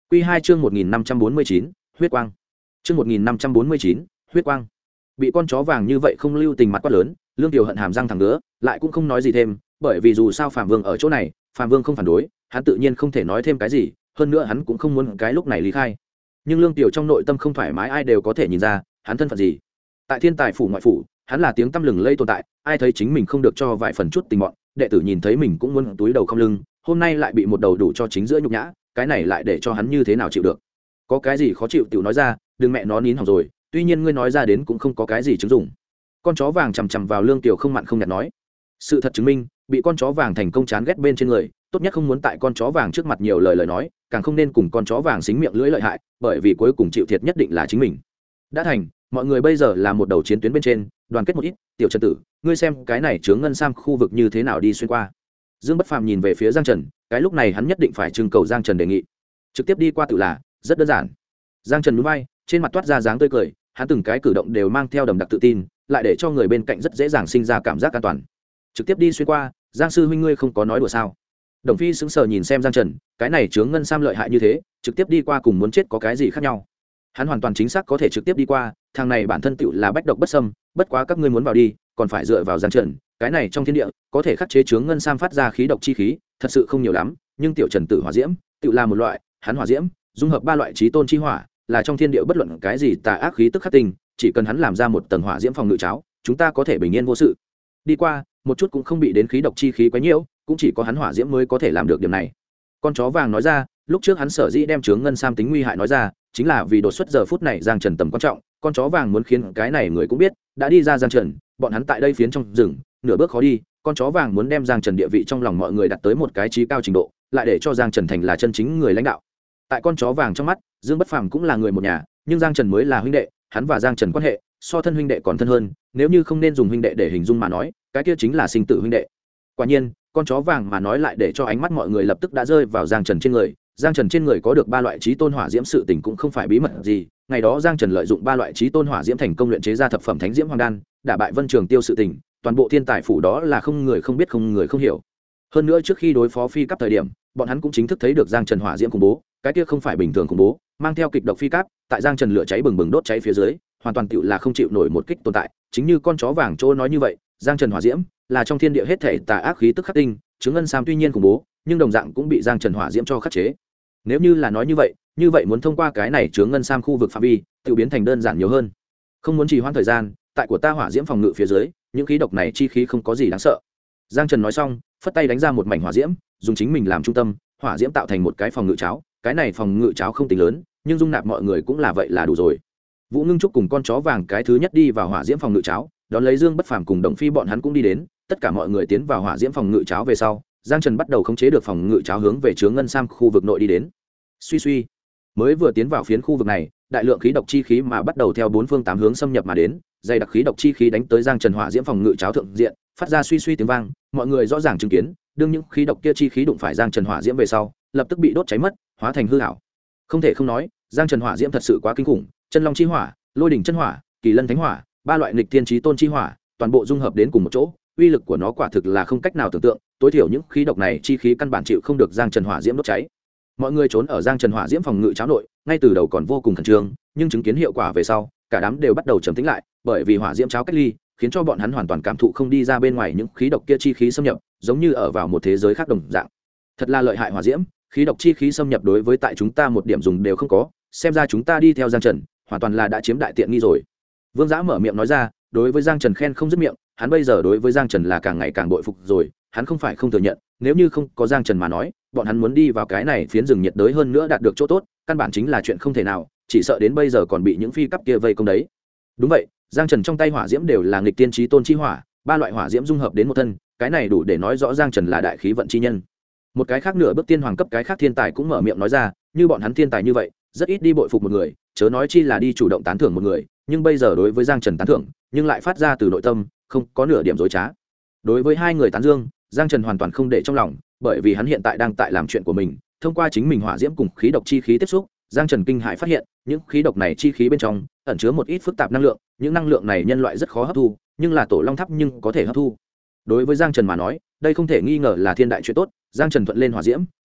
Quy 2 chương 1549, huyết quang. Chương 1549, huyết quang. Bị con chó vàng như vậy không lưu tình mặt quát lớn, Lương Kiều hận hàm răng thẳng ngứa, lại cũng không nói gì thêm, bởi vì dù sao Phạm Vương ở chỗ này, Phạm Vương không phản đối, hắn tự nhiên không thể nói thêm cái gì, hơn nữa hắn cũng không muốn cái lúc này lý khai. Nhưng Lương Kiều trong nội tâm không thoải mái ai đều có thể nhìn ra, hắn thân phận gì. Tại Thiên Tài phủ ngoại phủ, hắn là tiếng tăm lừng lây tồn tại, ai thấy chính mình không được cho vài phần chút tình mọn, đệ tử nhìn thấy mình cũng muốn túi đầu không lưng, hôm nay lại bị một đầu đủ cho chính giữa nhục nhã, cái này lại để cho hắn như thế nào chịu được. Có cái gì khó chịu tiểu nói ra, đừng mẹ nó nín hỏng rồi, tuy nhiên ngươi nói ra đến cũng không có cái gì chứng dụng. Con chó vàng chằm chằm vào Lương Kiều không mặn không nhạt nói. Sự thật chứng minh, bị con chó vàng thành công chán ghét bên trên người, tốt nhất không muốn tại con chó vàng trước mặt nhiều lời nói, càng không nên cùng con chó vàng xính miệng lưỡi lợi hại, bởi vì cuối cùng chịu thiệt nhất định là chính mình. Đã thành, mọi người bây giờ là một đầu chiến tuyến bên trên, đoàn kết một ít, tiểu Trần tử, ngươi xem cái này chướng ngân sam khu vực như thế nào đi xuyên qua. Dương Bất Phàm nhìn về phía Giang Trần, cái lúc này hắn nhất định phải trưng cầu Giang Trần đề nghị. Trực tiếp đi qua tự là, rất đơn giản. Giang Trần nhún vai, trên mặt toát ra dáng tươi cười, hắn từng cái cử động đều mang theo đậm đặc tự tin, lại để cho người bên cạnh rất dễ dàng sinh ra cảm giác an toàn. Trực tiếp đi xuyên qua, Giang sư huynh ngươi không có nói đùa sao? Đồng Phi sững sờ nhìn xem Giang Trần, cái này chướng ngân sam lợi hại như thế, trực tiếp đi qua cùng muốn chết có cái gì khác nhau? Hắn hoàn toàn chính xác có thể trực tiếp đi qua, thằng này bản thân tựu là bách độc bất xâm, bất quá các ngươi muốn vào đi, còn phải dựa vào Giang Trần, cái này trong thiên địa có thể khắc chế chướng ngân sam phát ra khí độc chi khí, thật sự không nhiều lắm, nhưng tiểu Trần tử hỏa diễm, tựu là một loại, hắn hỏa diễm, dung hợp ba loại chí tôn chi hỏa, là trong thiên địa bất luận cái gì tà ác khí tức khắc tinh, chỉ cần hắn làm ra một tầng hỏa diễm phòng ngự cháo, chúng ta có thể bình yên vô sự. Đi qua, một chút cũng không bị đến khí độc chi khí quấy nhiễu, cũng chỉ có hắn hỏa diễm mới có thể làm được điểm này. Con chó vàng nói ra, lúc trước hắn sở dĩ đem chướng ngân sam tính nguy hại nói ra, chính là vì đột xuất giờ phút này Giang Trần tầm quan trọng, con chó vàng muốn khiến cái này người cũng biết, đã đi ra Giang Trần, bọn hắn tại đây phiến trong rừng, nửa bước khó đi, con chó vàng muốn đem Giang Trần địa vị trong lòng mọi người đặt tới một cái chí cao trình độ, lại để cho Giang Trần thành là chân chính người lãnh đạo. Tại con chó vàng trong mắt, Dương Bất Phàm cũng là người một nhà, nhưng Giang Trần mới là huynh đệ, hắn và Giang Trần quan hệ so thân huynh đệ còn thân hơn, nếu như không nên dùng huynh đệ để hình dung mà nói, cái kia chính là sinh tử huynh đệ. Quả nhiên, con chó vàng mà nói lại để cho ánh mắt mọi người lập tức đã rơi vào Giang Trần trên người. Giang Trần trên người có được ba loại chí tôn hỏa diễm sự tình cũng không phải bí mật gì, ngày đó Giang Trần lợi dụng ba loại chí tôn hỏa diễm thành công luyện chế ra thập phẩm thánh diễm hoàng đan, đả bại Vân Trường Tiêu sự tình, toàn bộ Thiên Tài phủ đó là không người không biết không người không hiểu. Hơn nữa trước khi đối phó phi cấp thời điểm, bọn hắn cũng chính thức thấy được Giang Trần hỏa diễm khủng bố, cái kia không phải bình thường khủng bố, mang theo kịch độc phi cấp, tại Giang Trần lửa cháy bừng bừng đốt cháy phía dưới, hoàn toàn tựu là không chịu nổi một kích tồn tại, chính như con chó vàng trô nói như vậy, Giang Trần hỏa diễm là trong thiên địa hết thể tà ác khí tức khắc tinh, chứng ngân sam tuy nhiên khủng bố, nhưng đồng dạng cũng bị Giang Trần hỏa diễm cho khắc chế. Nếu như là nói như vậy muốn thông qua cái này chướng ngân sam khu vực phạm vi, tự biến thành đơn giản nhiều hơn. Không muốn trì hoãn thời gian, tại của ta hỏa diễm phòng ngự phía dưới, những khí độc này chi khí không có gì đáng sợ. Giang Trần nói xong, phất tay đánh ra một mảnh hỏa diễm, dùng chính mình làm trung tâm, hỏa diễm tạo thành một cái phòng ngự cháo, cái này phòng ngự cháo không tính lớn, nhưng dung nạp mọi người cũng là vậy là đủ rồi. Vũ Ngưng Trúc cùng con chó vàng cái thứ nhất đi vào hỏa diễm phòng ngự cháo, đón lấy Dương Bất Phàm cùng Đồng Phi bọn hắn cũng đi đến, tất cả mọi người tiến vào hỏa diễm phòng ngự cháo về sau, Giang Trần bắt đầu khống chế được phòng ngự cháo hướng về chướng ngân sam khu vực nội đi đến. Suy suy, mới vừa tiến vào phiến khu vực này, đại lượng khí độc chi khí mà bắt đầu theo bốn phương tám hướng xâm nhập mà đến, dày đặc khí độc chi khí đánh tới Giang Trần hỏa diễm phòng ngự cháo thượng diện, phát ra suy suy tiếng vang, mọi người rõ ràng chứng kiến, đương những khí độc kia chi khí đụng phải Giang Trần hỏa diễm về sau, lập tức bị đốt cháy mất, hóa thành hư ảo. Không thể không nói, Giang Trần hỏa diễm thật sự quá kinh khủng, chân long chi hỏa, lôi đỉnh chân hỏa, kỳ lân thánh hỏa, ba loại nghịch thiên chí tôn chi hỏa, toàn bộ dung hợp đến cùng một chỗ, uy lực của nó quả thực là không cách nào tưởng tượng, tối thiểu những khí độc này chi khí căn bản chịu không được Giang Trần hỏa diễm đốt cháy. Mọi người trốn ở Giang Trần hỏa diễm phòng ngự cháo nội, ngay từ đầu còn vô cùng khẩn trương, nhưng chứng kiến hiệu quả về sau, cả đám đều bắt đầu trầm tĩnh lại, bởi vì hỏa diễm cháo cách ly, khiến cho bọn hắn hoàn toàn cảm thụ không đi ra bên ngoài những khí độc kia chi khí xâm nhập, giống như ở vào một thế giới khác đồng dạng. Thật là lợi hại hỏa diễm, khí độc chi khí xâm nhập đối với tại chúng ta một điểm dùng đều không có, xem ra chúng ta đi theo Giang Trần, hoàn toàn là đã chiếm đại tiện nghi rồi. Vương Giã mở miệng nói ra, đối với Giang Trần khen không dứt miệng, hắn bây giờ đối với Giang Trần là càng ngày càng bội phục rồi, hắn không phải không thừa nhận, nếu như không có Giang Trần mà nói, bọn hắn muốn đi vào cái này phiến rừng nhiệt đới hơn nữa đạt được chỗ tốt, căn bản chính là chuyện không thể nào, chỉ sợ đến bây giờ còn bị những phi cấp kia vây công đấy. Đúng vậy, Giang Trần trong tay hỏa diễm đều là nghịch tiên chí tôn chi hỏa, ba loại hỏa diễm dung hợp đến một thân, cái này đủ để nói rõ Giang Trần là đại khí vận chi nhân. Một cái khác nửa bước tiên hoàng cấp cái khác thiên tài cũng mở miệng nói ra, như bọn hắn thiên tài như vậy, rất ít đi bội phục một người, chớ nói chi là đi chủ động tán thưởng một người, nhưng bây giờ đối với Giang Trần tán thưởng, nhưng lại phát ra từ nội tâm, không có nửa điểm dối trá. Đối với hai người tán dương, Giang Trần hoàn toàn không để trong lòng, bởi vì hắn hiện tại đang tại làm chuyện của mình, thông qua chính mình hỏa diễm cùng khí độc chi khí tiếp xúc, Giang Trần kinh hãi phát hiện, những khí độc này chi khí bên trong ẩn chứa một ít phức tạp năng lượng, những năng lượng này nhân loại rất khó hấp thu, nhưng là Tổ Long Tháp nhưng có thể hấp thu. Đối với Giang Trần mà nói, đây không thể nghi ngờ là thiên đại chuyện tốt, Giang Trần thuận lên hỏa diễm,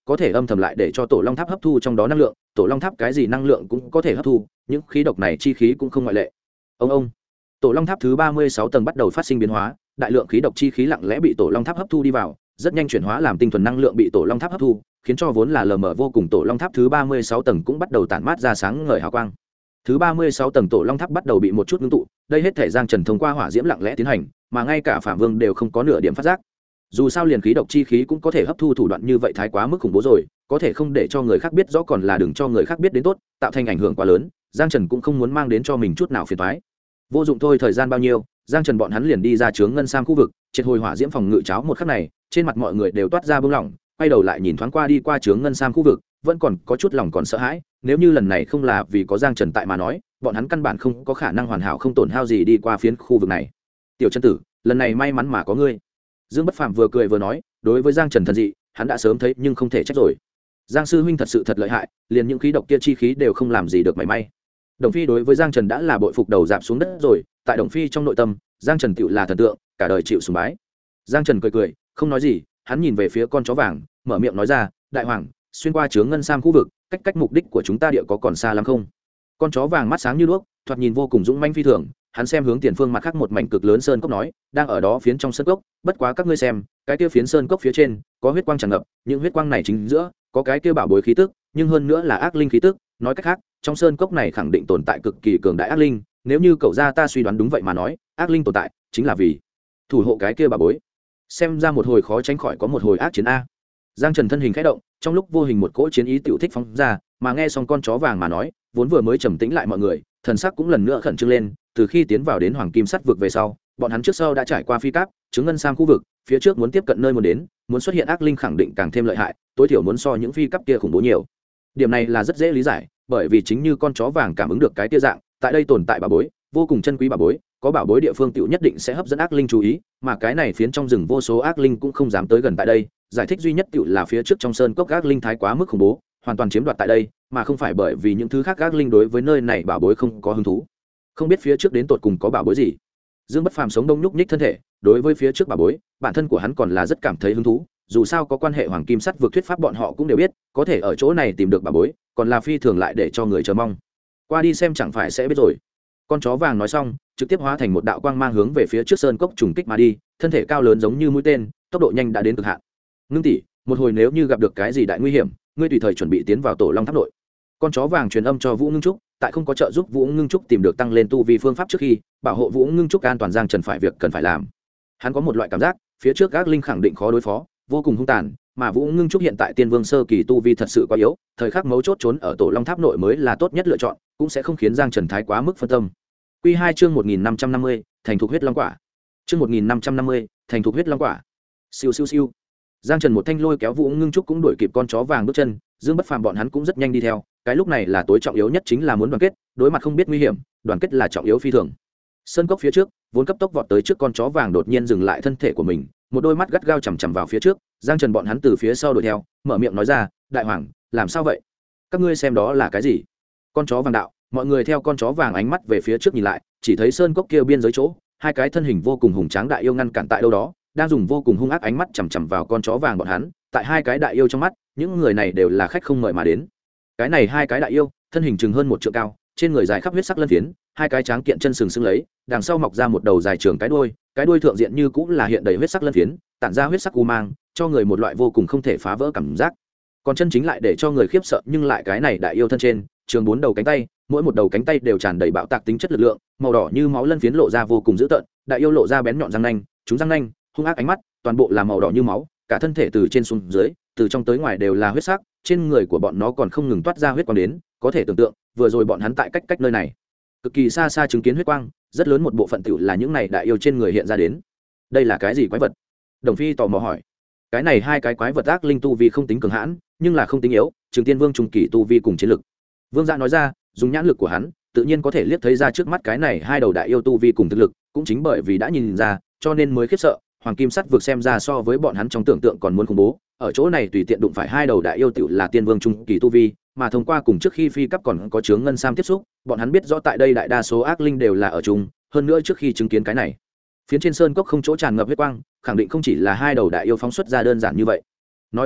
có thể âm thầm lại để cho tổ long tháp hấp thu trong đó năng lượng. Tổ long tháp cái gì năng lượng cũng có thể hấp thu, những khí độc này chi khí cũng không ngoại lệ. Ông tổ long tháp thứ 36 tầng bắt đầu phát sinh biến hóa, đại lượng khí độc chi khí lặng lẽ bị tổ long tháp hấp thu đi vào, rất nhanh chuyển hóa làm tinh thuần năng lượng bị tổ long tháp hấp thu, khiến cho vốn là lờ mờ vô cùng tổ long tháp thứ 36 tầng cũng bắt đầu tản mát ra sáng ngời hào quang. Thứ 36 tầng tổ long tháp bắt đầu bị một chút ngưng tụ, đây hết thể Giang Trần thông qua hỏa diễm lặng lẽ tiến hành, mà ngay cả Phạm Vương đều không có nửa điểm phát giác. Dù sao liền khí độc chi khí cũng có thể hấp thu thủ đoạn như vậy thái quá mức khủng bố rồi, có thể không để cho người khác biết rõ còn là đừng cho người khác biết đến tốt, tạo thành ảnh hưởng quá lớn, Giang Trần cũng không muốn mang đến cho mình chút nào phiền toái. Vô dụng thôi, thời gian bao nhiêu, Giang Trần bọn hắn liền đi ra chướng ngân sam khu vực, triệt hồi hỏa diễm phòng ngự cháo một khắc này, trên mặt mọi người đều toát ra bưng lỏng, quay đầu lại nhìn thoáng qua đi qua chướng ngân sam khu vực, vẫn còn có chút lòng còn sợ hãi, nếu như lần này không là vì có Giang Trần tại mà nói, bọn hắn căn bản không có khả năng hoàn hảo không tổn hao gì đi qua phiến khu vực này. Tiểu Chân Tử, lần này may mắn mà có ngươi. Dương Bất Phàm vừa cười vừa nói, đối với Giang Trần thần dị, hắn đã sớm thấy nhưng không thể trách rồi. Giang sư huynh thật sự thật lợi hại, liền những khí độc kia chi khí đều không làm gì được mảy may. Đồng Phi đối với Giang Trần đã là bội phục đầu dạp xuống đất rồi, tại Đồng Phi trong nội tâm, Giang Trần tựu là thần tượng, cả đời chịu sùng bái. Giang Trần cười cười, không nói gì, hắn nhìn về phía con chó vàng, mở miệng nói ra, đại hoàng, xuyên qua chướng ngân sam khu vực, cách mục đích của chúng ta địa có còn xa lắm không? Con chó vàng mắt sáng như đuốc, thoạt nhìn vô cùng dũng mãnh phi thường, hắn xem hướng tiền phương mặt khác một mảnh cực lớn sơn cốc nói, đang ở đó phiến trong sơn cốc, bất quá các ngươi xem, cái kia phiến sơn cốc phía trên có huyết quang tràn ngập, những huyết quang này chính giữa có cái kia bảo bối khí tức, nhưng hơn nữa là ác linh khí tức, nói cách khác, trong sơn cốc này khẳng định tồn tại cực kỳ cường đại ác linh, nếu như cậu gia ta suy đoán đúng vậy mà nói, ác linh tồn tại chính là vì thủ hộ cái kia bảo bối. Xem ra một hồi khó tránh khỏi có một hồi ác chiến a. Giang Trần thân hình khẽ động, trong lúc vô hình một cỗ chiến ý tiểu thích phóng ra, mà nghe xong con chó vàng mà nói, vốn vừa mới trầm tĩnh lại mọi người, thần sắc cũng lần nữa khẩn trương lên, từ khi tiến vào đến Hoàng Kim Sắt vực về sau, bọn hắn trước sau đã trải qua phi cáp, chứng ngân sam khu vực, phía trước muốn tiếp cận nơi muốn đến, muốn xuất hiện ác linh khẳng định càng thêm lợi hại, tối thiểu muốn so những phi cấp kia khủng bố nhiều. Điểm này là rất dễ lý giải, bởi vì chính như con chó vàng cảm ứng được cái tia dạng, tại đây tồn tại bảo bối, vô cùng chân quý bảo bối, có bảo bối địa phương tiểu nhất định sẽ hấp dẫn ác linh chú ý, mà cái này phiến trong rừng vô số ác linh cũng không dám tới gần tại đây, giải thích duy nhất tiểu là phía trước trong sơn cốc ác linh thái quá mức khủng bố, hoàn toàn chiếm đoạt tại đây, mà không phải bởi vì những thứ khác ác linh đối với nơi này bảo bối không có hứng thú. Không biết phía trước đến tột cùng có bảo bối gì. Dương Bất Phàm sống đông nhúc nhích thân thể, đối với phía trước bảo bối, bản thân của hắn còn là rất cảm thấy hứng thú, dù sao có quan hệ Hoàng Kim Sắt vượt thuyết pháp bọn họ cũng đều biết, có thể ở chỗ này tìm được bảo bối, còn là phi thường lại để cho người chờ mong. Qua đi xem chẳng phải sẽ biết rồi. Con chó vàng nói xong, trực tiếp hóa thành một đạo quang mang hướng về phía trước sơn cốc trùng kích mà đi, thân thể cao lớn giống như mũi tên, tốc độ nhanh đã đến cực hạn. Ngưng tỷ, một hồi nếu như gặp được cái gì đại nguy hiểm, ngươi tùy thời chuẩn bị tiến vào tổ long tháp nội. Con chó vàng truyền âm cho Vũ Ngưng Trúc, tại không có trợ giúp Vũ Ngưng Trúc tìm được tăng lên tu vi phương pháp trước khi bảo hộ Vũ Ngưng Trúc an toàn, Giang Trần phải việc cần phải làm. Hắn có một loại cảm giác, phía trước ác linh khẳng định khó đối phó, vô cùng hung tàn, mà Vũ Ngưng Trúc hiện tại Tiên Vương sơ kỳ tu vi thật sự quá yếu, thời khắc mấu chốt trốn ở tổ long tháp nội mới là tốt nhất lựa chọn, cũng sẽ không khiến Giang Trần thái quá mức phân tâm. Quy 2 chương 1550, thành thuộc huyết long quả. Chương 1550, thành thuộc huyết long quả. Siêu siêu siêu. Giang Trần một thanh lôi kéo Vũ Ngưng Trúc cũng đuổi kịp con chó vàng bước chân, Dương Bất Phàm bọn hắn cũng rất nhanh đi theo, cái lúc này là tối trọng yếu nhất chính là muốn đoàn kết, đối mặt không biết nguy hiểm, đoàn kết là trọng yếu phi thường. Sơn cốc phía trước, vốn cấp tốc vọt tới trước con chó vàng đột nhiên dừng lại thân thể của mình, một đôi mắt gắt gao chằm chằm vào phía trước, Giang Trần bọn hắn từ phía sau đuổi theo, mở miệng nói ra, đại hoàng, làm sao vậy? Các ngươi xem đó là cái gì? Con chó vàng đạo, mọi người theo con chó vàng ánh mắt về phía trước nhìn lại, chỉ thấy sơn cốc kia biên giới chỗ, hai cái thân hình vô cùng hùng tráng đại yêu ngăn cản tại đâu đó, đang dùng vô cùng hung ác ánh mắt chằm chằm vào con chó vàng bọn hắn, tại hai cái đại yêu trong mắt, những người này đều là khách không mời mà đến. Cái này hai cái đại yêu, thân hình chừng hơn 1 trượng cao, trên người dài khắp huyết sắc lân phiến, hai cái tráng kiện chân sừng sững lấy, đằng sau mọc ra một đầu dài trường cái đuôi thượng diện như cũng là hiện đầy huyết sắc lân phiến, tản ra huyết sắc u mang, cho người một loại vô cùng không thể phá vỡ cảm giác. Còn chân chính lại để cho người khiếp sợ, nhưng lại cái này đại yêu thân trên, trường 4 đầu cánh tay, mỗi một đầu cánh tay đều tràn đầy bạo tạc tính chất lực lượng, màu đỏ như máu lân phiến lộ ra vô cùng dữ tợn, đại yêu lộ ra bén nhọn răng nanh, chúng răng nanh, hung ác ánh mắt, toàn bộ là màu đỏ như máu, cả thân thể từ trên xuống dưới, từ trong tới ngoài đều là huyết sắc, trên người của bọn nó còn không ngừng toát ra huyết quang đến, có thể tưởng tượng, vừa rồi bọn hắn tại cách nơi này, cực kỳ xa xa chứng kiến huyết quang, rất lớn một bộ phận tiểu là những này đại yêu trên người hiện ra đến. Đây là cái gì quái vật? Đồng Phi tò mò hỏi. Cái này hai cái quái vật ác linh tu vi không tính cường hãn, nhưng là không tính yếu, Trường Tiên Vương trung kỳ tu vi cùng chiến lực. Vương Dạ nói ra, dùng nhãn lực của hắn, tự nhiên có thể liếc thấy ra trước mắt cái này hai đầu đại yêu tu vi cùng thực lực, cũng chính bởi vì đã nhìn ra, cho nên mới khiếp sợ. Hoàng Kim Sắt vượt xem ra so với bọn hắn trong tưởng tượng còn muốn khủng bố, ở chỗ này tùy tiện đụng phải hai đầu đại yêu tiểu là Tiên Vương trung kỳ tu vi, mà thông qua cùng trước khi phi cấp còn có chướng ngân sam tiếp xúc, bọn hắn biết rõ tại đây đại đa số ác linh đều là ở chung, hơn nữa trước khi chứng kiến cái này, phía trên sơn cốc không chỗ tràn ngập huyết quang, khẳng định không chỉ là hai đầu đại yêu phóng xuất ra đơn giản như vậy. Nói cách khác,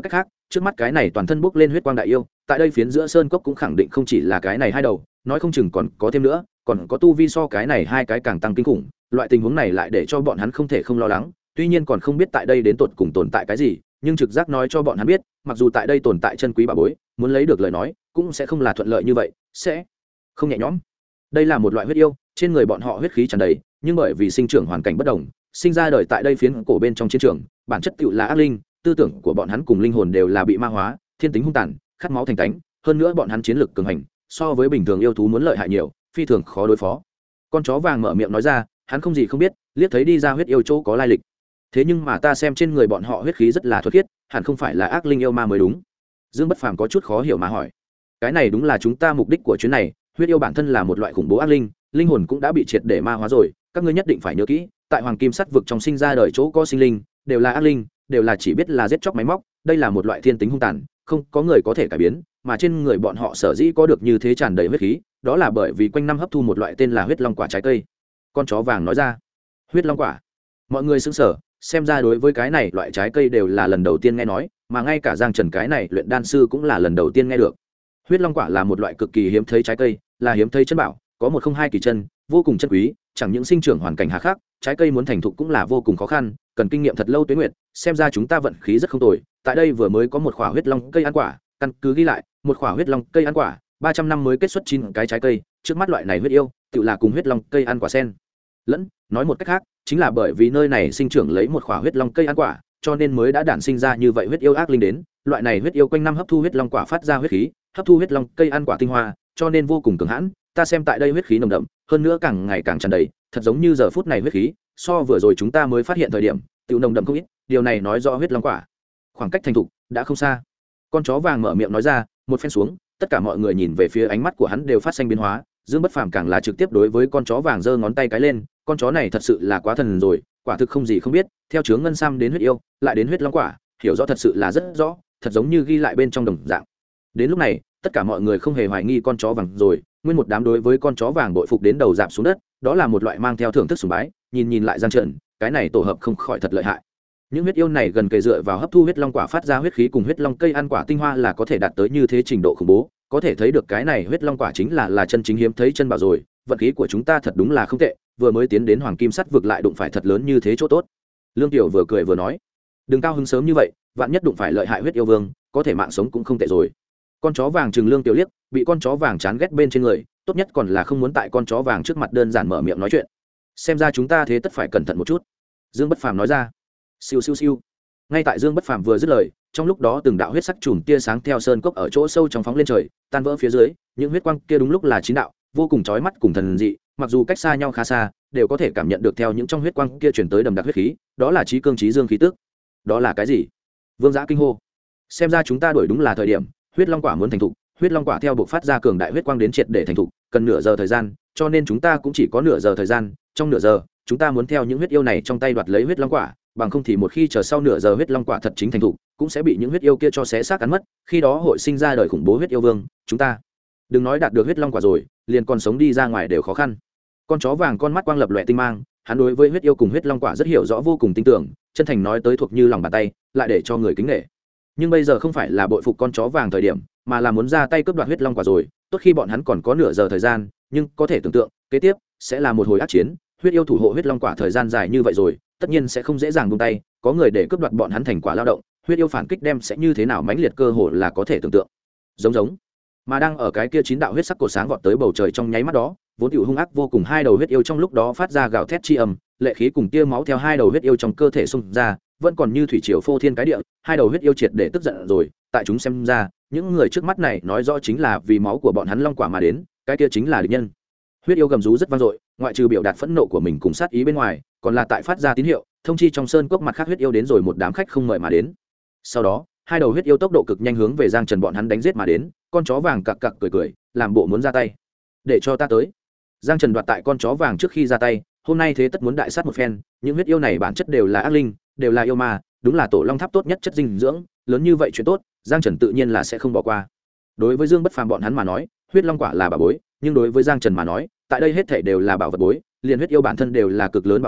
trước mắt cái này toàn thân bốc lên huyết quang đại yêu tại đây phiến giữa sơn cốc cũng khẳng định không chỉ là cái này hai đầu, nói không chừng còn có thêm nữa, còn có tu vi so cái này hai cái càng tăng kinh khủng. Loại tình huống này lại để cho bọn hắn không thể không lo lắng, tuy nhiên còn không biết tại đây đến tột cùng tồn tại cái gì, nhưng trực giác nói cho bọn hắn biết, mặc dù tại đây tồn tại chân quý bảo bối, muốn lấy được lời nói cũng sẽ không là thuận lợi như vậy, sẽ không nhẹ nhõm. Đây là một loại huyết yêu, trên người bọn họ huyết khí tràn đầy, nhưng bởi vì sinh trưởng hoàn cảnh bất đồng, sinh ra đời tại đây phiến cổ bên trong chiến trường, bản chất tựu là ác linh, tư tưởng của bọn hắn cùng linh hồn đều là bị ma hóa, thiên tính hung tàn, khát máu thành tánh, hơn nữa bọn hắn chiến lực cường hành, so với bình thường yêu thú muốn lợi hại nhiều, phi thường khó đối phó. Con chó vàng mở miệng nói ra, hắn không gì không biết, liếc thấy đi ra huyết yêu chỗ có lai lịch. Thế nhưng mà ta xem trên người bọn họ huyết khí rất là thuần khiết, hẳn không phải là ác linh yêu ma mới đúng. Dương Bất Phàm có chút khó hiểu mà hỏi. Cái này đúng là chúng ta mục đích của chuyến này, huyết yêu bản thân là một loại khủng bố ác linh, linh hồn cũng đã bị triệt để ma hóa rồi, các ngươi nhất định phải nhớ kỹ, tại Hoàng Kim Sắt vực trong sinh ra đời chỗ có sinh linh, đều là ác linh, đều là chỉ biết là giết chóc máy móc, đây là một loại thiên tính hung tàn, không có người có thể cải biến, mà trên người bọn họ sở dĩ có được như thế tràn đầy huyết khí, đó là bởi vì quanh năm hấp thu một loại tên là huyết long quả trái cây. Con chó vàng nói ra. Huyết long quả. Mọi người sững sờ, xem ra đối với cái này loại trái cây đều là lần đầu tiên nghe nói, mà ngay cả Giang Trần cái này luyện đan sư cũng là lần đầu tiên nghe được. Huyết long quả là một loại cực kỳ hiếm thấy trái cây, là hiếm thấy chân bảo, có một không hai kỳ chân, vô cùng chân quý, chẳng những sinh trưởng hoàn cảnh hà khắc, trái cây muốn thành thục cũng là vô cùng khó khăn, cần kinh nghiệm thật lâu tuế nguyệt, xem ra chúng ta vận khí rất không tồi, tại đây vừa mới có một quả huyết long cây ăn quả, căn cứ ghi lại, một quả huyết long cây ăn quả, 300 năm mới kết xuất 9 cái trái cây, trước mắt loại này huyết yêu, tự là cùng huyết long cây ăn quả sen. Lẫn, nói một cách khác, chính là bởi vì nơi này sinh trưởng lấy một quả huyết long cây ăn quả, cho nên mới đã đản sinh ra như vậy huyết yêu ác linh đến, loại này huyết yêu quanh năm hấp thu huyết long quả phát ra huyết khí, hấp thu huyết long cây ăn quả tinh hoa, cho nên vô cùng cường hãn, ta xem tại đây huyết khí nồng đậm, hơn nữa càng ngày càng tràn đầy, thật giống như giờ phút này huyết khí, so vừa rồi chúng ta mới phát hiện thời điểm, tiểu nồng đậm không ít, điều này nói rõ huyết long quả khoảng cách thành thục đã không xa. Con chó vàng mở miệng nói ra, một phen xuống, tất cả mọi người nhìn về phía ánh mắt của hắn đều phát sinh biến hóa, Dương Bất Phàm càng là trực tiếp đối với con chó vàng giơ ngón tay cái lên, con chó này thật sự là quá thần rồi, quả thực không gì không biết, theo chướng ngân sam đến huyết yêu, lại đến huyết long quả, hiểu rõ thật sự là rất rõ, thật giống như ghi lại bên trong đồng dạng. Đến lúc này, tất cả mọi người không hề hoài nghi con chó vàng rồi, nguyên một đám đối với con chó vàng bội phục đến đầu dạp xuống đất, đó là một loại mang theo thưởng thức sùng bái, nhìn lại Giang Trần, cái này tổ hợp không khỏi thật lợi hại. Những huyết yêu này gần kề dựa vào hấp thu huyết long quả phát ra huyết khí cùng huyết long cây ăn quả tinh hoa là có thể đạt tới như thế trình độ khủng bố, có thể thấy được cái này huyết long quả chính là chân chính hiếm thấy chân bảo rồi, vận khí của chúng ta thật đúng là không tệ, vừa mới tiến đến Hoàng Kim Sắt vực lại đụng phải thật lớn như thế chỗ tốt. Lương Tiểu vừa cười vừa nói, đừng cao hứng sớm như vậy, vạn nhất đụng phải lợi hại huyết yêu vương, có thể mạng sống cũng không tệ rồi. Con chó vàng trừng Lương Tiểu liếc, bị con chó vàng chán ghét bên trên người, tốt nhất còn là không muốn tại con chó vàng trước mặt đơn giản mở miệng nói chuyện. Xem ra chúng ta thế tất phải cẩn thận một chút. Dương Bất Phàm nói ra. Siêu siêu siêu. Ngay tại Dương Bất Phàm vừa dứt lời, trong lúc đó từng đạo huyết sắc chùm tia sáng theo sơn cốc ở chỗ sâu trong phóng lên trời, tan vỡ phía dưới, những huyết quang kia đúng lúc là chín đạo, vô cùng chói mắt cùng thần dị, mặc dù cách xa nhau khá xa, đều có thể cảm nhận được theo những trong huyết quang kia truyền tới đầm đặc huyết khí, đó là chí cương chí dương khí tức. Đó là cái gì? Vương Giã kinh hô. Xem ra chúng ta đuổi đúng là thời điểm, huyết long quả muốn thành thục, huyết long quả theo buộc phát ra cường đại huyết quang đến triệt để thành thục, cần nửa giờ thời gian, cho nên chúng ta cũng chỉ có nửa giờ thời gian, trong nửa giờ, chúng ta muốn theo những huyết yêu này trong tay đoạt lấy huyết long quả, bằng không thì một khi chờ sau nửa giờ huyết long quả thật chính thành thục, cũng sẽ bị những huyết yêu kia cho xé xác cắn mất, khi đó hội sinh ra đời khủng bố huyết yêu vương, chúng ta đừng nói đạt được huyết long quả rồi, liền còn sống đi ra ngoài đều khó khăn. Con chó vàng con mắt quang lập lòe tinh mang, hắn đối với huyết yêu cùng huyết long quả rất hiểu rõ vô cùng tin tưởng, chân thành nói tới thuộc như lòng bàn tay, lại để cho người kính nể. Nhưng bây giờ không phải là bội phục con chó vàng thời điểm, mà là muốn ra tay cướp đoạt huyết long quả rồi, tốt khi bọn hắn còn có nửa giờ thời gian, nhưng có thể tưởng tượng, kế tiếp sẽ là một hồi ác chiến, huyết yêu thủ hộ huyết long quả thời gian dài như vậy rồi, tất nhiên sẽ không dễ dàng buông tay, có người để cướp đoạt bọn hắn thành quả lao động, huyết yêu phản kích đem sẽ như thế nào mãnh liệt cơ hội là có thể tưởng tượng. Giống mà đang ở cái kia chín đạo huyết sắc cổ sáng vọt tới bầu trời trong nháy mắt đó, vốn tiểu hung ác vô cùng hai đầu huyết yêu trong lúc đó phát ra gào thét chi âm, lệ khí cùng tia máu theo hai đầu huyết yêu trong cơ thể xung ra, vẫn còn như thủy triều phô thiên cái địa, hai đầu huyết yêu triệt để tức giận rồi, tại chúng xem ra, những người trước mắt này nói rõ chính là vì máu của bọn hắn long quả mà đến, cái kia chính là địch nhân. Huyết yêu gầm rú rất vang dội, ngoại trừ biểu đạt phẫn nộ của mình cùng sát ý bên ngoài, còn là tại phát ra tín hiệu, thông chi trong sơn cốc mặt khác huyết yêu đến rồi một đám khách không mời mà đến. Sau đó, hai đầu huyết yêu tốc độ cực nhanh hướng về Giang Trần bọn hắn đánh giết mà đến, con chó vàng cặc cặc cười, làm bộ muốn ra tay. Để cho ta tới. Giang Trần đoạt tại con chó vàng trước khi ra tay, hôm nay thế tất muốn đại sát một phen, những huyết yêu này bản chất đều là ác linh, đều là yêu ma, đúng là tổ long tháp tốt nhất chất dinh dưỡng, lớn như vậy chuyện tốt, Giang Trần tự nhiên là sẽ không bỏ qua. Đối với Dương Bất Phàm bọn hắn mà nói, huyết long quả là bảo bối, nhưng đối với Giang Trần mà nói, tại đây hết thảy đều là bảo vật bối, liền huyết yêu bản thân đều là cực lớn bảo bối,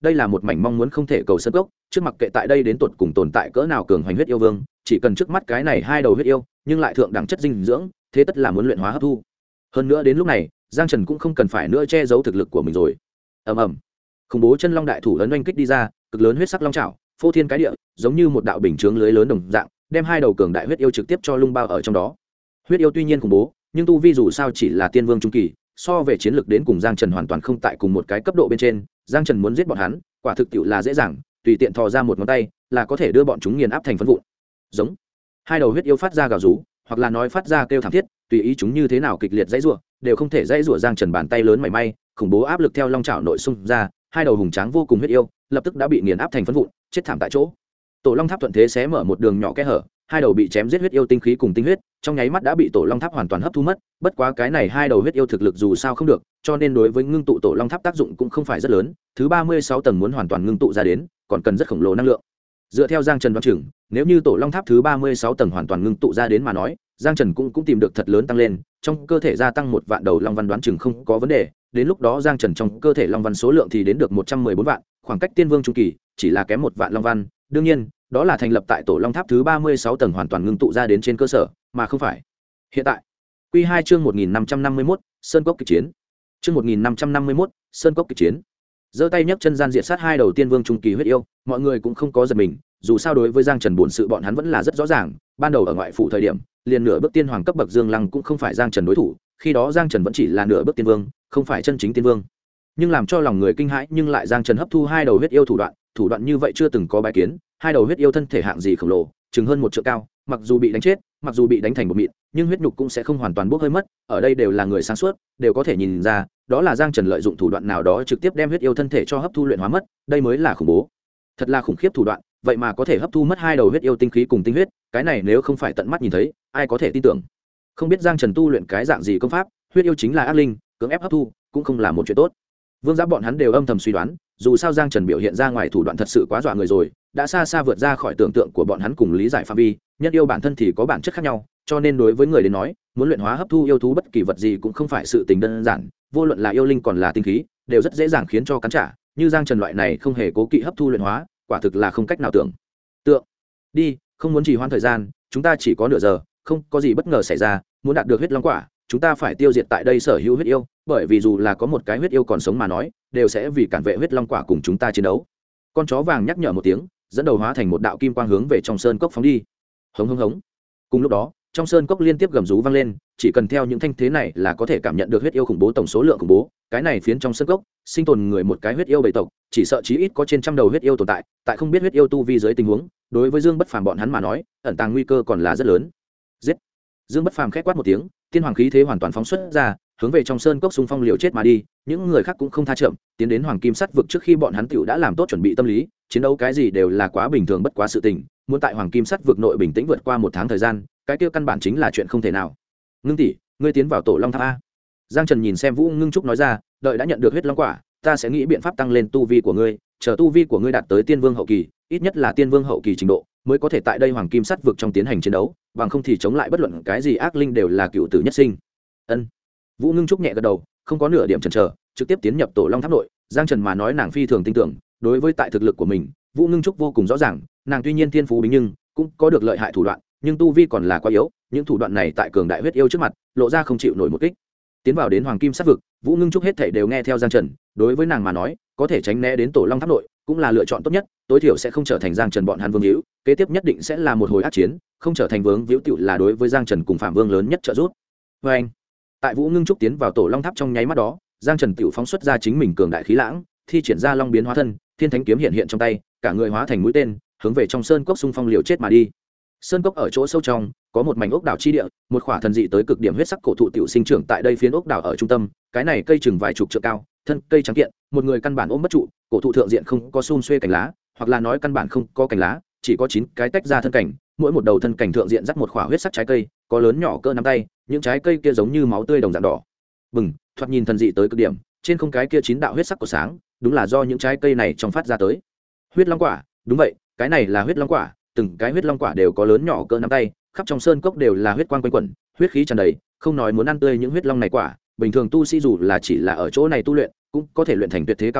đây là một mảnh mong muốn không thể cầu sơn cốc, trước mặc kệ tại đây đến tột cùng tồn tại cỡ nào cường hoành huyết yêu vương, chỉ cần trước mắt cái này hai đầu huyết yêu nhưng lại thượng đẳng chất dinh dưỡng, thế tất là muốn luyện hóa hấp thu. Hơn nữa đến lúc này Giang Trần cũng không cần phải nữa che giấu thực lực của mình rồi. Ầm ầm, khủng bố chân long đại thủ ấn oanh kích đi ra, cực lớn huyết sắc long trảo phô thiên cái địa, giống như một đạo bình chướng lưới lớn đồng dạng, đem hai đầu cường đại huyết yêu trực tiếp cho lung bao ở trong đó. Huyết yêu tuy nhiên khủng bố, nhưng tu vi dù sao chỉ là tiên vương trung kỳ, so về chiến lược đến cùng Giang Trần hoàn toàn không tại cùng một cái cấp độ bên trên. Giang Trần muốn giết bọn hắn, quả thực tiệu là dễ dàng, tùy tiện thò ra một ngón tay là có thể đưa bọn chúng nghiền áp thành phấn vụn. Giống, hai đầu huyết yêu phát ra gào rú, hoặc là nói phát ra kêu thảm thiết, tùy ý chúng như thế nào kịch liệt dãy rủa, đều không thể dãy rủa Giang Trần bàn tay lớn mảy may, khủng bố áp lực theo long chảo nội xung ra, hai đầu hùng tráng vô cùng huyết yêu lập tức đã bị nghiền áp thành phấn vụn, chết thảm tại chỗ. Tổ long tháp thuận thế xé mở một đường nhỏ kẽ hở, hai đầu bị chém giết huyết yêu tinh khí cùng tinh huyết trong nháy mắt đã bị tổ long tháp hoàn toàn hấp thu mất. Bất quá cái này hai đầu huyết yêu thực lực dù sao không được, cho nên đối với ngưng tụ tổ long tháp tác dụng cũng không phải rất lớn. Thứ 36 tầng muốn hoàn toàn ngưng tụ ra đến còn cần rất khổng lồ năng lượng. Dựa theo Giang Trần đoán chừng, nếu như tổ long tháp thứ 36 tầng hoàn toàn ngưng tụ ra đến mà nói, Giang Trần cũng tìm được thật lớn tăng lên, trong cơ thể gia tăng 1 vạn đầu long văn đoán chừng không có vấn đề. Đến lúc đó Giang Trần trong cơ thể long văn số lượng thì đến được 114 vạn, khoảng cách tiên vương trung kỳ chỉ là kém 1 vạn long văn. Đương nhiên, đó là thành lập tại tổ long tháp thứ 36 tầng hoàn toàn ngưng tụ ra đến trên cơ sở, mà không phải hiện tại. Quy 2 chương 1551, Sơn Cốc kịch chiến. Chương 1551, Sơn Cốc kịch chiến. Giơ tay nhấc chân gian diệt sát hai đầu tiên vương trung kỳ huyết yêu, mọi người cũng không có giật mình, dù sao đối với Giang Trần bổn sự bọn hắn vẫn là rất rõ ràng, ban đầu ở ngoại phủ thời điểm, liền nửa bước tiên hoàng cấp bậc Dương Lăng cũng không phải Giang Trần đối thủ, khi đó Giang Trần vẫn chỉ là nửa bước tiên vương, không phải chân chính tiên vương. Nhưng làm cho lòng người kinh hãi, nhưng lại Giang Trần hấp thu hai đầu huyết yêu thủ đoạn như vậy chưa từng có bái kiến, hai đầu huyết yêu thân thể hạng gì khổng lồ, chừng hơn 1 trượng cao, mặc dù bị đánh chết, mặc dù bị đánh thành một mịn, nhưng huyết nhục cũng sẽ không hoàn toàn bốc hơi mất, ở đây đều là người sáng suốt, đều có thể nhìn ra, đó là Giang Trần lợi dụng thủ đoạn nào đó trực tiếp đem huyết yêu thân thể cho hấp thu luyện hóa mất, đây mới là khủng bố. Thật là khủng khiếp thủ đoạn, vậy mà có thể hấp thu mất hai đầu huyết yêu tinh khí cùng tinh huyết, cái này nếu không phải tận mắt nhìn thấy, ai có thể tin tưởng. Không biết Giang Trần tu luyện cái dạng gì công pháp, huyết yêu chính là ác linh, cưỡng ép hấp thu cũng không là một chuyện tốt. Vương Giáp bọn hắn đều âm thầm suy đoán, dù sao Giang Trần biểu hiện ra ngoài thủ đoạn thật sự quá dọa người rồi, đã xa xa vượt ra khỏi tưởng tượng của bọn hắn cùng lý giải phạm vi. Nhân yêu bản thân thì có bản chất khác nhau, cho nên đối với người đến nói, muốn luyện hóa hấp thu yêu thú bất kỳ vật gì cũng không phải sự tình đơn giản, vô luận là yêu linh còn là tinh khí, đều rất dễ dàng khiến cho cắn trả. Như Giang Trần loại này không hề cố kỵ hấp thu luyện hóa, quả thực là không cách nào tưởng tượng. Đi, không muốn trì hoãn thời gian, chúng ta chỉ có nửa giờ, không có gì bất ngờ xảy ra, muốn đạt được huyết long quả, chúng ta phải tiêu diệt tại đây sở hữu huyết yêu, bởi vì dù là có một cái huyết yêu còn sống mà nói, đều sẽ vì cản vệ huyết long quả cùng chúng ta chiến đấu. Con chó vàng nhắc nhở một tiếng, dẫn đầu hóa thành một đạo kim quang hướng về trong sơn cốc phóng đi. Hống hống hống. Cùng lúc đó, trong sơn cốc liên tiếp gầm rú vang lên, chỉ cần theo những thanh thế này là có thể cảm nhận được huyết yêu khủng bố tổng số lượng khủng bố. Cái này phiến trong sơn cốc, sinh tồn người một cái huyết yêu bầy tộc, chỉ sợ chí ít có trên trăm đầu huyết yêu tồn tại, tại không biết huyết yêu tu vi dưới tình huống, đối với Dương Bất Phàm bọn hắn mà nói, ẩn tàng nguy cơ còn là rất lớn. Giết! Dương Bất Phàm khẽ quát một tiếng, tiên hoàng khí thế hoàn toàn phóng xuất ra, hướng về trong sơn cốc xung phong liều chết mà đi. Những người khác cũng không tha chậm, tiến đến hoàng kim sắt vực trước khi bọn hắn tiểu đã làm tốt chuẩn bị tâm lý, chiến đấu cái gì đều là quá bình thường bất quá sự tình, muốn tại hoàng kim sắt vực nội bình tĩnh vượt qua 1 tháng thời gian, cái kia căn bản chính là chuyện không thể nào. Ngưng tỷ, ngươi tiến vào tổ long tháp a. Giang Trần nhìn xem Vũ Ngưng Trúc nói ra, đợi đã nhận được huyết long quả, ta sẽ nghĩ biện pháp tăng lên tu vi của ngươi, chờ tu vi của ngươi đạt tới tiên vương hậu kỳ, ít nhất là tiên vương hậu kỳ trình độ, mới có thể tại đây hoàng kim sắt vực trong tiến hành chiến đấu, bằng không thì chống lại bất luận cái gì ác linh đều là cựu tử nhất sinh. Ân. Vũ Ngưng Trúc nhẹ gật đầu, không có nửa điểm chần chờ, trực tiếp tiến nhập tổ long tháp nội. Giang Trần mà nói nàng phi thường tin tưởng, đối với tại thực lực của mình, Vũ Ngưng Trúc vô cùng rõ ràng, nàng tuy nhiên thiên phú bính nhưng cũng có được lợi hại thủ đoạn, nhưng tu vi còn là quá yếu, những thủ đoạn này tại cường đại huyết yêu trước mặt, lộ ra không chịu nổi một kích. Tiến vào đến hoàng kim sát vực, Vũ Ngưng Trúc hết thảy đều nghe theo Giang Trần, đối với nàng mà nói, có thể tránh né đến tổ long tháp nội, cũng là lựa chọn tốt nhất, tối thiểu sẽ không trở thành Giang Trần bọn hắn vương hữu, kế tiếp nhất định sẽ là một hồi ác chiến, không trở thành vương hữu tựu là đối với Giang Trần cùng Phạm Vương lớn nhất trợ giúp. Và anh, tại Vũ Ngưng Trúc tiến vào tổ long tháp trong nháy mắt đó, Giang Trần tựu phóng xuất ra chính mình cường đại khí lãng, thi triển ra long biến hóa thân, thiên thánh kiếm hiện hiện trong tay, cả người hóa thành mũi tên, hướng về trong sơn cốc xung phong liều chết mà đi. Sơn cốc ở chỗ sâu trong, có một mảnh ốc đảo chi địa, một khỏa thần dị tới cực điểm huyết sắc cổ thụ tiểu sinh trưởng tại đây phiến ốc đảo ở trung tâm, cái này cây chừng vài chục trượng cao, thân cây trắng kiện, một người căn bản ôm bất trụ, cổ thụ thượng diện không có xum xuê cành lá, hoặc là nói căn bản không có cành lá, chỉ có 9 cái tách ra thân cảnh, mỗi một đầu thân cảnh thượng diện dắt một khỏa huyết sắc trái cây, có lớn nhỏ cỡ nắm tay, những trái cây kia giống như máu tươi đồng dạng đỏ. Bừng, thoạt nhìn thần dị tới cực điểm, trên không cái kia 9 đạo huyết sắc của sáng, đúng là do những trái cây này trong phát ra tới. Huyết long quả, đúng vậy, cái này là huyết long quả, từng cái huyết long quả đều có lớn nhỏ cỡ nắm tay, khắp trong sơn cốc đều là huyết quang quanh quẩn, huyết khí tràn đầy, không nói muốn ăn tươi những huyết long này quả, bình thường tu sĩ dù là chỉ là ở chỗ này tu luyện, cũng có thể luyện thành tuyệt thế cao thủ,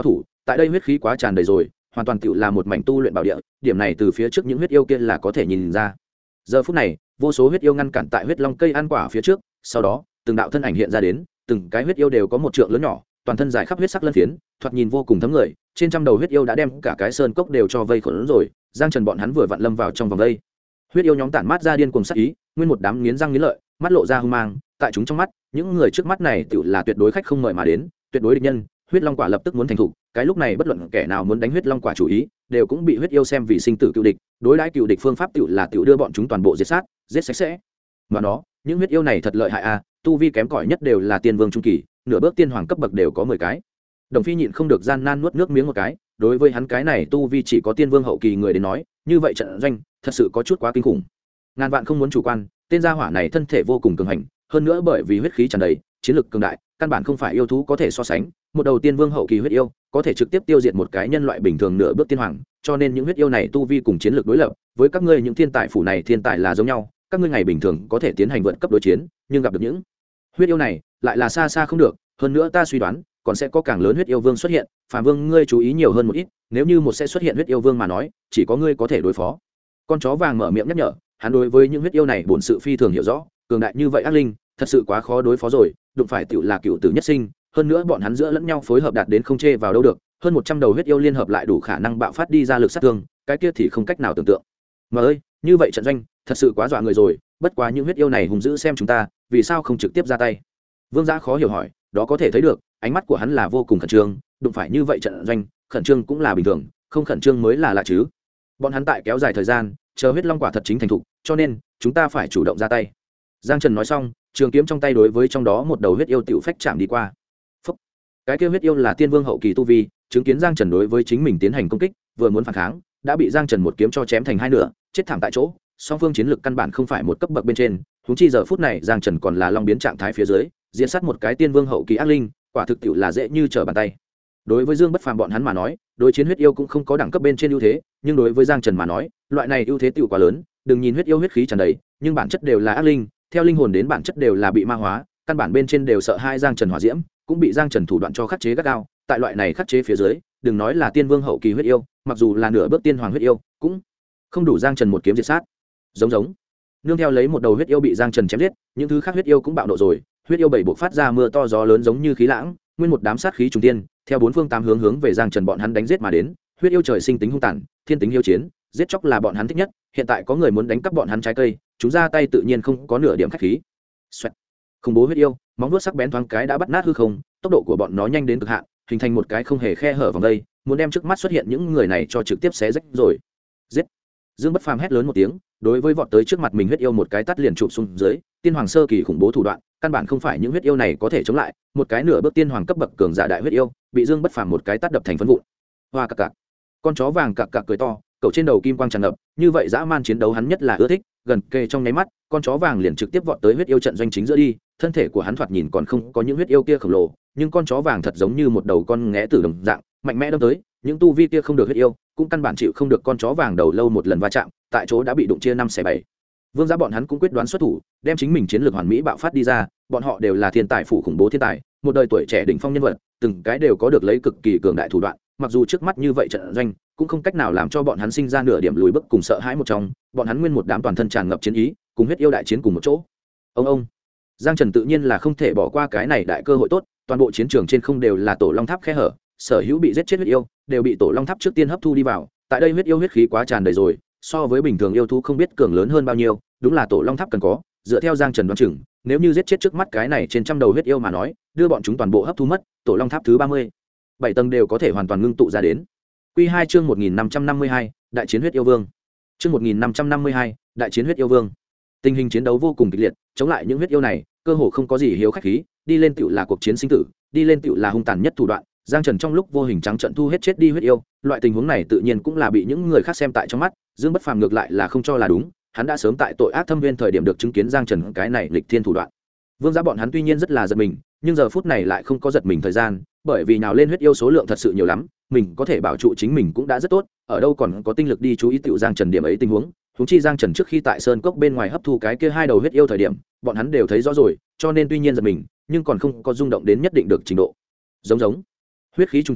tại đây huyết khí quá tràn đầy rồi, hoàn toàn tựu là một mảnh tu luyện bảo địa, điểm này từ phía trước những huyết yêu kia là có thể nhìn ra. Giờ phút này, vô số huyết yêu ngăn cản tại huyết long cây ăn quả phía trước, sau đó, từng đạo thân ảnh hiện ra đến, từng cái huyết yêu đều có một trượng lớn nhỏ, toàn thân dài khắp huyết sắc lân phiến, thoạt nhìn vô cùng thấm người, trên trăm đầu huyết yêu đã đem cả cái sơn cốc đều cho vây khốn rồi, Giang Trần bọn hắn vừa vặn lâm vào trong vòng vây. Huyết yêu nhóm tản mát ra điên cuồng sát ý, nguyên một đám nghiến răng nghiến lợi, mắt lộ ra hung mang, tại chúng trong mắt, những người trước mắt này tựu là tuyệt đối khách không mời mà đến, tuyệt đối địch nhân. Huyết long quả lập tức muốn thành thủ, cái lúc này bất luận kẻ nào muốn đánh huyết long quả chủ ý, đều cũng bị huyết yêu xem vì sinh tử cựu địch, đối đãi cựu địch phương pháp tựu là tựu đưa bọn chúng toàn bộ giết sát, giết sạch sẽ. Mà nó, những huyết yêu này thật lợi hại a, tu vi kém cỏi nhất đều là tiên vương trung kỳ, nửa bước tiên hoàng cấp bậc đều có 10 cái. Đồng Phi nhịn không được gian nan nuốt nước miếng một cái, đối với hắn cái này tu vi chỉ có tiên vương hậu kỳ người đến nói, như vậy trận doanh thật sự có chút quá kinh khủng. Ngàn vạn không muốn chủ quan, tên gia hỏa này thân thể vô cùng cường hành, hơn nữa bởi vì huyết khí tràn đầy, chiến lực cường đại, căn bản không phải yêu thú có thể so sánh. Một đầu tiên vương hậu kỳ huyết yêu, có thể trực tiếp tiêu diệt một cái nhân loại bình thường nửa bước tiên hoàng, cho nên những huyết yêu này tu vi cùng chiến lược đối lập, với các ngươi những thiên tài phủ này thiên tài là giống nhau, các ngươi ngày bình thường có thể tiến hành vượt cấp đối chiến, nhưng gặp được những huyết yêu này, lại là xa xa không được, hơn nữa ta suy đoán, còn sẽ có càng lớn huyết yêu vương xuất hiện, Phàm Vương ngươi chú ý nhiều hơn một ít, nếu như một sẽ xuất hiện huyết yêu vương mà nói, chỉ có ngươi có thể đối phó. Con chó vàng mở miệng nhắc nhở, hắn đối với những huyết yêu này bổn sự phi thường hiểu rõ, cường đại như vậy ác linh, thật sự quá khó đối phó rồi, đụng phải tiểu là cựu tử nhất sinh, hơn nữa bọn hắn giữa lẫn nhau phối hợp đạt đến không chê vào đâu được, hơn 100 đầu huyết yêu liên hợp lại đủ khả năng bạo phát đi ra lực sát thương, cái kia thì không cách nào tưởng tượng. Mà ơi, như vậy trận doanh, thật sự quá dọa người rồi, bất quá những huyết yêu này hùng dữ xem chúng ta, vì sao không trực tiếp ra tay? Vương Giá khó hiểu hỏi, đó có thể thấy được, ánh mắt của hắn là vô cùng khẩn trương, đụng phải như vậy trận doanh, khẩn trương cũng là bình thường, không khẩn trương mới là lạ chứ. Bọn hắn tại kéo dài thời gian, chờ huyết long quả thật chính thành thục, cho nên chúng ta phải chủ động ra tay. Giang Trần nói xong, trường kiếm trong tay đối với trong đó một đầu huyết yêu tiểu phách chạm đi qua. Phúc. Cái kia huyết yêu là tiên vương hậu kỳ tu vi, chứng kiến Giang Trần đối với chính mình tiến hành công kích, vừa muốn phản kháng, đã bị Giang Trần một kiếm cho chém thành hai nửa, chết thảm tại chỗ. Song phương chiến lực căn bản không phải một cấp bậc bên trên, huống chi giờ phút này Giang Trần còn là long biến trạng thái phía dưới, diễn sát một cái tiên vương hậu kỳ ác linh, quả thực tiệu là dễ như trở bàn tay. Đối với Dương Bất Phàm bọn hắn mà nói, đối chiến huyết yêu cũng không có đẳng cấp bên trên ưu thế, nhưng đối với Giang Trần mà nói, loại này ưu thế tiệu quá lớn, đừng nhìn huyết yêu huyết khí tràn đầy, nhưng bản chất đều là ác linh, theo linh hồn đến bản chất đều là bị ma hóa, căn bản bên trên đều sợ hai Giang Trần hỏa diễm, cũng bị Giang Trần thủ đoạn cho khắc chế gắt gao, tại loại này khắc chế phía dưới, đừng nói là tiên vương hậu kỳ huyết yêu, mặc dù là nửa bước tiên hoàng huyết yêu, cũng không đủ Giang Trần một kiếm diệt sát. Giống nương theo lấy một đầu huyết yêu bị Giang Trần chém giết, những thứ khác huyết yêu cũng bạo nộ rồi, huyết yêu bảy buộc phát ra mưa to gió lớn giống như khí lãng, nguyên một đám sát khí trùng tiên, theo bốn phương tám hướng về Giang Trần bọn hắn đánh giết mà đến. Huyết yêu trời sinh tính hung tàn, thiên tính hiếu chiến, giết chóc là bọn hắn thích nhất, hiện tại có người muốn đánh cắp bọn hắn trái cây, chúng ra tay tự nhiên không có nửa điểm khách khí. Xoẹt. Khủng bố huyết yêu, móng vuốt sắc bén thoáng cái đã bắt nát hư không, tốc độ của bọn nó nhanh đến cực hạn, hình thành một cái không hề khe hở vòng đây, muốn đem trước mắt xuất hiện những người này cho trực tiếp xé rách rồi. Giết. Dương Bất Phàm hét lớn một tiếng, đối với vọt tới trước mặt mình huyết yêu một cái tát liền chụp xuống dưới, tiên hoàng sơ kỳ khủng bố thủ đoạn, căn bản không phải những huyết yêu này có thể chống lại, một cái nửa bước tiên hoàng cấp bậc cường giả đại huyết yêu, bị Dương Bất Phàm một cái tát đập thành phấn vụn. Hoa cặc cặc. Con chó vàng cặc cặc cười to, cậu trên đầu kim quang tràn ngập, như vậy dã man chiến đấu hắn nhất là ưa thích, gần kề trong nháy mắt, con chó vàng liền trực tiếp vọt tới huyết yêu trận doanh chính giữa đi, thân thể của hắn thoạt nhìn còn không có những huyết yêu kia khổng lồ, nhưng con chó vàng thật giống như một đầu con nghé tử đồng dạng, mạnh mẽ đâm tới, những tu vi kia không được huyết yêu, cũng căn bản chịu không được con chó vàng đầu lâu một lần va chạm, tại chỗ đã bị đụng chia 5/7. Vương Giá bọn hắn cũng quyết đoán xuất thủ, đem chính mình chiến lược hoàn mỹ bạo phát đi ra, bọn họ đều là thiên tài phủ khủng bố thiên tài, một đời tuổi trẻ đỉnh phong nhân vật, từng cái đều có được lấy cực kỳ cường đại thủ đoạn, mặc dù trước mắt như vậy trận doanh cũng không cách nào làm cho bọn hắn sinh ra nửa điểm lùi bước cùng sợ hãi một trong, bọn hắn nguyên một đám toàn thân tràn ngập chiến ý, cùng huyết yêu đại chiến cùng một chỗ. Ông Giang Trần tự nhiên là không thể bỏ qua cái này đại cơ hội tốt, toàn bộ chiến trường trên không đều là tổ long tháp khe hở, sở hữu bị giết chết huyết yêu đều bị tổ long tháp trước tiên hấp thu đi vào, tại đây huyết yêu huyết khí quá tràn đầy rồi, so với bình thường yêu thú không biết cường lớn hơn bao nhiêu, đúng là tổ long tháp cần có. Dựa theo Giang Trần đoán chừng, nếu như giết chết trước mắt cái này trên trăm đầu huyết yêu mà nói, đưa bọn chúng toàn bộ hấp thu mất, tổ long tháp thứ 37 tầng đều có thể hoàn toàn ngưng tụ ra đến. Quy 2 chương 1552, đại chiến huyết yêu vương. Chương 1552, đại chiến huyết yêu vương. Tình hình chiến đấu vô cùng kịch liệt, chống lại những huyết yêu này, cơ hồ không có gì hiếu khách khí, đi lên tựu là cuộc chiến sinh tử, đi lên tựu là hung tàn nhất thủ đoạn. Giang Trần trong lúc vô hình trắng trận thu hết chết đi huyết yêu, loại tình huống này tự nhiên cũng là bị những người khác xem tại trong mắt, Dương Bất Phàm ngược lại là không cho là đúng, hắn đã sớm tại tội ác thâm viên thời điểm được chứng kiến Giang Trần cái này lịch thiên thủ đoạn. Vương Giá bọn hắn tuy nhiên rất là giật mình, nhưng giờ phút này lại không có giật mình thời gian, bởi vì nào lên huyết yêu số lượng thật sự nhiều lắm, mình có thể bảo trụ chính mình cũng đã rất tốt, ở đâu còn có tinh lực đi chú ý tiểu Giang Trần điểm ấy tình huống. Huống chi Giang Trần trước khi tại sơn cốc bên ngoài hấp thu cái kia hai đầu huyết yêu thời điểm, bọn hắn đều thấy rõ rồi, cho nên tuy nhiên giật mình, nhưng còn không có rung động đến nhất định được trình độ. Giống huyết khí trung thiên,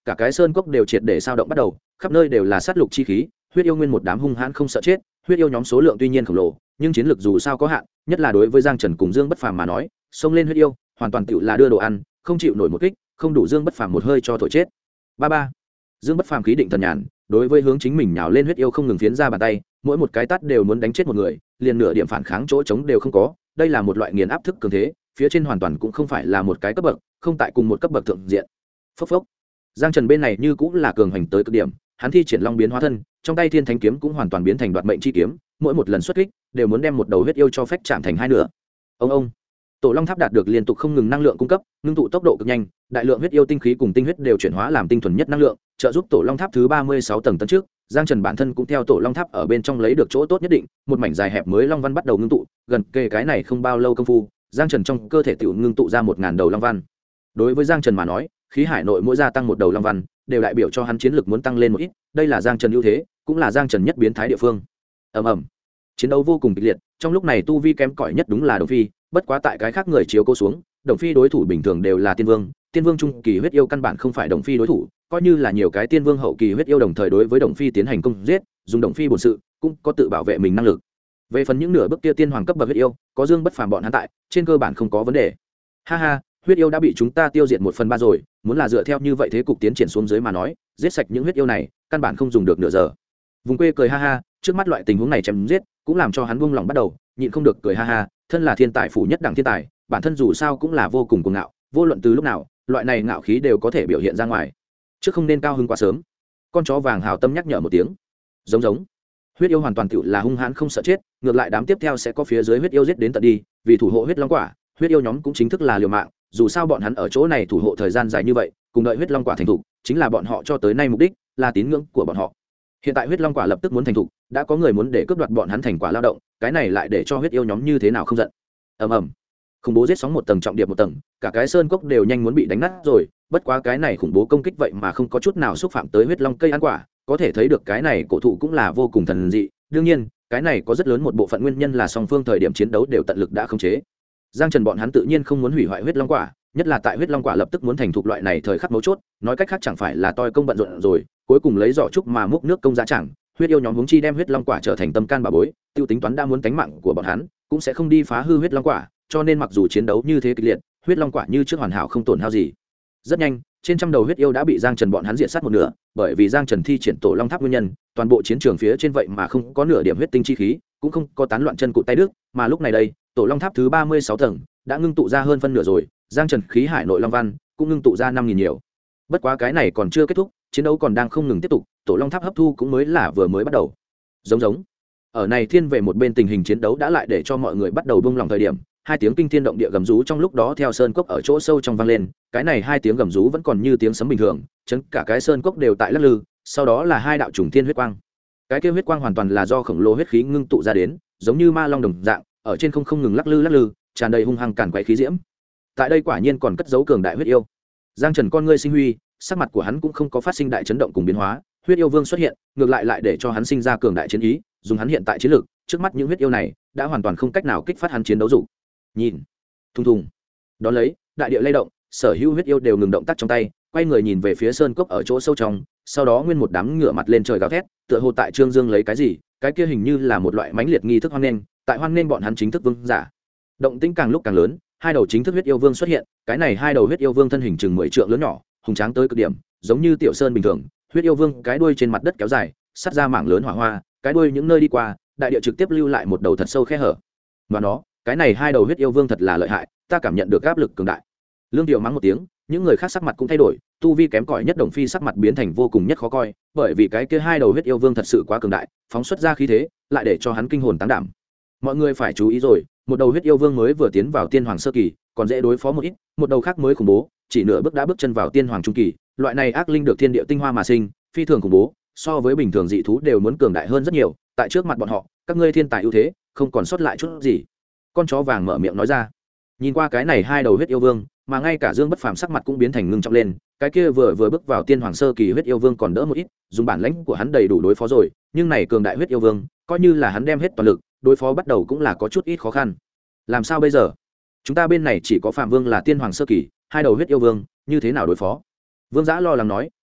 cả cái sơn cốc đều triệt để sao động bắt đầu, khắp nơi đều là sát lục chi khí, huyết yêu nguyên một đám hung hãn không sợ chết. Huyết yêu nhóm số lượng tuy nhiên khổng lồ, nhưng chiến lược dù sao có hạn, nhất là đối với Giang Trần cùng Dương Bất Phàm mà nói, xông lên huyết yêu hoàn toàn tựu là đưa đồ ăn, không chịu nổi một kích, không đủ Dương Bất Phàm một hơi cho thổi chết. Ba ba. Dương Bất Phàm khí định thần nhàn, đối với hướng chính mình nhào lên huyết yêu không ngừng phiến ra bàn tay, mỗi một cái tát đều muốn đánh chết một người, liền nửa điểm phản kháng chỗ chống đều không có. Đây là một loại nghiền áp thức cường thế, phía trên hoàn toàn cũng không phải là một cái cấp bậc, không tại cùng một cấp bậc thượng diện. Phốc phốc. Giang Trần bên này như cũng là cường hành tới cực điểm, hắn thi triển long biến hóa thân, trong tay thiên thánh kiếm cũng hoàn toàn biến thành đoạt mệnh chi kiếm, mỗi một lần xuất kích đều muốn đem một đầu huyết yêu cho phách chạm thành hai nửa. Ông tổ long tháp đạt được liên tục không ngừng năng lượng cung cấp, ngưng tụ tốc độ cực nhanh, đại lượng huyết yêu tinh khí cùng tinh huyết đều chuyển hóa làm tinh thuần nhất năng lượng, trợ giúp tổ long tháp thứ 36 tầng tấn trước. Giang Trần bản thân cũng theo tổ long tháp ở bên trong lấy được chỗ tốt nhất định, một mảnh dài hẹp mới long văn bắt đầu ngưng tụ, gần kề cái này không bao lâu công phu, Giang Trần trong cơ thể tiểu ngưng tụ ra 1000 đầu long văn. Đối với Giang Trần mà nói, khí hải nội mỗi gia tăng một đầu long văn, đều đại biểu cho hắn chiến lực muốn tăng lên một ít, đây là Giang Trần ưu thế, cũng là Giang Trần nhất biến thái địa phương. Ầm, chiến đấu vô cùng kịch liệt, trong lúc này tu vi kém cỏi nhất đúng là Đồng Phi, bất quá tại cái khác người chiếu cố xuống, Đồng Phi đối thủ bình thường đều là tiên vương trung kỳ huyết yêu căn bản không phải Đồng Phi đối thủ, coi như là nhiều cái tiên vương hậu kỳ huyết yêu đồng thời đối với Đồng Phi tiến hành công giết, dùng Đồng Phi bổn sự, cũng có tự bảo vệ mình năng lực. Về phần những nửa bước kia tiên hoàng cấp bậc huyết yêu, có Dương Bất Phàm bọn hắn tại, trên cơ bản không có vấn đề. Ha ha, huyết yêu đã bị chúng ta tiêu diệt 1/3 rồi, muốn là dựa theo như vậy thế cục tiến triển xuống dưới mà nói, giết sạch những huyết yêu này, căn bản không dùng được nửa giờ. Vùng quê cười ha ha, trước mắt loại tình huống này chém giết, cũng làm cho hắn buông lòng bắt đầu, nhịn không được cười ha ha, thân là thiên tài phủ nhất đẳng thiên tài, bản thân dù sao cũng là vô cùng cuồng ngạo, vô luận từ lúc nào, loại này ngạo khí đều có thể biểu hiện ra ngoài. Trước không nên cao hứng quá sớm. Con chó vàng hào tâm nhắc nhở một tiếng. Giống. Huyết yêu hoàn toàn tựu là hung hãn không sợ chết, ngược lại đám tiếp theo sẽ có phía dưới huyết yêu giết đến tận đi, vì thủ hộ huyết long quả, huyết yêu nhóm cũng chính thức là liều mạng, dù sao bọn hắn ở chỗ này thủ hộ thời gian dài như vậy, cùng đợi huyết long quả thành thục, chính là bọn họ cho tới nay mục đích, là tín ngưỡng của bọn họ. Hiện tại huyết long quả lập tức muốn thành thục, đã có người muốn để cướp đoạt bọn hắn thành quả lao động, cái này lại để cho huyết yêu nhóm như thế nào không giận. Ầm. Khủng bố giết sóng một tầng trọng điệp một tầng, cả cái sơn cốc đều nhanh muốn bị đánh nát rồi, bất quá cái này khủng bố công kích vậy mà không có chút nào xúc phạm tới huyết long cây ăn quả, có thể thấy được cái này cổ thụ cũng là vô cùng thần dị. Đương nhiên, cái này có rất lớn một bộ phận nguyên nhân là song phương thời điểm chiến đấu đều tận lực đã khống chế. Giang Trần bọn hắn tự nhiên không muốn hủy hoại huyết long quả, nhất là tại huyết long quả lập tức muốn thành thục loại này thời khắc mấu chốt, nói cách khác chẳng phải là toi công bận rộn rồi, cuối cùng lấy giỏ trúc mà múc nước công giá chẳng, huyết yêu nhóm huống chi đem huyết long quả trở thành tâm can bà bối, tiêu tính toán đã muốn tánh mạng của bọn hắn, cũng sẽ không đi phá hư huyết long quả, cho nên mặc dù chiến đấu như thế kịch liệt, huyết long quả như trước hoàn hảo không tổn hao gì. Rất nhanh, trên trăm đầu huyết yêu đã bị Giang Trần bọn hắn diệt sát một nửa, bởi vì Giang Trần thi triển tổ long tháp nguyên nhân, toàn bộ chiến trường phía trên vậy mà không có nửa điểm huyết tinh chi khí, cũng không có tán loạn chân cụt tay đứt, mà lúc này đây, tổ long tháp thứ 36 tầng đã ngưng tụ ra hơn phân nửa rồi, Giang Trần khí hải nội long văn cũng ngưng tụ ra 5000 nhiều. Bất quá cái này còn chưa kết thúc, chiến đấu còn đang không ngừng tiếp tục, tổ long tháp hấp thu cũng mới là vừa mới bắt đầu. Giống. Ở này thiên về một bên tình hình chiến đấu đã lại để cho mọi người bắt đầu buông lòng thời điểm, hai tiếng kinh thiên động địa gầm rú trong lúc đó theo sơn cốc ở chỗ sâu trong vang lên, cái này hai tiếng gầm rú vẫn còn như tiếng sấm bình thường, chấn cả cái sơn cốc đều tại lắc lư, sau đó là hai đạo trùng thiên huyết quang. Cái kia huyết quang hoàn toàn là do khổng lồ huyết khí ngưng tụ ra đến, giống như ma long đồng dạng, ở trên không ngừng lắc lư, tràn đầy hung hăng càn quấy khí diễm. Tại đây quả nhiên còn cất giấu cường đại huyết yêu. Giang Trần con ngươi sinh huy, sắc mặt của hắn cũng không có phát sinh đại chấn động cùng biến hóa, huyết yêu vương xuất hiện, ngược lại để cho hắn sinh ra cường đại chiến ý, dùng hắn hiện tại chiến lực, trước mắt những huyết yêu này đã hoàn toàn không cách nào kích phát hắn chiến đấu dục. Nhìn, thùng. Đón lấy, đại địa lay động, sở hữu huyết yêu đều ngừng động tác trong tay, quay người nhìn về phía sơn cốc ở chỗ sâu trong, sau đó nguyên một đám ngửa mặt lên trời gào thét, tựa hồ tại trương dương lấy cái gì, cái kia hình như là một loại mãnh liệt nghi thức hoan nghênh, tại hoan nghênh bọn hắn chính thức vương giả. Động tĩnh càng lúc càng lớn, hai đầu chính thức huyết yêu vương xuất hiện, cái này hai đầu huyết yêu vương thân hình chừng 10 trượng lớn nhỏ, hùng tráng tới cực điểm, giống như tiểu sơn bình thường, huyết yêu vương cái đuôi trên mặt đất kéo dài, sắt ra mảng lớn hỏa hoa, cái đuôi những nơi đi qua, đại địa trực tiếp lưu lại một đầu thật sâu khe hở. Và nó, cái này hai đầu huyết yêu vương thật là lợi hại, ta cảm nhận được áp lực cường đại. Lương Tiểu mắng một tiếng, những người khác sắc mặt cũng thay đổi, tu vi kém cỏi nhất Đồng Phi sắc mặt biến thành vô cùng nhất khó coi, bởi vì cái kia hai đầu huyết yêu vương thật sự quá cường đại, phóng xuất ra khí thế, lại để cho hắn kinh hồn táng đảm. Mọi người phải chú ý rồi, một đầu huyết yêu vương mới vừa tiến vào tiên hoàng sơ kỳ, còn dễ đối phó một ít, một đầu khác mới khủng bố, chỉ nửa bước đã bước chân vào tiên hoàng trung kỳ, loại này ác linh được thiên địa tinh hoa mà sinh, phi thường khủng bố, so với bình thường dị thú đều muốn cường đại hơn rất nhiều, tại trước mặt bọn họ, các ngươi thiên tài ưu thế, không còn sót lại chút gì. Con chó vàng mở miệng nói ra. Nhìn qua cái này hai đầu huyết yêu vương, mà ngay cả Dương Bất Phàm sắc mặt cũng biến thành ngưng trọng lên, cái kia vừa bước vào tiên hoàng sơ kỳ huyết yêu vương còn đỡ một ít, dùng bản lãnh của hắn đầy đủ đối phó rồi, nhưng này cường đại huyết yêu vương, coi như là hắn đem hết toàn lực, đối phó bắt đầu cũng là có chút ít khó khăn. Làm sao bây giờ? Chúng ta bên này chỉ có Phạm Vương là tiên hoàng sơ kỳ, hai đầu huyết yêu vương, như thế nào đối phó? Vương Giã lo lắng nói,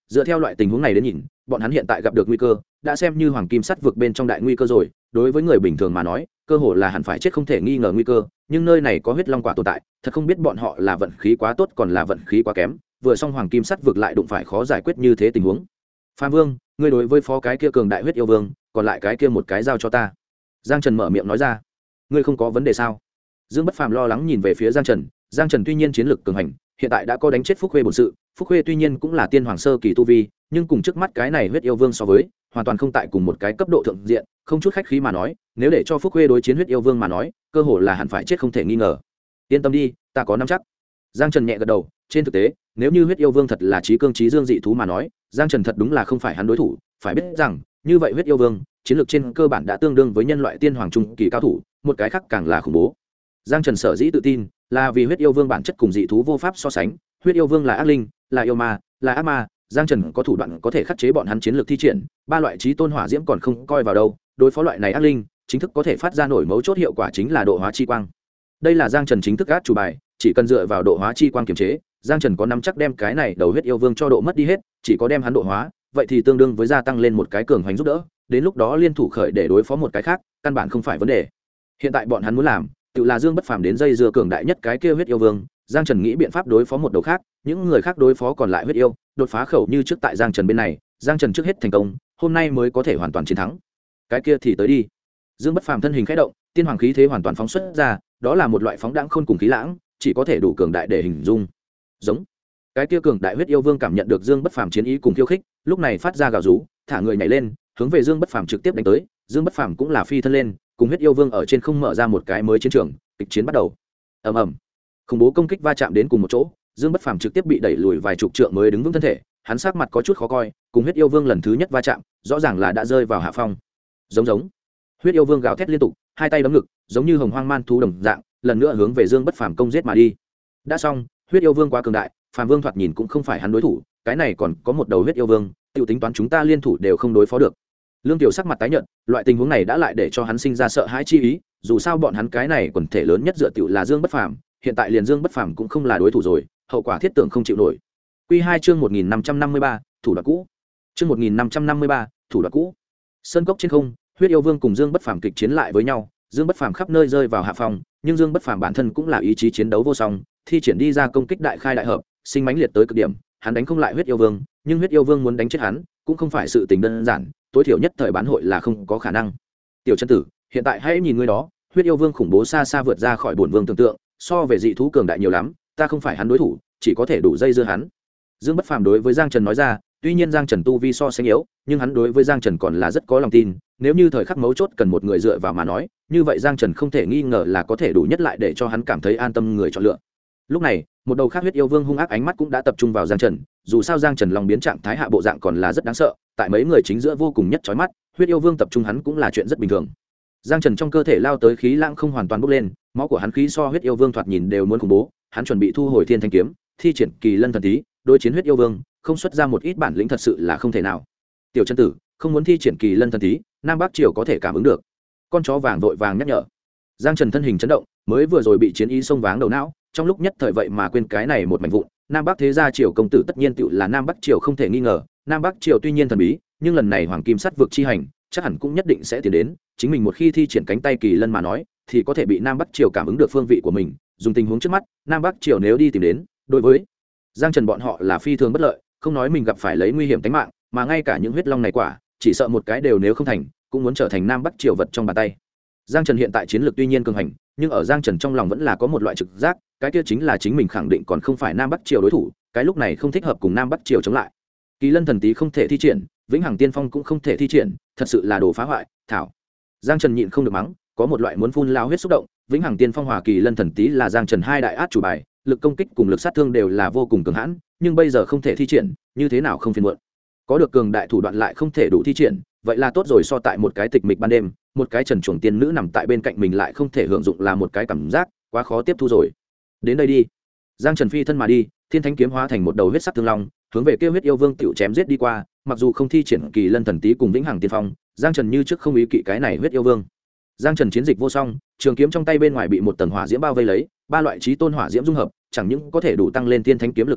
dựa theo loại tình huống này đến nhìn, bọn hắn hiện tại gặp được nguy cơ đã xem như hoàng kim sắt vực bên trong đại nguy cơ rồi. Đối với người bình thường mà nói, cơ hồ là hẳn phải chết không thể nghi ngờ nguy cơ, nhưng nơi này có huyết long quả tồn tại, thật không biết bọn họ là vận khí quá tốt còn là vận khí quá kém, vừa xong hoàng kim sắt vực lại đụng phải khó giải quyết như thế tình huống. Phạm Vương, ngươi đối với phó cái kia cường đại huyết yêu vương, còn lại cái kia một cái giao cho ta. Giang Trần mở miệng nói ra. Ngươi không có vấn đề sao? Dương Bất Phàm lo lắng nhìn về phía Giang Trần. Giang Trần tuy nhiên chiến lược cường hành, hiện tại đã có đánh chết Phúc Khuê bổn sự. Phúc Khuê tuy nhiên cũng là tiên hoàng sơ kỳ tu vi, nhưng cùng trước mắt cái này huyết yêu vương so với, hoàn toàn không tại cùng một cái cấp độ thượng diện. Không chút khách khí mà nói, nếu để cho Phúc Khuê đối chiến huyết yêu vương mà nói, cơ hồ là hẳn phải chết không thể nghi ngờ. Yên tâm đi, ta có nắm chắc. Giang Trần nhẹ gật đầu. Trên thực tế, nếu như huyết yêu vương thật là trí cương trí dương dị thú mà nói, Giang Trần thật đúng là không phải hắn đối thủ. Phải biết rằng, như vậy huyết yêu vương chiến lược trên cơ bản đã tương đương với nhân loại tiên hoàng trung kỳ cao thủ, một cái khác càng là khủng bố. Giang Trần sở dĩ tự tin là vì huyết yêu vương bản chất cùng dị thú vô pháp so sánh. Huyết yêu vương là ác linh, là yêu ma, là ác ma. Giang Trần có thủ đoạn có thể khắc chế bọn hắn chiến lược thi triển, ba loại chí tôn hỏa diễm còn không coi vào đâu. Đối phó loại này ác linh, chính thức có thể phát ra nổi mấu chốt hiệu quả chính là độ hóa chi quang. Đây là Giang Trần chính thức át chủ bài, chỉ cần dựa vào độ hóa chi quang kiềm chế, Giang Trần có nắm chắc đem cái này đầu huyết yêu vương cho độ mất đi hết, chỉ có đem hắn độ hóa, vậy thì tương đương với gia tăng lên một cái cường hoành giúp đỡ, đến lúc đó liên thủ khởi để đối phó một cái khác, căn bản không phải vấn đề. Hiện tại bọn hắn muốn làm, tự là Dương Bất Phàm đến dây dưa cường đại nhất cái kia huyết yêu vương, Giang Trần nghĩ biện pháp đối phó một đầu khác, những người khác đối phó còn lại huyết yêu, đột phá khẩu như trước tại Giang Trần bên này, Giang Trần trước hết thành công, hôm nay mới có thể hoàn toàn chiến thắng. Cái kia thì tới đi. Dương Bất Phàm thân hình khẽ động, tiên hoàng khí thế hoàn toàn phóng xuất ra, đó là một loại phóng đãng khôn cùng khí lãng, chỉ có thể đủ cường đại để hình dung. Giống. Cái kia cường đại huyết yêu vương cảm nhận được Dương Bất Phàm chiến ý cùng khiêu khích, lúc này phát ra gào rú, thả người nhảy lên, hướng về Dương Bất Phàm trực tiếp đánh tới. Dương Bất Phàm cũng là phi thân lên, cùng huyết yêu vương ở trên không mở ra một cái mới chiến trường, kịch chiến bắt đầu. Ầm ầm. Khủng bố công kích va chạm đến cùng một chỗ, Dương Bất Phàm trực tiếp bị đẩy lùi vài chục trượng mới đứng vững thân thể, hắn sắc mặt có chút khó coi, cùng huyết yêu vương lần thứ nhất va chạm, rõ ràng là đã rơi vào hạ phong. Giống. Huyết yêu vương gào thét liên tục, hai tay đấm ngực, giống như hồng hoang man thú đồng dạng, lần nữa hướng về Dương Bất Phàm công giết mà đi. Đã xong, huyết yêu vương quá cường đại, Phàm Vương thoạt nhìn cũng không phải hắn đối thủ, cái này còn có một đầu huyết yêu vương, tiêu tính toán chúng ta liên thủ đều không đối phó được. Lương Tiểu sắc mặt tái nhợt, loại tình huống này đã lại để cho hắn sinh ra sợ hãi chi ý, dù sao bọn hắn cái này quần thể lớn nhất dựa tiểu là Dương Bất Phàm, hiện tại liền Dương Bất Phàm cũng không là đối thủ rồi, hậu quả thiết tưởng không chịu nổi. Quy 2 chương 1553, thủ đoạn cũ. Chương 1553, thủ đoạn cũ. Sơn cốc trên không, huyết yêu vương cùng Dương Bất Phàm kịch chiến lại với nhau, Dương Bất Phàm khắp nơi rơi vào hạ phong, nhưng Dương Bất Phàm bản thân cũng là ý chí chiến đấu vô song, thi triển đi ra công kích đại khai đại hợp, sinh mãnh liệt tới cực điểm, hắn đánh không lại huyết yêu vương, nhưng huyết yêu vương muốn đánh chết hắn, cũng không phải sự tình đơn giản, tối thiểu nhất thời bán hội là không có khả năng. Tiểu chân tử, hiện tại hãy nhìn ngươi đó, huyết yêu vương khủng bố xa xa vượt ra khỏi bổn vương tưởng tượng, so về dị thú cường đại nhiều lắm, ta không phải hắn đối thủ, chỉ có thể đủ dây dưa hắn. Dương Bất Phàm đối với Giang Trần nói ra, tuy nhiên Giang Trần tu vi so sánh yếu, nhưng hắn đối với Giang Trần còn là rất có lòng tin, nếu như thời khắc mấu chốt cần một người dựa vào mà nói, như vậy Giang Trần không thể nghi ngờ là có thể đủ nhất lại để cho hắn cảm thấy an tâm người chọn lựa. Lúc này, một đầu khác huyết yêu vương hung ác ánh mắt cũng đã tập trung vào Giang Trần, dù sao Giang Trần lòng biến trạng thái hạ bộ dạng còn là rất đáng sợ, tại mấy người chính giữa vô cùng nhất chói mắt, huyết yêu vương tập trung hắn cũng là chuyện rất bình thường. Giang Trần trong cơ thể lao tới khí lãng không hoàn toàn bốc lên, máu của hắn khí so huyết yêu vương thoạt nhìn đều muốn khủng bố, hắn chuẩn bị thu hồi thiên thanh kiếm, thi triển kỳ lân thần tí, đối chiến huyết yêu vương, không xuất ra một ít bản lĩnh thật sự là không thể nào. Tiểu chân tử, không muốn thi triển kỳ lân thần tí, Nam Bắc Triều có thể cảm ứng được. Con chó vàng vội vàng nhắc nhở. Giang Trần thân hình chấn động, mới vừa rồi bị chiến ý xông váng đầu não, trong lúc nhất thời vậy mà quên cái này một mảnh vụn. Nam Bắc thế gia triều công tử tất nhiên tựu là Nam Bắc Triều không thể nghi ngờ, Nam Bắc Triều tuy nhiên thần bí, nhưng lần này hoàng kim sắt vực chi hành, chắc hẳn cũng nhất định sẽ tiến đến, chính mình một khi thi triển cánh tay kỳ lân mà nói, thì có thể bị Nam Bắc Triều cảm ứng được phương vị của mình, dùng tình huống trước mắt, Nam Bắc Triều nếu đi tìm đến, đối với Giang Trần bọn họ là phi thường bất lợi, không nói mình gặp phải lấy nguy hiểm tính mạng, mà ngay cả những huyết long này quả, chỉ sợ một cái đều nếu không thành, cũng muốn trở thành Nam Bắc Triều vật trong bàn tay. Giang Trần hiện tại chiến lược tuy nhiên cường hành, nhưng ở Giang Trần trong lòng vẫn là có một loại trực giác, cái kia chính là chính mình khẳng định còn không phải Nam Bắc Triều đối thủ, cái lúc này không thích hợp cùng Nam Bắc Triều chống lại. Kỳ lân thần tí không thể thi triển, vĩnh hằng tiên phong cũng không thể thi triển, thật sự là đồ phá hoại. Thảo. Giang Trần nhịn không được mắng, có một loại muốn phun lao huyết xúc động. Vĩnh hằng tiên phong hòa kỳ lân thần tí là Giang Trần hai đại át chủ bài, lực công kích cùng lực sát thương đều là vô cùng cường hãn, nhưng bây giờ không thể thi triển, như thế nào không phiền muộn. Có được cường đại thủ đoạn lại không thể đủ thi triển, vậy là tốt rồi. So tại một cái tịch mịch ban đêm, một cái trần chuồng tiên nữ nằm tại bên cạnh mình lại không thể hưởng dụng là một cái cảm giác quá khó tiếp thu rồi. Đến đây đi. Giang Trần phi thân mà đi, thiên thánh kiếm hóa thành một đầu huyết sắc thương long, hướng về kia huyết yêu vương tiểu chém giết đi qua. Mặc dù không thi triển kỳ lân thần tí cùng vĩnh hằng tiên phong, Giang Trần như trước không ý kỵ cái này huyết yêu vương. Giang Trần chiến dịch vô song, trường kiếm trong tay bên ngoài bị một tầng hỏa diễm bao vây lấy, ba loại chí tôn hỏa diễm dung hợp, chẳng những có thể đủ tăng lên thiên thánh kiếm lực công kích,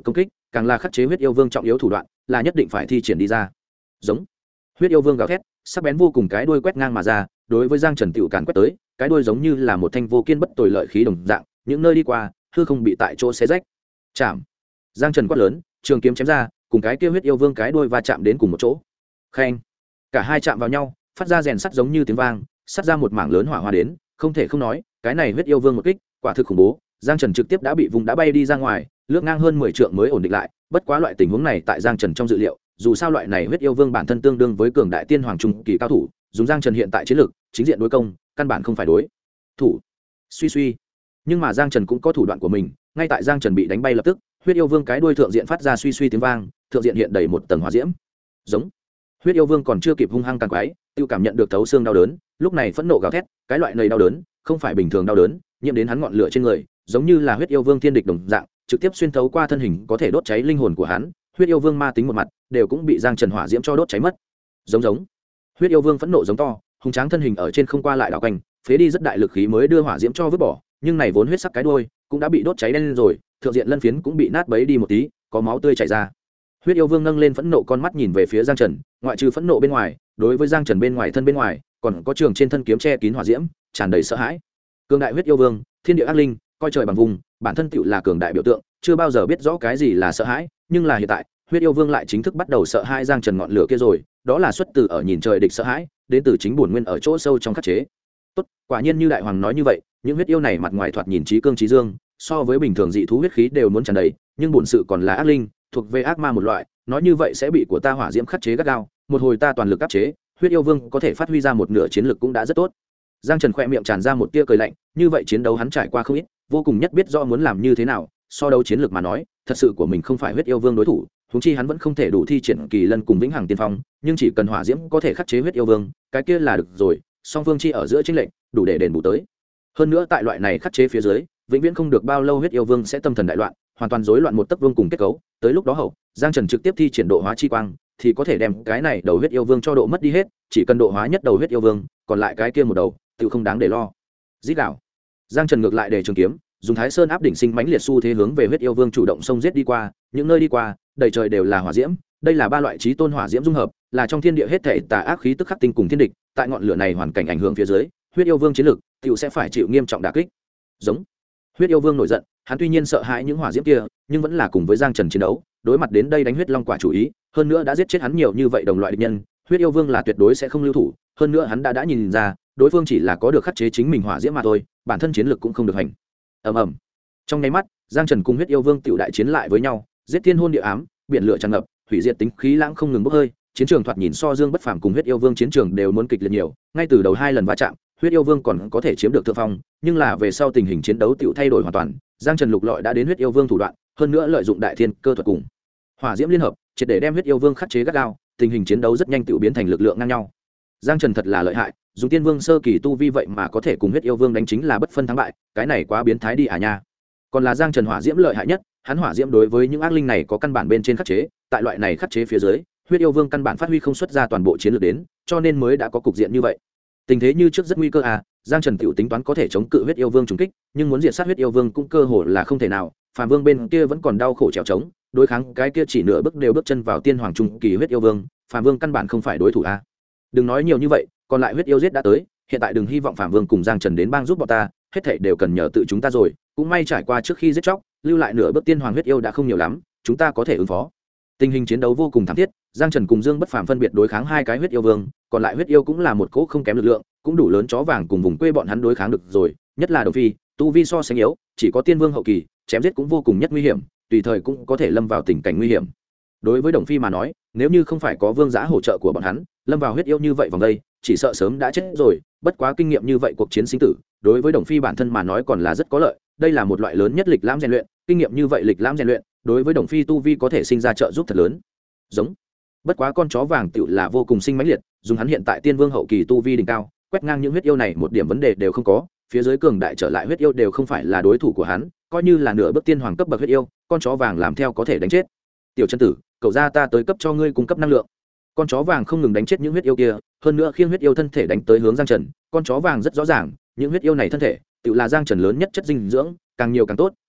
càng là khắc chế huyết yêu vương trọng yếu thủ đoạn, là nhất định phải thi triển đi ra. Giống. Huyết yêu vương gào thét, sắc bén vô cùng cái đuôi quét ngang mà ra, đối với Giang Trần tiểu càn quét tới, cái đuôi giống như là một thanh vô kiên bất tồi lợi khí đồng dạng, những nơi đi qua, hư không bị tại chỗ xé rách. Chạm. Giang Trần quát lớn, trường kiếm chém ra, cùng cái kia huyết yêu vương cái đuôi va chạm đến cùng một chỗ. Khen. Cả hai chạm vào nhau, phát ra rèn sắt giống như tiếng vang, sắt ra một mảng lớn hỏa hoa đến, không thể không nói, cái này huyết yêu vương một kích, quả thực khủng bố. Giang Trần trực tiếp đã bị vùng đã bay đi ra ngoài, lướt ngang hơn 10 trượng mới ổn định lại, bất quá loại tình huống này tại Giang Trần trong dự liệu, dù sao loại này huyết yêu vương bản thân tương đương với cường đại tiên hoàng trung kỳ cao thủ, dùng Giang Trần hiện tại chiến lược, chính diện đối công, căn bản không phải đối thủ. Suy suy. Nhưng mà Giang Trần cũng có thủ đoạn của mình, ngay tại Giang Trần bị đánh bay lập tức, huyết yêu vương cái đuôi thượng diện phát ra suy suy tiếng vang, thượng diện hiện đầy một tầng hỏa diễm. Giống. Huyết yêu vương còn chưa kịp hung hăng càng quái, tiêu cảm nhận được thấu xương đau đớn, lúc này phẫn nộ gào thét, cái loại này đau đớn, không phải bình thường đau đớn, nhiễm đến hắn ngọn lửa trên người, giống như là huyết yêu vương thiên địch đồng dạng, trực tiếp xuyên thấu qua thân hình có thể đốt cháy linh hồn của hắn. Huyết yêu vương ma tính một mặt, đều cũng bị Giang Trần hỏa diễm cho đốt cháy mất. Giống giống. Huyết yêu vương phẫn nộ giống to, hùng tráng thân hình ở trên không qua lại đảo quanh, phế đi rất đại lực khí mới đưa hỏa diễm cho vứt bỏ, nhưng này vốn huyết sắc cái đuôi cũng đã bị đốt cháy đen lên rồi, thượng diện lân phiến cũng bị nát bấy đi một tí, có máu tươi chảy ra. Huyết yêu vương nâng lên phẫn nộ con mắt nhìn về phía Giang Trần, ngoại trừ phẫn nộ bên ngoài, đối với Giang Trần bên ngoài thân bên ngoài, còn có trường trên thân kiếm che kín hỏa diễm, tràn đầy sợ hãi. Cường đại huyết yêu vương, thiên địa ác linh, coi trời bằng vùng, bản thân tựu là cường đại biểu tượng, chưa bao giờ biết rõ cái gì là sợ hãi, nhưng là hiện tại, huyết yêu vương lại chính thức bắt đầu sợ hãi Giang Trần ngọn lửa kia rồi, đó là xuất từ ở nhìn trời địch sợ hãi, đến từ chính bổn nguyên ở chỗ sâu trong khắc chế. Tốt, quả nhiên như đại hoàng nói như vậy, những huyết yêu này mặt ngoài thoạt nhìn trí cương trí dương, so với bình thường dị thú huyết khí đều muốn tràn đầy, nhưng bổn sự còn là ác linh, thuộc về ác ma một loại, nói như vậy sẽ bị của ta hỏa diễm khắc chế gắt gao, một hồi ta toàn lực áp chế, huyết yêu vương có thể phát huy ra một nửa chiến lực cũng đã rất tốt. Giang Trần khẽ miệng tràn ra một tia cười lạnh, như vậy chiến đấu hắn trải qua không ít, vô cùng nhất biết rõ muốn làm như thế nào, so đấu chiến lược mà nói, thật sự của mình không phải huyết yêu vương đối thủ, huống chi hắn vẫn không thể đủ thi triển kỳ lân cùng vĩnh hằng tiên phong, nhưng chỉ cần hỏa diễm có thể khắc chế huyết yêu vương, cái kia là được rồi, song phương chi ở giữa chênh lệnh, đủ để đền bù tới. Hơn nữa tại loại này khắc chế phía dưới, vĩnh viễn không được bao lâu huyết yêu vương sẽ tâm thần đại loạn, hoàn toàn rối loạn một tấc vương cùng kết cấu, tới lúc đó hậu, Giang Trần trực tiếp thi triển độ hóa chi quang, thì có thể đem cái này đầu huyết yêu vương cho độ mất đi hết, chỉ cần độ hóa nhất đầu huyết yêu vương, còn lại cái kia một đầu, tự không đáng để lo. Giết đảo. Giang Trần ngược lại để trường kiếm, dùng Thái Sơn áp đỉnh sinh mãnh liệt xu thế hướng về huyết yêu vương chủ động xông giết đi qua, những nơi đi qua, đầy trời đều là hỏa diễm, đây là ba loại chí tôn hỏa diễm dung hợp, là trong thiên địa hết thảy tà ác khí tức khắc tinh cùng thiên địch, tại ngọn lửa này hoàn cảnh ảnh hưởng phía dưới, huyết yêu vương chiến lực, tiểu sẽ phải chịu nghiêm trọng đả kích. Giống. Huyết yêu vương nổi giận, hắn tuy nhiên sợ hãi những hỏa diễm kia, nhưng vẫn là cùng với Giang Trần chiến đấu, đối mặt đến đây đánh huyết long quả chủ ý, hơn nữa đã giết chết hắn nhiều như vậy đồng loại địch nhân, huyết yêu vương là tuyệt đối sẽ không lưu thủ, hơn nữa hắn đã nhìn ra, đối phương chỉ là có được khắc chế chính mình hỏa diễm mà thôi, bản thân chiến lực cũng không được hành. Ầm ầm. Trong nháy mắt, Giang Trần cùng huyết yêu vương tiểu đại chiến lại với nhau, giết thiên hôn địa ám, biển lửa tràn ngập, hủy diệt tính khí lãng không ngừng bốc hơi, chiến trường thoạt nhìn so Dương Bất Phàm cùng huyết yêu vương chiến trường đều muốn kịch liệt nhiều, ngay từ đầu hai lần va chạm, huyết yêu vương còn có thể chiếm được thượng phong, nhưng là về sau tình hình chiến đấu tiểu thay đổi hoàn toàn, Giang Trần lục lọi đã đến huyết yêu vương thủ đoạn, hơn nữa lợi dụng đại thiên cơ thuật cùng hỏa diễm liên hợp, triệt để đem huyết yêu vương khắc chế gắt gao, tình hình chiến đấu rất nhanh tiểu biến thành lực lượng ngang nhau. Giang Trần thật là lợi hại, dùng tiên vương sơ kỳ tu vi vậy mà có thể cùng huyết yêu vương đánh chính là bất phân thắng bại, cái này quá biến thái đi à nha. Còn là Giang Trần hỏa diễm lợi hại nhất, hắn hỏa diễm đối với những ác linh này có căn bản bên trên khắc chế, tại loại này khắc chế phía dưới, huyết yêu vương căn bản phát huy không xuất ra toàn bộ chiến lược đến, cho nên mới đã có cục diện như vậy. Tình thế như trước rất nguy cơ à, Giang Trần tiểu tính toán có thể chống cự huyết yêu vương trùng kích, nhưng muốn diệt sát huyết yêu vương cũng cơ hồ là không thể nào, Phàm Vương bên kia vẫn còn đau khổ trèo trống, đối kháng cái kia chỉ nửa bước đều bước chân vào tiên hoàng trung kỳ huyết yêu vương, Phàm Vương căn bản không phải đối thủ a. Đừng nói nhiều như vậy, còn lại huyết yêu giết đã tới, hiện tại đừng hy vọng Phàm Vương cùng Giang Trần đến bang giúp bọn ta, hết thảy đều cần nhờ tự chúng ta rồi, cũng may trải qua trước khi giết chóc, lưu lại nửa bước tiên hoàng huyết yêu đã không nhiều lắm, chúng ta có thể ứng phó. Tình hình chiến đấu vô cùng thảm thiết, Giang Trần cùng Dương Bất Phàm phân biệt đối kháng hai cái huyết yêu vương, còn lại huyết yêu cũng là một cỗ không kém lực lượng, cũng đủ lớn chó vàng cùng vùng quê bọn hắn đối kháng được rồi, nhất là Đồng Phi, tu vi so sánh yếu, chỉ có tiên vương hậu kỳ, chém giết cũng vô cùng nhất nguy hiểm, tùy thời cũng có thể lâm vào tình cảnh nguy hiểm. Đối với Đồng Phi mà nói, nếu như không phải có vương giá hỗ trợ của bọn hắn, lâm vào huyết yêu như vậy vòng đây, chỉ sợ sớm đã chết rồi, bất quá kinh nghiệm như vậy cuộc chiến sinh tử, đối với Đồng Phi bản thân mà nói còn là rất có lợi, đây là một loại lớn nhất lịch lãm rèn luyện, kinh nghiệm như vậy lịch lãm rèn luyện, đối với Đồng Phi tu vi có thể sinh ra trợ giúp thật lớn. Giống. Bất quá con chó vàng tựu là vô cùng sinh mãnh liệt, dùng hắn hiện tại tiên vương hậu kỳ tu vi đỉnh cao, quét ngang những huyết yêu này một điểm vấn đề đều không có, phía dưới cường đại trở lại huyết yêu đều không phải là đối thủ của hắn, coi như là nửa bước tiên hoàng cấp bậc huyết yêu, con chó vàng làm theo có thể đánh chết. Tiểu chân tử, cậu ra ta tới cấp cho ngươi cung cấp năng lượng. Con chó vàng không ngừng đánh chết những huyết yêu kia, hơn nữa khiêng huyết yêu thân thể đánh tới hướng Giang Trần, con chó vàng rất rõ ràng, những huyết yêu này thân thể, tự là Giang Trần lớn nhất chất dinh dưỡng, càng nhiều càng tốt,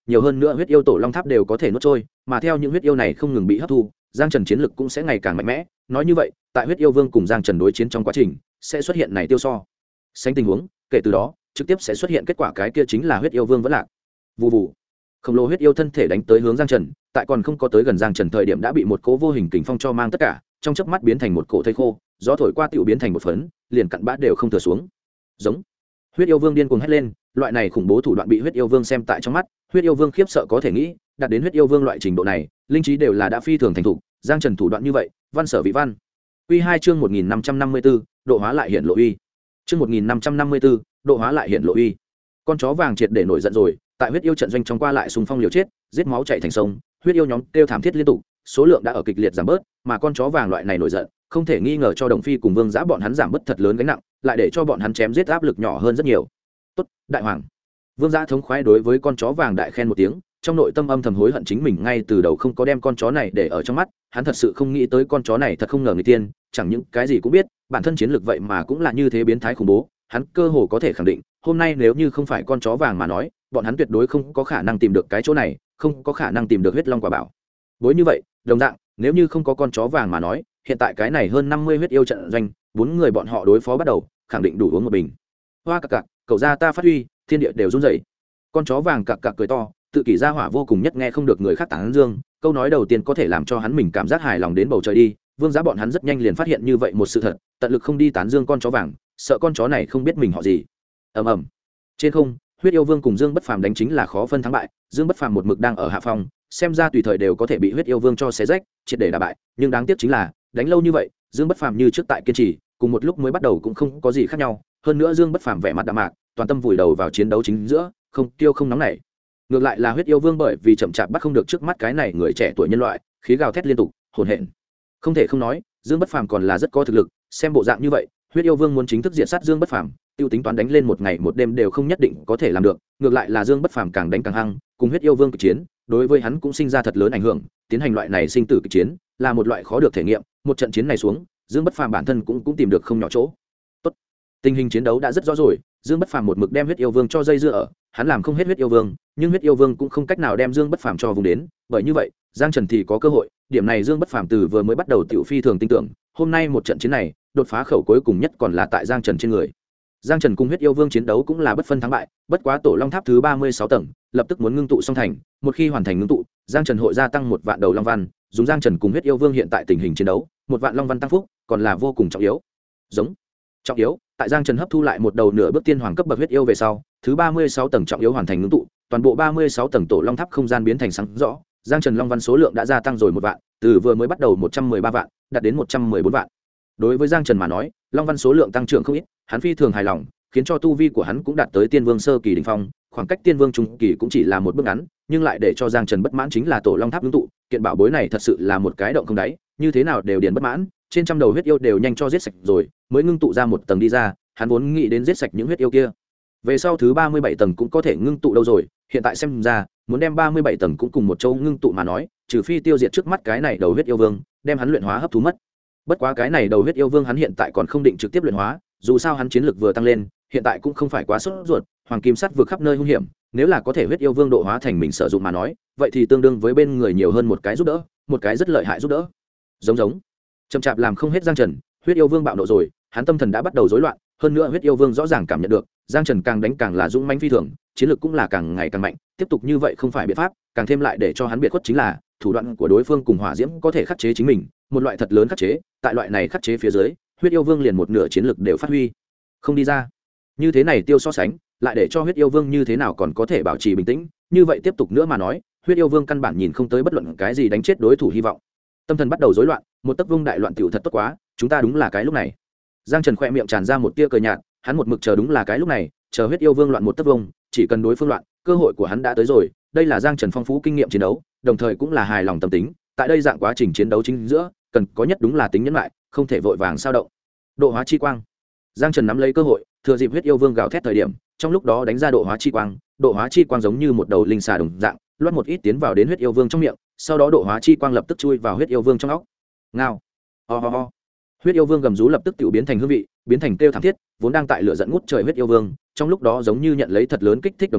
nhiều hơn nữa huyết yêu tổ long tháp đều có thể nuốt trôi, mà theo những huyết yêu này không ngừng bị hấp thu, Giang Trần chiến lực cũng sẽ ngày càng mạnh mẽ. Nói như vậy, tại huyết yêu vương cùng Giang Trần đối chiến trong quá trình, sẽ xuất hiện này tiêu so sánh tình huống, kể từ đó, trực tiếp sẽ xuất hiện kết quả, cái kia chính là huyết yêu vương vẫn lạc. Vù vù. Khổng lồ huyết yêu thân thể đánh tới hướng Giang Trần, tại còn không có tới gần Giang Trần thời điểm đã bị một cỗ vô hình kình phong cho mang tất cả, trong chớp mắt biến thành một cổ thây khô, gió thổi qua tiểu biến thành một phấn, liền cặn bã đều không thừa xuống. Giống. Huyết yêu vương điên cuồng hét lên, loại này khủng bố thủ đoạn bị huyết yêu vương xem tại trong mắt, huyết yêu vương khiếp sợ có thể nghĩ, đạt đến huyết yêu vương loại trình độ này, linh trí đều là đã phi thường thành thục, Giang Trần thủ đoạn như vậy, văn sở vị văn. Quy 2 chương 1554, độ hóa lại hiện lộ uy. Chương 1554, độ hóa lại hiện lộ uy. Con chó vàng triệt để nổi giận rồi, tại huyết yêu trận doanh trong qua lại xung phong liều chết, giết máu chảy thành sông, huyết yêu nhóm kêu thảm thiết liên tục, số lượng đã ở kịch liệt giảm bớt, mà con chó vàng loại này nổi giận, không thể nghi ngờ cho Đồng Phi cùng Vương Giã bọn hắn giảm bớt thật lớn gánh nặng, lại để cho bọn hắn chém giết áp lực nhỏ hơn rất nhiều. Tốt, đại hoàng. Vương Giã thống khoái đối với con chó vàng đại khen một tiếng, trong nội tâm âm thầm hối hận chính mình ngay từ đầu không có đem con chó này để ở trong mắt, hắn thật sự không nghĩ tới con chó này thật không ngờ người tiên, chẳng những cái gì cũng biết, bản thân chiến lược vậy mà cũng là như thế biến thái khủng bố, hắn cơ hồ có thể khẳng định, hôm nay nếu như không phải con chó vàng mà nói, bọn hắn tuyệt đối không có khả năng tìm được cái chỗ này, không có khả năng tìm được huyết long quả bảo. Bối như vậy, đồng dạng, nếu như không có con chó vàng mà nói, hiện tại cái này hơn 50 huyết yêu trận doanh, 4 người bọn họ đối phó bắt đầu, khẳng định đủ uống một bình. Hoa cặc cặc, cậu ra ta phát huy, thiên địa đều run rẩy. Con chó vàng cặc cặc cười to, tự kỷ ra hỏa vô cùng nhất nghe không được người khác tán dương, câu nói đầu tiên có thể làm cho hắn mình cảm giác hài lòng đến bầu trời đi. Vương Giá bọn hắn rất nhanh liền phát hiện như vậy một sự thật, tận lực không đi tán dương con chó vàng, sợ con chó này không biết mình họ gì. Ầm ầm. Trên không, huyết yêu vương cùng Dương Bất Phàm đánh chính là khó phân thắng bại, Dương Bất Phàm một mực đang ở hạ phong, xem ra tùy thời đều có thể bị huyết yêu vương cho xé rách, triệt để đả bại, nhưng đáng tiếc chính là, đánh lâu như vậy, Dương Bất Phàm như trước tại kiên trì, cùng một lúc mới bắt đầu cũng không có gì khác nhau, hơn nữa Dương Bất Phàm vẻ mặt đạm mạc, toàn tâm vùi đầu vào chiến đấu chính giữa, không tiêu không nóng nảy. Ngược lại là huyết yêu vương bởi vì chậm chạp bắt không được trước mắt cái này người trẻ tuổi nhân loại, khí gào thét liên tục, hỗn hển. Không thể không nói, Dương Bất Phàm còn là rất có thực lực, xem bộ dạng như vậy, huyết yêu vương muốn chính thức diệt sát Dương Bất Phàm, tiêu tính toán đánh lên một ngày một đêm đều không nhất định có thể làm được, ngược lại là Dương Bất Phàm càng đánh càng hăng, cùng huyết yêu vương kịch chiến, đối với hắn cũng sinh ra thật lớn ảnh hưởng, tiến hành loại này sinh tử kịch chiến, là một loại khó được thể nghiệm, một trận chiến này xuống, Dương Bất Phàm bản thân cũng tìm được không nhỏ chỗ. Tốt. Tình hình chiến đấu đã rất rõ rồi, Dương Bất Phàm một mực đem huyết yêu vương cho dây dưa ở, hắn làm không hết huyết yêu vương, nhưng huyết yêu vương cũng không cách nào đem Dương Bất Phàm cho vùng đến, bởi như vậy, Giang Trần thì có cơ hội, điểm này Dương Bất Phàm từ vừa mới bắt đầu tiểu phi thường tin tưởng, hôm nay một trận chiến này, đột phá khẩu cuối cùng nhất còn là tại Giang Trần trên người. Giang Trần cùng huyết yêu vương chiến đấu cũng là bất phân thắng bại, bất quá tổ long tháp thứ 36 tầng, lập tức muốn ngưng tụ xong thành, một khi hoàn thành ngưng tụ, Giang Trần hội gia tăng 1 vạn đầu long văn, dùng Giang Trần cùng huyết yêu vương hiện tại tình hình chiến đấu, 1 vạn long văn tăng phúc, còn là vô cùng trọng yếu. Giống trọng yếu, tại Giang Trần hấp thu lại một đầu nửa bước tiên hoàng cấp bậc huyết yêu về sau, thứ 36 tầng trọng yếu hoàn thành ngưng tụ, toàn bộ 36 tầng tổ long tháp không gian biến thành sáng rõ, Giang Trần long văn số lượng đã gia tăng rồi 1 vạn, từ vừa mới bắt đầu 113 vạn, đạt đến 114 vạn. Đối với Giang Trần mà nói, long văn số lượng tăng trưởng không ít, hắn phi thường hài lòng, khiến cho tu vi của hắn cũng đạt tới tiên vương sơ kỳ đỉnh phong, khoảng cách tiên vương trung kỳ cũng chỉ là một bước ngắn, nhưng lại để cho Giang Trần bất mãn chính là tổ long tháp ngưng tụ, kiện bảo bối này thật sự là một cái động không đáy, như thế nào đều điền bất mãn, trên trăm đầu huyết yêu đều nhanh cho giết sạch rồi, mới ngưng tụ ra một tầng đi ra, hắn vốn nghĩ đến giết sạch những huyết yêu kia. Về sau thứ 37 tầng cũng có thể ngưng tụ đâu rồi, hiện tại xem ra, muốn đem 37 tầng cũng cùng một chỗ ngưng tụ mà nói, trừ phi tiêu diệt trước mắt cái này đầu huyết yêu vương, đem hắn luyện hóa hấp thu mất. Bất quá cái này đầu huyết yêu vương hắn hiện tại còn không định trực tiếp luyện hóa, dù sao hắn chiến lực vừa tăng lên, hiện tại cũng không phải quá sốt ruột, hoàng kim sắt vượt khắp nơi hung hiểm, nếu là có thể huyết yêu vương độ hóa thành mình sử dụng mà nói, vậy thì tương đương với bên người nhiều hơn một cái giúp đỡ, một cái rất lợi hại giúp đỡ. Giống chậm chạp làm không hết Giang Trần, huyết yêu vương bạo nộ rồi, hắn tâm thần đã bắt đầu rối loạn, hơn nữa huyết yêu vương rõ ràng cảm nhận được, Giang Trần càng đánh càng là dũng mãnh phi thường, chiến lược cũng là càng ngày càng mạnh, tiếp tục như vậy không phải biện pháp, càng thêm lại để cho hắn biệt khuất chính là, thủ đoạn của đối phương cùng hỏa diễm có thể khắc chế chính mình, một loại thật lớn khắc chế, tại loại này khắc chế phía dưới, huyết yêu vương liền một nửa chiến lược đều phát huy không đi ra. Như thế này tiêu so sánh, lại để cho huyết yêu vương như thế nào còn có thể bảo trì bình tĩnh, như vậy tiếp tục nữa mà nói, huyết yêu vương căn bản nhìn không tới bất luận cái gì đánh chết đối thủ hy vọng. Tâm thần bắt đầu rối loạn, một tấc vung đại loạn tiểu thật tốt quá, chúng ta đúng là cái lúc này. Giang Trần khẽ miệng tràn ra một tia cười nhạt, hắn một mực chờ đúng là cái lúc này, chờ huyết yêu vương loạn một tấc vung, chỉ cần đối phương loạn, cơ hội của hắn đã tới rồi. Đây là Giang Trần phong phú kinh nghiệm chiến đấu, đồng thời cũng là hài lòng tâm tính, tại đây dạng quá trình chiến đấu chính giữa, cần có nhất đúng là tính nhẫn lại, không thể vội vàng sao động. Độ hóa chi quang. Giang Trần nắm lấy cơ hội, thừa dịp huyết yêu vương gào thét thời điểm, trong lúc đó đánh ra độ hóa chi quang. Độ hóa chi quang giống như một đầu linh xà đồng dạng, loát một ít tiến vào đến huyết yêu vương trong miệng, sau đó độ hóa chi quang lập tức chui vào huyết yêu vương trong óc. Ngao. Ho. Huyết yêu vương gầm rú lập tức tiểu biến thành hương vị, biến thành kêu thảm thiết, vốn đang tại lửa giận ngút trời huyết yêu vương, trong lúc đó giống như nhận lấy thật lớn kích thích đồng dạng,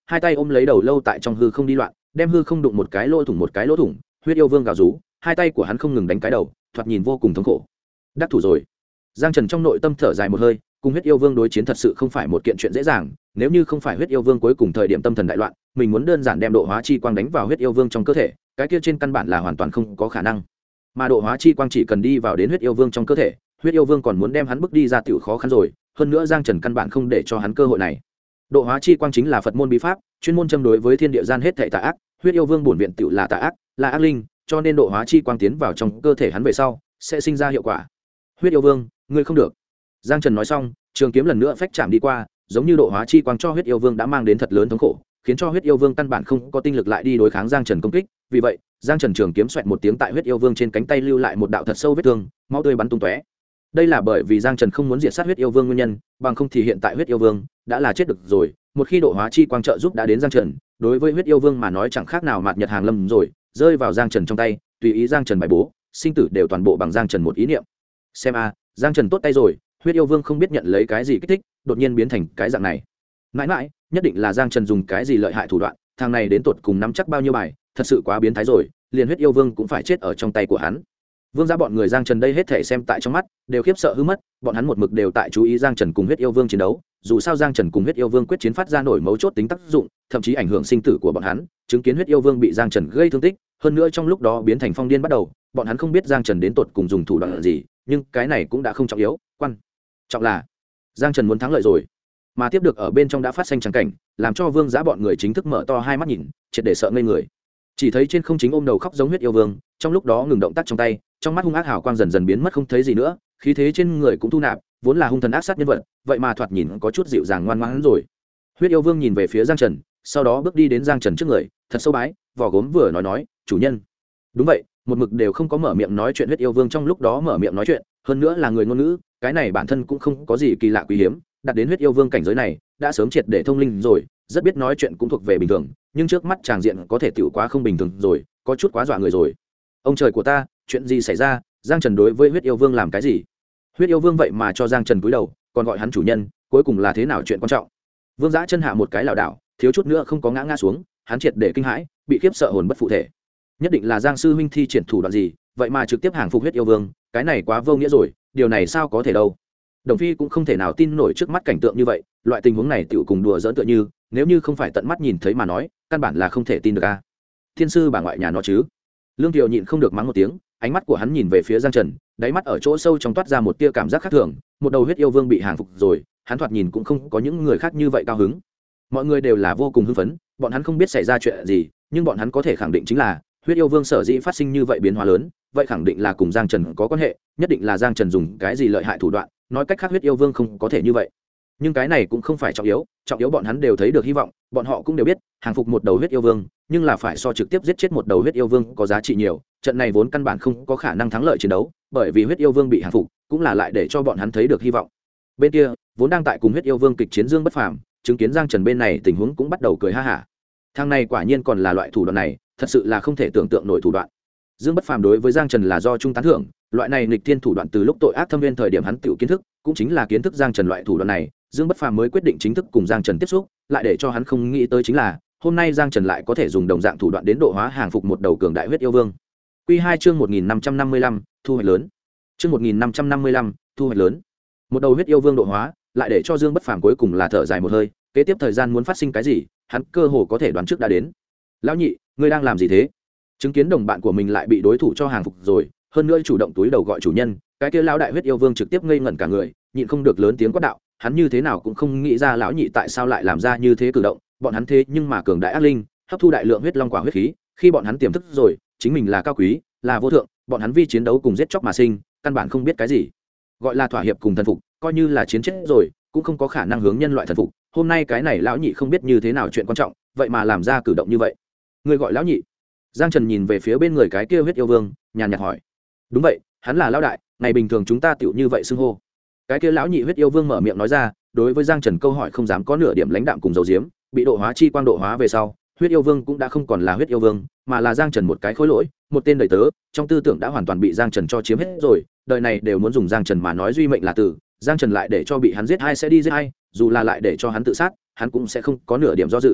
hai tay ôm lấy đầu lâu tại trong hư không đi loạn, đem hư không đụng một cái lỗ thủng. Huyết yêu vương gào rú, hai tay của hắn không ngừng đánh cái đầu, thoạt nhìn vô cùng thống khổ. Đắc thủ rồi. Giang Trần trong nội tâm thở dài một hơi, cùng huyết yêu vương đối chiến thật sự không phải một kiện chuyện dễ dàng, nếu như không phải huyết yêu vương cuối cùng thời điểm tâm thần đại loạn, mình muốn đơn giản đem độ hóa chi quang đánh vào huyết yêu vương trong cơ thể, cái kia trên căn bản là hoàn toàn không có khả năng. Mà độ hóa chi quang chỉ cần đi vào đến huyết yêu vương trong cơ thể, huyết yêu vương còn muốn đem hắn bước đi ra tiểu khó khăn rồi, hơn nữa Giang Trần căn bản không để cho hắn cơ hội này. Độ hóa chi quang chính là Phật môn bí pháp, chuyên môn châm đối với thiên địa gian hết thảy tà ác, huyết yêu vương bổn viện tiểu là tà ác, là ác linh, cho nên độ hóa chi quang tiến vào trong cơ thể hắn về sau, sẽ sinh ra hiệu quả. Huyết yêu vương, ngươi không được. Giang Trần nói xong, trường kiếm lần nữa phách chạm đi qua, giống như độ hóa chi quang cho huyết yêu vương đã mang đến thật lớn thống khổ, khiến cho huyết yêu vương căn bản không có tinh lực lại đi đối kháng Giang Trần công kích, vì vậy, Giang Trần trường kiếm xoẹt một tiếng tại huyết yêu vương trên cánh tay lưu lại một đạo thật sâu vết thương, máu tươi bắn tung tóe. Đây là bởi vì Giang Trần không muốn diệt sát huyết yêu vương nguyên nhân, bằng không thì hiện tại huyết yêu vương đã là chết được rồi, một khi độ hóa chi quang trợ giúp đã đến Giang Trần, đối với huyết yêu vương mà nói chẳng khác nào mạt nhật hàng lâm rồi, rơi vào Giang Trần trong tay, tùy ý Giang Trần bài bố, sinh tử đều toàn bộ bằng Giang Trần một ý niệm. Xem a, Giang Trần tốt tay rồi, huyết yêu vương không biết nhận lấy cái gì kích thích, đột nhiên biến thành cái dạng này. Mãi mãi, nhất định là Giang Trần dùng cái gì lợi hại thủ đoạn, thằng này đến tột cùng nắm chắc bao nhiêu bài, thật sự quá biến thái rồi, liền huyết yêu vương cũng phải chết ở trong tay của hắn. Vương gia bọn người Giang Trần đây hết thể xem tại trong mắt, đều khiếp sợ hư mất, bọn hắn một mực đều tại chú ý Giang Trần cùng huyết yêu vương chiến đấu, dù sao Giang Trần cùng huyết yêu vương quyết chiến phát ra nổi mấu chốt tính tác dụng, thậm chí ảnh hưởng sinh tử của bọn hắn, chứng kiến huyết yêu vương bị Giang Trần gây thương tích, hơn nữa trong lúc đó biến thành phong điên bắt đầu, bọn hắn không biết Giang Trần đến tột cùng dùng thủ đoạn gì, nhưng cái này cũng đã không trọng yếu, quan trọng là Giang Trần muốn thắng lợi rồi. Mà tiếp được ở bên trong đã phát sinh trắng cảnh, làm cho Vương gia bọn người chính thức mở to hai mắt nhìn, triệt để sợ ngây người. Chỉ thấy trên không chính ôm đầu khóc giống huyết yêu vương, trong lúc đó ngừng động tác trong tay, trong mắt hung ác hào quang dần dần biến mất không thấy gì nữa, khí thế trên người cũng thu nạp, vốn là hung thần ác sát nhân vật, vậy mà thoạt nhìn có chút dịu dàng ngoan ngoãn rồi. Huyết yêu vương nhìn về phía Giang Trần, sau đó bước đi đến Giang Trần trước người, thật sâu bái, vỏ gốm vừa nói, chủ nhân. Đúng vậy, một mực đều không có mở miệng nói chuyện huyết yêu vương trong lúc đó mở miệng nói chuyện, hơn nữa là người ngôn ngữ, cái này bản thân cũng không có gì kỳ lạ quý hiếm, đặt đến huyết yêu vương cảnh giới này, đã sớm triệt để thông linh rồi, rất biết nói chuyện cũng thuộc về bình thường, nhưng trước mắt tràng diện có thể tiểu quá không bình thường rồi, có chút quá dọa người rồi. Ông trời của ta, chuyện gì xảy ra? Giang Trần đối với huyết yêu vương làm cái gì? Huyết yêu vương vậy mà cho Giang Trần cúi đầu, còn gọi hắn chủ nhân, cuối cùng là thế nào chuyện quan trọng? Vương Dã chân hạ một cái lảo đảo, thiếu chút nữa không có ngã xuống, hắn triệt để kinh hãi, bị khiếp sợ hồn bất phụ thể. Nhất định là Giang sư huynh thi triển thủ đoạn gì, vậy mà trực tiếp hàng phục huyết yêu vương, cái này quá vô nghĩa rồi, điều này sao có thể đâu? Đồng Phi cũng không thể nào tin nổi trước mắt cảnh tượng như vậy, loại tình huống này tựu cùng đùa giỡn tựa như, nếu như không phải tận mắt nhìn thấy mà nói, căn bản là không thể tin được a. Thiên sư bà ngoại nhà nó chứ? Lương Kiều nhịn không được mắng một tiếng, ánh mắt của hắn nhìn về phía Giang Trần, đáy mắt ở chỗ sâu trong toát ra một tia cảm giác khác thường, một đầu huyết yêu vương bị hàng phục rồi, hắn thoạt nhìn cũng không có những người khác như vậy cao hứng. Mọi người đều là vô cùng hưng phấn, bọn hắn không biết xảy ra chuyện gì, nhưng bọn hắn có thể khẳng định chính là huyết yêu vương sở dĩ phát sinh như vậy biến hóa lớn, vậy khẳng định là cùng Giang Trần có quan hệ, nhất định là Giang Trần dùng cái gì lợi hại thủ đoạn, nói cách khác huyết yêu vương không có thể như vậy. Nhưng cái này cũng không phải trọng yếu bọn hắn đều thấy được hy vọng, bọn họ cũng đều biết hàng phục một đầu huyết yêu vương, nhưng là phải so trực tiếp giết chết một đầu huyết yêu vương có giá trị nhiều, trận này vốn căn bản không có khả năng thắng lợi chiến đấu, bởi vì huyết yêu vương bị hàng phục cũng là lại để cho bọn hắn thấy được hy vọng. Bên kia vốn đang tại cùng huyết yêu vương kịch chiến Dương Bất Phàm, chứng kiến Giang Trần bên này tình huống cũng bắt đầu cười ha hả. Thằng này quả nhiên còn là loại thủ đoạn này, thật sự là không thể tưởng tượng nổi thủ đoạn. Dương Bất Phàm đối với Giang Trần là do trung tán thưởng, loại này nghịch thiên thủ đoạn từ lúc tội ác thâm viên thời điểm hắn tự kiến thức, cũng chính là kiến thức Giang Trần loại thủ đoạn này, Dương Bất Phàm mới quyết định chính thức cùng Giang Trần tiếp xúc, lại để cho hắn không nghĩ tới chính là, hôm nay Giang Trần lại có thể dùng đồng dạng thủ đoạn đến độ hóa hàng phục một đầu cường đại huyết yêu vương. Quy 2 chương 1555, thu hoạch lớn. Chương 1555, thu hoạch lớn. Một đầu huyết yêu vương độ hóa, lại để cho Dương Bất Phàm cuối cùng là thở dài một hơi, kế tiếp thời gian muốn phát sinh cái gì, hắn cơ hồ có thể đoán trước đã đến. Lão nhị, ngươi đang làm gì thế? Chứng kiến đồng bạn của mình lại bị đối thủ cho hàng phục rồi, hơn nữa chủ động túi đầu gọi chủ nhân, cái kia lão đại huyết yêu vương trực tiếp ngây ngẩn cả người, nhịn không được lớn tiếng quát đạo, hắn như thế nào cũng không nghĩ ra lão nhị tại sao lại làm ra như thế cử động, bọn hắn thế nhưng mà cường đại ác linh, hấp thu đại lượng huyết long quả huyết khí, khi bọn hắn tiềm thức rồi, chính mình là cao quý, là vô thượng, bọn hắn vì chiến đấu cùng giết chóc mà sinh, căn bản không biết cái gì gọi là thỏa hiệp cùng thần phục, coi như là chiến chết rồi, cũng không có khả năng hướng nhân loại thần phục. Hôm nay cái này lão nhị không biết như thế nào chuyện quan trọng, vậy mà làm ra cử động như vậy. Người gọi lão nhị? Giang Trần nhìn về phía bên người cái kia huyết yêu vương, nhàn nhạt hỏi. Đúng vậy, hắn là lão đại, ngày bình thường chúng ta tựu như vậy xưng hô. Cái kia lão nhị huyết yêu vương mở miệng nói ra, đối với Giang Trần câu hỏi không dám có nửa điểm lãnh đạm cùng dầu diếm, bị độ hóa chi quang độ hóa về sau, huyết yêu vương cũng đã không còn là huyết yêu vương, mà là Giang Trần một cái khối lỗi, một tên đầy tớ, trong tư tưởng đã hoàn toàn bị Giang Trần cho chiếm hết rồi, đời này đều muốn dùng Giang Trần mà nói duy mệnh là tử, Giang Trần lại để cho bị hắn giết hay sẽ đi giết hay, dù là lại để cho hắn tự sát, hắn cũng sẽ không có nửa điểm do dự.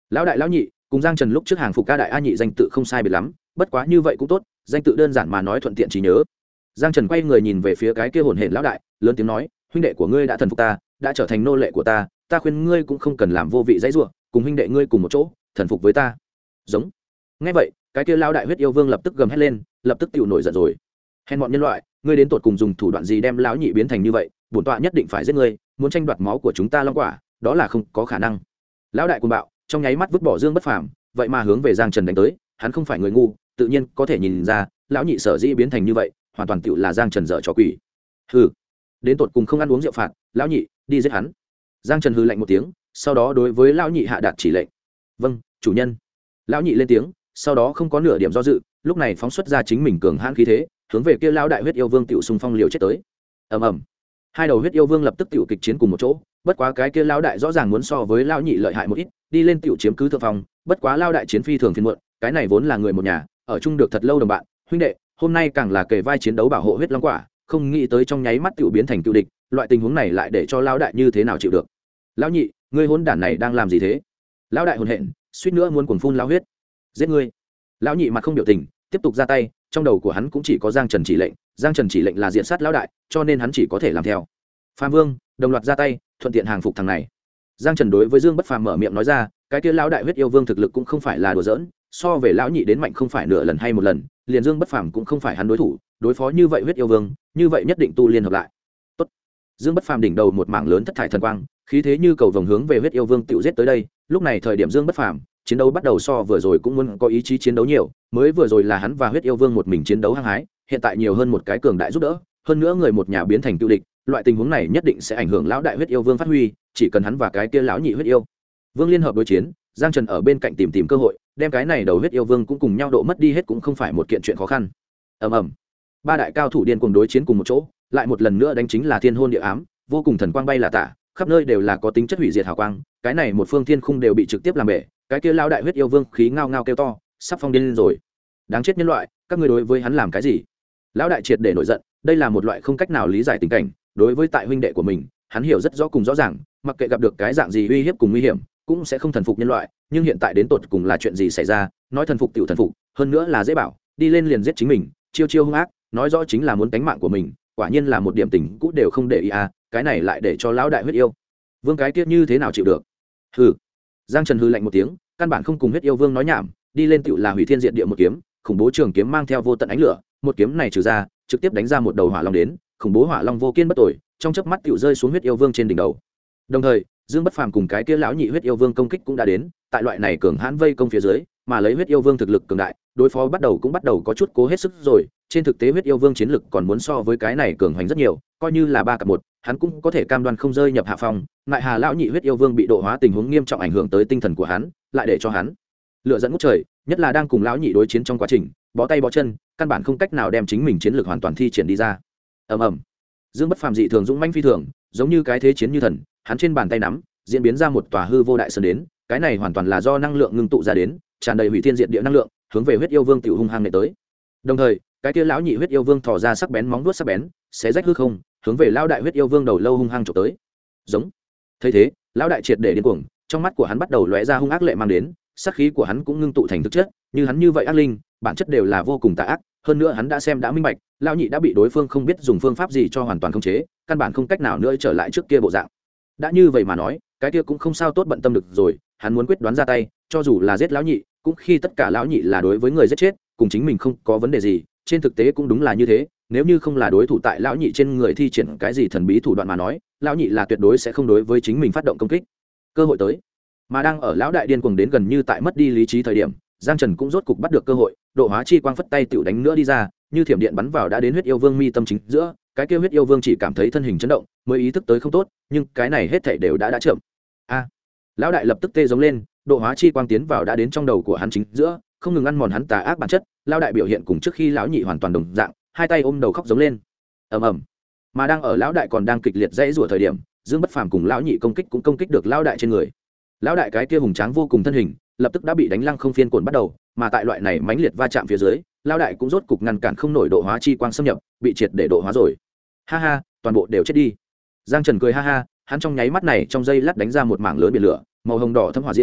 lão đại lão nhị cùng giang trần lúc trước hàng phục ca đại a nhị danh tự không sai biệt lắm, bất quá như vậy cũng tốt, danh tự đơn giản mà nói thuận tiện trí nhớ. Giang Trần quay người nhìn về phía cái kia hồn hển lão đại, lớn tiếng nói, huynh đệ của ngươi đã thần phục ta, đã trở thành nô lệ của ta, ta khuyên ngươi cũng không cần làm vô vị dãy rủa, cùng huynh đệ ngươi cùng một chỗ thần phục với ta. Giống. Nghe vậy, cái kia lão đại huyết yêu vương lập tức gầm hét lên, lập tức tiểu nổi giận rồi. Hèn bọn nhân loại, ngươi đến tột cùng dùng thủ đoạn gì đem lão nhị biến thành như vậy, bổn tọa nhất định phải giết ngươi, muốn tranh đoạt máu của chúng ta long quả, đó là không có khả năng. Lão đại cuồng bạo, trong nháy mắt vứt bỏ Dương Bất Phàm, vậy mà hướng về Giang Trần đánh tới, hắn không phải người ngu, tự nhiên có thể nhìn ra, lão nhị sở dĩ biến thành như vậy, hoàn toàn tựu là Giang Trần dở trò quỷ. Hừ, đến tột cùng không ăn uống rượu phạt, lão nhị, đi giết hắn. Giang Trần hừ lạnh một tiếng, sau đó đối với lão nhị hạ đạt chỉ lệnh. Vâng, chủ nhân. Lão nhị lên tiếng, sau đó không có nửa điểm do dự, lúc này phóng xuất ra chính mình cường hãn khí thế, hướng về kia lão đại huyết yêu vương tiểu xung phong liều chết tới. Ầm ầm. Hai đầu huyết yêu vương lập tức tiểu kịch chiến cùng một chỗ, bất quá cái kia lão đại rõ ràng muốn so với lão nhị lợi hại một ít, đi lên tiểu chiếm cứ thượng phong, bất quá lão đại chiến phi thường phiền muộn, cái này vốn là người một nhà, ở chung được thật lâu đồng bạn, huynh đệ, hôm nay càng là kề vai chiến đấu bảo hộ huyết long quả, không nghĩ tới trong nháy mắt tiểu biến thành cựu địch, loại tình huống này lại để cho lão đại như thế nào chịu được. Lão nhị, ngươi hỗn đản này đang làm gì thế? Lão đại hồn hện, suýt nữa muốn cuồng phun lão huyết. Giết ngươi. Lão nhị mặt không biểu tình, tiếp tục ra tay, trong đầu của hắn cũng chỉ có Giang Trần chỉ lệnh, Giang Trần chỉ lệnh là diện sát lão đại, cho nên hắn chỉ có thể làm theo. Phàm Vương đồng loạt ra tay, thuận tiện hàng phục thằng này. Giang Trần đối với Dương Bất Phàm mở miệng nói ra, cái kia lão đại huyết yêu vương thực lực cũng không phải là đùa giỡn, so về lão nhị đến mạnh không phải nửa lần hay một lần, liền Dương Bất Phàm cũng không phải hắn đối thủ, đối phó như vậy huyết yêu vương, như vậy nhất định tu liên hợp lại. Tốt. Dương Bất Phàm đỉnh đầu một mảng lớn thất thải thần quang, khí thế như cầu vồng hướng về huyết yêu vương tiểu giết tới đây, lúc này thời điểm Dương Bất Phàm, chiến đấu bắt đầu so vừa rồi cũng muốn có ý chí chiến đấu nhiều, mới vừa rồi là hắn và huyết yêu vương một mình chiến đấu hăng hái, hiện tại nhiều hơn một cái cường đại giúp đỡ, hơn nữa người một nhà biến thành cựu địch, loại tình huống này nhất định sẽ ảnh hưởng lão đại huyết yêu vương phát huy, chỉ cần hắn và cái kia lão nhị huyết yêu vương liên hợp đối chiến, Giang Trần ở bên cạnh tìm cơ hội, đem cái này đầu huyết yêu vương cũng cùng nhau độ mất đi hết cũng không phải một kiện chuyện khó khăn. Ầm ầm. Ba đại cao thủ điên cuồng đối chiến cùng một chỗ, lại một lần nữa đánh chính là thiên hôn địa ám, vô cùng thần quang bay là tả, khắp nơi đều là có tính chất hủy diệt hào quang, cái này một phương thiên khung đều bị trực tiếp làm bể, cái kia lão đại huyết yêu vương khí ngao ngao kêu to, sắp phong điên lên rồi. Đáng chết nhân loại, các ngươi đối với hắn làm cái gì? Lão đại triệt để nổi giận, đây là một loại không cách nào lý giải tình cảnh, đối với tại huynh đệ của mình, hắn hiểu rất rõ cùng rõ ràng, mặc kệ gặp được cái dạng gì uy hiếp cùng nguy hiểm, cũng sẽ không thần phục nhân loại, nhưng hiện tại đến tột cùng là chuyện gì xảy ra, nói thần phục tiểu thần phục, hơn nữa là dễ bảo, đi lên liền giết chính mình, chiêu chiêu hung ác, nói rõ chính là muốn tánh mạng của mình, quả nhiên là một điểm tình cũ đều không để ý à, cái này lại để cho lão đại huyết yêu vương cái tiết như thế nào chịu được. Hừ. Giang Trần hừ lạnh một tiếng, căn bản không cùng huyết yêu vương nói nhảm, đi lên tiểu là hủy thiên diệt địa một kiếm, khủng bố trường kiếm mang theo vô tận ánh lửa, một kiếm này trừ ra, trực tiếp đánh ra một đầu hỏa long đến, khủng bố hỏa long vô kiên bất tồi, trong chớp mắt tiểu rơi xuống huyết yêu vương trên đỉnh đầu. Đồng thời, Dương Bất Phàm cùng cái kia lão nhị huyết yêu vương công kích cũng đã đến, tại loại này cường hãn vây công phía dưới, mà lấy huyết yêu vương thực lực cường đại, đối phó bắt đầu có chút cố hết sức rồi, trên thực tế huyết yêu vương chiến lực còn muốn so với cái này cường hoành rất nhiều, coi như là 3-1, hắn cũng có thể cam đoan không rơi nhập hạ phong, lại hà lão nhị huyết yêu vương bị độ hóa tình huống nghiêm trọng ảnh hưởng tới tinh thần của hắn, lại để cho hắn lựa dẫn ngút trời, nhất là đang cùng lão nhị đối chiến trong quá trình, bó tay bó chân, căn bản không cách nào đem chính mình chiến lược hoàn toàn thi triển đi ra. Ầm ầm. Dương Bất Phàm dị thường dũng mãnh phi thường, giống như cái thế chiến như thần, hắn trên bàn tay nắm, diễn biến ra một tòa hư vô đại sơn đến, cái này hoàn toàn là do năng lượng ngưng tụ ra đến, tràn đầy hủy thiên diệt địa năng lượng, hướng về huyết yêu vương tiểu hung hăng này tới. Đồng thời, cái kia lão nhị huyết yêu vương thò ra sắc bén móng vuốt sắc bén, xé rách hư không, hướng về lão đại huyết yêu vương đầu lâu hung hăng chụp tới. Giống. Thấy thế, lão đại triệt để điên cuồng, trong mắt của hắn bắt đầu lóe ra hung ác lệ mang đến, sát khí của hắn cũng ngưng tụ thành thực chất, như hắn như vậy ác linh, bản chất đều là vô cùng tà ác, hơn nữa hắn đã xem đã minh bạch, lão nhị đã bị đối phương không biết dùng phương pháp gì cho hoàn toàn khống chế, căn bản không cách nào nữa trở lại trước kia bộ dạng. Đã như vậy mà nói, cái kia cũng không sao tốt bận tâm được rồi, hắn muốn quyết đoán ra tay, cho dù là giết lão nhị, cũng khi tất cả lão nhị là đối với người giết chết, cùng chính mình không có vấn đề gì, trên thực tế cũng đúng là như thế, nếu như không là đối thủ tại lão nhị trên người thi triển cái gì thần bí thủ đoạn mà nói, lão nhị là tuyệt đối sẽ không đối với chính mình phát động công kích. Cơ hội tới. Mà đang ở lão đại điên cuồng đến gần như tại mất đi lý trí thời điểm, Giang Trần cũng rốt cục bắt được cơ hội, độ hóa chi quang phất tay tiểu đánh nữa đi ra, như thiểm điện bắn vào đã đến huyết yêu vương mi tâm chính giữa, cái kia huyết yêu vương chỉ cảm thấy thân hình chấn động, mới ý thức tới không tốt, nhưng cái này hết thảy đều đã chậm. A! Lão đại lập tức tê giống lên, độ hóa chi quang tiến vào đã đến trong đầu của hắn chính giữa, không ngừng ăn mòn hắn tà ác bản chất, lão đại biểu hiện cùng trước khi lão nhị hoàn toàn đồng dạng, hai tay ôm đầu khóc giống lên. Ầm ầm. Mà đang ở lão đại còn đang kịch liệt dãy rủa thời điểm, Dương Bất Phàm cùng lão nhị công kích cũng công kích được lão đại trên người. Lão đại cái kia hùng tráng vô cùng thân hình, lập tức đã bị đánh lăng không phiên cuộn bắt đầu, mà tại loại này mãnh liệt va chạm phía dưới, lão đại cũng rốt cục ngăn cản không nổi độ hóa chi quang xâm nhập, bị triệt để độ hóa rồi. Ha ha, toàn bộ đều chết đi. Giang Trần cười ha ha, hắn trong nháy mắt này trong giây lát đánh ra một mảng lớn biển lửa, màu hồng đỏ thấm hỏa diễm,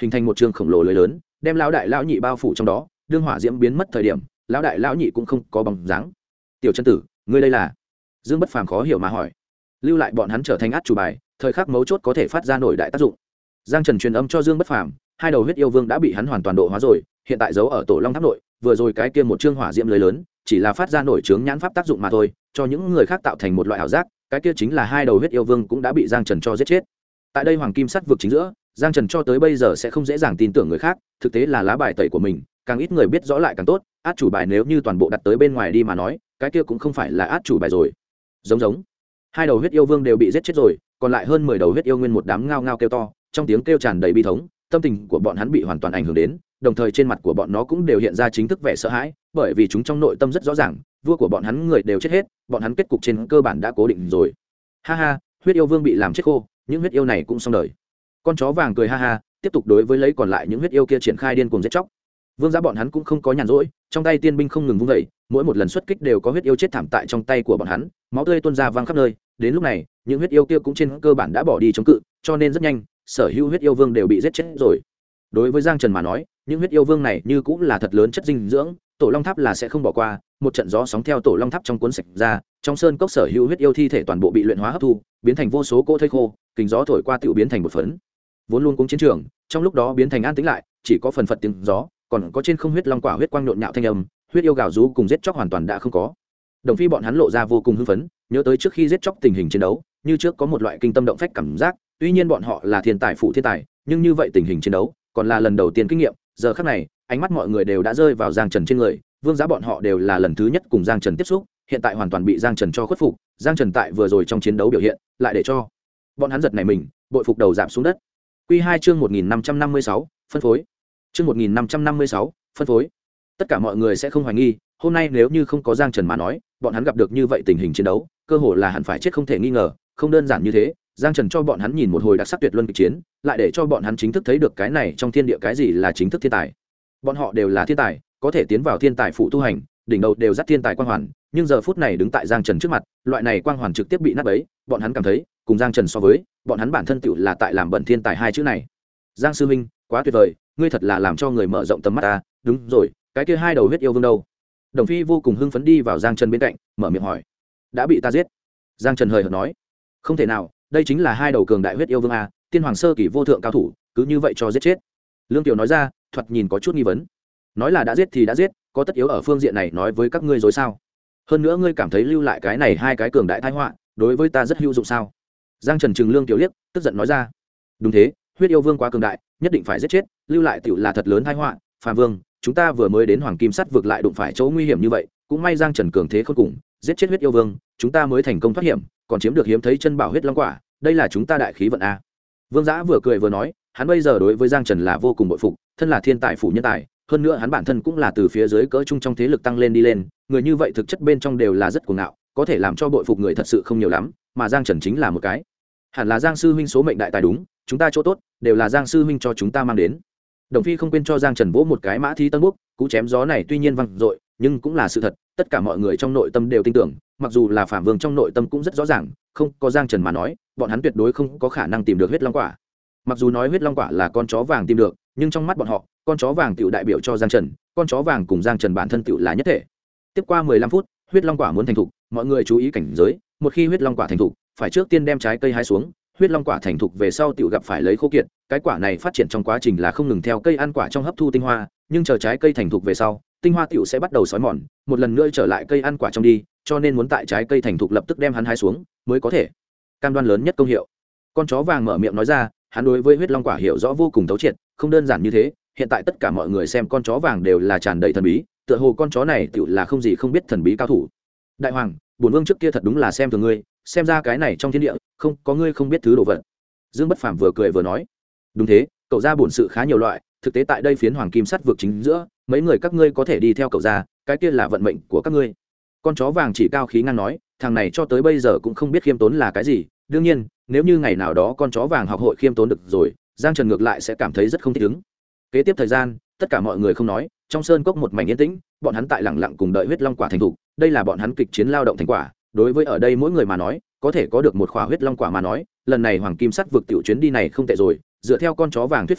hình thành một trường khổng lồ lưới lớn đem lão đại lão nhị bao phủ trong đó. Đương hỏa diễm biến mất thời điểm, lão đại lão nhị cũng không có bóng dáng. Tiểu chân tử, ngươi đây là? Dương Bất Phàm khó hiểu mà hỏi. Lưu lại bọn hắn trở thành át chủ bài, thời khắc mấu chốt có thể phát ra nổi đại tác dụng. Giang Trần truyền âm cho Dương Bất Phàm, hai đầu huyết yêu vương đã bị hắn hoàn toàn độ hóa rồi, hiện tại giấu ở tổ long tháp nội. Vừa rồi cái kia một trương hỏa diễm lưới lớn chỉ là phát ra nổi trướng nhãn pháp tác dụng mà thôi, cho những người khác tạo thành một loại ảo giác, cái kia chính là hai đầu huyết yêu vương cũng đã bị Giang Trần cho giết chết. Tại đây hoàng kim sắt vực chính giữa, Giang Trần cho tới bây giờ sẽ không dễ dàng tin tưởng người khác, thực tế là lá bài tẩy của mình, càng ít người biết rõ lại càng tốt. Át chủ bài nếu như toàn bộ đặt tới bên ngoài đi mà nói, cái kia cũng không phải là át chủ bài rồi. Giống hai đầu huyết yêu vương đều bị giết chết rồi, còn lại hơn 10 đầu huyết yêu nguyên một đám ngao ngao kêu to, trong tiếng kêu tràn đầy bi thống, tâm tình của bọn hắn bị hoàn toàn ảnh hưởng đến, đồng thời trên mặt của bọn nó cũng đều hiện ra chính thức vẻ sợ hãi, bởi vì chúng trong nội tâm rất rõ ràng, vua của bọn hắn người đều chết hết, bọn hắn kết cục trên cơ bản đã cố định rồi. Ha ha, huyết yêu vương bị làm chết khô, những huyết yêu này cũng xong đời. Con chó vàng cười ha ha, tiếp tục đối với lấy còn lại những huyết yêu kia triển khai điên cuồng giết chóc. Vương gia bọn hắn cũng không có nhàn rỗi, trong tay tiên binh không ngừng vung vẩy, mỗi một lần xuất kích đều có huyết yêu chết thảm tại trong tay của bọn hắn, máu tươi tuôn ra văng khắp nơi. Đến lúc này, những huyết yêu kia cũng trên cơ bản đã bỏ đi chống cự, cho nên rất nhanh, sở hữu huyết yêu vương đều bị giết chết rồi. Đối với Giang Trần mà nói, những huyết yêu vương này như cũng là thật lớn chất dinh dưỡng, tổ long tháp là sẽ không bỏ qua. Một trận gió sóng theo tổ long tháp trong cuốn sạch ra, trong sơn cốc sở hữu huyết yêu thi thể toàn bộ bị luyện hóa hấp thu, biến thành vô số cỗ thây khô, kính gió thổi qua tựu biến thành một phấn. Vốn luôn cũng chiến trường, trong lúc đó biến thành an tĩnh lại, chỉ có phần phật tiếng gió, còn có trên không huyết long quả huyết quang nhộn nhạo thanh âm, huyết yêu gào rú cùng giết chóc hoàn toàn đã không có. Đồng Phi bọn hắn lộ ra vô cùng hưng phấn, nhớ tới trước khi giết chóc tình hình chiến đấu, như trước có một loại kinh tâm động phách cảm giác. Tuy nhiên bọn họ là thiên tài phụ thiên tài, nhưng như vậy tình hình chiến đấu còn là lần đầu tiên kinh nghiệm. Giờ khắc này, ánh mắt mọi người đều đã rơi vào Giang Trần trên người. Vương giá bọn họ đều là lần thứ nhất cùng Giang Trần tiếp xúc, hiện tại hoàn toàn bị Giang Trần cho khuất phục. Giang Trần tại vừa rồi trong chiến đấu biểu hiện, lại để cho bọn hắn giật nảy mình, bội phục đầu giảm xuống đất. Quy 2 chương 1556, phân phối. Chương 1556, phân phối. Tất cả mọi người sẽ không hoài nghi, hôm nay nếu như không có Giang Trần mà nói, bọn hắn gặp được như vậy tình hình chiến đấu, cơ hồ là hẳn phải chết không thể nghi ngờ. Không đơn giản như thế, Giang Trần cho bọn hắn nhìn một hồi đặc sắc tuyệt luân kịch chiến, lại để cho bọn hắn chính thức thấy được cái này trong thiên địa cái gì là chính thức thiên tài. Bọn họ đều là thiên tài, có thể tiến vào thiên tài phụ tu hành, đỉnh đầu đều dắt thiên tài quang hoàn, nhưng giờ phút này đứng tại Giang Trần trước mặt, loại này quang hoàn trực tiếp bị nát bấy, bọn hắn cảm thấy, cùng Giang Trần so với, bọn hắn bản thân tựu là tại làm bẩn thiên tài hai chữ này. Giang sư huynh, quá tuyệt vời, ngươi thật là làm cho người mở rộng tầm mắt ta. Đúng rồi, cái kia hai đầu huyết yêu vương đâu? Đồng Phi vô cùng hưng phấn đi vào Giang Trần bên cạnh, mở miệng hỏi. Đã bị ta giết. Giang Trần hời hợt nói. Không thể nào, đây chính là hai đầu cường đại huyết yêu vương a, tiên hoàng sơ kỳ vô thượng cao thủ, cứ như vậy cho giết chết. Lương Tiểu nói ra, thoạt nhìn có chút nghi vấn. Nói là đã giết thì đã giết, có tất yếu ở phương diện này nói với các ngươi rồi sao? Hơn nữa ngươi cảm thấy lưu lại cái này hai cái cường đại tai họa, đối với ta rất hữu dụng sao? Giang Trần trừng Lương Tiểu liếc, tức giận nói ra. Đúng thế, huyết yêu vương quá cường đại, nhất định phải giết chết, lưu lại tiểu là thật lớn tai họa. Phàm Vương, chúng ta vừa mới đến Hoàng Kim Sắt vực lại đụng phải chỗ nguy hiểm như vậy, cũng may Giang Trần cường thế khôn cùng, giết chết huyết yêu vương, chúng ta mới thành công thoát hiểm, còn chiếm được hiếm thấy chân bảo huyết long quả, đây là chúng ta đại khí vận a. Vương Giã vừa cười vừa nói, hắn bây giờ đối với Giang Trần là vô cùng bội phục, thân là thiên tài phủ nhân tài, hơn nữa hắn bản thân cũng là từ phía dưới cỡ trung trong thế lực tăng lên đi lên, người như vậy thực chất bên trong đều là rất cuồng ngạo, có thể làm cho bội phục người thật sự không nhiều lắm, mà Giang Trần chính là một cái. Hẳn là Giang sư huynh số mệnh đại tài đúng, chúng ta chỗ tốt đều là Giang sư huynh cho chúng ta mang đến. Đồng Phi không quên cho Giang Trần vỗ một cái mã thi tân búc, cú chém gió này tuy nhiên văng dội, nhưng cũng là sự thật, tất cả mọi người trong nội tâm đều tin tưởng, mặc dù là Phạm Vương trong nội tâm cũng rất rõ ràng, không có Giang Trần mà nói, bọn hắn tuyệt đối không có khả năng tìm được huyết long quả. Mặc dù nói huyết long quả là con chó vàng tìm được, nhưng trong mắt bọn họ, con chó vàng tiểu đại biểu cho Giang Trần, con chó vàng cùng Giang Trần bản thân tiểu là nhất thể. Tiếp qua 15 phút, huyết long quả muốn thành thục, mọi người chú ý cảnh giới, một khi huyết long quả thành thục, phải trước tiên đem trái cây hái xuống, huyết long quả thành thục về sau tiểu gặp phải lấy khô kiệt, cái quả này phát triển trong quá trình là không ngừng theo cây ăn quả trong hấp thu tinh hoa, nhưng chờ trái cây thành thục về sau, tinh hoa tiểu sẽ bắt đầu xói mòn, một lần nữa trở lại cây ăn quả trong đi, cho nên muốn tại trái cây thành thục lập tức đem hắn hái xuống, mới có thể cam đoan lớn nhất công hiệu. Con chó vàng mở miệng nói ra, hắn đối với huyết long quả hiểu rõ vô cùng thấu triệt, không đơn giản như thế, hiện tại tất cả mọi người xem con chó vàng đều là tràn đầy thần bí, tựa hồ con chó này tiểu là không gì không biết thần bí cao thủ. Đại hoàng, bổn vương trước kia thật đúng là xem thường ngươi, xem ra cái này trong thiên địa không có ngươi không biết thứ đồ vật. Dương Bất Phàm vừa cười vừa nói, đúng thế, cậu ra bổn sự khá nhiều loại, thực tế tại đây phiến Hoàng Kim Sắt vực chính giữa, mấy người các ngươi có thể đi theo cậu ra, cái kia là vận mệnh của các ngươi. Con chó vàng chỉ cao khí ngang nói, thằng này cho tới bây giờ cũng không biết khiêm tốn là cái gì, đương nhiên nếu như ngày nào đó con chó vàng học hội khiêm tốn được rồi, Giang Trần ngược lại sẽ cảm thấy rất không thích ứng. Kế tiếp thời gian, tất cả mọi người không nói, trong sơn cốc một mảnh yên tĩnh, bọn hắn tại lẳng lặng cùng đợi huyết long quả thành thục, đây là bọn hắn kịch chiến lao động thành quả, đối với ở đây mỗi người mà nói, có thể có được một khỏa huyết long quả mà nói, lần này Hoàng Kim Sắt vực tiểu chuyến đi này không tệ rồi, dựa theo con chó vàng thuyết pháp,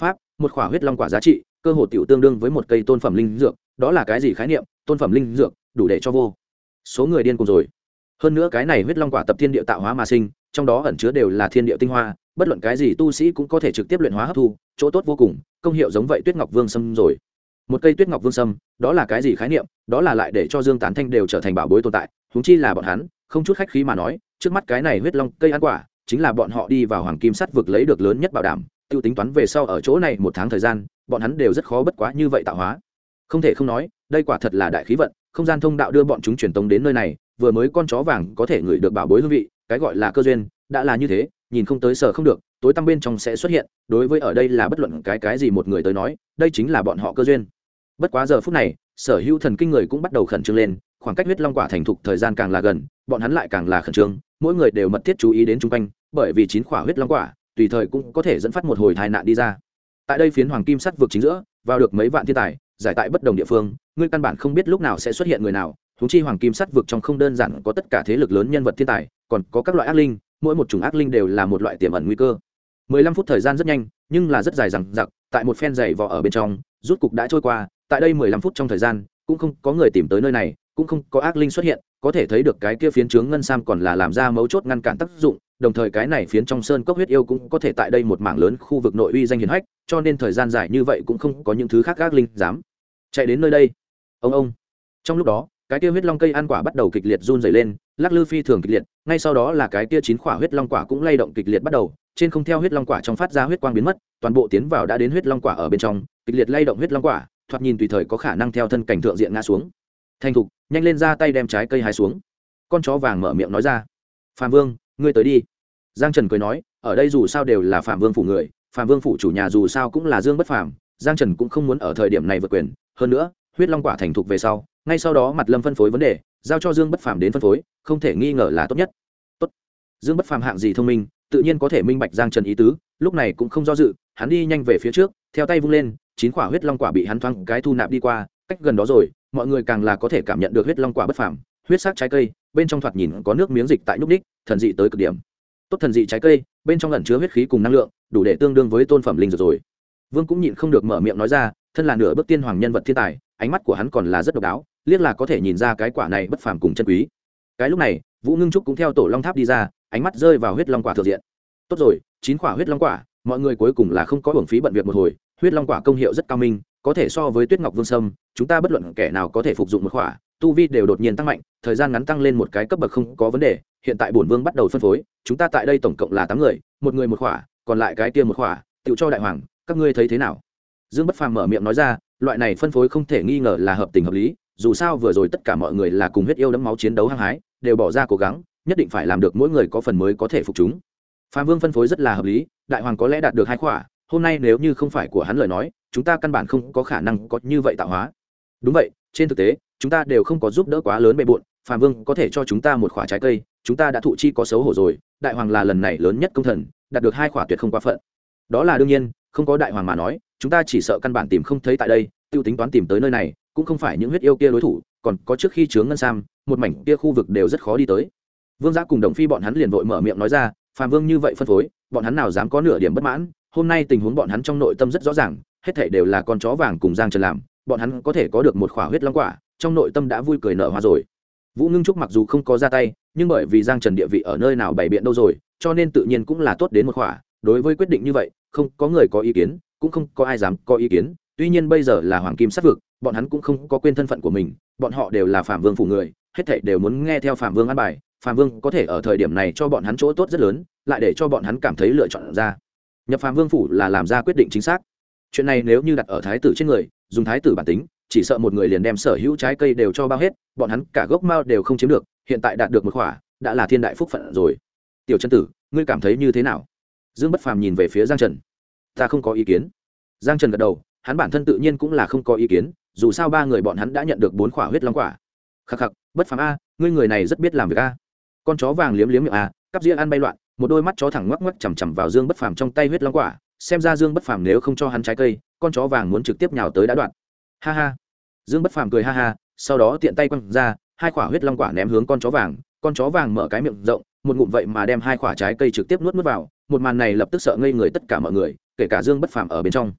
một khỏa huyết long quả giá trị cơ hồ tiểu tương đương với một cây tôn phẩm linh dược. Đó là cái gì khái niệm? Tôn phẩm linh dược đủ để cho vô số người điên cuồng rồi. Hơn nữa cái này huyết long quả tập thiên địa tạo hóa mà sinh, trong đó ẩn chứa đều là thiên địa tinh hoa, bất luận cái gì tu sĩ cũng có thể trực tiếp luyện hóa hấp thu, chỗ tốt vô cùng, công hiệu giống vậy Tuyết Ngọc Vương Sâm rồi. Một cây Tuyết Ngọc Vương Sâm, đó là cái gì khái niệm? Đó là lại để cho Dương Tán Thanh đều trở thành bảo bối tồn tại, huống chi là bọn hắn, không chút khách khí mà nói, trước mắt cái này huyết long cây ăn quả, chính là bọn họ đi vào Hoàng Kim Sắt vực lấy được lớn nhất bảo đảm, tiêu tính toán về sau ở chỗ này một tháng thời gian, bọn hắn đều rất khó bất quá như vậy tạo hóa. Không thể không nói, đây quả thật là đại khí vận, không gian thông đạo đưa bọn chúng truyền tống đến nơi này, vừa mới con chó vàng có thể ngửi được bảo bối hương vị, cái gọi là cơ duyên, đã là như thế, nhìn không tới sở không được, tối tăm bên trong sẽ xuất hiện, đối với ở đây là bất luận cái gì một người tới nói, đây chính là bọn họ cơ duyên. Bất quá giờ phút này, sở hữu thần kinh người cũng bắt đầu khẩn trương lên, khoảng cách huyết long quả thành thục thời gian càng là gần, bọn hắn lại càng là khẩn trương, mỗi người đều mật thiết chú ý đến chung quanh, bởi vì 9 quả huyết long quả, tùy thời cũng có thể dẫn phát một hồi tai nạn đi ra. Tại đây phiến Hoàng Kim Sắt vực chính giữa, vào được mấy vạn thiên tài, giải tại bất đồng địa phương, ngươi căn bản không biết lúc nào sẽ xuất hiện người nào, huống chi Hoàng Kim Sắt vực trong không đơn giản có tất cả thế lực lớn nhân vật thiên tài, còn có các loại ác linh, mỗi một chủng ác linh đều là một loại tiềm ẩn nguy cơ. 15 phút thời gian rất nhanh, nhưng là rất dài dằng dặc, tại một phen dày vò ở bên trong, rút cục đã trôi qua, tại đây 15 phút trong thời gian, cũng không có người tìm tới nơi này, cũng không có ác linh xuất hiện, có thể thấy được cái kia phiến chướng ngân sam còn là làm ra mấu chốt ngăn cản tác dụng, đồng thời cái này phiến trong sơn cốc huyết yêu cũng có thể tại đây một mảng lớn khu vực nội uy danh hiển hách, cho nên thời gian dài như vậy cũng không có những thứ khác ác linh dám chạy đến nơi đây. Ông trong lúc đó, cái kia huyết long cây ăn quả bắt đầu kịch liệt run rẩy lên, lắc lư phi thường kịch liệt, ngay sau đó là cái kia 9 quả huyết long quả cũng lay động kịch liệt bắt đầu, trên không theo huyết long quả trong phát ra huyết quang biến mất, toàn bộ tiến vào đã đến huyết long quả ở bên trong, kịch liệt lay động huyết long quả, thoạt nhìn tùy thời có khả năng theo thân cảnh thượng diện ngã xuống. Thành thục, nhanh lên ra tay đem trái cây hái xuống. Con chó vàng mở miệng nói ra. Phạm Vương, ngươi tới đi. Giang Trần cười nói, ở đây dù sao đều là Phạm Vương phủ người, Phạm Vương phủ chủ nhà dù sao cũng là Dương Bất Phàm, Giang Trần cũng không muốn ở thời điểm này vượt quyền, hơn nữa, huyết long quả thành thục về sau, ngay sau đó Mặt Lâm phân phối vấn đề, giao cho Dương Bất Phàm đến phân phối, không thể nghi ngờ là tốt nhất. Tốt. Dương Bất Phàm hạng gì thông minh, tự nhiên có thể minh bạch Giang Trần ý tứ, lúc này cũng không do dự, hắn đi nhanh về phía trước, theo tay vung lên, 9 quả huyết long quả bị hắn thoáng cái thu nạp đi qua, cách gần đó rồi, mọi người càng là có thể cảm nhận được huyết long quả bất phàm, huyết sắc trái cây, bên trong thoạt nhìn có nước miếng dịch tại nhúc ních, thần dị tới cực điểm. Tốt thần dị trái cây, bên trong ẩn chứa huyết khí cùng năng lượng, đủ để tương đương với tôn phẩm linh dược rồi. Vương cũng nhịn không được mở miệng nói ra, thân là nửa bước tiên hoàng nhân vật thiên tài, ánh mắt của hắn còn là rất độc đáo, liếc là có thể nhìn ra cái quả này bất phàm cùng chân quý. Cái lúc này, Vũ Ngưng Trúc cũng theo tổ long tháp đi ra, ánh mắt rơi vào huyết long quả thượng diện. Tốt rồi, 9 quả huyết long quả, mọi người cuối cùng là không có uổng phí bận việc một hồi, huyết long quả công hiệu rất cao minh, có thể so với Tuyết Ngọc Vương Sâm, chúng ta bất luận kẻ nào có thể phục dụng một quả, tu vi đều đột nhiên tăng mạnh, thời gian ngắn tăng lên một cái cấp bậc không có vấn đề. Hiện tại bổn vương bắt đầu phân phối, chúng ta tại đây tổng cộng là 8 người, một người một quả, còn lại cái kia một quả, tự cho đại hoàng, các ngươi thấy thế nào? Dương Bất Phàm mở miệng nói ra, loại này phân phối không thể nghi ngờ là hợp tình hợp lý, dù sao vừa rồi tất cả mọi người là cùng huyết yêu đẫm máu chiến đấu hăng hái, đều bỏ ra cố gắng, nhất định phải làm được mỗi người có phần mới có thể phục chúng. Phạm Vương phân phối rất là hợp lý, đại hoàng có lẽ đạt được 2 quả, hôm nay nếu như không phải của hắn lời nói, chúng ta căn bản không có khả năng có như vậy tạo hóa. Đúng vậy, trên thực tế, chúng ta đều không có giúp đỡ quá lớn bề bộn, Phạm Vương có thể cho chúng ta một quả trái cây, chúng ta đã thụ chi có xấu hổ rồi, đại hoàng là lần này lớn nhất công thần, đạt được 2 quả tuyệt không quá phận. Đó là đương nhiên, không có đại hoàng mà nói, chúng ta chỉ sợ căn bản tìm không thấy tại đây, tiêu tính toán tìm tới nơi này, cũng không phải những huyết yêu kia đối thủ, còn có trước khi chướng ngân sam, một mảnh kia khu vực đều rất khó đi tới. Vương Giã cùng Đồng Phi bọn hắn liền vội mở miệng nói ra, Phạm Vương như vậy phân phối, bọn hắn nào dám có nửa điểm bất mãn, hôm nay tình huống bọn hắn trong nội tâm rất rõ ràng, hết thảy đều là con chó vàng cùng Giang Trần làm, bọn hắn có thể có được một quả huyết long quả, trong nội tâm đã vui cười nở hoa rồi. Vũ Ngưng Trúc mặc dù không có ra tay, nhưng bởi vì Giang Trần địa vị ở nơi nào bày biện đâu rồi, cho nên tự nhiên cũng là tốt đến một quả. Đối với quyết định như vậy, không có người có ý kiến, cũng không có ai dám có ý kiến. Tuy nhiên bây giờ là Hoàng Kim Sắt vực, bọn hắn cũng không có quên thân phận của mình, bọn họ đều là Phạm Vương phủ người, hết thảy đều muốn nghe theo Phạm Vương an bài. Phạm Vương có thể ở thời điểm này cho bọn hắn chỗ tốt rất lớn, lại để cho bọn hắn cảm thấy lựa chọn ra. Nhập Phạm Vương phủ là làm ra quyết định chính xác. Chuyện này nếu như đặt ở thái tử trên người, dùng thái tử bản tính, chỉ sợ một người liền đem sở hữu trái cây đều cho bao hết, bọn hắn cả gốc mao đều không chiếm được, hiện tại đạt được một quả, đã là thiên đại phúc phận rồi. Tiểu Chân Tử, ngươi cảm thấy như thế nào? Dương Bất Phàm nhìn về phía Giang Trần. Ta không có ý kiến. Giang Trần gật đầu, hắn bản thân tự nhiên cũng là không có ý kiến, dù sao 3 người bọn hắn đã nhận được 4 quả huyết long quả. Khắc khắc, Bất Phàm a, ngươi người này rất biết làm việc a. Con chó vàng liếm liếm miệng a, cắp dĩa ăn bay loạn, một đôi mắt chó thẳng ngoắc ngoắc chằm chằm vào Dương Bất Phàm trong tay huyết long quả, xem ra Dương Bất Phàm nếu không cho hắn trái cây, con chó vàng muốn trực tiếp nhào tới đã đoạn. Ha ha. Dương Bất Phàm cười ha ha, sau đó tiện tay quăng ra 2 quả huyết long quả ném hướng con chó vàng mở cái miệng rộng, một ngụm vậy mà đem 2 quả trái cây trực tiếp nuốt vào, một màn này lập tức sợ ngây người tất cả mọi người, kể cả Dương Bất Phàm ở bên trong.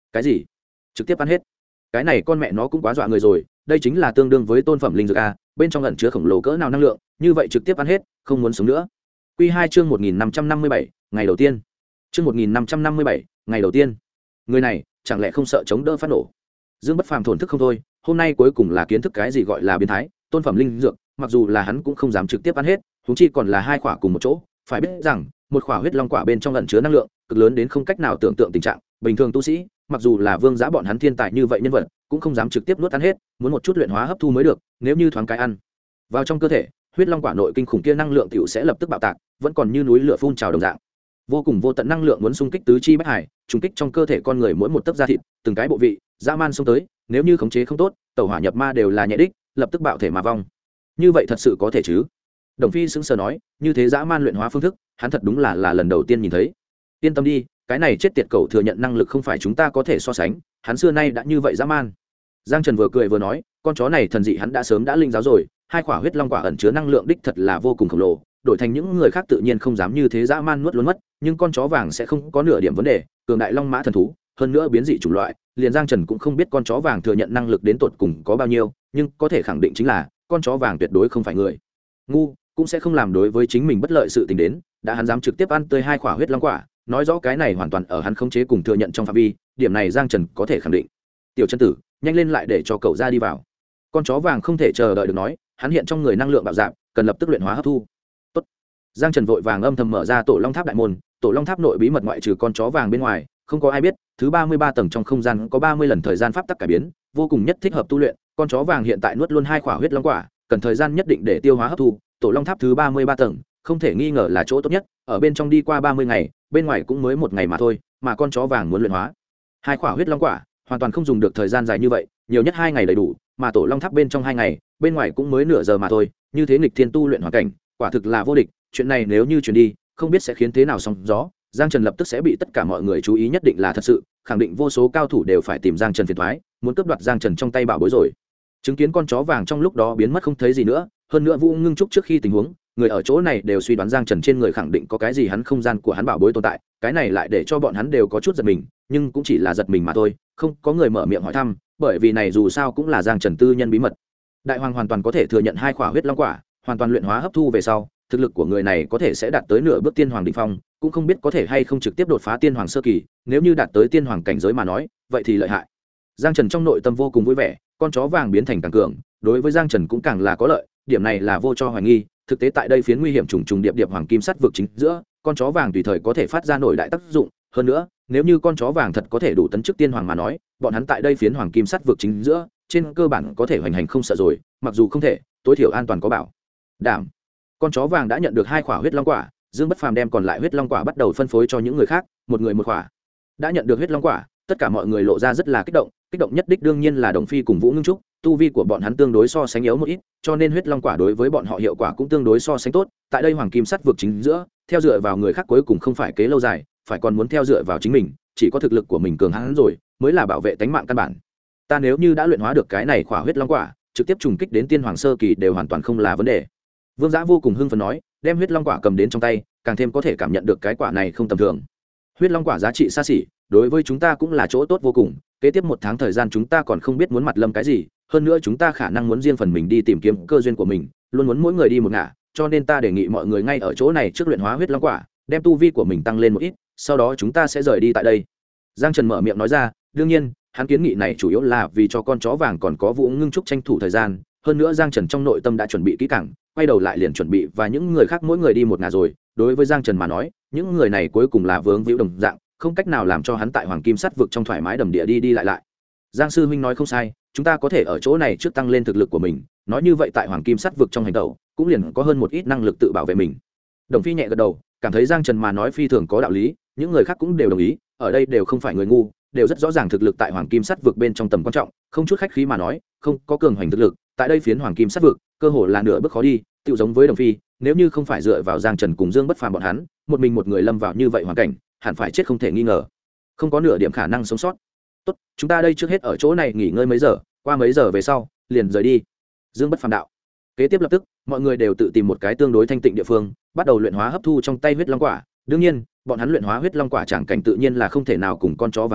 cái gì? Trực tiếp ăn hết? Cái này con mẹ nó cũng quá dọa người rồi, đây chính là tương đương với tôn phẩm linh dược a, bên trong ẩn chứa khổng lồ cỡ nào năng lượng, như vậy trực tiếp ăn hết, không muốn sống nữa. Quy 2 chương 1557, ngày đầu tiên. Chương 1557, ngày đầu tiên. Người này, chẳng lẽ không sợ chống đỡ phát nổ? Dương Bất Phàm thổn thức không thôi, hôm nay cuối cùng là kiến thức cái gì gọi là biến thái, tôn phẩm linh dược, mặc dù là hắn cũng không dám trực tiếp ăn hết, huống chi còn là hai quả cùng một chỗ, phải biết rằng, một quả huyết long quả bên trong ẩn chứa năng lượng cực lớn đến không cách nào tưởng tượng tình trạng, bình thường tu sĩ, mặc dù là vương giá bọn hắn thiên tài như vậy nhân vật, cũng không dám trực tiếp nuốt ăn hết, muốn một chút luyện hóa hấp thu mới được, nếu như thoáng cái ăn vào trong cơ thể, huyết long quả nội kinh khủng kia năng lượng tiểu sẽ lập tức bạo tạc, vẫn còn như núi lửa phun trào đồng dạng. Vô cùng vô tận năng lượng muốn xung kích tứ chi bách hải, trùng kích trong cơ thể con người mỗi một tấc da thịt, từng cái bộ vị, dã man xông tới, nếu như khống chế không tốt, tẩu hỏa nhập ma đều là nhẹ đích, lập tức bạo thể mà vong. Như vậy thật sự có thể chứ? Đồng Phi sững sờ nói, như thế dã man luyện hóa phương thức, hắn thật đúng là lần đầu tiên nhìn thấy. Yên tâm đi, cái này chết tiệt cẩu thừa nhận năng lực không phải chúng ta có thể so sánh, hắn xưa nay đã như vậy dã man. Giang Trần vừa cười vừa nói, con chó này thần dị hắn đã sớm đã linh giáo rồi, hai quả huyết long quả ẩn chứa năng lượng đích thật là vô cùng khổng lồ, đổi thành những người khác tự nhiên không dám như thế dã man nuốt luôn mất, nhưng con chó vàng sẽ không có nửa điểm vấn đề, cường đại long mã thần thú, hơn nữa biến dị chủng loại, liền Giang Trần cũng không biết con chó vàng thừa nhận năng lực đến tột cùng có bao nhiêu, nhưng có thể khẳng định chính là con chó vàng tuyệt đối không phải người ngu, cũng sẽ không làm đối với chính mình bất lợi sự tình đến, đã hắn dám trực tiếp ăn tươi hai quả huyết long quả, nói rõ cái này hoàn toàn ở hắn khống chế cùng thừa nhận trong phạm vi, điểm này Giang Trần có thể khẳng định. Tiểu chân tử, nhanh lên lại để cho cậu ra đi vào. Con chó vàng không thể chờ đợi được nói, hắn hiện trong người năng lượng bạo dạn, cần lập tức luyện hóa hấp thu. Tốt. Giang Trần vội vàng âm thầm mở ra tổ long tháp đại môn, tổ long tháp nội bí mật ngoại trừ con chó vàng bên ngoài, không có ai biết, thứ 33 tầng trong không gian có 30 lần thời gian pháp tắc cải biến, vô cùng nhất thích hợp tu luyện, con chó vàng hiện tại nuốt luôn hai quả huyết long quả, cần thời gian nhất định để tiêu hóa hấp thu, tổ long tháp thứ 33 tầng, không thể nghi ngờ là chỗ tốt nhất, ở bên trong đi qua 30 ngày, bên ngoài cũng mới một ngày mà thôi, mà con chó vàng muốn luyện hóa hai quả huyết long quả, hoàn toàn không dùng được thời gian dài như vậy, nhiều nhất 2 ngày đầy đủ, mà tổ long tháp bên trong 2 ngày, bên ngoài cũng mới nửa giờ mà thôi, như thế nghịch thiên tu luyện hoàn cảnh, quả thực là vô địch, chuyện này nếu như truyền đi, không biết sẽ khiến thế nào sóng gió. Giang Trần lập tức sẽ bị tất cả mọi người chú ý, nhất định là thật sự, khẳng định vô số cao thủ đều phải tìm Giang Trần phiền toái, muốn cướp đoạt Giang Trần trong tay bảo bối rồi. Chứng kiến con chó vàng trong lúc đó biến mất không thấy gì nữa, hơn nữa Vũ Ngưng Trúc trước khi tình huống, người ở chỗ này đều suy đoán Giang Trần trên người khẳng định có cái gì hắn không gian của hắn bảo bối tồn tại, cái này lại để cho bọn hắn đều có chút giật mình, nhưng cũng chỉ là giật mình mà thôi, không có người mở miệng hỏi thăm, bởi vì này dù sao cũng là Giang Trần tư nhân bí mật. Đại Hoàng hoàn toàn có thể thừa nhận hai quả huyết long quả, hoàn toàn luyện hóa hấp thu về sau, thực lực của người này có thể sẽ đạt tới nửa bước tiên hoàng đỉnh phong, cũng không biết có thể hay không trực tiếp đột phá tiên hoàng sơ kỳ, nếu như đạt tới tiên hoàng cảnh giới mà nói, vậy thì lợi hại. Giang Trần trong nội tâm vô cùng vui vẻ, con chó vàng biến thành càng cường, đối với Giang Trần cũng càng là có lợi, điểm này là vô cho hoài nghi, thực tế tại đây phiến nguy hiểm trùng trùng điệp điệp hoàng kim sắt vực chính giữa, con chó vàng tùy thời có thể phát ra nổi đại tác dụng, hơn nữa, nếu như con chó vàng thật có thể đủ tấn chức tiên hoàng mà nói, bọn hắn tại đây phiến hoàng kim sắt vực chính giữa, trên cơ bản có thể hoành hành không sợ rồi, mặc dù không thể, tối thiểu an toàn có bảo đảm. Con chó vàng đã nhận được hai quả huyết long quả, Dương Bất Phàm đem còn lại huyết long quả bắt đầu phân phối cho những người khác, một người một quả. Đã nhận được huyết long quả, tất cả mọi người lộ ra rất là kích động nhất đích đương nhiên là Đồng Phi cùng Vũ Ngưng Trúc, tu vi của bọn hắn tương đối so sánh yếu một ít, cho nên huyết long quả đối với bọn họ hiệu quả cũng tương đối so sánh tốt. Tại đây hoàng kim sắt vực chính giữa, theo dựa vào người khác cuối cùng không phải kế lâu dài, phải còn muốn theo dựa vào chính mình, chỉ có thực lực của mình cường hãn rồi, mới là bảo vệ tính mạng căn bản. Ta nếu như đã luyện hóa được cái này quả huyết long quả, trực tiếp trùng kích đến tiên hoàng sơ kỳ đều hoàn toàn không là vấn đề. Vương Giã vô cùng hưng phấn nói, đem huyết long quả cầm đến trong tay, càng thêm có thể cảm nhận được cái quả này không tầm thường. Huyết long quả giá trị xa xỉ, đối với chúng ta cũng là chỗ tốt vô cùng, kế tiếp 1 tháng thời gian chúng ta còn không biết muốn mặt lâm cái gì, hơn nữa chúng ta khả năng muốn riêng phần mình đi tìm kiếm cơ duyên của mình, luôn muốn mỗi người đi một ngả, cho nên ta đề nghị mọi người ngay ở chỗ này trước luyện hóa huyết long quả, đem tu vi của mình tăng lên một ít, sau đó chúng ta sẽ rời đi tại đây. Giang Trần mở miệng nói ra, đương nhiên, hắn kiến nghị này chủ yếu là vì cho con chó vàng còn có Vũ Ngưng Trúc tranh thủ thời gian, hơn nữa Giang Trần trong nội tâm đã chuẩn bị kỹ càng, quay đầu lại liền chuẩn bị và những người khác mỗi người đi một ngả rồi, đối với Giang Trần mà nói, những người này cuối cùng là vướng víu đồng dạng, không cách nào làm cho hắn tại hoàng kim sắt vực trong thoải mái đầm địa đi đi lại lại. Giang sư huynh nói không sai, chúng ta có thể ở chỗ này trước tăng lên thực lực của mình, nói như vậy tại hoàng kim sắt vực trong hành tẩu cũng liền có hơn một ít năng lực tự bảo vệ mình. Đồng Phi nhẹ gật đầu, cảm thấy Giang Trần mà nói phi thường có đạo lý, những người khác cũng đều đồng ý, ở đây đều không phải người ngu, đều rất rõ ràng thực lực tại hoàng kim sắt vực bên trong tầm quan trọng, không chút khách khí mà nói, không có cường hoành thực lực, tại đây phiến hoàng kim sắt vực, cơ hồ là nửa bước khó đi, tựu giống với Đồng Phi, nếu như không phải dựa vào Giang Trần cùng Dương Bất Phàm bọn hắn, một mình một người lâm vào như vậy hoàn cảnh, hẳn phải chết không thể nghi ngờ, không có nửa điểm khả năng sống sót. Tốt, chúng ta đây trước hết ở chỗ này nghỉ ngơi mấy giờ, qua mấy giờ về sau liền rời đi. Dương Bất Phàm đạo. Kế tiếp lập tức, mọi người đều tự tìm một cái tương đối thanh tịnh địa phương, bắt đầu luyện hóa hấp thu trong tay huyết long quả. Đương nhiên, bọn hắn luyện hóa huyết long quả chẳng cảnh tự nhiên là không thể nào cùng con chó vàng so,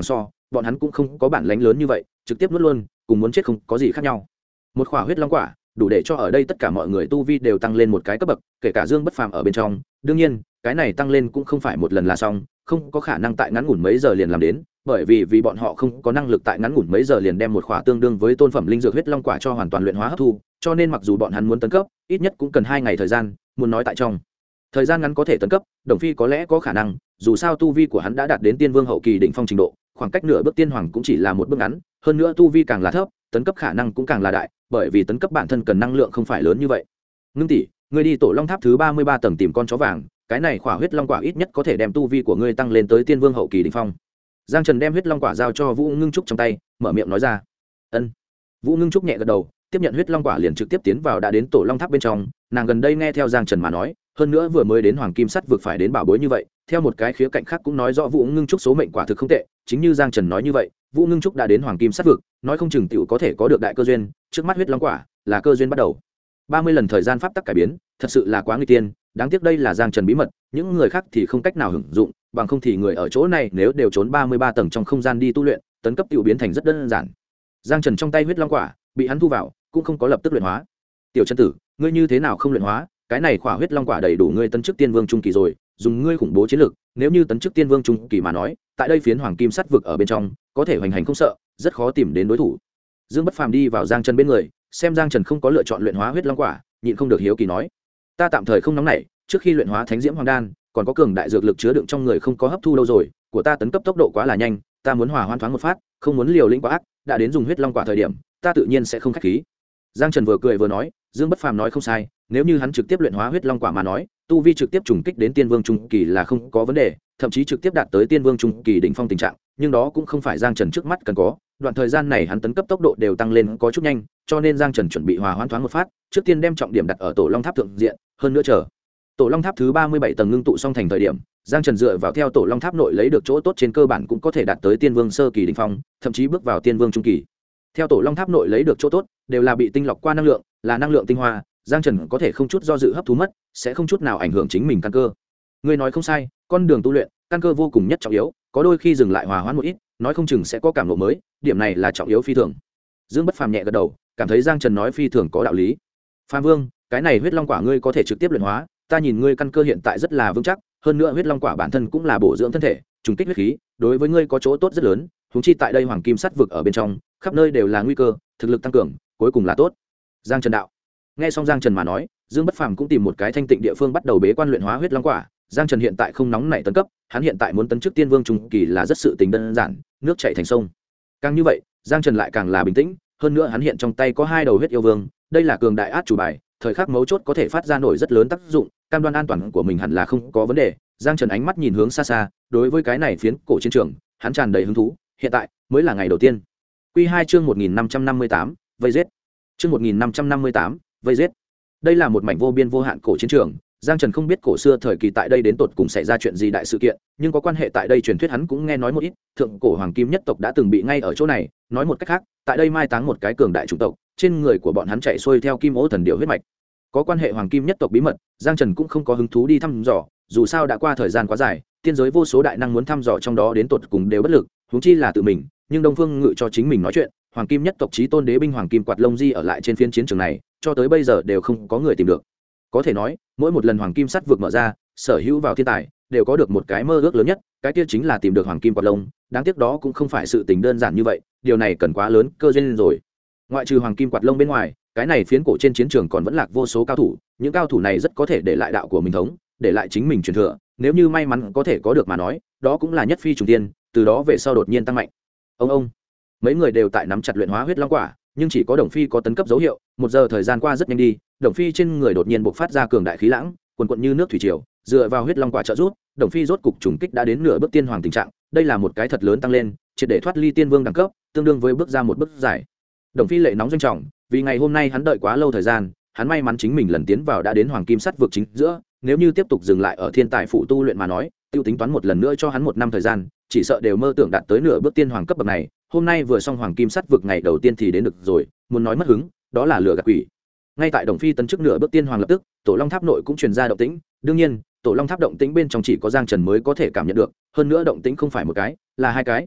bọn hắn cũng không có bản lánh lớn như vậy trực tiếp nuốt luôn cùng muốn chết không có gì khác nhau. Một khỏa huyết long quả đủ để cho ở đây tất cả mọi người tu vi đều tăng lên một cái cấp bậc, kể cả Dương Bất Phàm ở bên trong. Đương nhiên cái này tăng lên cũng không phải một lần là xong, không có khả năng tại ngắn ngủn mấy giờ liền làm đến, bởi vì bọn họ không có năng lực tại ngắn ngủn mấy giờ liền đem một khỏa tương đương với tôn phẩm linh dược huyết long quả cho hoàn toàn luyện hóa hấp thu, cho nên mặc dù bọn hắn muốn tấn cấp ít nhất cũng cần 2 ngày thời gian. Muốn nói tại trong thời gian ngắn có thể tấn cấp, Đồng Phi có lẽ có khả năng, dù sao tu vi của hắn đã đạt đến tiên vương hậu kỳ đỉnh phong trình độ, khoảng cách nửa bước tiên hoàng cũng chỉ là một bước ngắn, hơn nữa tu vi càng là thấp tấn cấp khả năng cũng càng là đại, bởi vì tấn cấp bản thân cần năng lượng không phải lớn như vậy. Ngưng tỷ, ngươi đi Tổ Long Tháp thứ 33 tầng tìm con chó vàng, cái này khỏa huyết long quả ít nhất có thể đem tu vi của ngươi tăng lên tới tiên vương hậu kỳ đỉnh phong. Giang Trần đem huyết long quả giao cho Vũ Ngưng Trúc trong tay, mở miệng nói ra. Ân. Vũ Ngưng Trúc nhẹ gật đầu, tiếp nhận huyết long quả liền trực tiếp tiến vào đã đến Tổ Long Tháp bên trong. Nàng gần đây nghe theo Giang Trần mà nói, hơn nữa vừa mới đến Hoàng Kim Sắt vực phải đến bảo bối như vậy, theo một cái khía cạnh khác cũng nói rõ Vũ Ngưng Trúc số mệnh quả thực không tệ, chính như Giang Trần nói như vậy, Vũ Ngưng Trúc đã đến Hoàng Kim Sắt vực, nói không chừng tiểu có thể có được đại cơ duyên, trước mắt huyết long quả là cơ duyên bắt đầu. 30 lần thời gian pháp tắc cải biến, thật sự là quá nguy tiên, đáng tiếc đây là Giang Trần bí mật, những người khác thì không cách nào hưởng dụng, bằng không thì người ở chỗ này nếu đều trốn 33 tầng trong không gian đi tu luyện, tấn cấp tiểu biến thành rất đơn giản. Giang Trần trong tay huyết long quả bị hắn thu vào, cũng không có lập tức luyện hóa. Tiểu Chân Tử, ngươi như thế nào không luyện hóa? Cái này khỏa huyết long quả đầy đủ ngươi tấn chức tiên vương trung kỳ rồi, dùng ngươi khủng bố chiến lực, nếu như tấn chức tiên vương trung kỳ mà nói, tại đây phiến Hoàng Kim Sắt vực ở bên trong, có thể hoành hành không sợ, rất khó tìm đến đối thủ. Dương Bất Phàm đi vào Giang Trần bên người, xem Giang Trần không có lựa chọn luyện hóa huyết long quả, nhịn không được hiếu kỳ nói: "Ta tạm thời không nóng nảy, trước khi luyện hóa Thánh Diễm Hoàng Đan, còn có cường đại dược lực chứa đựng trong người không có hấp thu lâu rồi, của ta tấn cấp tốc độ quá là nhanh, ta muốn hòa hoan thoáng một phát, không muốn liều lĩnh quá ác, đã đến dùng huyết long quả thời điểm, ta tự nhiên sẽ không khách khí." Giang Trần vừa cười vừa nói, Dương Bất Phàm nói không sai, nếu như hắn trực tiếp luyện hóa huyết long quả mà nói, tu vi trực tiếp trùng kích đến tiên vương trung kỳ là không có vấn đề, thậm chí trực tiếp đạt tới tiên vương trung kỳ đỉnh phong tình trạng, nhưng đó cũng không phải Giang Trần trước mắt cần có, đoạn thời gian này hắn tấn cấp tốc độ đều tăng lên có chút nhanh, cho nên Giang Trần chuẩn bị hòa hoãn thoáng một phát, trước tiên đem trọng điểm đặt ở Tổ Long Tháp thượng diện, hơn nữa chờ Tổ Long Tháp thứ 37 tầng ngưng tụ xong thành thời điểm, Giang Trần dựa vào theo Tổ Long Tháp nội lấy được chỗ tốt trên cơ bản cũng có thể đạt tới tiên vương sơ kỳ đỉnh phong, thậm chí bước vào tiên vương trung kỳ. Theo Tổ Long Tháp nội lấy được chỗ tốt, đều là bị tinh lọc qua năng lượng, là năng lượng tinh hoa, Giang Trần có thể không chút do dự hấp thu mất, sẽ không chút nào ảnh hưởng chính mình căn cơ. Ngươi nói không sai, con đường tu luyện, căn cơ vô cùng nhất trọng yếu, có đôi khi dừng lại hòa hoãn một ít, nói không chừng sẽ có cảm ngộ mới, điểm này là trọng yếu phi thường. Dương Bất Phàm nhẹ gật đầu, cảm thấy Giang Trần nói phi thường có đạo lý. Phàm Vương, cái này huyết long quả ngươi có thể trực tiếp luyện hóa, ta nhìn ngươi căn cơ hiện tại rất là vững chắc, hơn nữa huyết long quả bản thân cũng là bổ dưỡng thân thể, trùng kích huyết khí, đối với ngươi có chỗ tốt rất lớn, huống chi tại đây Hoàng Kim Sắt vực ở bên trong, khắp nơi đều là nguy cơ, thực lực tăng cường, cuối cùng là tốt. Giang Trần đạo. Nghe xong Giang Trần mà nói, Dương Bất Phàm cũng tìm một cái thanh tịnh địa phương bắt đầu bế quan luyện hóa huyết long quả. Giang Trần hiện tại không nóng nảy tấn cấp, hắn hiện tại muốn tấn chức tiên vương trung kỳ là rất sự tình đơn giản, nước chảy thành sông. Càng như vậy, Giang Trần lại càng là bình tĩnh, hơn nữa hắn hiện trong tay có 2 đầu huyết yêu vương, đây là cường đại át chủ bài, thời khắc mấu chốt có thể phát ra nổi rất lớn tác dụng, cam đoan an toàn của mình hẳn là không có vấn đề. Giang Trần ánh mắt nhìn hướng xa xa, đối với cái này phiến cổ chiến trường, hắn tràn đầy hứng thú, hiện tại mới là ngày đầu tiên. Quy 2 chương 1558, vây giết. Chương 1558, vây giết. Đây là một mảnh vô biên vô hạn cổ chiến trường, Giang Trần không biết cổ xưa thời kỳ tại đây đến tột cùng xảy ra chuyện gì đại sự kiện, nhưng có quan hệ tại đây truyền thuyết hắn cũng nghe nói một ít, thượng cổ hoàng kim nhất tộc đã từng bị ngay ở chỗ này, nói một cách khác, tại đây mai táng một cái cường đại chủng tộc, trên người của bọn hắn chạy xuôi theo kim ố thần điệu huyết mạch. Có quan hệ hoàng kim nhất tộc bí mật, Giang Trần cũng không có hứng thú đi thăm dò, dù sao đã qua thời gian quá dài, tiên giới vô số đại năng muốn thăm dò trong đó đến tột cùng đều bất lực, huống chi là tự mình, nhưng Đông Phương Ngự cho chính mình nói chuyện, hoàng kim nhất tộc chí tôn đế binh hoàng kim quạt lông di ở lại trên phiên chiến trường này, cho tới bây giờ đều không có người tìm được. Có thể nói, mỗi một lần hoàng kim sắt vực mở ra, sở hữu vào thiên tài đều có được một cái mơ ước lớn nhất, cái kia chính là tìm được hoàng kim quạt lông, đáng tiếc đó cũng không phải sự tình đơn giản như vậy, điều này cần quá lớn cơ duyên rồi. Ngoại trừ hoàng kim quạt lông bên ngoài, cái này phiến cổ trên chiến trường còn vẫn lạc vô số cao thủ, những cao thủ này rất có thể để lại đạo của mình thống, để lại chính mình truyền thừa, nếu như may mắn có thể có được mà nói, đó cũng là nhất phi trùng tiên, từ đó về sau đột nhiên tăng mạnh. Ông mấy người đều tại nắm chặt luyện hóa huyết long quả, nhưng chỉ có Đồng Phi có tấn cấp dấu hiệu. 1 giờ thời gian qua rất nhanh đi, Đồng Phi trên người đột nhiên bộc phát ra cường đại khí lãng, quần quần như nước thủy triều, dựa vào huyết long quả trợ giúp, Đồng Phi rốt cục trùng kích đã đến nửa bước tiên hoàng tình trạng, đây là một cái thật lớn tăng lên, triệt để thoát ly tiên vương đẳng cấp, tương đương với bước ra một bước dài. Đồng Phi lệ nóng doanh trọng, vì ngày hôm nay hắn đợi quá lâu thời gian, hắn may mắn chính mình lần tiến vào đã đến hoàng kim sắt vực chính giữa, nếu như tiếp tục dừng lại ở thiên tài phụ tu luyện mà nói, tiêu tính toán một lần nữa cho hắn 1 năm thời gian, chỉ sợ đều mơ tưởng đạt tới nửa bước tiên hoàng cấp bậc này. Hôm nay vừa xong hoàng kim sắt vực ngày đầu tiên thì đến được rồi, muốn nói mất hứng, đó là lừa gạt quỷ. Ngay tại Đồng Phi tấn chức nửa bước tiên hoàng lập tức, Tổ Long Tháp nội cũng truyền ra động tĩnh, đương nhiên, Tổ Long Tháp động tĩnh bên trong chỉ có Giang Trần mới có thể cảm nhận được, hơn nữa động tĩnh không phải một cái, là 2 cái.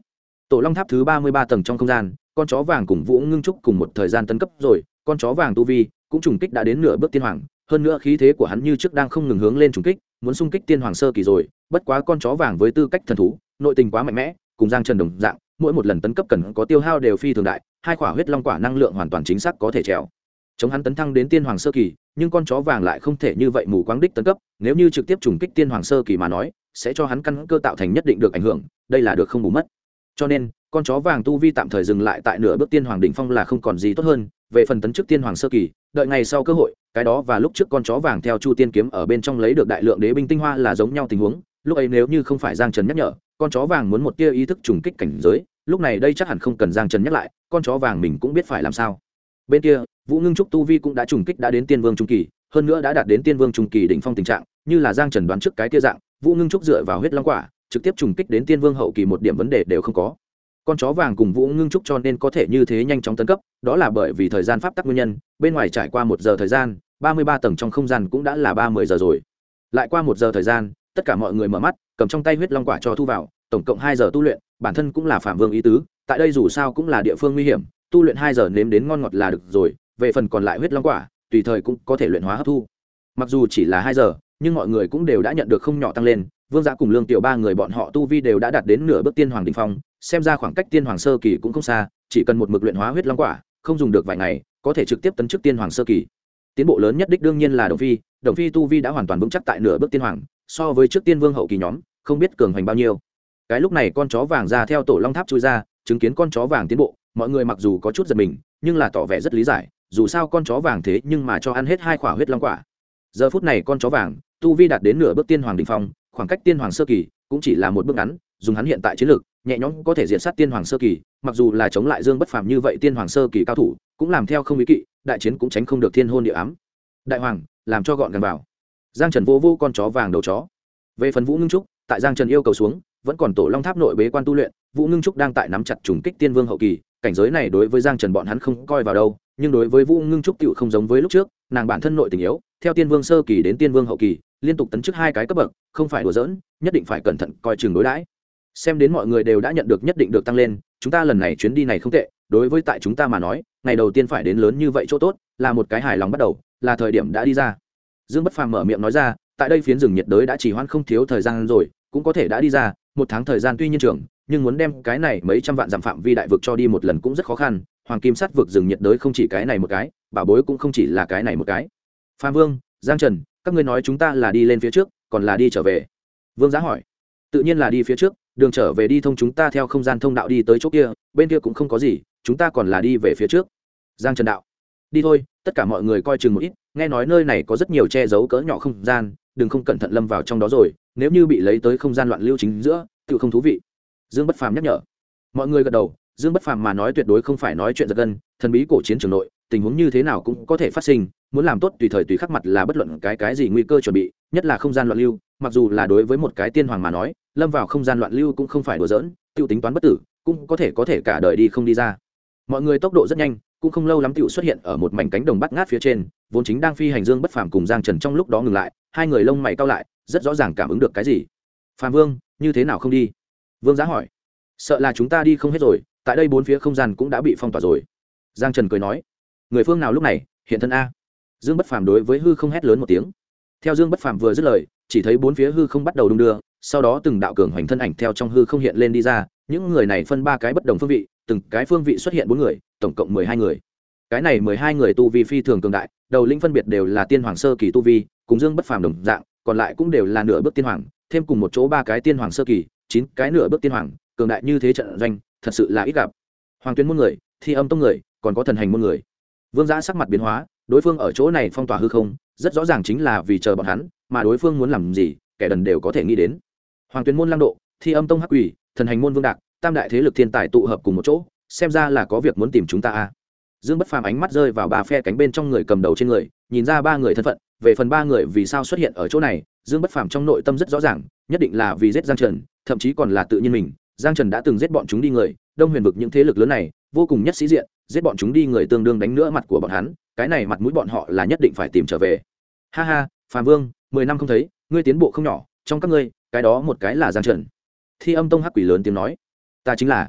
Tổ Long Tháp thứ 33 tầng trong không gian, con chó vàng cùng Vũ Ngưng Trúc cùng một thời gian tấn cấp rồi, con chó vàng tu vi cũng trùng kích đã đến nửa bước tiên hoàng, hơn nữa khí thế của hắn như trước đang không ngừng hướng lên trùng kích, muốn xung kích tiên hoàng sơ kỳ rồi, bất quá con chó vàng với tư cách thần thú, nội tình quá mạnh mẽ, cùng Giang Trần đồng dạng, mỗi một lần tấn cấp cần có tiêu hao đều phi thường đại, hai quả huyết long quả năng lượng hoàn toàn chính xác có thể trèo chống hắn tấn thăng đến tiên hoàng sơ kỳ, nhưng con chó vàng lại không thể như vậy mù quáng đích tấn cấp, nếu như trực tiếp trùng kích tiên hoàng sơ kỳ mà nói, sẽ cho hắn căn cơ tạo thành nhất định được ảnh hưởng, đây là được không bù mất. Cho nên, con chó vàng tu vi tạm thời dừng lại tại nửa bước tiên hoàng đỉnh phong là không còn gì tốt hơn, về phần tấn chức tiên hoàng sơ kỳ, đợi ngày sau cơ hội, cái đó và lúc trước con chó vàng theo Chu Tiên kiếm ở bên trong lấy được đại lượng đế binh tinh hoa là giống nhau tình huống, lúc ấy nếu như không phải Giang Trần nhắc nhở, con chó vàng muốn một tia ý thức trùng kích cảnh giới, lúc này đây chắc hẳn không cần Giang Trần nhắc lại, con chó vàng mình cũng biết phải làm sao. Bên kia, Vũ Ngưng Trúc tu vi cũng đã trùng kích đã đến tiên vương trung kỳ, hơn nữa đã đạt đến tiên vương trung kỳ đỉnh phong tình trạng, như là Giang Trần đoán trước cái kia dạng, Vũ Ngưng Trúc dựa vào huyết long quả, trực tiếp trùng kích đến tiên vương hậu kỳ một điểm vấn đề đều không có. Con chó vàng cùng Vũ Ngưng Trúc cho nên có thể như thế nhanh chóng tấn cấp, đó là bởi vì thời gian pháp tắc nguyên nhân, bên ngoài trải qua 1 giờ thời gian, 33 tầng trong không gian cũng đã là 30 giờ rồi. Lại qua 1 giờ thời gian, tất cả mọi người mở mắt, cầm trong tay huyết long quả cho thu vào, tổng cộng 2 giờ tu luyện, bản thân cũng là phạm vương ý tứ, tại đây dù sao cũng là địa phương nguy hiểm, tu luyện 2 giờ nếm đến ngon ngọt là được rồi, về phần còn lại huyết long quả, tùy thời cũng có thể luyện hóa hấp thu. Mặc dù chỉ là 2 giờ, nhưng mọi người cũng đều đã nhận được không nhỏ tăng lên, Vương Giá cùng Lương Tiểu ba người bọn họ tu vi đều đã đạt đến nửa bước tiên hoàng đỉnh phong, xem ra khoảng cách tiên hoàng sơ kỳ cũng không xa, chỉ cần một mực luyện hóa huyết long quả, không dùng được vài ngày, có thể trực tiếp tấn chức tiên hoàng sơ kỳ. Tiến bộ lớn nhất đích đương nhiên là Đồng Phi tu vi đã hoàn toàn vững chắc tại nửa bước tiên hoàng, so với trước tiên vương hậu kỳ nhóm, không biết cường hành bao nhiêu. Cái lúc này con chó vàng ra theo Tổ Long Tháp chui ra, chứng kiến con chó vàng tiến bộ, mọi người mặc dù có chút giật mình, nhưng là tỏ vẻ rất lý giải, dù sao con chó vàng thế nhưng mà cho ăn hết 2 quả huyết long quả. Giờ phút này con chó vàng, tu vi đạt đến nửa bước tiên hoàng đỉnh phong, khoảng cách tiên hoàng sơ kỳ cũng chỉ là một bước ngắn, dùng hắn hiện tại chiến lược, nhẹ nhõm có thể diệt sát tiên hoàng sơ kỳ, mặc dù là chống lại Dương Bất Phàm như vậy tiên hoàng sơ kỳ cao thủ, cũng làm theo không ý kỵ, đại chiến cũng tránh không được thiên hôn địa ám. Đại hoàng, làm cho gọn gàng vào. Giang Trần vô con chó vàng đầu chó. Về phần Vũ Ngưng Trúc, tại Giang Trần yêu cầu xuống, vẫn còn Tổ Long Tháp nội bế quan tu luyện, Vũ Ngưng Trúc đang tại nắm chặt trùng kích tiên vương hậu kỳ, cảnh giới này đối với Giang Trần bọn hắn không coi vào đâu, nhưng đối với Vũ Ngưng Trúc tựu không giống với lúc trước, nàng bản thân nội tình yếu, theo tiên vương sơ kỳ đến tiên vương hậu kỳ, liên tục tấn chức 2 cái cấp bậc, không phải đùa giỡn, nhất định phải cẩn thận coi chừng đối đãi. Xem đến mọi người đều đã nhận được nhất định được tăng lên, chúng ta lần này chuyến đi này không tệ, đối với tại chúng ta mà nói, ngày đầu tiên phải đến lớn như vậy chỗ tốt, là một cái hài lòng bắt đầu, là thời điểm đã đi ra. Dương Bất Phàm mở miệng nói ra, tại đây phiến rừng nhiệt đới đã chỉ hoãn không thiếu thời gian rồi, cũng có thể đã đi ra, 1 tháng thời gian tuy nhiên trường, nhưng muốn đem cái này mấy trăm vạn dặm phạm vi đại vực cho đi một lần cũng rất khó khăn, Hoàng Kim Sắt vực rừng nhiệt đới không chỉ cái này một cái, bảo bối cũng không chỉ là cái này một cái. Phạm Vương, Giang Trần, các ngươi nói chúng ta là đi lên phía trước, còn là đi trở về? Vương Giá hỏi. Tự nhiên là đi phía trước, đường trở về đi thông chúng ta theo không gian thông đạo đi tới chỗ kia, bên kia cũng không có gì, chúng ta còn là đi về phía trước. Giang Trần đạo. Đi thôi, tất cả mọi người coi chừng một ít, nghe nói nơi này có rất nhiều che giấu cỡ nhỏ không gian, đừng không cẩn thận lâm vào trong đó rồi, nếu như bị lấy tới không gian loạn lưu chính giữa, tự không thú vị. Dương Bất Phàm nhắc nhở. Mọi người gật đầu, Dương Bất Phàm mà nói tuyệt đối không phải nói chuyện giật gân, thần bí cổ chiến trường nội, tình huống như thế nào cũng có thể phát sinh, muốn làm tốt tùy thời tùy khắc mặt là bất luận cái gì nguy cơ chuẩn bị, nhất là không gian loạn lưu, mặc dù là đối với một cái tiên hoàng mà nói, lâm vào không gian loạn lưu cũng không phải đùa giỡn, tiêu tính toán bất tử, cũng có thể cả đời đi không đi ra. Mọi người tốc độ rất nhanh, cũng không lâu lắm tiểu xuất hiện ở một mảnh cánh đồng bắt ngát phía trên, vốn chính đang phi hành Dương Bất Phàm cùng Giang Trần trong lúc đó ngừng lại, hai người lông mày cau lại, rất rõ ràng cảm ứng được cái gì. Phàm Vương, như thế nào không đi? Vương Giá hỏi. Sợ là chúng ta đi không hết rồi, tại đây 4 phía không gian cũng đã bị phong tỏa rồi. Giang Trần cười nói. Người phương nào lúc này hiện thân a? Dương Bất Phàm đối với hư không hét lớn một tiếng. Theo Dương Bất Phàm vừa dứt lời, chỉ thấy 4 phía hư không bắt đầu đung đưa, sau đó từng đạo cường hoành thân ảnh theo trong hư không hiện lên đi ra, những người này phân 3 cái bất đồng phương vị, từng cái phương vị xuất hiện 4 người, tổng cộng 12 người. Cái này 12 người tu vi phi thường cường đại, đầu lĩnh phân biệt đều là tiên hoàng sơ kỳ tu vi, cùng Dương Bất Phàm đồng dạng, còn lại cũng đều là nửa bước tiên hoàng, thêm cùng một chỗ 3 cái tiên hoàng sơ kỳ, 9 cái nửa bước tiên hoàng, cường đại như thế trận doanh, thật sự là ít gặp. Hoàng Tuyên môn người, Thi Âm tông người, còn có thần hành môn người. Vương Giá sắc mặt biến hóa, đối phương ở chỗ này phong tỏa hư không, rất rõ ràng chính là vì chờ bọn hắn, mà đối phương muốn làm gì, kẻ đần đều có thể nghĩ đến. Hoàng Tuyên môn Lăng Độ, Thi Âm tông Hắc Quỷ, thần hành môn Vương Đạc, tam đại thế lực thiên tài tụ hợp cùng một chỗ, xem ra là có việc muốn tìm chúng ta a. Dương Bất Phàm ánh mắt rơi vào 3 phe cánh bên trong người cầm đầu trên người, nhìn ra 3 người thân phận, về phần 3 người vì sao xuất hiện ở chỗ này, Dương Bất Phàm trong nội tâm rất rõ ràng, nhất định là vì giết Giang Trần, thậm chí còn là tự nhiên mình. Giang Trần đã từng giết bọn chúng đi người, Đông Huyền vực những thế lực lớn này, vô cùng nhất sĩ diện, giết bọn chúng đi người tương đương đánh nữa mặt của bọn hắn, cái này mặt mũi bọn họ là nhất định phải tìm trở về. Ha ha, Phàm Vương, 10 năm không thấy, ngươi tiến bộ không nhỏ, trong các ngươi, cái đó một cái là Giang Trần. Thi Âm tông Hắc Quỷ lớn tiếng nói, ta chính là.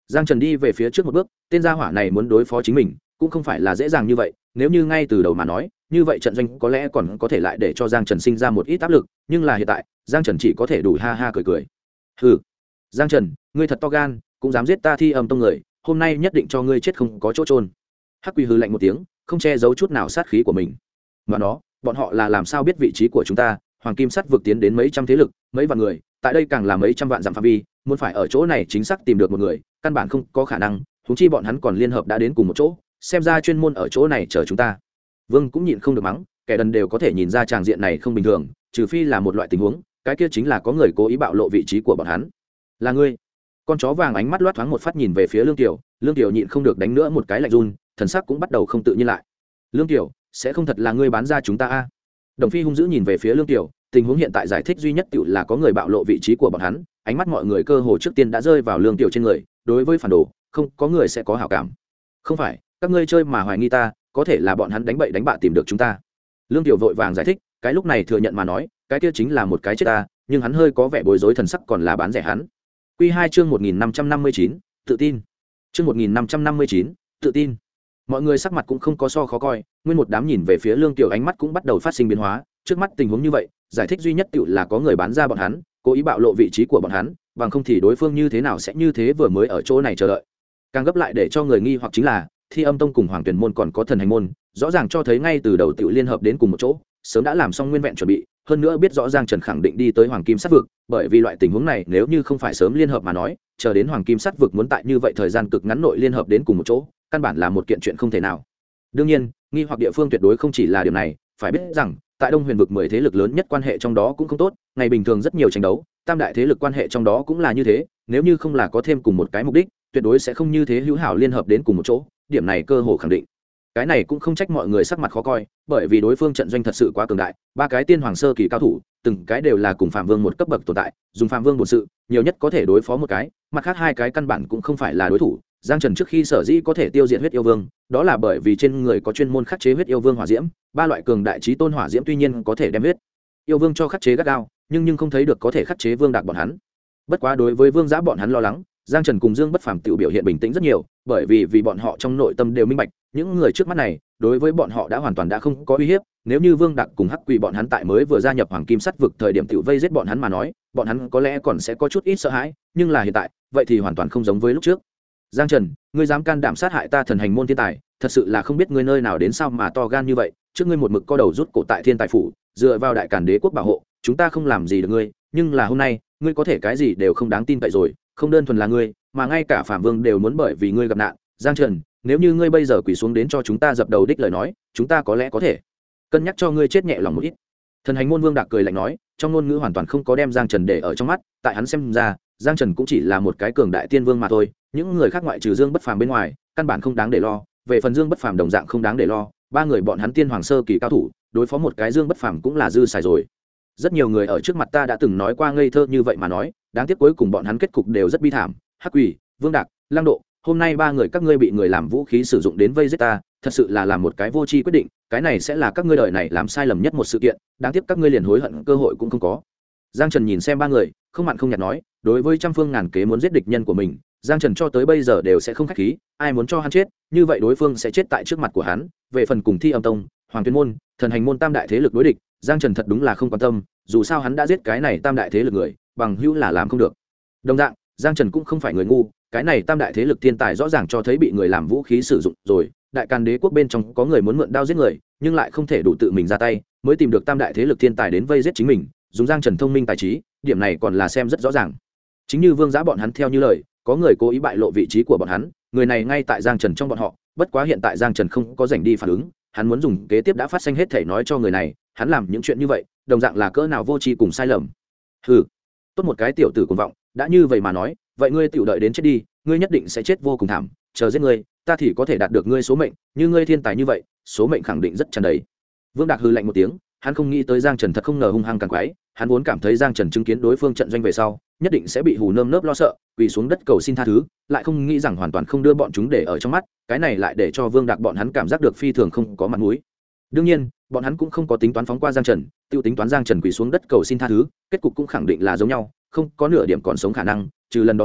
Giang Trần đi về phía trước một bước, tên gia hỏa này muốn đối phó chính mình cũng không phải là dễ dàng như vậy, nếu như ngay từ đầu mà nói như vậy trận doanh có lẽ còn có thể lại để cho Giang Trần sinh ra một ít áp lực, nhưng là hiện tại Giang Trần chỉ có thể đủ ha ha cười cười. Hừ, Giang Trần, ngươi thật to gan, cũng dám giết ta Thi Âm Tông người, hôm nay nhất định cho ngươi chết không có chỗ trôn. Hắc Quỳ hừ lạnh một tiếng, không che giấu chút nào sát khí của mình. Mà nó, bọn họ là làm sao biết vị trí của chúng ta? Hoàng Kim Sắt vực tiến đến mấy trăm thế lực, mấy vạn người, tại đây càng là mấy trăm vạn dặm phạm vi, muốn phải ở chỗ này chính xác tìm được một người, căn bản không có khả năng, huống chi bọn hắn còn liên hợp đã đến cùng một chỗ, xem ra chuyên môn ở chỗ này chờ chúng ta. Vương cũng nhịn không được mắng, kẻ đần đều có thể nhìn ra tràng diện này không bình thường, trừ phi là một loại tình huống, cái kia chính là có người cố ý bạo lộ vị trí của bọn hắn. Là ngươi? Con chó vàng ánh mắt loát thoáng một phát nhìn về phía Lương Tiểu, Lương Tiểu nhịn không được đánh nữa một cái lạnh run, thần sắc cũng bắt đầu không tự nhiên lại. Lương Tiểu, sẽ không thật là ngươi bán ra chúng ta a? Đồng Phi hung dữ nhìn về phía Lương Tiểu, tình huống hiện tại giải thích duy nhất tiểu là có người bạo lộ vị trí của bọn hắn, ánh mắt mọi người cơ hồ trước tiên đã rơi vào Lương Tiểu trên người, đối với phản đồ, không có người sẽ có hảo cảm. Không phải, các ngươi chơi mà hoài nghi ta, có thể là bọn hắn đánh bậy đánh bạ tìm được chúng ta. Lương Tiểu vội vàng giải thích, cái lúc này thừa nhận mà nói, cái kia chính là một cái chết ta, nhưng hắn hơi có vẻ bối rối thần sắc còn là bán rẻ hắn. Quy 2 chương 1559, tự tin. Chương 1559, tự tin. Mọi người sắc mặt cũng không có so khó coi, nguyên một đám nhìn về phía Lương Tiểu ánh mắt cũng bắt đầu phát sinh biến hóa, trước mắt tình huống như vậy, giải thích duy nhất tiểu là có người bán ra bọn hắn, cố ý bạo lộ vị trí của bọn hắn, bằng không thì đối phương như thế nào sẽ như thế vừa mới ở chỗ này chờ đợi. Càng gấp lại để cho người nghi hoặc chính là, Thi Âm Tông cùng Hoàng Tuyển môn còn có Thần Hành môn, rõ ràng cho thấy ngay từ đầu tiểu liên hợp đến cùng một chỗ, sớm đã làm xong nguyên vẹn chuẩn bị, hơn nữa biết rõ Giang Trần khẳng định đi tới Hoàng Kim Sắt vực, bởi vì loại tình huống này nếu như không phải sớm liên hợp mà nói, chờ đến Hoàng Kim Sắt vực muốn tại như vậy thời gian cực ngắn nội liên hợp đến cùng một chỗ, căn bản là một kiện chuyện không thể nào. Đương nhiên, nghi hoặc địa phương tuyệt đối không chỉ là điều này, phải biết rằng, tại Đông Huyền vực 10 thế lực lớn nhất quan hệ trong đó cũng không tốt, ngày bình thường rất nhiều tranh đấu, tam đại thế lực quan hệ trong đó cũng là như thế, nếu như không là có thêm cùng một cái mục đích, tuyệt đối sẽ không như thế hữu hảo liên hợp đến cùng một chỗ, điểm này cơ hồ khẳng định. Cái này cũng không trách mọi người sắc mặt khó coi, bởi vì đối phương trận doanh thật sự quá cường đại, ba cái tiên hoàng sơ kỳ cao thủ, từng cái đều là cùng Phạm Vương một cấp bậc tồn tại, dùng Phạm Vương bổn sự, nhiều nhất có thể đối phó một cái, mặt khác hai cái căn bản cũng không phải là đối thủ. Giang Trần trước khi sở dĩ có thể tiêu diệt huyết yêu vương, đó là bởi vì trên người có chuyên môn khắc chế huyết yêu vương hỏa diễm, ba loại cường đại chí tôn hỏa diễm tuy nhiên có thể đem huyết yêu vương cho khắc chế gắt gao, nhưng không thấy được có thể khắc chế vương đạc bọn hắn. Bất quá đối với vương giã bọn hắn lo lắng, Giang Trần cùng Dương Bất Phàm tự biểu hiện bình tĩnh rất nhiều, bởi vì bọn họ trong nội tâm đều minh bạch, những người trước mắt này, đối với bọn họ đã hoàn toàn đã không có uy hiếp, nếu như Vương Đạc cùng Hắc Quỷ bọn hắn tại mới vừa gia nhập Hoàng Kim Sắt vực thời điểm tự vây giết bọn hắn mà nói, bọn hắn có lẽ còn sẽ có chút ít sợ hãi, nhưng là hiện tại, vậy thì hoàn toàn không giống với lúc trước. Giang Trần, ngươi dám can đảm sát hại ta Thần Hành môn thiên tài, thật sự là không biết ngươi nơi nào đến sao mà to gan như vậy, trước ngươi một mực co đầu rút cổ tại Thiên Tài phủ, dựa vào Đại Càn Đế quốc bảo hộ, chúng ta không làm gì được ngươi, nhưng là hôm nay, ngươi có thể cái gì đều không đáng tin cậy rồi, không đơn thuần là ngươi, mà ngay cả Phạm Vương đều muốn bởi vì ngươi gặp nạn. Giang Trần, nếu như ngươi bây giờ quỳ xuống đến cho chúng ta dập đầu đích lời nói, chúng ta có lẽ có thể cân nhắc cho ngươi chết nhẹ lòng một ít. Thần Hành môn Vương Đạc cười lạnh nói, trong ngôn ngữ hoàn toàn không có đem Giang Trần để ở trong mắt, tại hắn xem ra, Giang Trần cũng chỉ là một cái cường đại tiên vương mà thôi, những người khác ngoại trừ Dương Bất Phàm bên ngoài, căn bản không đáng để lo. Về phần Dương Bất Phàm đồng dạng không đáng để lo, ba người bọn hắn tiên hoàng sơ kỳ cao thủ, đối phó một cái Dương Bất Phàm cũng là dư xài rồi. Rất nhiều người ở trước mặt ta đã từng nói qua ngây thơ như vậy mà nói, đáng tiếc cuối cùng bọn hắn kết cục đều rất bi thảm. Hắc Quỷ, Vương Đạc, Lăng Độ, hôm nay ba người các ngươi bị người làm vũ khí sử dụng đến vây giết ta, thật sự là làm một cái vô tri quyết định, cái này sẽ là các ngươi đời này làm sai lầm nhất một sự kiện, đáng tiếc các ngươi liền hối hận cơ hội cũng không có. Giang Trần nhìn xem ba người, không mặn không nhạt nói, đối với trăm phương ngàn kế muốn giết địch nhân của mình, Giang Trần cho tới bây giờ đều sẽ không khách khí, ai muốn cho hắn chết, như vậy đối phương sẽ chết tại trước mặt của hắn. Về phần cùng Thi Âm Tông, Hoàng Tuyên môn, Thần Hành môn tam đại thế lực đối địch, Giang Trần thật đúng là không quan tâm, dù sao hắn đã giết cái này tam đại thế lực người, bằng hữu là làm không được. Đồng dạng, Giang Trần cũng không phải người ngu, cái này tam đại thế lực thiên tài rõ ràng cho thấy bị người làm vũ khí sử dụng rồi, Đại Càn Đế quốc bên trong có người muốn mượn đao giết người, nhưng lại không thể đủ tự mình ra tay, mới tìm được tam đại thế lực thiên tài đến vây giết chính mình, dùng Giang Trần thông minh tài trí, điểm này còn là xem rất rõ ràng. Chính như Vương Giã bọn hắn theo như lời, có người cố ý bại lộ vị trí của bọn hắn, người này ngay tại Giang Trần trong bọn họ, bất quá hiện tại Giang Trần không có rảnh đi phản ứng, hắn muốn dùng kế tiếp đã phát sinh hết thể nói cho người này, hắn làm những chuyện như vậy, đồng dạng là cỡ nào vô tri cùng sai lầm. Hừ, tốt một cái tiểu tử cuồng vọng, đã như vậy mà nói, vậy ngươi tiểu đợi đến chết đi, ngươi nhất định sẽ chết vô cùng thảm, chờ giết ngươi, ta thì có thể đạt được ngươi số mệnh, như ngươi thiên tài như vậy, số mệnh khẳng định rất tràn đầy. Vương Đạc hừ lạnh một tiếng, hắn không nghĩ tới Giang Trần thật không ngờ hung hăng càng quái, hắn vốn cảm thấy Giang Trần chứng kiến đối phương trận doanh về sau, nhất định sẽ bị hù nơm nớp lo sợ, quỳ xuống đất cầu xin tha thứ, lại không nghĩ rằng hoàn toàn không đưa bọn chúng để ở trong mắt, cái này lại để cho Vương Đạc bọn hắn cảm giác được phi thường không có mặt mũi. Đương nhiên, bọn hắn cũng không có tính toán phóng qua Giang Trần, tiêu tính toán Giang Trần quỳ xuống đất cầu xin tha thứ, kết cục cũng khẳng định là giống nhau, không có nửa điểm còn sống khả năng, trừ lần đó ra,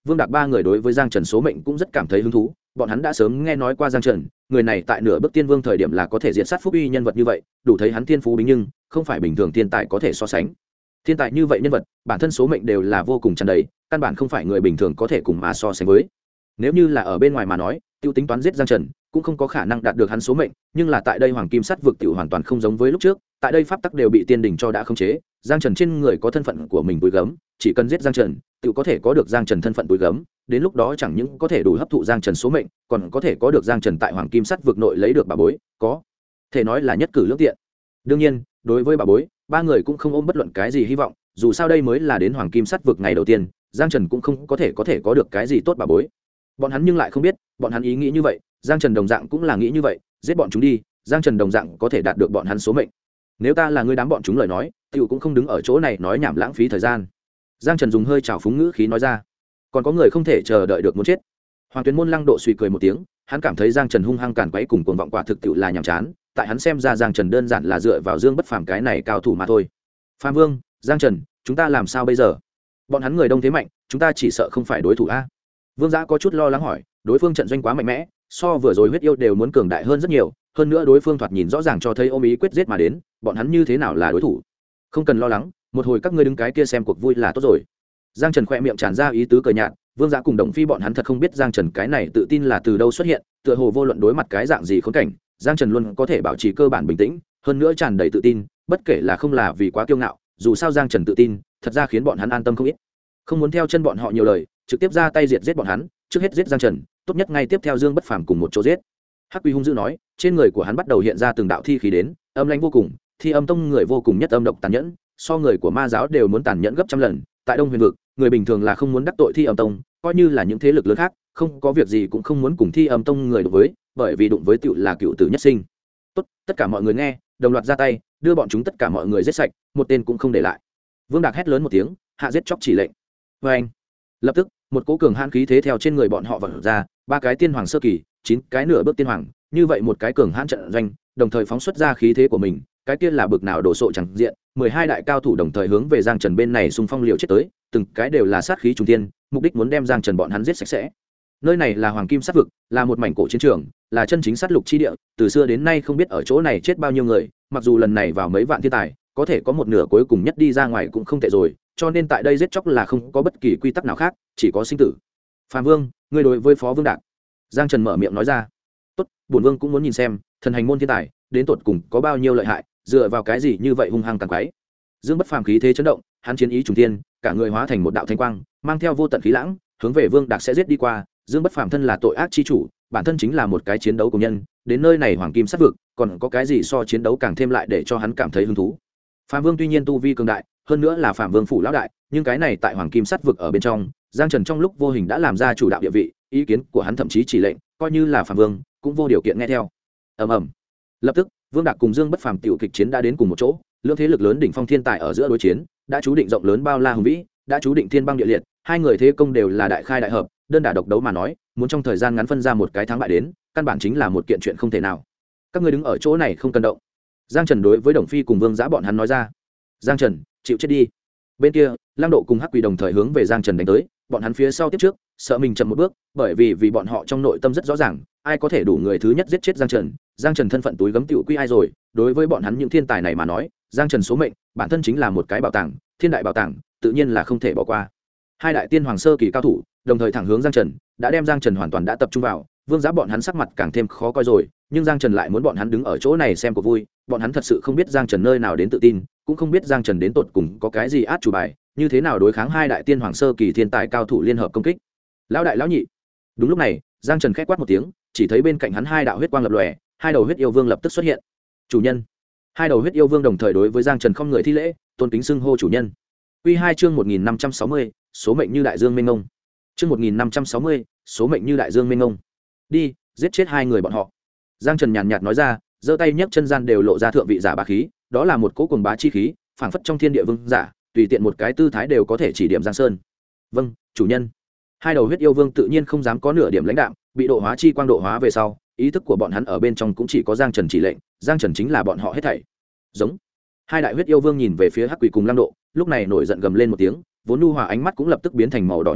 Vương Đạc ba người đối với Giang Trần số mệnh cũng rất cảm thấy hứng thú, bọn hắn đã sớm nghe nói qua Giang Trần, người này tại nửa bước tiên vương thời điểm là có thể diệt sát phúc uy nhân vật như vậy, đủ thấy hắn thiên phú bính nhưng không phải bình thường thiên tài có thể so sánh. Thiên tài như vậy nhân vật, bản thân số mệnh đều là vô cùng tràn đầy, căn bản không phải người bình thường có thể cùng mà so sánh với. Nếu như là ở bên ngoài mà nói, tiêu tính toán giết Giang Trần, cũng không có khả năng đạt được hắn số mệnh, nhưng là tại đây Hoàng Kim Sắt vực tiểu hoàn toàn không giống với lúc trước, tại đây pháp tắc đều bị tiên đình cho đã khống chế, Giang Trần trên người có thân phận của mình túi gấm, chỉ cần giết Giang Trần, tiểu có thể có được Giang Trần thân phận túi gấm, đến lúc đó chẳng những có thể đủ hấp thụ Giang Trần số mệnh, còn có thể có được Giang Trần tại Hoàng Kim Sắt vực nội lấy được bà bối, có thể nói là nhất cử lưỡng tiện. Đương nhiên, đối với bà bối, ba người cũng không ôm bất luận cái gì hy vọng, dù sao đây mới là đến Hoàng Kim Sắt vực ngày đầu tiên, Giang Trần cũng không có thể có được cái gì tốt bà bối. Bọn hắn nhưng lại không biết, bọn hắn ý nghĩ như vậy, Giang Trần đồng dạng cũng là nghĩ như vậy, giết bọn chúng đi, Giang Trần đồng dạng có thể đạt được bọn hắn số mệnh. Nếu ta là người đám bọn chúng lời nói, tiểu cũng không đứng ở chỗ này nói nhảm lãng phí thời gian. Giang Trần dùng hơi trào phúng ngữ khí nói ra. Còn có người không thể chờ đợi được muốn chết. Hoàng Tuyến Môn Lăng Độ suy cười một tiếng, hắn cảm thấy Giang Trần hung hăng càn quấy cùng cuồng vọng quả thực tiệu là nhàm chán, tại hắn xem ra Giang Trần đơn giản là dựa vào Dương Bất Phàm cái này cao thủ mà thôi. Phàm Vương, Giang Trần, chúng ta làm sao bây giờ? Bọn hắn người đông thế mạnh, chúng ta chỉ sợ không phải đối thủ a. Vương Giã có chút lo lắng hỏi, đối phương trận doanh quá mạnh mẽ, so vừa rồi huyết yêu đều muốn cường đại hơn rất nhiều, hơn nữa đối phương thoạt nhìn rõ ràng cho thấy ôm ý quyết giết mà đến, bọn hắn như thế nào là đối thủ? Không cần lo lắng, một hồi các ngươi đứng cái kia xem cuộc vui là tốt rồi. Giang Trần khẽ miệng tràn ra ý tứ cười nhạt, Vương Giã cùng Đồng Phi bọn hắn thật không biết Giang Trần cái này tự tin là từ đâu xuất hiện, tựa hồ vô luận đối mặt cái dạng gì khốn cảnh, Giang Trần luôn có thể bảo trì cơ bản bình tĩnh, hơn nữa tràn đầy tự tin, bất kể là không là vì quá kiêu ngạo, dù sao Giang Trần tự tin, thật ra khiến bọn hắn an tâm không ít. Không muốn theo chân bọn họ nhiều lời, trực tiếp ra tay diệt giết bọn hắn, trước hết giết Giang Trần, tốt nhất ngay tiếp theo Dương Bất Phàm cùng một chỗ giết. Hắc Quy hung dữ nói, trên người của hắn bắt đầu hiện ra từng đạo thi khí đến, âm lãnh vô cùng, Thi Âm Tông người vô cùng nhất âm độc tàn nhẫn, so người của ma giáo đều muốn tàn nhẫn gấp trăm lần. Tại Đông Huyền vực, người bình thường là không muốn đắc tội Thi Âm Tông, coi như là những thế lực lớn khác, không có việc gì cũng không muốn cùng Thi Âm Tông người đối với, bởi vì đụng với tựu là cựu tử nhất sinh. Tốt, tất cả mọi người nghe, đồng loạt ra tay, đưa bọn chúng tất cả mọi người giết sạch, một tên cũng không để lại. Vương Đạc hét lớn một tiếng, hạ giết chóc chỉ lệnh. Và anh, lập tức, một cỗ cường hãn khí thế theo trên người bọn họ vọt ra, ba cái tiên hoàng sơ kỳ, 9 cái nửa bước tiên hoàng, như vậy một cái cường hãn trận doanh, đồng thời phóng xuất ra khí thế của mình, cái kia là bực nào đổ sộ chẳng diện, 12 đại cao thủ đồng thời hướng về Giang Trần bên này xung phong liều chết tới, từng cái đều là sát khí trùng thiên, mục đích muốn đem Giang Trần bọn hắn giết sạch sẽ. Nơi này là Hoàng Kim Sát vực, là một mảnh cổ chiến trường, là chân chính sát lục chi địa, từ xưa đến nay không biết ở chỗ này chết bao nhiêu người, mặc dù lần này vào mấy vạn thiên tài, có thể có một nửa cuối cùng nhất đi ra ngoài cũng không tệ rồi, cho nên tại đây giết chóc là không có bất kỳ quy tắc nào khác, chỉ có sinh tử. Phạm Vương, ngươi đối với Phó Vương Đạc. Giang Trần mở miệng nói ra. Tốt, bổn vương cũng muốn nhìn xem, thần hành môn thiên tài, đến tột cùng có bao nhiêu lợi hại, dựa vào cái gì như vậy hung hăng tàn quái. Dương Bất Phàm khí thế chấn động, hắn chiến ý trùng thiên, cả người hóa thành một đạo thanh quang, mang theo vô tận khí lãng, hướng về Vương Đạc sẽ giết đi qua. Dương Bất Phàm thân là tội ác chi chủ, bản thân chính là một cái chiến đấu của nhân, đến nơi này Hoàng Kim Sát vực, còn có cái gì so chiến đấu càng thêm lại để cho hắn cảm thấy hứng thú. Phạm Vương tuy nhiên tu vi cường đại, hơn nữa là Phạm Vương phủ lão đại, nhưng cái này tại Hoàng Kim Sát vực ở bên trong, Giang Trần trong lúc vô hình đã làm ra chủ đạo địa vị, ý kiến của hắn thậm chí chỉ lệnh, coi như là Phạm Vương, cũng vô điều kiện nghe theo. Ầm ầm. Lập tức, Vương Đạc cùng Dương Bất Phàm tiểu kịch chiến đã đến cùng một chỗ, lưỡng thế lực lớn đỉnh phong thiên tài ở giữa đối chiến, đã chú định rộng lớn bao la hùng vĩ, đã chú định thiên băng địa liệt, hai người thế công đều là đại khai đại hợp, đơn đả độc đấu mà nói, muốn trong thời gian ngắn phân ra một cái thắng bại đến, căn bản chính là một kiện chuyện không thể nào. Các ngươi đứng ở chỗ này không cần động. Giang Trần đối với Đồng Phi cùng Vương Giã bọn hắn nói ra. Giang Trần, chịu chết đi. Bên kia, Lăng Độ cùng Hắc Quỷ đồng thời hướng về Giang Trần đánh tới, bọn hắn phía sau tiếp trước, sợ mình chậm một bước, bởi vì bọn họ trong nội tâm rất rõ ràng, ai có thể đủ người thứ nhất giết chết Giang Trần, Giang Trần thân phận túi gấm tiểu quy ai rồi, đối với bọn hắn những thiên tài này mà nói, Giang Trần số mệnh, bản thân chính là một cái bảo tàng, thiên đại bảo tàng, tự nhiên là không thể bỏ qua. Hai đại tiên hoàng sơ kỳ cao thủ, đồng thời thẳng hướng Giang Trần, đã đem Giang Trần hoàn toàn đã tập trung vào, Vương Giã bọn hắn sắc mặt càng thêm khó coi rồi, nhưng Giang Trần lại muốn bọn hắn đứng ở chỗ này xem cuộc vui, bọn hắn thật sự không biết Giang Trần nơi nào đến tự tin, cũng không biết Giang Trần đến tột cùng có cái gì át chủ bài, như thế nào đối kháng hai đại tiên hoàng sơ kỳ thiên tài cao thủ liên hợp công kích. Lão đại lão nhị. Đúng lúc này, Giang Trần khẽ quát một tiếng, chỉ thấy bên cạnh hắn hai đạo huyết quang lập lòe, hai đầu huyết yêu vương lập tức xuất hiện. Chủ nhân. Hai đầu huyết yêu vương đồng thời đối với Giang Trần không người thi lễ, tôn kính xưng hô chủ nhân. Quy 2 chương 1560, số mệnh như đại dương mênh mông. Chương 1560, số mệnh như đại dương mênh mông. Đi, giết chết hai người bọn họ. Giang Trần nhàn nhạt nói ra, giơ tay nhấc chân gian đều lộ ra thượng vị giả bá khí, đó là một cỗ cuồng bá chi khí, phảng phất trong thiên địa vương giả, tùy tiện một cái tư thái đều có thể chỉ điểm Giang Sơn. Vâng, chủ nhân. Hai đầu huyết yêu vương tự nhiên không dám có nửa điểm lãnh đạm, bị độ hóa chi quang độ hóa về sau, ý thức của bọn hắn ở bên trong cũng chỉ có Giang Trần chỉ lệnh, Giang Trần chính là bọn họ hết thảy. Giống. Hai đại huyết yêu vương nhìn về phía Hắc Quỷ cùng Lăng Độ, lúc này nổi giận gầm lên một tiếng, vốn nhu hòa ánh mắt cũng lập tức biến thành màu đỏ như máu,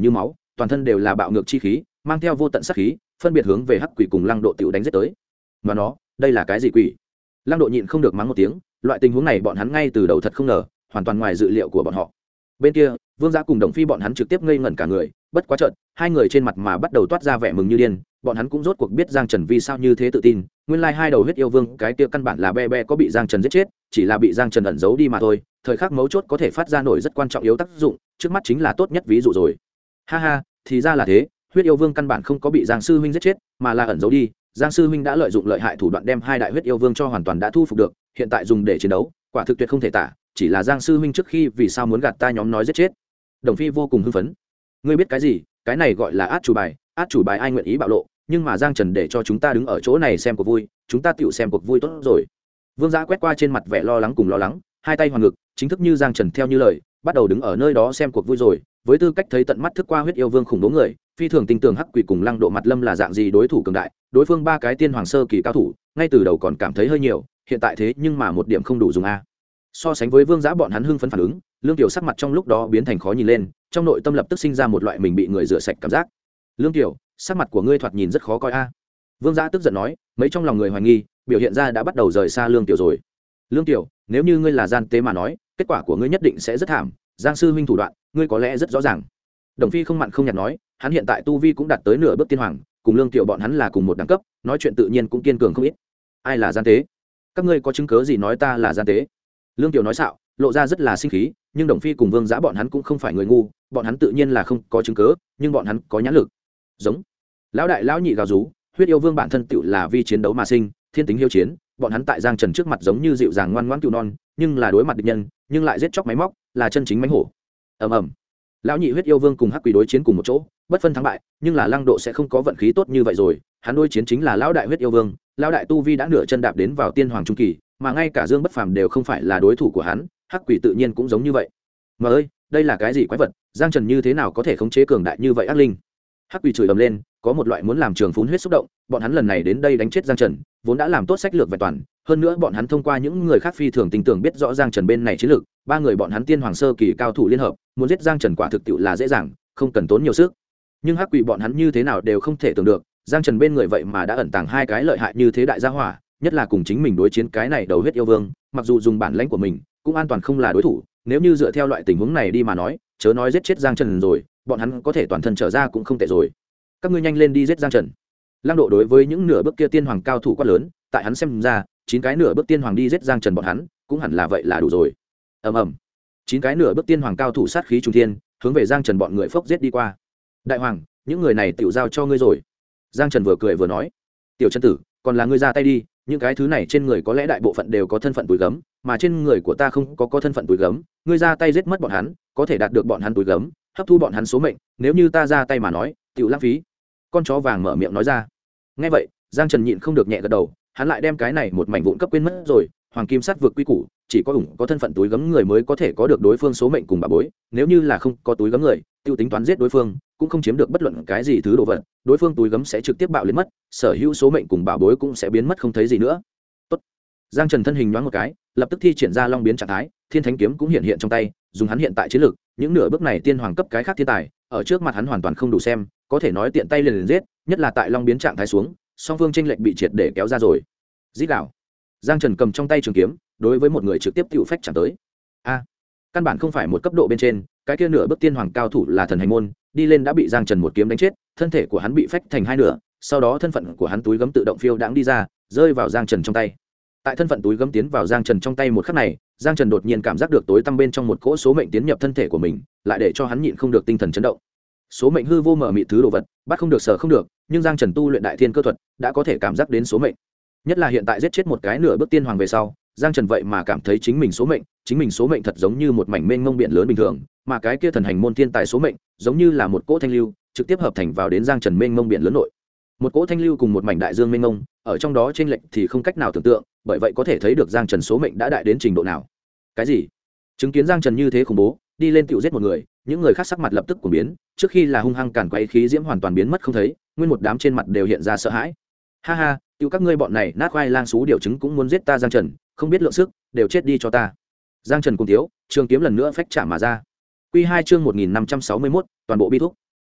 toàn thân đều là bạo ngược chi khí, mang theo vô tận sát khí, phân biệt hướng về hắc quỷ cùng Lăng Độ tiểu đánh giết tới. Mà nó, đây là cái gì quỷ? Lăng Độ nhịn không được mắng một tiếng, loại tình huống này bọn hắn ngay từ đầu thật không ngờ, hoàn toàn ngoài dự liệu của bọn họ. Bên kia, Vương Giá cùng Đồng Phi bọn hắn trực tiếp ngây ngẩn cả người, bất quá chợt, hai người trên mặt mà bắt đầu toát ra vẻ mừng như điên, bọn hắn cũng rốt cuộc biết Giang Trần vì sao như thế tự tin, nguyên lai hai đầu huyết yêu vương cái kia căn bản là be có bị Giang Trần giết chết, chỉ là bị Giang Trần ẩn giấu đi mà thôi, thời khắc mấu chốt có thể phát ra nổi rất quan trọng yếu tác dụng, trước mắt chính là tốt nhất ví dụ rồi. Ha ha, thì ra là thế, huyết yêu vương căn bản không có bị Giang sư huynh giết chết, mà là ẩn giấu đi, Giang sư huynh đã lợi dụng lợi hại thủ đoạn đem hai đại huyết yêu vương cho hoàn toàn đã thu phục được, hiện tại dùng để chiến đấu, quả thực tuyệt không thể tả, chỉ là Giang sư huynh trước khi vì sao muốn gạt ta nhóm nói giết chết. Đồng Phi vô cùng hưng phấn. Ngươi biết cái gì? Cái này gọi là át chủ bài ai nguyện ý bạo lộ, nhưng mà Giang Trần để cho chúng ta đứng ở chỗ này xem cuộc vui, chúng ta tựu xem cuộc vui tốt rồi. Vương Giã quét qua trên mặt vẻ lo lắng cùng lo lắng, hai tay hoàn ngực, chính thức như Giang Trần theo như lời, bắt đầu đứng ở nơi đó xem cuộc vui rồi, với tư cách thấy tận mắt thức qua huyết yêu vương khủng bố người, phi thường tin tưởng hắc quỷ cùng Lăng Độ Mặt Lâm là dạng gì đối thủ cường đại, đối phương ba cái tiên hoàng sơ kỳ cao thủ, ngay từ đầu còn cảm thấy hơi nhiều, hiện tại thế nhưng mà một điểm không đủ dùng a. So sánh với Vương Giã bọn hắn hưng phấn phản ứng, Lương Tiểu sắc mặt trong lúc đó biến thành khó nhìn lên, trong nội tâm lập tức sinh ra một loại mình bị người rửa sạch cảm giác. Lương Tiểu, sắc mặt của ngươi thoạt nhìn rất khó coi a. Vương Giã tức giận nói, mấy trong lòng người hoài nghi, biểu hiện ra đã bắt đầu rời xa Lương Tiểu rồi. Lương Tiểu, nếu như ngươi là gian tế mà nói, kết quả của ngươi nhất định sẽ rất thảm, Giang sư huynh thủ đoạn, ngươi có lẽ rất rõ ràng. Đồng Phi không mặn không nhạt nói, hắn hiện tại tu vi cũng đạt tới nửa bước tiên hoàng, cùng Lương Tiểu bọn hắn là cùng một đẳng cấp, nói chuyện tự nhiên cũng kiên cường không ít. Ai là gian tế? Các ngươi có chứng cứ gì nói ta là gian tế? Lương Tiểu nói xạo, lộ ra rất là sinh khí, nhưng Đồng Phi cùng Vương Giã bọn hắn cũng không phải người ngu, bọn hắn tự nhiên là không có chứng cứ, nhưng bọn hắn có nhãn lực. Giống lão đại lão nhị gào rú, huyết yêu vương bản thân tựu là vi chiến đấu mà sinh, thiên tính hiếu chiến, bọn hắn tại Giang Trần trước mặt giống như dịu dàng ngoan ngoãn cừu non, nhưng là đối mặt địch nhân, nhưng lại giết chóc máy móc, là chân chính mãnh hổ. Ầm ầm. Lão nhị huyết yêu vương cùng hắc quỷ đối chiến cùng một chỗ, bất phân thắng bại, nhưng là Lăng Độ sẽ không có vận khí tốt như vậy rồi, hắn đối chiến chính là lão đại huyết yêu vương, lão đại tu vi đã nửa chân đạp đến vào tiên hoàng trung kỳ, mà ngay cả Dương Bất Phàm đều không phải là đối thủ của hắn, hắc quỷ tự nhiên cũng giống như vậy. Mà ơi, đây là cái gì quái vật, Giang Trần như thế nào có thể khống chế cường đại như vậy ác linh? Hắc quỷ chửi ầm lên, có một loại muốn làm trường phún huyết xúc động, bọn hắn lần này đến đây đánh chết Giang Trần, vốn đã làm tốt sách lược vẹn toàn, hơn nữa bọn hắn thông qua những người khác phi thường tin tưởng biết rõ Giang Trần bên này chiến lược, ba người bọn hắn tiên hoàng sơ kỳ cao thủ liên hợp, muốn giết Giang Trần quả thực tiệu là dễ dàng, không cần tốn nhiều sức. Nhưng hắc quỷ bọn hắn như thế nào đều không thể tưởng được, Giang Trần bên người vậy mà đã ẩn tàng hai cái lợi hại như thế đại gia hỏa, nhất là cùng chính mình đối chiến cái này đầu huyết yêu vương, mặc dù dùng bản lãnh của mình, cũng an toàn không là đối thủ, nếu như dựa theo loại tình huống này đi mà nói, chớ nói giết chết Giang Trần rồi, bọn hắn có thể toàn thân trở ra cũng không tệ rồi. Các ngươi nhanh lên đi giết Giang Trần. Lăng Độ đối với những nửa bước kia tiên hoàng cao thủ quá lớn, tại hắn xem ra, 9 cái nửa bước tiên hoàng đi giết Giang Trần bọn hắn, cũng hẳn là vậy là đủ rồi. Ầm ầm. 9 cái nửa bước tiên hoàng cao thủ sát khí trùng thiên, hướng về Giang Trần bọn người phốc giết đi qua. Đại hoàng, những người này tiểu giao cho ngươi rồi. Giang Trần vừa cười vừa nói, tiểu chân tử, còn là ngươi ra tay đi, những cái thứ này trên người có lẽ đại bộ phận đều có thân phận túi gấm, mà trên người của ta không có thân phận túi gấm, ngươi ra tay giết mất bọn hắn, có thể đạt được bọn hắn túi gấm, hấp thu bọn hắn số mệnh, nếu như ta ra tay mà nói, tiểu lãng phí. Con chó vàng mở miệng nói ra. Nghe vậy, Giang Trần nhịn không được nhẹ gật đầu, hắn lại đem cái này một mảnh vụn cấp quên mất rồi, hoàng kim sắt vượt quy củ, chỉ có ủng có thân phận túi gấm người mới có thể có được đối phương số mệnh cùng bà bối, nếu như là không có túi gấm người, tiêu tính toán giết đối phương, cũng không chiếm được bất luận cái gì thứ đồ vật, đối phương túi gấm sẽ trực tiếp bạo lên mất, sở hữu số mệnh cùng bảo bối cũng sẽ biến mất không thấy gì nữa. Tốt. Giang Trần thân hình nhoáng một cái, lập tức thi triển ra long biến trạng thái, Thiên Thánh kiếm cũng hiện hiện trong tay, dùng hắn hiện tại chiến lực, những nửa bước này tiên hoàng cấp cái khác thiên tài, ở trước mặt hắn hoàn toàn không đủ xem, có thể nói tiện tay liền giết, nhất là tại long biến trạng thái xuống, song phương chênh lệch bị triệt để kéo ra rồi. Rít gào. Giang Trần cầm trong tay trường kiếm, đối với một người trực tiếp tiêu phách chạm tới. A, căn bản không phải một cấp độ bên trên, cái kia nửa bước tiên hoàng cao thủ là thần hành môn, đi lên đã bị Giang Trần một kiếm đánh chết, thân thể của hắn bị phách thành hai nửa, sau đó thân phận của hắn túi gấm tự động phiêu đãng đi ra, rơi vào Giang Trần trong tay. Tại thân phận túi gấm tiến vào Giang Trần trong tay một khắc này, Giang Trần đột nhiên cảm giác được tối tăm bên trong một cỗ số mệnh tiến nhập thân thể của mình, lại để cho hắn nhịn không được tinh thần chấn động. Số mệnh hư vô mở mịt thứ đồ vật, bắt không được sở không được, nhưng Giang Trần tu luyện đại thiên cơ thuật, đã có thể cảm giác đến số mệnh. Nhất là hiện tại giết chết một cái nửa bước tiên hoàng về sau, Giang Trần vậy mà cảm thấy chính mình số mệnh thật giống như một mảnh mênh mông biển lớn bình thường, mà cái kia thần hành môn thiên tài số mệnh, giống như là một cỗ thanh lưu, trực tiếp hợp thành vào đến Giang Trần mênh mông biển lớn nội. Một cỗ thanh lưu cùng một mảnh đại dương mênh mông, ở trong đó chênh lệch thì không cách nào tưởng tượng, bởi vậy có thể thấy được Giang Trần số mệnh đã đại đến trình độ nào. Cái gì? Chứng kiến Giang Trần như thế khủng bố, đi lên tiểu giết một người, những người khác sắc mặt lập tức cuồng biến, trước khi là hung hăng càn quấy khí diễm hoàn toàn biến mất không thấy, nguyên một đám trên mặt đều hiện ra sợ hãi. Ha ha, tiểu các ngươi bọn này nát khoai lang xú điều trứng cũng muốn giết ta Giang Trần, không biết lượng sức, đều chết đi cho ta. Giang Trần cùng thiếu, trường kiếm lần nữa phách chạm mà ra. Quy 2 chương 1561, toàn bộ bi thúc.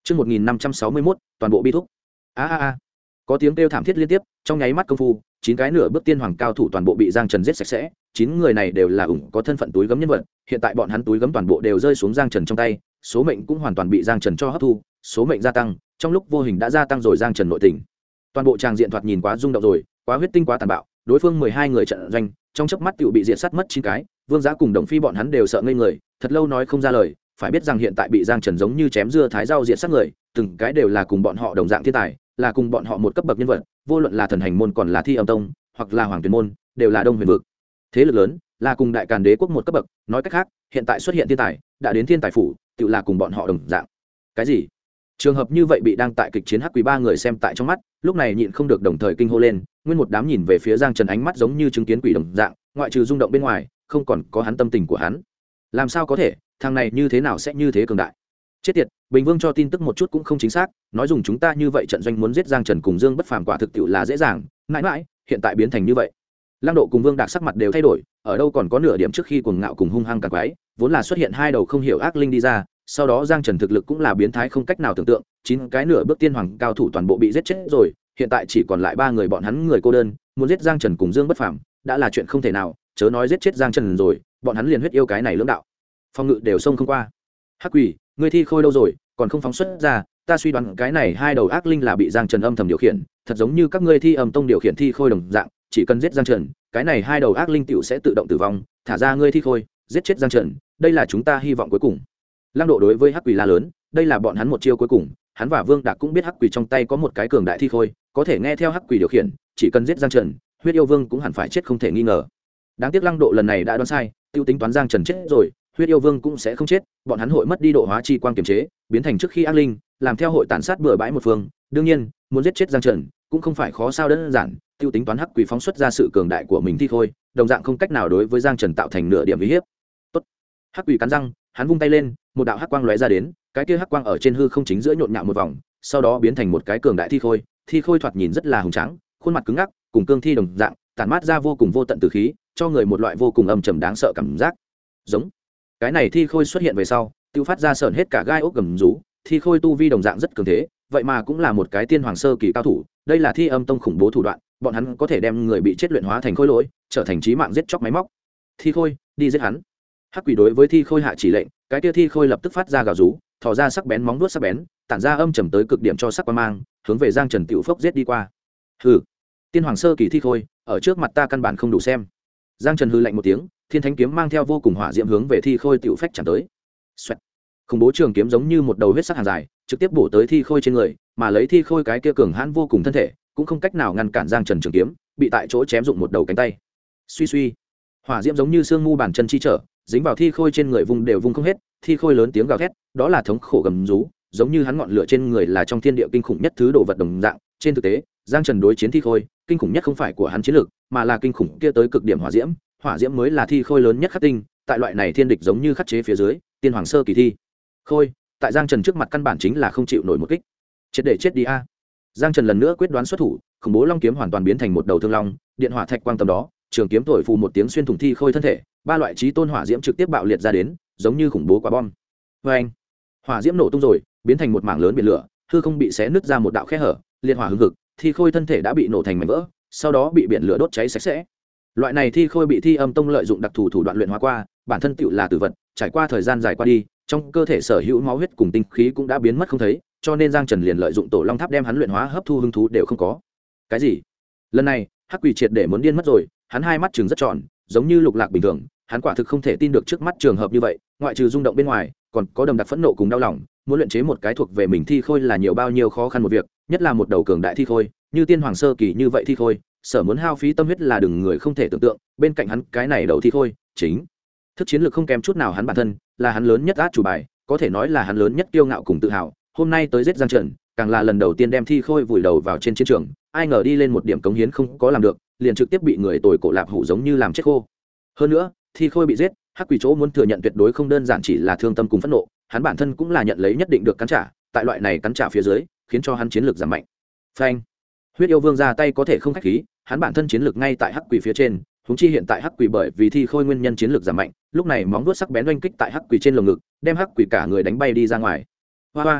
Chương 1561, toàn bộ bi thúc. A a a. Có tiếng kêu thảm thiết liên tiếp, trong nháy mắt công phu, 9 cái nửa bước tiên hoàng cao thủ toàn bộ bị Giang Trần giết sạch sẽ. 9 người này đều là có thân phận túi gấm nhân vật, hiện tại bọn hắn túi gấm toàn bộ đều rơi xuống Giang Trần trong tay, số mệnh cũng hoàn toàn bị Giang Trần cho hấp thu, số mệnh gia tăng, trong lúc vô hình đã gia tăng rồi Giang Trần nội tình. Toàn bộ tràng diện thoạt nhìn quá rung động rồi, quá huyết tinh quá tàn bạo, đối phương 12 người trận doanh, trong chớp mắt tiểu bị diệt sát mất 9 cái, Vương Giá cùng Đồng Phi bọn hắn đều sợ ngây người, thật lâu nói không ra lời, phải biết rằng hiện tại bị Giang Trần giống như chém dưa thái rau diệt sát người, từng cái đều là cùng bọn họ đồng dạng thiên tài, là cùng bọn họ một cấp bậc nhân vật, vô luận là thần hành môn còn là Thi Âm Tông, hoặc là Hoàng Tuyền môn, đều là Đông Huyền vực. Thế lực lớn, là cùng Đại Càn Đế quốc một cấp bậc, nói cách khác, hiện tại xuất hiện thiên tài, đã đến thiên tài phủ, tự là cùng bọn họ đồng dạng. Cái gì? Trường hợp như vậy bị đang tại kịch chiến hắc quỷ ba người xem tại trong mắt, lúc này nhịn không được đồng thời kinh hô lên, nguyên một đám nhìn về phía Giang Trần ánh mắt giống như chứng kiến quỷ đồng dạng, ngoại trừ rung động bên ngoài, không còn có hắn tâm tình của hắn. Làm sao có thể, thằng này như thế nào sẽ như thế cường đại? Chết tiệt, Bình Vương cho tin tức một chút cũng không chính xác, nói dùng chúng ta như vậy trận doanh muốn giết Giang Trần cùng Dương Bất Phàm quả thực tiệu là dễ dàng, mãi mãi, hiện tại biến thành như vậy. Lăng Độ cùng Vương Đạc sắc mặt đều thay đổi, ở đâu còn có nửa điểm trước khi cuồng ngạo cùng hung hăng càng quái, vốn là xuất hiện hai đầu không hiểu ác linh đi ra, sau đó Giang Trần thực lực cũng là biến thái không cách nào tưởng tượng, 9 cái nửa bước tiên hoàng cao thủ toàn bộ bị giết chết rồi, hiện tại chỉ còn lại 3 người bọn hắn người cô đơn, muốn giết Giang Trần cùng Dương Bất Phàm đã là chuyện không thể nào, chớ nói giết chết Giang Trần rồi, bọn hắn liền huyết yêu cái này lưỡng đạo, phong ngự đều xông không qua. Hắc Quỷ, ngươi thi khôi đâu rồi, còn không phóng xuất ra, ta suy đoán cái này hai đầu ác linh là bị Giang Trần âm thầm điều khiển, thật giống như các ngươi Thi Âm Tông điều khiển thi khôi đồng dạng, chỉ cần giết Giang Trần, cái này hai đầu ác linh tiểu sẽ tự động tử vong, thả ra ngươi thi khôi, giết chết Giang Trần, đây là chúng ta hy vọng cuối cùng. Lăng Độ đối với Hắc Quỷ la lớn, đây là bọn hắn một chiêu cuối cùng, hắn và Vương Đạc cũng biết Hắc Quỷ trong tay có một cái cường đại thi khôi, có thể nghe theo Hắc Quỷ điều khiển, chỉ cần giết Giang Trần, Huyết Yêu Vương cũng hẳn phải chết không thể nghi ngờ. Đáng tiếc Lăng Độ lần này đã đoán sai, tiêu tính toán Giang Trần chết rồi, Huyết Yêu Vương cũng sẽ không chết, bọn hắn hội mất đi độ hóa chi quang kiềm chế, biến thành trước khi ác linh, làm theo hội tàn sát bừa bãi một phương. Đương nhiên, muốn giết chết Giang Trần cũng không phải khó sao đơn giản, tiêu tính toán Hắc Quỷ phóng xuất ra sự cường đại của mình thi khôi, đồng dạng không cách nào đối với Giang Trần tạo thành nửa điểm uy hiếp. Tốt. Hắc Quỷ cắn răng, hắn vung tay lên, một đạo hắc quang lóe ra đến, cái kia hắc quang ở trên hư không chính giữa nhộn nhạo một vòng, sau đó biến thành một cái cường đại thi khôi thoạt nhìn rất là hùng tráng, khuôn mặt cứng ngắc, cùng cương thi đồng dạng, tản mát ra vô cùng vô tận tử khí, cho người một loại vô cùng âm trầm đáng sợ cảm giác. Giống. Cái này thi khôi xuất hiện về sau, tiêu phát ra sởn hết cả gai ốc gầm rú, thi khôi tu vi đồng dạng rất cường thế, vậy mà cũng là một cái tiên hoàng sơ kỳ cao thủ, đây là Thi Âm Tông khủng bố thủ đoạn, bọn hắn có thể đem người bị chết luyện hóa thành khôi lỗi, trở thành chí mạng giết chóc máy móc. Thi khôi, đi giết hắn. Hắc Quỷ đối với thi khôi hạ chỉ lệnh, cái kia thi khôi lập tức phát ra gào rú, thò ra sắc bén móng vuốt sắc bén, tản ra âm trầm tới cực điểm cho sắc quang mang, hướng về Giang Trần tiểu phốc giết đi qua. Hừ, tiên hoàng sơ kỳ thi khôi, ở trước mặt ta căn bản không đủ xem. Giang Trần hừ lạnh một tiếng, thiên thánh kiếm mang theo vô cùng hỏa diễm hướng về thi khôi tiểu phách chạm tới. Xoẹt. Khủng bố trường kiếm giống như một đầu huyết sắc hàng dài, trực tiếp bổ tới thi khôi trên người, mà lấy thi khôi cái kia cường hãn vô cùng thân thể, cũng không cách nào ngăn cản Giang Trần trường kiếm, bị tại chỗ chém dụng một đầu cánh tay. Suy suy, hỏa diễm giống như xương mu bàn chân chi trở, dính vào thi khôi trên người vùng đều vùng không hết, thi khôi lớn tiếng gào thét, đó là thống khổ gầm rú, giống như hắn ngọn lửa trên người là trong thiên địa kinh khủng nhất thứ đồ vật đồng dạng. Trên thực tế, Giang Trần đối chiến thi khôi, kinh khủng nhất không phải của hắn chiến lược, mà là kinh khủng kia tới cực điểm hỏa diễm mới là thi khôi lớn nhất khắc tinh, tại loại này thiên địch giống như khắc chế phía dưới, tiên hoàng sơ kỳ thi khôi, tại Giang Trần trước mặt căn bản chính là không chịu nổi một kích. Chết để chết đi a. Giang Trần lần nữa quyết đoán xuất thủ, khủng bố long kiếm hoàn toàn biến thành một đầu thương long, điện hỏa thạch quang tầm đó, trường kiếm thổi phù một tiếng xuyên thủng thi khôi thân thể, ba loại chí tôn hỏa diễm trực tiếp bạo liệt ra đến, giống như khủng bố quả bom. Oeng! Hỏa diễm nổ tung rồi, biến thành một mảng lớn biển lửa, hư không bị xé nứt ra một đạo khe hở, liệt hỏa hừng hực, thi khôi thân thể đã bị nổ thành mảnh vỡ, sau đó bị biển lửa đốt cháy sạch sẽ. Loại này thi khôi bị Thi Âm Tông lợi dụng đặc thù thủ đoạn luyện hóa qua, bản thân tựu là tử vật, trải qua thời gian dài qua đi, trong cơ thể sở hữu máu huyết cùng tinh khí cũng đã biến mất không thấy, cho nên Giang Trần liền lợi dụng Tổ Long Tháp đem hắn luyện hóa hấp thu hứng thú đều không có. Cái gì? Lần này, Hắc Quỷ triệt để muốn điên mất rồi, hắn hai mắt trừng rất tròn, giống như lục lạc bình thường, hắn quả thực không thể tin được trước mắt trường hợp như vậy, ngoại trừ rung động bên ngoài, còn có đầm đặc phẫn nộ cùng đau lòng, muốn luyện chế một cái thuộc về mình thi khôi là nhiều bao nhiêu khó khăn một việc, nhất là một đầu cường đại thi khôi, như tiên hoàng sơ kỳ như vậy thi khôi, sở muốn hao phí tâm huyết là đừng người không thể tưởng tượng, bên cạnh hắn cái này đầu thi khôi, chính thức chiến lược không kém chút nào hắn bản thân, là hắn lớn nhất át chủ bài, có thể nói là hắn lớn nhất kiêu ngạo cùng tự hào, hôm nay tới giết Giang Trần, càng là lần đầu tiên đem thi khôi vùi đầu vào trên chiến trường, ai ngờ đi lên một điểm cống hiến không có làm được, liền trực tiếp bị người tồi cổ lạp hủ giống như làm chết khô. Hơn nữa, thi khôi bị giết, Hắc Quỷ chỗ muốn thừa nhận tuyệt đối không đơn giản chỉ là thương tâm cùng phẫn nộ, hắn bản thân cũng là nhận lấy nhất định được cắn trả, tại loại này cắn trả phía dưới, khiến cho hắn chiến lược giảm mạnh. Phanh! Huyết Yêu Vương ra tay có thể không khách khí, hắn bản thân chiến lược ngay tại Hắc Quỷ phía trên, huống chi hiện tại Hắc Quỷ bởi vì thi khôi nguyên nhân chiến lược giảm mạnh, lúc này móng vuốt sắc bén oanh kích tại Hắc Quỷ trên lồng ngực, đem Hắc Quỷ cả người đánh bay đi ra ngoài. Hoa hoa!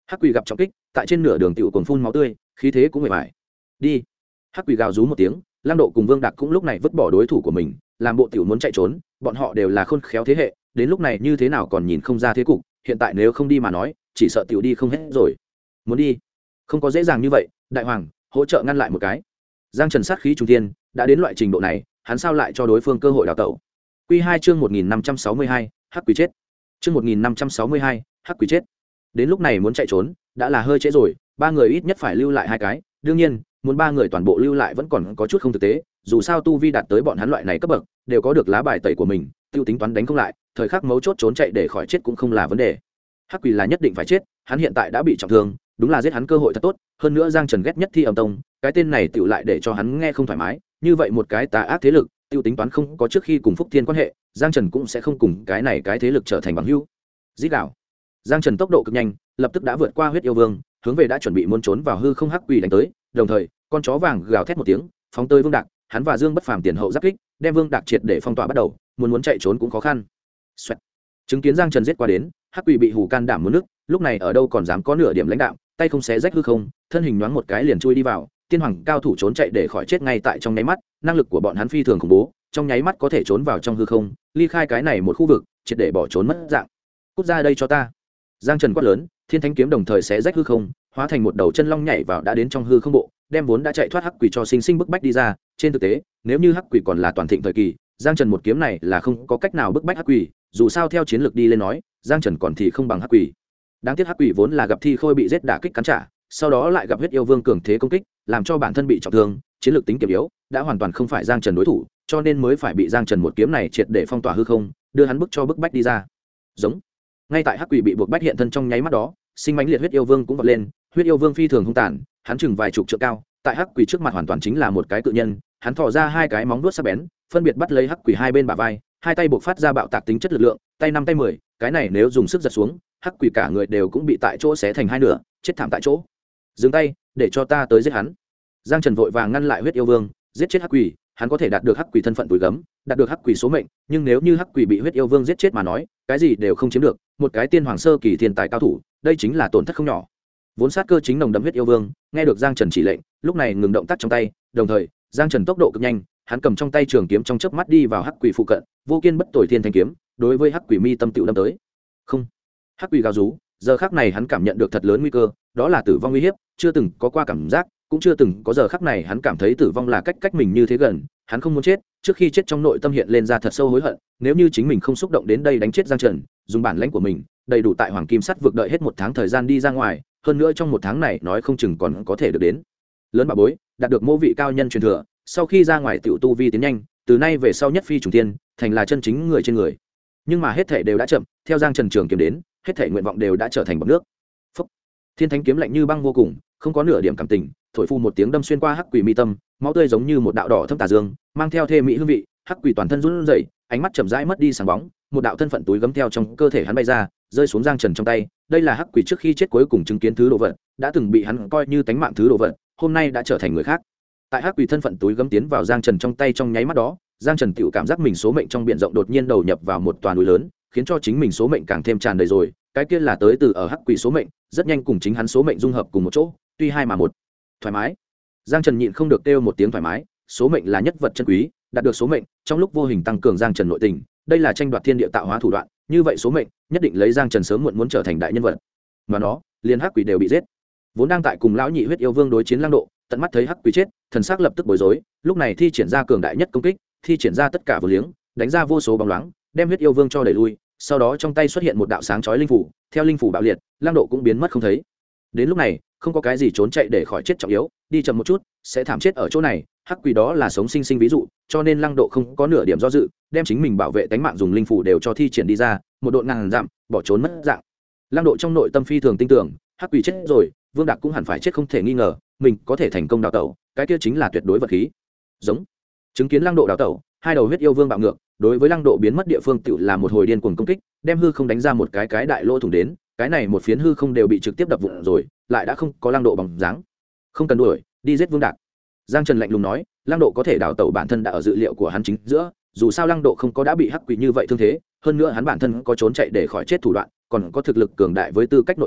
hắc quỷ gặp trọng kích tại trên nửa đường tiểu cuồng phun máu tươi, khí thế cũng mệt mỏi. Đi. Hắc quỷ gào rú một tiếng, Lăng Độ cùng Vương Đạc cũng lúc này vứt bỏ đối thủ của mình, làm bộ tiểu muốn chạy trốn, bọn họ đều là khôn khéo thế hệ, đến lúc này như thế nào còn nhìn không ra thế cục, hiện tại nếu không đi mà nói, chỉ sợ tiểu đi không hết rồi. Muốn đi, không có dễ dàng như vậy, đại hoàng, hỗ trợ ngăn lại một cái. Giang Trần sát khí trung thiên, đã đến loại trình độ này, hắn sao lại cho đối phương cơ hội đào tẩu. Quy 2 chương 1562, hắc quỷ chết. Chương 1562, hắc quỷ chết. Đến lúc này muốn chạy trốn, đã là hơi trễ rồi, ba người ít nhất phải lưu lại hai cái, đương nhiên, muốn ba người toàn bộ lưu lại vẫn còn có chút không thực tế, dù sao tu vi đạt tới bọn hắn loại này cấp bậc, đều có được lá bài tẩy của mình, tiêu tính toán đánh không lại, thời khắc mấu chốt trốn chạy để khỏi chết cũng không là vấn đề. Hắc quỷ là nhất định phải chết, hắn hiện tại đã bị trọng thương, đúng là giết hắn cơ hội thật tốt, hơn nữa Giang Trần ghét nhất Thi Âm Tông, cái tên này tựu lại để cho hắn nghe không thoải mái, như vậy một cái tà ác thế lực, tiêu tính toán không có trước khi cùng Phúc Thiên quan hệ, Giang Trần cũng sẽ không cùng cái này cái thế lực trở thành bằng hữu. Dít đảo. Giang Trần tốc độ cực nhanh, lập tức đã vượt qua Huyết Yêu Vương, hướng về đã chuẩn bị muốn trốn vào hư không hắc quỷ đánh tới, đồng thời, con chó vàng gào thét một tiếng, phóng tới Vương Đạc, hắn và Dương Bất Phàm tiền hậu giáp kích, đem Vương Đạc triệt để phong tỏa bắt đầu, muốn chạy trốn cũng khó khăn. Xoẹt. Chứng kiến Giang Trần giết qua đến, hắc quỷ bị hù can đảm muốn nước, lúc này ở đâu còn dám có nửa điểm lãnh đạo, tay không xé rách hư không, thân hình nhoáng một cái liền chui đi vào, tiên hoàng cao thủ trốn chạy để khỏi chết ngay tại trong nháy mắt, năng lực của bọn hắn phi thường khủng bố, trong nháy mắt có thể trốn vào trong hư không, ly khai cái này một khu vực, triệt để bỏ trốn mất dạng. Cút ra đây cho ta. Giang Trần quát lớn, Thiên Thánh kiếm đồng thời xé rách hư không, hóa thành một đầu chân long nhảy vào đã đến trong hư không bộ, đem vốn đã chạy thoát hắc quỷ cho sinh sinh bức bách đi ra. Trên thực tế, nếu như hắc quỷ còn là toàn thịnh thời kỳ, Giang Trần một kiếm này là không có cách nào bức bách hắc quỷ, dù sao theo chiến lược đi lên nói, Giang Trần còn thì không bằng hắc quỷ. Đáng tiếc hắc quỷ vốn là gặp Thi Khôi bị giết đả kích cắn trả, sau đó lại gặp Huyết Yêu Vương cường thế công kích, làm cho bản thân bị trọng thương, chiến lược tính kiểm yếu, đã hoàn toàn không phải Giang Trần đối thủ, cho nên mới phải bị Giang Trần một kiếm này triệt để phong tỏa hư không, đưa hắn bức bách đi ra. Giống. Ngay tại hắc quỷ bị buộc bách hiện thân trong nháy mắt đó, sinh mãnh liệt Huyết Yêu Vương cũng vọt lên, Huyết Yêu Vương phi thường hung tàn, hắn chừng vài chục trượng cao, tại hắc quỷ trước mặt hoàn toàn chính là một cái cự nhân, hắn thò ra hai cái móng vuốt sắc bén, phân biệt bắt lấy hắc quỷ hai bên bả vai, hai tay buộc phát ra bạo tạc tính chất lực lượng, tay 5 tay 10, cái này nếu dùng sức giật xuống, hắc quỷ cả người đều cũng bị tại chỗ xé thành hai nửa, chết thảm tại chỗ. Dừng tay, để cho ta tới giết hắn. Giang Trần vội vàng ngăn lại Huyết Yêu Vương, giết chết hắc quỷ, hắn có thể đạt được hắc quỷ thân phận túi gấm, đạt được hắc quỷ số mệnh, nhưng nếu như hắc quỷ bị Huyết Yêu Vương giết chết mà nói, cái gì đều không chiếm được, một cái tiên hoàng sơ kỳ thiên tài cao thủ, đây chính là tổn thất không nhỏ. Vốn sát cơ chính nồng đậm Huyết Yêu Vương, nghe được Giang Trần chỉ lệnh, lúc này ngừng động tác trong tay, đồng thời, Giang Trần tốc độ cực nhanh, hắn cầm trong tay trường kiếm trong chớp mắt đi vào hắc quỷ phụ cận, vô kiên bất tồi thiên thanh kiếm, đối với hắc quỷ mi tâm tựu đâm tới. Không. Hắc quỷ gào rú, giờ khắc này hắn cảm nhận được thật lớn nguy cơ, đó là tử vong uy hiếp, chưa từng có qua cảm giác, cũng chưa từng có giờ khắc này hắn cảm thấy tử vong là cách mình như thế gần, hắn không muốn chết, trước khi chết trong nội tâm hiện lên ra thật sâu hối hận, nếu như chính mình không xúc động đến đây đánh chết Giang Trần, dùng bản lãnh của mình, đầy đủ tại Hoàng Kim Sắt vực đợi hết 1 tháng thời gian đi ra ngoài, hơn nữa trong 1 tháng này nói không chừng còn có thể được đến lớn bà bối, đạt được mô vị cao nhân truyền thừa, sau khi ra ngoài tiểu tu vi tiến nhanh, từ nay về sau nhất phi trùng tiên, thành là chân chính người trên người. Nhưng mà hết thảy đều đã chậm, theo Giang Trần trường kiếm đến, hết thảy nguyện vọng đều đã trở thành bọt nước. Phốc. Thiên Thánh kiếm lạnh như băng vô cùng, không có nửa điểm cảm tình, thổi phu một tiếng đâm xuyên qua hắc quỷ mi tâm, máu tươi giống như một đạo đỏ thâm tà dương, mang theo thê mỹ hương vị, hắc quỷ toàn thân run rẩy, ánh mắt chậm rãi mất đi sáng bóng, một đạo thân phận túi gấm theo trong cơ thể hắn bay ra, rơi xuống Giang Trần trong tay. Đây là hắc quỷ trước khi chết cuối cùng chứng kiến thứ đồ vật, đã từng bị hắn coi như tánh mạng thứ đồ vật, hôm nay đã trở thành người khác. Tại hắc quỷ thân phận túi gấm tiến vào Giang Trần trong tay trong nháy mắt đó, Giang Trần tự cảm giác mình số mệnh trong biển rộng đột nhiên đầu nhập vào một toàn núi lớn, khiến cho chính mình số mệnh càng thêm tràn đầy rồi, cái kia là tới từ ở hắc quỷ số mệnh, rất nhanh cùng chính hắn số mệnh dung hợp cùng một chỗ, tuy hai mà một. Thoải mái. Giang Trần nhịn không được kêu một tiếng thoải mái, số mệnh là nhất vật chân quý, đạt được số mệnh, trong lúc vô hình tăng cường Giang Trần nội tình, đây là tranh đoạt thiên địa tạo hóa thủ đoạn, như vậy số mệnh, nhất định lấy Giang Trần sớm muộn muốn trở thành đại nhân vật. Mà nó, liền hắc quỷ đều bị giết. Vốn đang tại cùng lão nhị Huyết Yêu Vương đối chiến Lăng Độ, tận mắt thấy hắc quỷ chết, thần sắc lập tức bối rối, lúc này thi triển ra cường đại nhất công kích, thi triển ra tất cả vô liếng, đánh ra vô số bóng loáng, đem Huyết Yêu Vương cho đẩy lui, sau đó trong tay xuất hiện một đạo sáng chói linh phủ, theo linh phủ bạo liệt, Lăng Độ cũng biến mất không thấy. Đến lúc này, không có cái gì trốn chạy để khỏi chết trọng yếu, đi chậm một chút sẽ thảm chết ở chỗ này, hắc quỷ đó là sống sinh ví dụ, cho nên Lăng Độ không có nửa điểm do dự, đem chính mình bảo vệ tính mạng dùng linh phủ đều cho thi triển đi ra, một độn ngàn dặm, bỏ trốn mất dạng. Lăng Độ trong nội tâm phi thường tin tưởng, hắc quỷ chết rồi, Vương Đạc cũng hẳn phải chết không thể nghi ngờ, mình có thể thành công đào tẩu, cái kia chính là tuyệt đối vật khí. Giống. Chứng kiến Lăng Độ đào tẩu, hai đầu Huyết Yêu Vương bạo ngược, đối với Lăng Độ biến mất địa phương tựu là một hồi điên cuồng công kích, đem hư không đánh ra một cái đại lỗ thủng đến, cái này một phiến hư không đều bị trực tiếp đập vụn rồi, lại đã không có Lăng Độ bóng dáng. Không cần đuổi, đi giết Vương Đạc. Giang Trần lạnh lùng nói, Lăng Độ có thể đào tẩu bản thân đã ở dự liệu của hắn chính giữa, dù sao Lăng Độ không có đã bị hắc quỷ như vậy thương thế, hơn nữa hắn bản thân có trốn chạy để khỏi chết thủ đoạn, còn có thực lực cường đại với tư cách nội tình,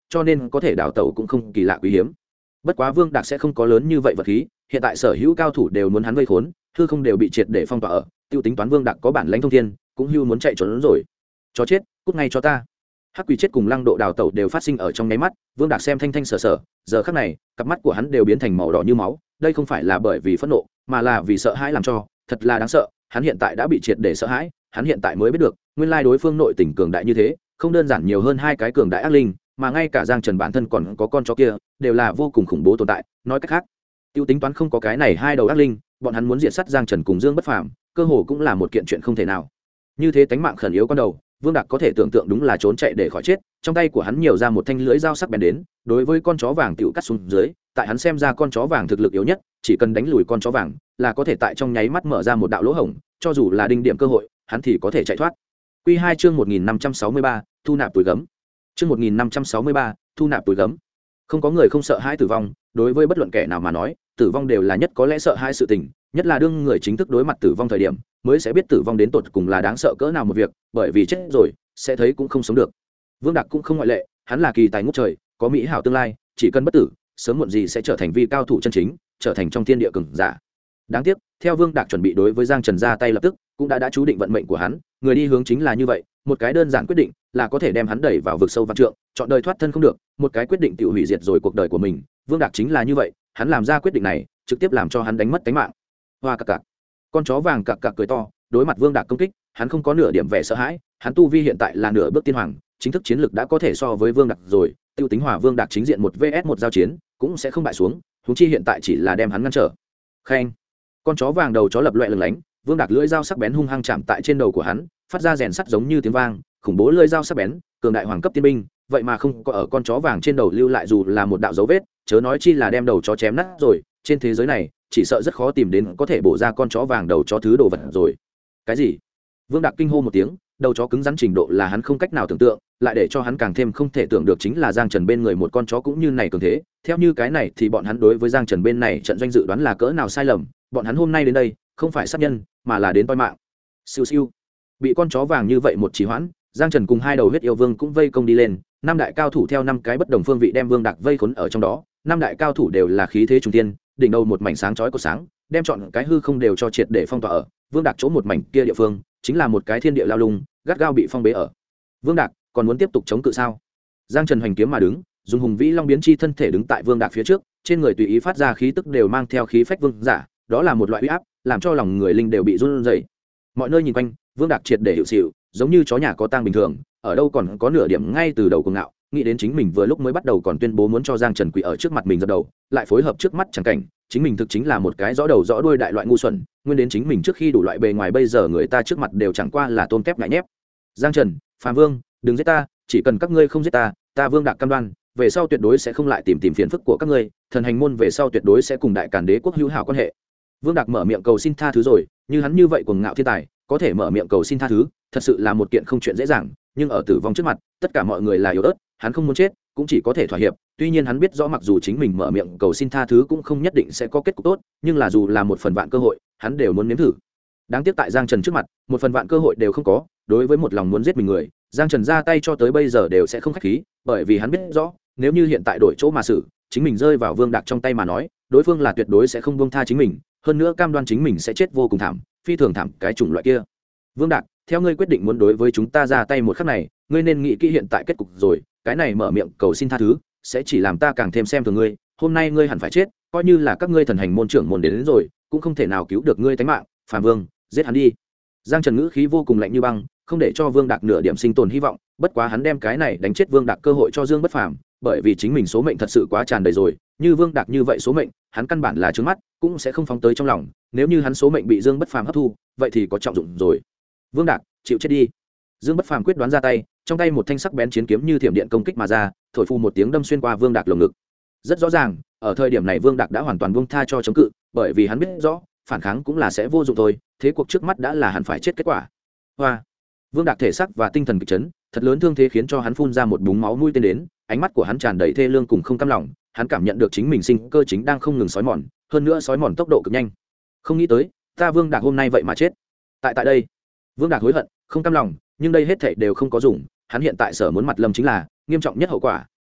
cho nên có thể đào tẩu cũng không kỳ lạ quý hiếm. Bất quá Vương Đạc sẽ không có lớn như vậy vật khí, hiện tại sở hữu cao thủ đều muốn hắn vây khốn, hư không đều bị triệt để phong tỏa ở, tiêu tính toán Vương Đạc có bản lãnh thông thiên cũng hưu muốn chạy trốn rồi. Chó chết, cút ngay cho ta. Hắc Quỷ chết cùng Lăng Độ đào tẩu đều phát sinh ở trong nháy mắt. Vương Đạc xem thanh thanh sở sở, giờ khắc này cặp mắt của hắn đều biến thành màu đỏ như máu, đây không phải là bởi vì phẫn nộ mà là vì sợ hãi làm cho, thật là đáng sợ. Hắn hiện tại đã bị triệt để sợ hãi, hắn hiện tại mới biết được nguyên lai đối phương nội tình cường đại như thế, không đơn giản nhiều hơn hai cái cường đại ác linh, mà ngay cả Giang Trần bản thân còn có con chó kia đều là vô cùng khủng bố tồn tại. Nói cách khác, tiêu tính toán không có cái này hai đầu ác linh, bọn hắn muốn diệt sát Giang Trần cùng Dương Bất Phàm cơ hồ cũng là một kiện chuyện không thể nào. Như thế tánh mạng khẩn yếu con đầu, Vương Đạc có thể tưởng tượng đúng là trốn chạy để khỏi chết, trong tay của hắn nhiều ra một thanh lưỡi dao sắc bén đến, đối với con chó vàng tiểu cắt xuống dưới, tại hắn xem ra con chó vàng thực lực yếu nhất, chỉ cần đánh lùi con chó vàng là có thể tại trong nháy mắt mở ra một đạo lỗ hổng, cho dù là đinh điểm cơ hội, hắn thì có thể chạy thoát. Quy 2 chương 1563, thu nạp túi gấm. Chương 1563, thu nạp túi gấm. Không có người không sợ hãi tử vong, đối với bất luận kẻ nào mà nói, tử vong đều là nhất có lẽ sợ hãi sự tình, nhất là đương người chính thức đối mặt tử vong thời điểm, mới sẽ biết tử vong đến tột cùng là đáng sợ cỡ nào một việc, bởi vì chết rồi sẽ thấy cũng không sống được. Vương Đạc cũng không ngoại lệ, hắn là kỳ tài ngút trời, có mỹ hảo tương lai, chỉ cần bất tử, sớm muộn gì sẽ trở thành vi cao thủ chân chính, trở thành trong thiên địa cường giả. Đáng tiếc, theo Vương Đạc chuẩn bị đối với Giang Trần ra tay lập tức, cũng đã chú định vận mệnh của hắn, người đi hướng chính là như vậy, một cái đơn giản quyết định là có thể đem hắn đẩy vào vực sâu vạn trượng, chọn đời thoát thân không được, một cái quyết định tự hủy diệt rồi cuộc đời của mình. Vương Đạc chính là như vậy, hắn làm ra quyết định này, trực tiếp làm cho hắn đánh mất tính mạng. Hoa cặc cặc. Con chó vàng cặc cặc cười to, đối mặt Vương Đạc công kích, hắn không có nửa điểm vẻ sợ hãi, hắn tu vi hiện tại là nửa bước tiên hoàng, chính thức chiến lực đã có thể so với Vương Đạc rồi, tiêu tính Hỏa Vương Đạc chính diện 1vs1 giao chiến, cũng sẽ không bại xuống, huống chi hiện tại chỉ là đem hắn ngăn trở. Khen. Con chó vàng đầu chó lập loè lừng lánh, Vương Đạc lưỡi dao sắc bén hung hăng chạm tại trên đầu của hắn, phát ra rèn sắt giống như tiếng vang, khủng bố lưỡi dao sắc bén, cường đại hoàng cấp tiên binh, vậy mà không có ở con chó vàng trên đầu lưu lại dù là một đạo dấu vết, chớ nói chi là đem đầu chó chém nát rồi, trên thế giới này, chỉ sợ rất khó tìm đến có thể bổ ra con chó vàng đầu chó thứ đồ vật rồi. Cái gì? Vương Đạc kinh hô một tiếng, đầu chó cứng rắn trình độ là hắn không cách nào tưởng tượng, lại để cho hắn càng thêm không thể tưởng được chính là Giang Trần bên người một con chó cũng như này cường thế, theo như cái này thì bọn hắn đối với Giang Trần bên này trận doanh dự đoán là cỡ nào sai lầm, bọn hắn hôm nay đến đây, không phải sát nhân, mà là đến toi mạng. Siêu siêu. Bị con chó vàng như vậy một trì hoãn, Giang Trần cùng hai đầu huyết yêu vương cũng vây công đi lên, năm đại cao thủ theo năm cái bất đồng phương vị đem Vương Đạc vây khốn ở trong đó, năm đại cao thủ đều là khí thế trùng thiên, đỉnh đầu một mảnh sáng chói của sáng, đem chọn cái hư không đều cho triệt để phong tỏa ở. Vương Đạc chỗ một mảnh kia địa phương, chính là một cái thiên địa lao lung, gắt gao bị phong bế ở. Vương Đạc còn muốn tiếp tục chống cự sao? Giang Trần hoành kiếm mà đứng, dùng hùng vĩ long biến chi thân thể đứng tại Vương Đạc phía trước, trên người tùy ý phát ra khí tức đều mang theo khí phách vương giả, đó là một loại uy áp, làm cho lòng người linh đều bị run rẩy. Mọi nơi nhìn quanh, Vương Đạc triệt để hiệu xịu, giống như chó nhà có tang bình thường, ở đâu còn có nửa điểm ngay từ đầu cuồng ngạo, nghĩ đến chính mình vừa lúc mới bắt đầu còn tuyên bố muốn cho Giang Trần quỳ ở trước mặt mình dập đầu, lại phối hợp trước mắt chẳng cảnh, chính mình thực chính là một cái rõ đầu rõ đuôi đại loại ngu xuẩn, nguyên đến chính mình trước khi đủ loại bề ngoài bây giờ người ta trước mặt đều chẳng qua là tôm tép ngại nhép. Giang Trần, Phạm Vương, đừng giết ta, chỉ cần các ngươi không giết ta, ta Vương Đạc cam đoan, về sau tuyệt đối sẽ không lại tìm phiền phức của các ngươi, thần hành môn về sau tuyệt đối sẽ cùng đại càn đế quốc hữu hảo quan hệ. Vương Đạc mở miệng cầu xin tha thứ rồi, như hắn như vậy cuồng ngạo thiên tài, có thể mở miệng cầu xin tha thứ, thật sự là một kiện không chuyện dễ dàng, nhưng ở tử vong trước mặt, tất cả mọi người là yếu ớt, hắn không muốn chết, cũng chỉ có thể thỏa hiệp. Tuy nhiên hắn biết rõ mặc dù chính mình mở miệng cầu xin tha thứ cũng không nhất định sẽ có kết cục tốt, nhưng là dù là một phần vạn cơ hội, hắn đều muốn nếm thử. Đáng tiếc tại Giang Trần trước mặt, một phần vạn cơ hội đều không có, đối với một lòng muốn giết mình người, Giang Trần ra tay cho tới bây giờ đều sẽ không khách khí, bởi vì hắn biết rõ, nếu như hiện tại đổi chỗ mà xử, chính mình rơi vào Vương Đạc trong tay mà nói, đối phương là tuyệt đối sẽ không buông tha chính mình, hơn nữa cam đoan chính mình sẽ chết vô cùng thảm, phi thường thảm cái chủng loại kia. Vương Đạc, theo ngươi quyết định muốn đối với chúng ta ra tay một khắc này, ngươi nên nghĩ kỹ hiện tại kết cục rồi, cái này mở miệng cầu xin tha thứ, sẽ chỉ làm ta càng thêm xem thường ngươi, hôm nay ngươi hẳn phải chết, coi như là các ngươi thần hành môn trưởng môn đến rồi, cũng không thể nào cứu được ngươi tánh mạng, Phạm Vương, giết hắn đi. Giang Trần ngữ khí vô cùng lạnh như băng, không để cho Vương Đạc nửa điểm sinh tồn hy vọng, bất quá hắn đem cái này đánh chết Vương Đạc cơ hội cho Dương Bất Phàm, bởi vì chính mình số mệnh thật sự quá tràn đầy rồi, như Vương Đạc như vậy số mệnh, hắn căn bản là trướng mắt, cũng sẽ không phóng tới trong lòng, nếu như hắn số mệnh bị Dương Bất Phàm hấp thu, vậy thì có trọng dụng rồi. Vương Đạc, chịu chết đi. Dương Bất Phàm quyết đoán ra tay, trong tay một thanh sắc bén chiến kiếm như thiểm điện công kích mà ra, thổi phù một tiếng đâm xuyên qua Vương Đạc lồng ngực. Rất rõ ràng, ở thời điểm này Vương Đạc đã hoàn toàn buông tha cho chống cự, bởi vì hắn biết rõ, phản kháng cũng là sẽ vô dụng thôi, thế cuộc trước mắt đã là hắn phải chết kết quả. Hoa. Vương Đạc thể xác và tinh thần kịch chấn, thật lớn thương thế khiến cho hắn phun ra một búng máu mũi tên đến, ánh mắt của hắn tràn đầy thê lương cùng không cam lòng, hắn cảm nhận được chính mình sinh cơ chính đang không ngừng sói mòn, hơn nữa sói mòn tốc độ cực nhanh. Không nghĩ tới, ta Vương Đạc hôm nay vậy mà chết. Tại đây, Vương Đạc hối hận, không cam lòng, nhưng đây hết thảy đều không có dùng, hắn hiện tại sở muốn mặt lâm chính là nghiêm trọng nhất hậu quả,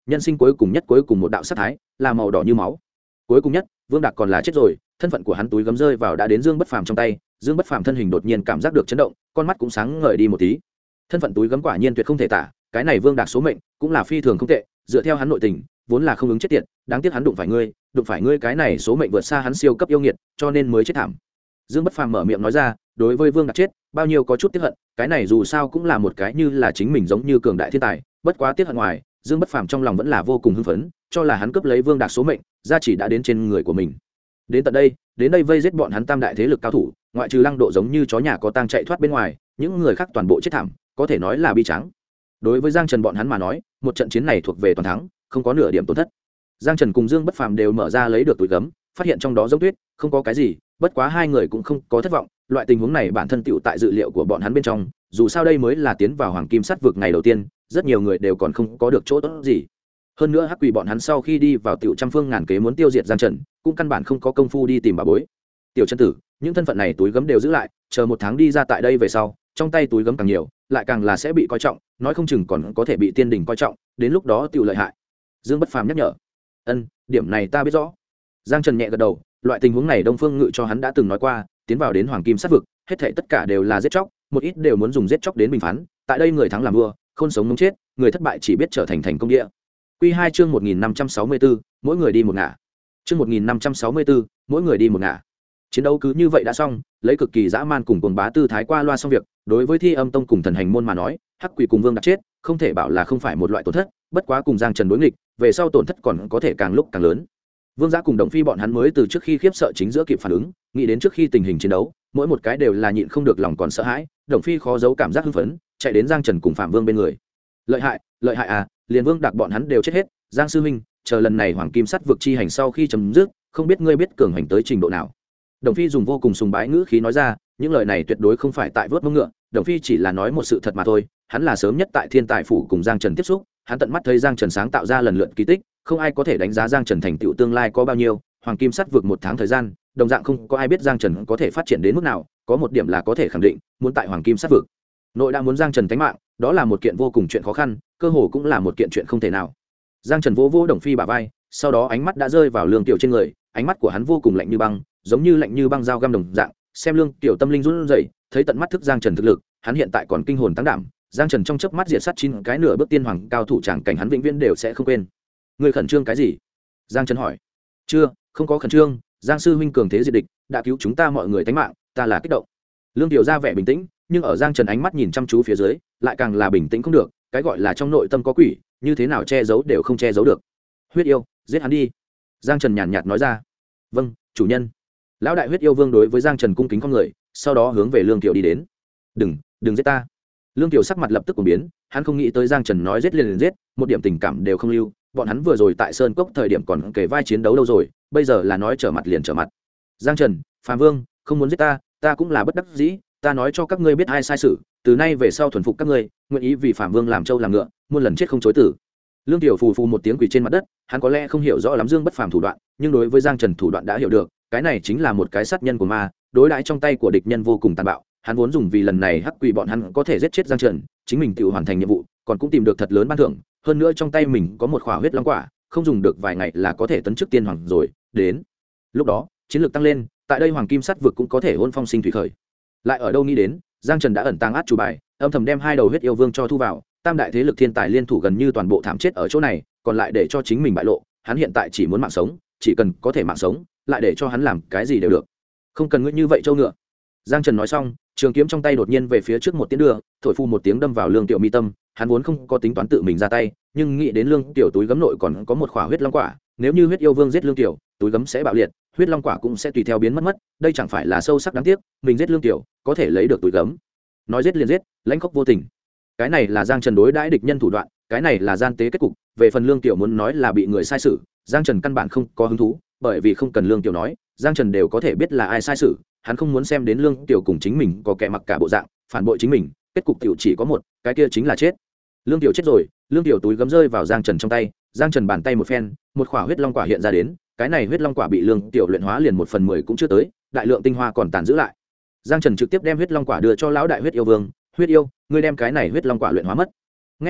nhân sinh cuối cùng một đạo sát thái là màu đỏ như máu. Cuối cùng nhất Vương Đạc còn là chết rồi, thân phận của hắn túi gấm rơi vào đã đến Dương Bất Phàm trong tay. Dương Bất Phàm thân hình đột nhiên cảm giác được chấn động, con mắt cũng sáng ngời đi một tí. Thân phận túi gấm quả nhiên tuyệt không thể tả, cái này Vương Đạc số mệnh cũng là phi thường không tệ, dựa theo hắn nội tình vốn là không ứng chết tiệt, đáng tiếc hắn đụng phải ngươi cái này số mệnh vượt xa hắn siêu cấp yêu nghiệt, cho nên mới chết thảm. Dương Bất Phàm mở miệng nói ra, đối với Vương Đạc chết bao nhiêu có chút tiếc hận, cái này dù sao cũng là một cái như là chính mình giống như cường đại thiên tài, bất quá tiếc hận ngoài, Dương Bất Phàm trong lòng vẫn là vô cùng hưng phấn, cho là hắn cướp lấy Vương Đạc số mệnh, gia chỉ đã đến trên người của mình. Đến đây vây giết bọn hắn tam đại thế lực cao thủ, ngoại trừ Lăng Độ giống như chó nhà có tang chạy thoát bên ngoài, những người khác toàn bộ chết thảm, có thể nói là bi trắng. Đối với Giang Trần bọn hắn mà nói, một trận chiến này thuộc về toàn thắng, không có nửa điểm tổn thất. Giang Trần cùng Dương Bất Phàm đều mở ra lấy được túi gấm, phát hiện trong đó giống tuyết, không có cái gì, bất quá hai người cũng không có thất vọng, loại tình huống này bản thân tựu tại dự liệu của bọn hắn bên trong, dù sao đây mới là tiến vào Hoàng Kim Sắt vực ngày đầu tiên, rất nhiều người đều còn không có được chỗ tốt gì. Hơn nữa Hắc Quỷ bọn hắn sau khi đi vào tiểu trăm phương ngàn kế muốn tiêu diệt Giang Trần, cũng căn bản không có công phu đi tìm bà bối. Tiểu Chân Tử, những thân phận này túi gấm đều giữ lại, chờ một tháng đi ra tại đây về sau, trong tay túi gấm càng nhiều, lại càng là sẽ bị coi trọng, nói không chừng còn có thể bị tiên đình coi trọng, đến lúc đó tiểu lợi hại. Dương Bất Phàm nhắc nhở. Điểm này ta biết rõ. Giang Trần nhẹ gật đầu, loại tình huống này Đông Phương Ngự cho hắn đã từng nói qua, tiến vào đến Hoàng Kim Sắt vực, hết thảy tất cả đều là giết chóc, một ít đều muốn dùng giết chóc đến bình phán, tại đây người thắng làm vua, không sống muốn chết, người thất bại chỉ biết trở thành thành công địa. Quy 2 chương 1564, mỗi người đi một ngả. Chương 1564, mỗi người đi một ngả. Chiến đấu cứ như vậy đã xong, lấy cực kỳ dã man cùng cuồng bá tư thái qua loa xong việc, đối với Thi Âm Tông cùng Thần Hành môn mà nói, Hắc Quỷ cùng Vương Đạc chết, không thể bảo là không phải một loại tổn thất, bất quá cùng Giang Trần đối nghịch, về sau tổn thất còn có thể càng lúc càng lớn. Vương Giã cùng Đồng Phi bọn hắn mới từ trước khi khiếp sợ chính giữa kịp phản ứng, nghĩ đến trước khi tình hình chiến đấu, mỗi một cái đều là nhịn không được lòng còn sợ hãi, Đồng Phi khó giấu cảm giác hưng phấn, chạy đến Giang Trần cùng Phạm Vương bên người. Lợi hại à, liền Vương Đạc bọn hắn đều chết hết, Giang sư huynh, chờ lần này Hoàng Kim Sắt vực chi hành sau khi chấm dứt, không biết ngươi biết cường hành tới trình độ nào. Đồng Phi dùng vô cùng sùng bái ngữ khí nói ra, những lời này tuyệt đối không phải tại vớt mông ngựa, Đồng Phi chỉ là nói một sự thật mà thôi, hắn là sớm nhất tại Thiên Tài phủ cùng Giang Trần tiếp xúc, hắn tận mắt thấy Giang Trần sáng tạo ra lần lượt kỳ tích, không ai có thể đánh giá Giang Trần thành tựu tương lai có bao nhiêu. Hoàng Kim Sắt vực một tháng thời gian, đồng dạng không có ai biết Giang Trần có thể phát triển đến mức nào, có một điểm là có thể khẳng định, muốn tại Hoàng Kim Sắt vực nội đã muốn Giang Trần tánh mạng, đó là một kiện vô cùng chuyện khó khăn, cơ hồ cũng là một kiện chuyện không thể nào. Giang Trần vỗ vỗ Đồng Phi bả vai, sau đó ánh mắt đã rơi vào Lương Tiểu trên người, ánh mắt của hắn vô cùng lạnh như băng, giống như lạnh như băng dao găm đồng dạng, xem Lương Tiểu tâm linh run rẩy, thấy tận mắt thức Giang Trần thực lực, hắn hiện tại còn kinh hồn tăng đảm, Giang Trần trong chớp mắt diệt sát 9 cái nửa bước tiên hoàng cao thủ chẳng cảnh hắn vĩnh viễn đều sẽ không quên. Ngươi khẩn trương cái gì? Giang Trần hỏi. Chưa, không có khẩn trương, Giang sư huynh cường thế diệt địch, đã cứu chúng ta mọi người tánh mạng, ta là kích động. Lương Tiểu ra vẻ bình tĩnh, nhưng ở Giang Trần ánh mắt nhìn chăm chú phía dưới, lại càng là bình tĩnh không được, cái gọi là trong nội tâm có quỷ, như thế nào che giấu đều không che giấu được. Huyết yêu, giết hắn đi. Giang Trần nhàn nhạt nói ra. Vâng, chủ nhân. Lão đại Huyết yêu vương đối với Giang Trần cung kính con người, sau đó hướng về Lương Tiểu đi đến. Đừng giết ta. Lương Tiểu sắc mặt lập tức cuồng biến, hắn không nghĩ tới Giang Trần nói giết liền giết, một điểm tình cảm đều không lưu, bọn hắn vừa rồi tại Sơn Cốc thời điểm còn kề vai chiến đấu đâu rồi, bây giờ là nói trở mặt liền trở mặt. Giang Trần, Phạm Vương, không muốn giết ta, ta cũng là bất đắc dĩ, ta nói cho các ngươi biết ai sai sự, từ nay về sau thuần phục các ngươi, nguyện ý vì Phạm Vương làm trâu làm ngựa, muôn lần chết không chối tử. Lương Tiểu phù phù một tiếng quỳ trên mặt đất, hắn có lẽ không hiểu rõ lắm Dương Bất Phàm thủ đoạn, nhưng đối với Giang Trần thủ đoạn đã hiểu được, cái này chính là một cái sát nhân của ma, đối đãi trong tay của địch nhân vô cùng tàn bạo, hắn vốn dùng vì lần này Hắc Quỷ bọn hắn có thể giết chết Giang Trần, chính mình tự hoàn thành nhiệm vụ, còn cũng tìm được thật lớn ban thưởng, hơn nữa trong tay mình có một khỏa huyết long quả, không dùng được vài ngày là có thể tấn chức tiên hoàng rồi, đến lúc đó, chiến lược tăng lên, tại đây Hoàng Kim Sắt vực cũng có thể hôn phong sinh thủy khởi. Lại ở đâu nghĩ đến, Giang Trần đã ẩn tàng át chủ bài, âm thầm đem hai đầu huyết yêu vương cho thu vào, tam đại thế lực thiên tài liên thủ gần như toàn bộ thảm chết ở chỗ này, còn lại để cho chính mình bại lộ, hắn hiện tại chỉ muốn mạng sống, chỉ cần có thể mạng sống, lại để cho hắn làm cái gì đều được. Không cần ngươi như vậy châu ngựa. Giang Trần nói xong, trường kiếm trong tay đột nhiên về phía trước một tiếng đưa, thổi phu một tiếng đâm vào Lương Tiểu mi tâm, hắn vốn không có tính toán tự mình ra tay, nhưng nghĩ đến Lương Tiểu túi gấm nội còn có một khỏa huyết long quả, nếu như huyết yêu vương giết Lương Tiểu, túi gấm sẽ bạo liệt, huyết long quả cũng sẽ tùy theo biến mất, đây chẳng phải là sâu sắc đáng tiếc, mình giết Lương Tiểu, có thể lấy được túi gấm. Nói giết liền giết, lãnh khốc vô tình. Cái này là Giang Trần đối đãi địch nhân thủ đoạn, cái này là gian tế kết cục, về phần Lương Tiểu muốn nói là bị người sai xử, Giang Trần căn bản không có hứng thú, bởi vì không cần Lương Tiểu nói, Giang Trần đều có thể biết là ai sai xử, hắn không muốn xem đến Lương Tiểu cùng chính mình có kẻ mặc cả bộ dạng, phản bội chính mình, kết cục tiểu chỉ có một, cái kia chính là chết. Lương Tiểu chết rồi, Lương Tiểu túi gấm rơi vào Giang Trần trong tay, Giang Trần bàn tay một phen, một khỏa huyết long quả hiện ra đến, cái này huyết long quả bị Lương Tiểu luyện hóa liền 1/10 cũng chưa tới, đại lượng tinh hoa còn tàn giữ lại. Giang Trần trực tiếp đem huyết long quả đưa cho lão đại Huyết yêu vương, "Huyết yêu, ngươi đem cái này huyết long quả luyện hóa mất." Nghe vậy,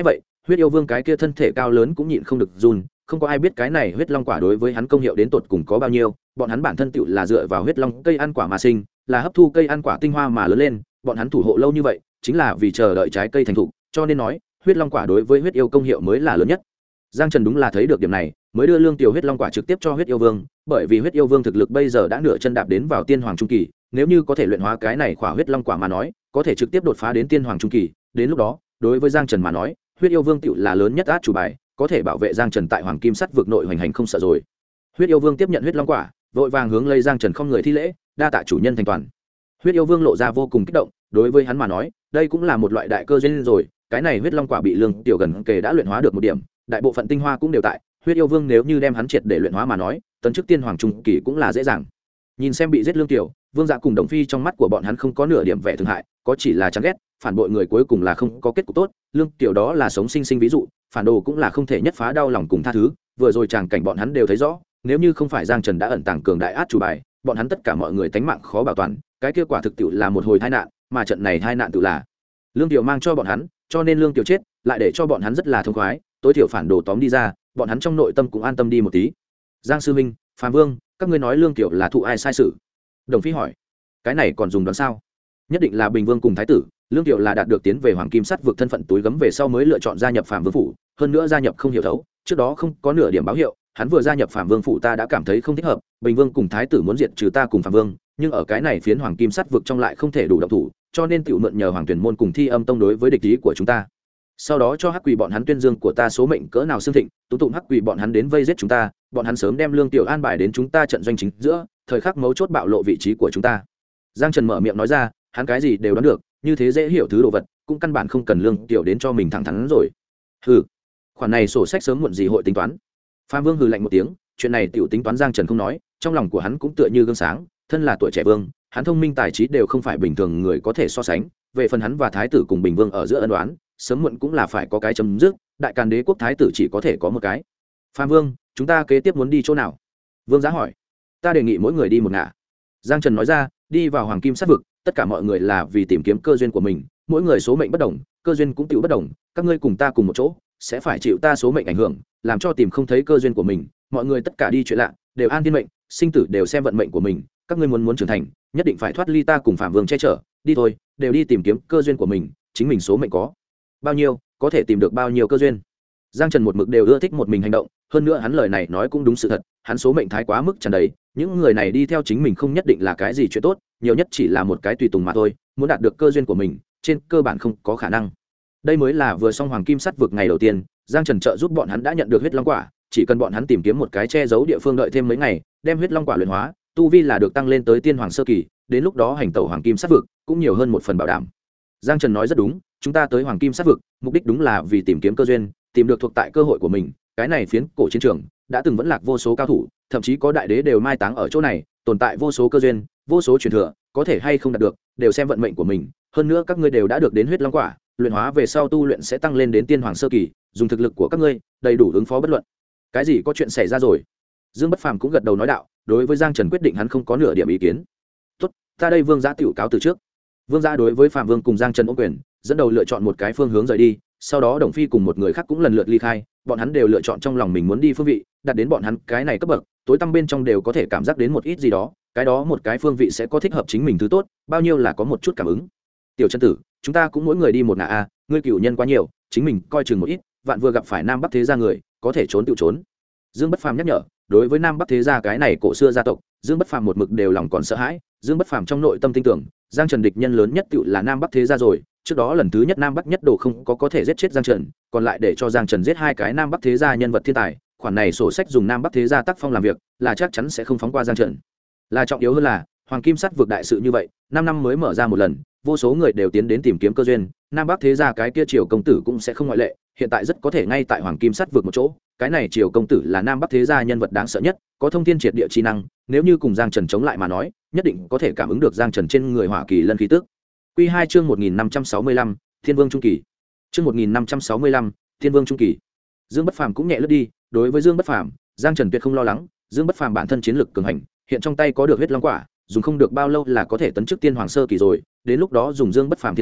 huyết yêu vương cái kia thân thể cao lớn cũng nhịn không được run, không có ai biết cái này huyết long quả đối với hắn công hiệu đến tột cùng có bao nhiêu. Bọn hắn bản thân tựu là dựa vào huyết long cây ăn quả mà sinh, là hấp thu cây ăn quả tinh hoa mà lớn lên, bọn hắn thủ hộ lâu như vậy chính là vì chờ đợi trái cây thành thục, cho nên nói huyết long quả đối với huyết yêu công hiệu mới là lớn nhất. Giang Trần đúng là thấy được điểm này, mới đưa lương tiểu huyết long quả trực tiếp cho huyết yêu vương, bởi vì huyết yêu vương thực lực bây giờ đã nửa chân đạp đến vào tiên hoàng trung kỳ, nếu như có thể luyện hóa cái này quả huyết long quả mà nói, có thể trực tiếp đột phá đến tiên hoàng trung kỳ, đến lúc đó, đối với Giang Trần mà nói, huyết yêu vương tựu là lớn nhất át chủ bài, có thể bảo vệ Giang Trần tại hoàng kim sắt vực nội hoành hành không sợ rồi. Huyết yêu vương tiếp nhận huyết long quả, vội vàng hướng lấy Giang Trần không người thi lễ, đa tạ chủ nhân thành toàn. Huyết yêu vương lộ ra vô cùng kích động, đối với hắn mà nói, đây cũng là một loại đại cơ duyên rồi, cái này huyết long quả bị lương tiểu gần kề đã luyện hóa được một điểm, đại bộ phận tinh hoa cũng đều tại, huyết yêu vương nếu như đem hắn triệt để luyện hóa mà nói, tấn chức tiên hoàng trung kỳ cũng là dễ dàng. Nhìn xem bị giết lương tiểu, vương dạ cùng đồng phi trong mắt của bọn hắn không có nửa điểm vẻ thương hại, có chỉ là chán ghét, phản bội người cuối cùng là không có kết cục tốt, lương tiểu đó là sống sinh sinh ví dụ, phản đồ cũng là không thể nhất phá đau lòng cùng tha thứ, vừa rồi chàng cảnh bọn hắn đều thấy rõ, nếu như không phải Giang Trần đã ẩn tàng cường đại át chủ bài, bọn hắn tất cả mọi người tánh mạng khó bảo toàn, cái kết quả thực tiệu là một hồi tai nạn, mà trận này tai nạn tự là lương tiểu mang cho bọn hắn, cho nên lương tiểu chết lại để cho bọn hắn rất là thông khoái, tối thiểu phản đồ tóm đi ra, bọn hắn trong nội tâm cũng an tâm đi một tí. Giang sư minh, Phạm Vương, các ngươi nói lương tiểu là thụ ai sai sự? Đồng Phi hỏi. Cái này còn dùng đoán sao? Nhất định là Bình Vương cùng thái tử, lương tiểu là đạt được tiến về hoàng kim sắt vực thân phận túi gấm về sau mới lựa chọn gia nhập Phạm Vương phủ, hơn nữa gia nhập không hiểu thấu, trước đó không có nửa điểm báo hiệu, hắn vừa gia nhập Phạm Vương phủ ta đã cảm thấy không thích hợp, Bình Vương cùng thái tử muốn diệt trừ ta cùng Phạm Vương, nhưng ở cái này phiến hoàng kim sắt vực trong lại không thể đủ động thủ, cho nên tiểu mượn nhờ hoàng tuyển môn cùng Thi Âm tông đối với địch ý của chúng ta. Sau đó cho hắc quỷ bọn hắn tuyên dương của ta số mệnh cỡ nào xương thịnh, tú tụng hắc quỷ bọn hắn đến vây giết chúng ta, bọn hắn sớm đem lương tiểu an bài đến chúng ta trận doanh chính giữa, thời khắc mấu chốt bạo lộ vị trí của chúng ta. Giang Trần mở miệng nói ra, hắn cái gì đều đoán được, như thế dễ hiểu thứ đồ vật, cũng căn bản không cần lương tiểu đến cho mình thẳng thắn rồi. Hừ, khoản này sổ sách sớm muộn gì hội tính toán. Phạm Vương hừ lạnh một tiếng, chuyện này tiểu tính toán Giang Trần không nói, trong lòng của hắn cũng tựa như gương sáng, thân là tuổi trẻ vương, hắn thông minh tài trí đều không phải bình thường người có thể so sánh, về phần hắn và thái tử cùng Bình Vương ở giữa ân oán, sớm muộn cũng là phải có cái chấm dứt, đại càn đế quốc thái tử chỉ có thể có một cái. Phạm Vương, chúng ta kế tiếp muốn đi chỗ nào? Vương Giá hỏi. Ta đề nghị mỗi người đi một ngả. Giang Trần nói ra, đi vào hoàng kim sát vực, tất cả mọi người là vì tìm kiếm cơ duyên của mình, mỗi người số mệnh bất đồng, cơ duyên cũng tiểu bất đồng, các ngươi cùng ta cùng một chỗ, sẽ phải chịu ta số mệnh ảnh hưởng, làm cho tìm không thấy cơ duyên của mình, mọi người tất cả đi chuyện lạ, đều an thiên mệnh, sinh tử đều xem vận mệnh của mình, các ngươi muốn trưởng thành, nhất định phải thoát ly ta cùng Phạm Vương che chở, đi thôi, đều đi tìm kiếm cơ duyên của mình, chính mình số mệnh có bao nhiêu, có thể tìm được bao nhiêu cơ duyên. Giang Trần một mực đều ưa thích một mình hành động, hơn nữa hắn lời này nói cũng đúng sự thật, hắn số mệnh thái quá mức tràn đầy, những người này đi theo chính mình không nhất định là cái gì chuyện tốt, nhiều nhất chỉ là một cái tùy tùng mà thôi, muốn đạt được cơ duyên của mình, trên cơ bản không có khả năng. Đây mới là vừa xong hoàng kim sắt vực ngày đầu tiên, Giang Trần trợ giúp bọn hắn đã nhận được huyết long quả, chỉ cần bọn hắn tìm kiếm một cái che giấu địa phương đợi thêm mấy ngày, đem huyết long quả luyện hóa, tu vi là được tăng lên tới tiên hoàng sơ kỳ, đến lúc đó hành tẩu hoàng kim sắt vực cũng nhiều hơn một phần bảo đảm. Giang Trần nói rất đúng, chúng ta tới hoàng kim sắt vực, mục đích đúng là vì tìm kiếm cơ duyên, tìm được thuộc tại cơ hội của mình, cái này phiến cổ chiến trường đã từng vẫn lạc vô số cao thủ, thậm chí có đại đế đều mai táng ở chỗ này, tồn tại vô số cơ duyên, vô số truyền thừa, có thể hay không đạt được, đều xem vận mệnh của mình, hơn nữa các ngươi đều đã được đến huyết long quả, luyện hóa về sau tu luyện sẽ tăng lên đến tiên hoàng sơ kỳ, dùng thực lực của các ngươi đầy đủ ứng phó bất luận cái gì có chuyện xảy ra rồi. Dương Bất Phàm cũng gật đầu nói đạo, đối với Giang Trần quyết định hắn không có nửa điểm ý kiến. Tốt, ta đây Vương Giá tiểu cáo từ trước. Vương Giá đối với Phạm Vương cùng Giang Trần ôm quyền, dẫn đầu lựa chọn một cái phương hướng rời đi, sau đó Đồng Phi cùng một người khác cũng lần lượt ly khai, bọn hắn đều lựa chọn trong lòng mình muốn đi phương vị, đặt đến bọn hắn cái này cấp bậc, tối tăm bên trong đều có thể cảm giác đến một ít gì đó, cái đó một cái phương vị sẽ có thích hợp chính mình thứ tốt, bao nhiêu là có một chút cảm ứng. Tiểu Chân Tử, chúng ta cũng mỗi người đi một ngả a, ngươi cửu nhân quá nhiều, chính mình coi chừng một ít, vạn vừa gặp phải Nam Bắc thế gia người, có thể trốn tự trốn. Dương Bất Phàm nhắc nhở, đối với Nam Bắc thế gia cái này cổ xưa gia tộc, Dương Bất Phàm một mực đều lòng còn sợ hãi, Dương Bất Phàm trong nội tâm tin tưởng, Giang Trần địch nhân lớn nhất tựu là Nam Bắc thế gia rồi, trước đó lần thứ nhất Nam Bắc nhất đồ không có thể giết chết Giang Trần, còn lại để cho Giang Trần giết hai cái Nam Bắc thế gia nhân vật thiên tài, khoản này sổ sách dùng Nam Bắc thế gia tác phong làm việc, là chắc chắn sẽ không phóng qua Giang Trần. Là trọng yếu hơn là, hoàng kim sắt vượt đại sự như vậy, 5 năm mới mở ra một lần, vô số người đều tiến đến tìm kiếm cơ duyên, Nam Bắc thế gia cái kia Triều công tử cũng sẽ không ngoại lệ, hiện tại rất có thể ngay tại hoàng kim sắt vượt một chỗ, cái này Triều công tử là Nam Bắc thế gia nhân vật đáng sợ nhất, có thông thiên triệt địa chi năng, nếu như cùng Giang Trần chống lại mà nói, nhất định có thể cảm ứng được Giang Trần trên người hỏa kỳ lân khí tức. Quy 2 chương 1565, Thiên Vương trung kỳ. Chương 1565, Thiên Vương trung kỳ. Dương Bất Phàm cũng nhẹ lướt đi, đối với Dương Bất Phàm, Giang Trần tuyệt không lo lắng, Dương Bất Phàm bản thân chiến lực cường hành, hiện trong tay có được huyết long quả, dùng không được bao lâu là có thể tấn chức tiên hoàng sơ kỳ rồi, đến lúc đó dùng Dương Bất Phàm thiên tư,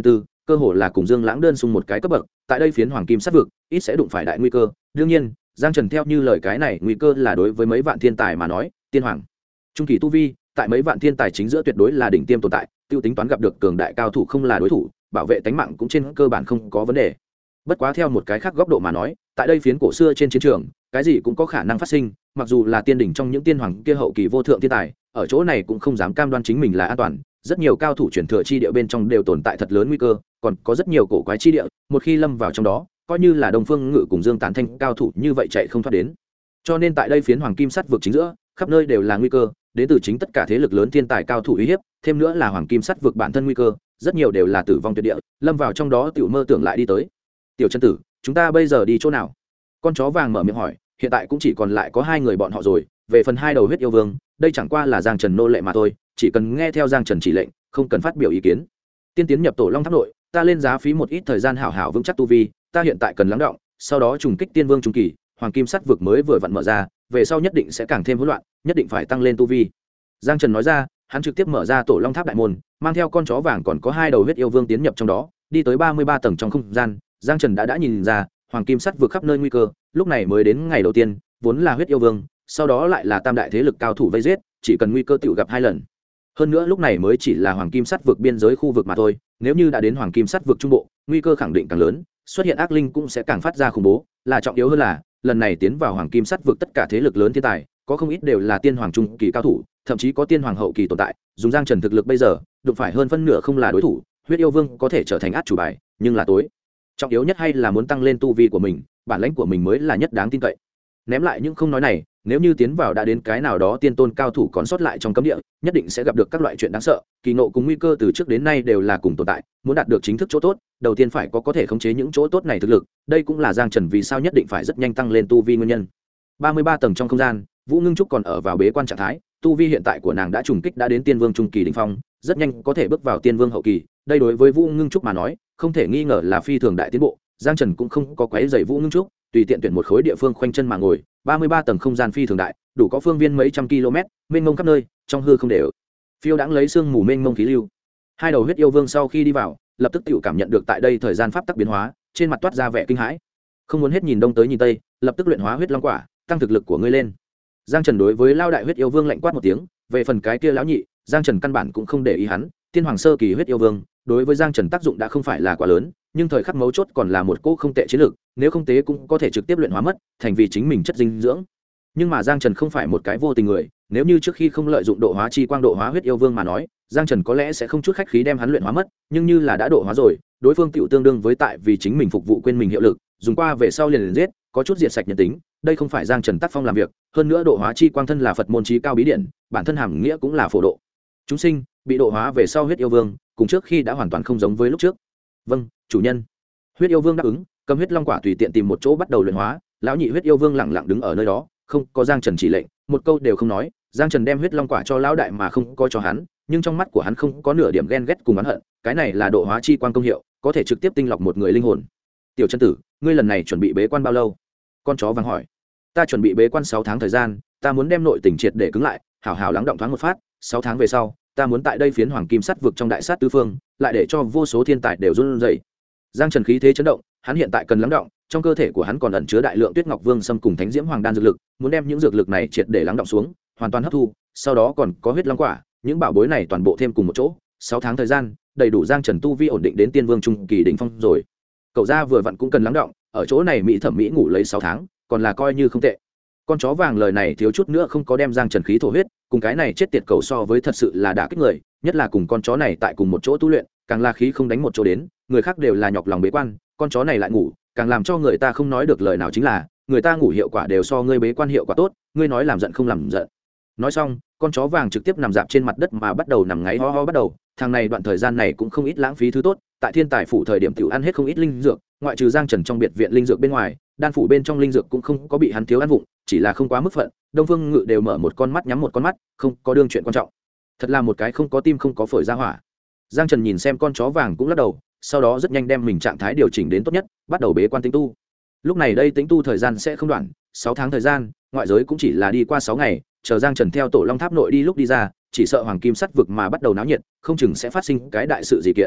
cơ hồ là cùng Dương Lãng đơn xung một cái cấp bậc, tại đây phiến hoàng kim sát vực, ít sẽ đụng phải đại nguy cơ. Đương nhiên, Giang Trần theo như lời cái này, nguy cơ là đối với mấy vạn thiên tài mà nói, tiên hoàng trung kỳ tu vi, tại mấy vạn thiên tài chính giữa tuyệt đối là đỉnh tiêm tồn tại, tiêu tính toán gặp được cường đại cao thủ không là đối thủ, bảo vệ tính mạng cũng trên cơ bản không có vấn đề. Bất quá theo một cái khác góc độ mà nói, tại đây phiến cổ xưa trên chiến trường, cái gì cũng có khả năng phát sinh, mặc dù là tiên đỉnh trong những tiên hoàng kia hậu kỳ vô thượng thiên tài, ở chỗ này cũng không dám cam đoan chính mình là an toàn, rất nhiều cao thủ chuyển thừa chi địa bên trong đều tồn tại thật lớn nguy cơ, còn có rất nhiều cổ quái chi địa, một khi lâm vào trong đó, coi như là Đông Phương Ngự cùng Dương Tán Thanh cao thủ như vậy chạy không thoát đến. Cho nên tại đây phiến hoàng kim sắt vực chính giữa, khắp nơi đều là nguy cơ, đến từ chính tất cả thế lực lớn thiên tài cao thủ uy hiếp, thêm nữa là hoàng kim sắt vực bản thân nguy cơ, rất nhiều đều là tử vong tuyệt địa, lâm vào trong đó tiểu mơ tưởng lại đi tới. Tiểu chân tử, chúng ta bây giờ đi chỗ nào? Con chó vàng mở miệng hỏi, hiện tại cũng chỉ còn lại có hai người bọn họ rồi, về phần hai đầu huyết yêu vương, đây chẳng qua là Giang Trần nô lệ mà thôi, chỉ cần nghe theo Giang Trần chỉ lệnh, không cần phát biểu ý kiến. Tiên tiến nhập tổ Long Tháp nội, ta lên giá phí một ít thời gian hảo hảo vững chắc tu vi, ta hiện tại cần lắng động, sau đó trùng kích tiên vương trung kỳ, hoàng kim sắt vực mới vừa vặn mở ra, về sau nhất định sẽ càng thêm hỗn loạn, nhất định phải tăng lên tu vi. Giang Trần nói ra, hắn trực tiếp mở ra tổ Long Tháp đại môn, mang theo con chó vàng còn có hai đầu huyết yêu vương tiến nhập trong đó, đi tới 33 tầng trong không gian. Giang Trần đã nhìn ra, hoàng kim sắt vực khắp nơi nguy cơ, lúc này mới đến ngày đầu tiên, vốn là huyết yêu vương, sau đó lại là tam đại thế lực cao thủ vây giết, chỉ cần nguy cơ tiểu gặp hai lần. Hơn nữa lúc này mới chỉ là hoàng kim sắt vực biên giới khu vực mà thôi, nếu như đã đến hoàng kim sắt vực trung bộ, nguy cơ khẳng định càng lớn, xuất hiện ác linh cũng sẽ càng phát ra khủng bố, là trọng yếu hơn là, lần này tiến vào hoàng kim sắt vực tất cả thế lực lớn thiên tài, có không ít đều là tiên hoàng trung kỳ cao thủ, thậm chí có tiên hoàng hậu kỳ tồn tại, dùng Giang Trần thực lực bây giờ, đụng phải hơn phân nửa không là đối thủ, huyết yêu vương có thể trở thành át chủ bài, nhưng là tối trọng yếu nhất hay là muốn tăng lên tu vi của mình, bản lãnh của mình mới là nhất đáng tin cậy. Ném lại những không nói này, nếu như tiến vào đã đến cái nào đó tiên tôn cao thủ còn sót lại trong cấm địa, nhất định sẽ gặp được các loại chuyện đáng sợ, kỳ ngộ cùng nguy cơ từ trước đến nay đều là cùng tồn tại, muốn đạt được chính thức chỗ tốt, đầu tiên phải có thể khống chế những chỗ tốt này thực lực, đây cũng là Giang Trần vì sao nhất định phải rất nhanh tăng lên tu vi nguyên nhân. 33 tầng trong không gian, Vũ Ngưng Trúc còn ở vào bế quan trạng thái, tu vi hiện tại của nàng đã trùng kích đã đến tiên vương trung kỳ đỉnh phong, rất nhanh có thể bước vào tiên vương hậu kỳ, đây đối với Vũ Ngưng Trúc mà nói, không thể nghi ngờ là phi thường đại tiến bộ. Giang Trần cũng không có quấy rầy Vũ Ngưng Trúc, tùy tiện tuyển một khối địa phương khoanh chân mà ngồi, 33 tầng không gian phi thường đại, đủ có phương viên mấy trăm km, mênh mông khắp nơi, trong hư không đều phiêu đãng lấy sương mù mênh mông khí lưu. Hai đầu huyết yêu vương sau khi đi vào, lập tức tự cảm nhận được tại đây thời gian pháp tắc biến hóa, trên mặt toát ra vẻ kinh hãi. Không muốn hết nhìn đông tới nhìn tây, lập tức luyện hóa huyết long quả, tăng thực lực của ngươi lên. Giang Trần đối với lao đại huyết yêu vương lạnh quát một tiếng, về phần cái kia lão nhị, Giang Trần căn bản cũng không để ý hắn, tiên hoàng sơ kỳ huyết yêu vương, đối với Giang Trần tác dụng đã không phải là quá lớn, nhưng thời khắc mấu chốt còn là một cỗ không tệ chiến lược, nếu không tế cũng có thể trực tiếp luyện hóa mất, thành vì chính mình chất dinh dưỡng. Nhưng mà Giang Trần không phải một cái vô tình người, nếu như trước khi không lợi dụng độ hóa chi quang độ hóa huyết yêu vương mà nói, Giang Trần có lẽ sẽ không chút khách khí đem hắn luyện hóa mất, nhưng như là đã độ hóa rồi, đối phương tiểu tương đương với tại vì chính mình phục vụ quên mình hiệu lực, dùng qua về sau liền giết, có chút diệt sạch nhân tính, đây không phải Giang Trần tác phong làm việc, hơn nữa độ hóa chi quang thân là Phật môn chí cao bí điển, bản thân hàm nghĩa cũng là phổ độ. Chúng sinh bị độ hóa về sau huyết yêu vương, cùng trước khi đã hoàn toàn không giống với lúc trước. Vâng, chủ nhân. Huyết yêu vương đáp ứng, cầm huyết long quả tùy tiện tìm một chỗ bắt đầu luyện hóa, lão nhị huyết yêu vương lặng lặng đứng ở nơi đó, không có Giang Trần chỉ lệnh, một câu đều không nói. Giang Trần đem huyết long quả cho lão đại mà không có cho hắn, nhưng trong mắt của hắn không có nửa điểm ghen ghét cùng oán hận, cái này là độ hóa chi quang công hiệu, có thể trực tiếp tinh lọc một người linh hồn. Tiểu chân tử, ngươi lần này chuẩn bị bế quan bao lâu? Con chó vàng hỏi. Ta chuẩn bị bế quan 6 tháng thời gian, ta muốn đem nội tình triệt để cứng lại, hảo hảo lắng động thoáng một phát, 6 tháng về sau, ta muốn tại đây phiến hoàng kim sắt vực trong đại sát tứ phương, lại để cho vô số thiên tài đều run rẩy. Giang Trần khí thế chấn động, hắn hiện tại cần lắng động, trong cơ thể của hắn còn ẩn chứa đại lượng Tuyết Ngọc Vương Sâm cùng Thánh Diễm Hoàng đan dược lực, muốn đem những dược lực này triệt để lắng động xuống, hoàn toàn hấp thu, sau đó còn có huyết long quả, những bảo bối này toàn bộ thêm cùng một chỗ, 6 tháng thời gian, đầy đủ Giang Trần tu vi ổn định đến tiên vương trung kỳ đỉnh phong rồi. Cậu gia vừa vặn cũng cần lắng động, ở chỗ này mỹ thẩm mỹ ngủ lấy 6 tháng, còn là coi như không tệ. Con chó vàng lời này thiếu chút nữa không có đem Giang Trần khí thổ huyết, cùng cái này chết tiệt cầu so với thật sự là đả kích người, nhất là cùng con chó này tại cùng một chỗ tu luyện, càng là khí không đánh một chỗ đến, người khác đều là nhọc lòng bế quan, con chó này lại ngủ, càng làm cho người ta không nói được lời nào, chính là người ta ngủ hiệu quả đều so ngươi bế quan hiệu quả tốt, ngươi nói làm giận không làm giận. Nói xong, con chó vàng trực tiếp nằm dạp trên mặt đất mà bắt đầu nằm ngáy ho ho bắt đầu, thằng này đoạn thời gian này cũng không ít lãng phí thứ tốt, tại Thiên Tài phủ thời điểm tiểu ăn hết không ít linh dược, ngoại trừ Giang Trần trong biệt viện linh dược bên ngoài, đan phủ bên trong linh dược cũng không có bị hắn thiếu ăn vụng, chỉ là không quá mức phận. Đông Phương Ngự đều mở một con mắt nhắm một con mắt, không có đương chuyện quan trọng. Thật là một cái không có tim không có phổi ra hỏa. Giang Trần nhìn xem con chó vàng cũng lắc đầu, sau đó rất nhanh đem mình trạng thái điều chỉnh đến tốt nhất, bắt đầu bế quan tĩnh tu. Lúc này đây tĩnh tu thời gian sẽ không đoạn, 6 tháng thời gian, ngoại giới cũng chỉ là đi qua 6 ngày, chờ Giang Trần theo Tổ Long Tháp nội đi lúc đi ra, chỉ sợ hoàng kim sắt vực mà bắt đầu náo nhiệt, không chừng sẽ phát sinh cái đại sự gì kiện.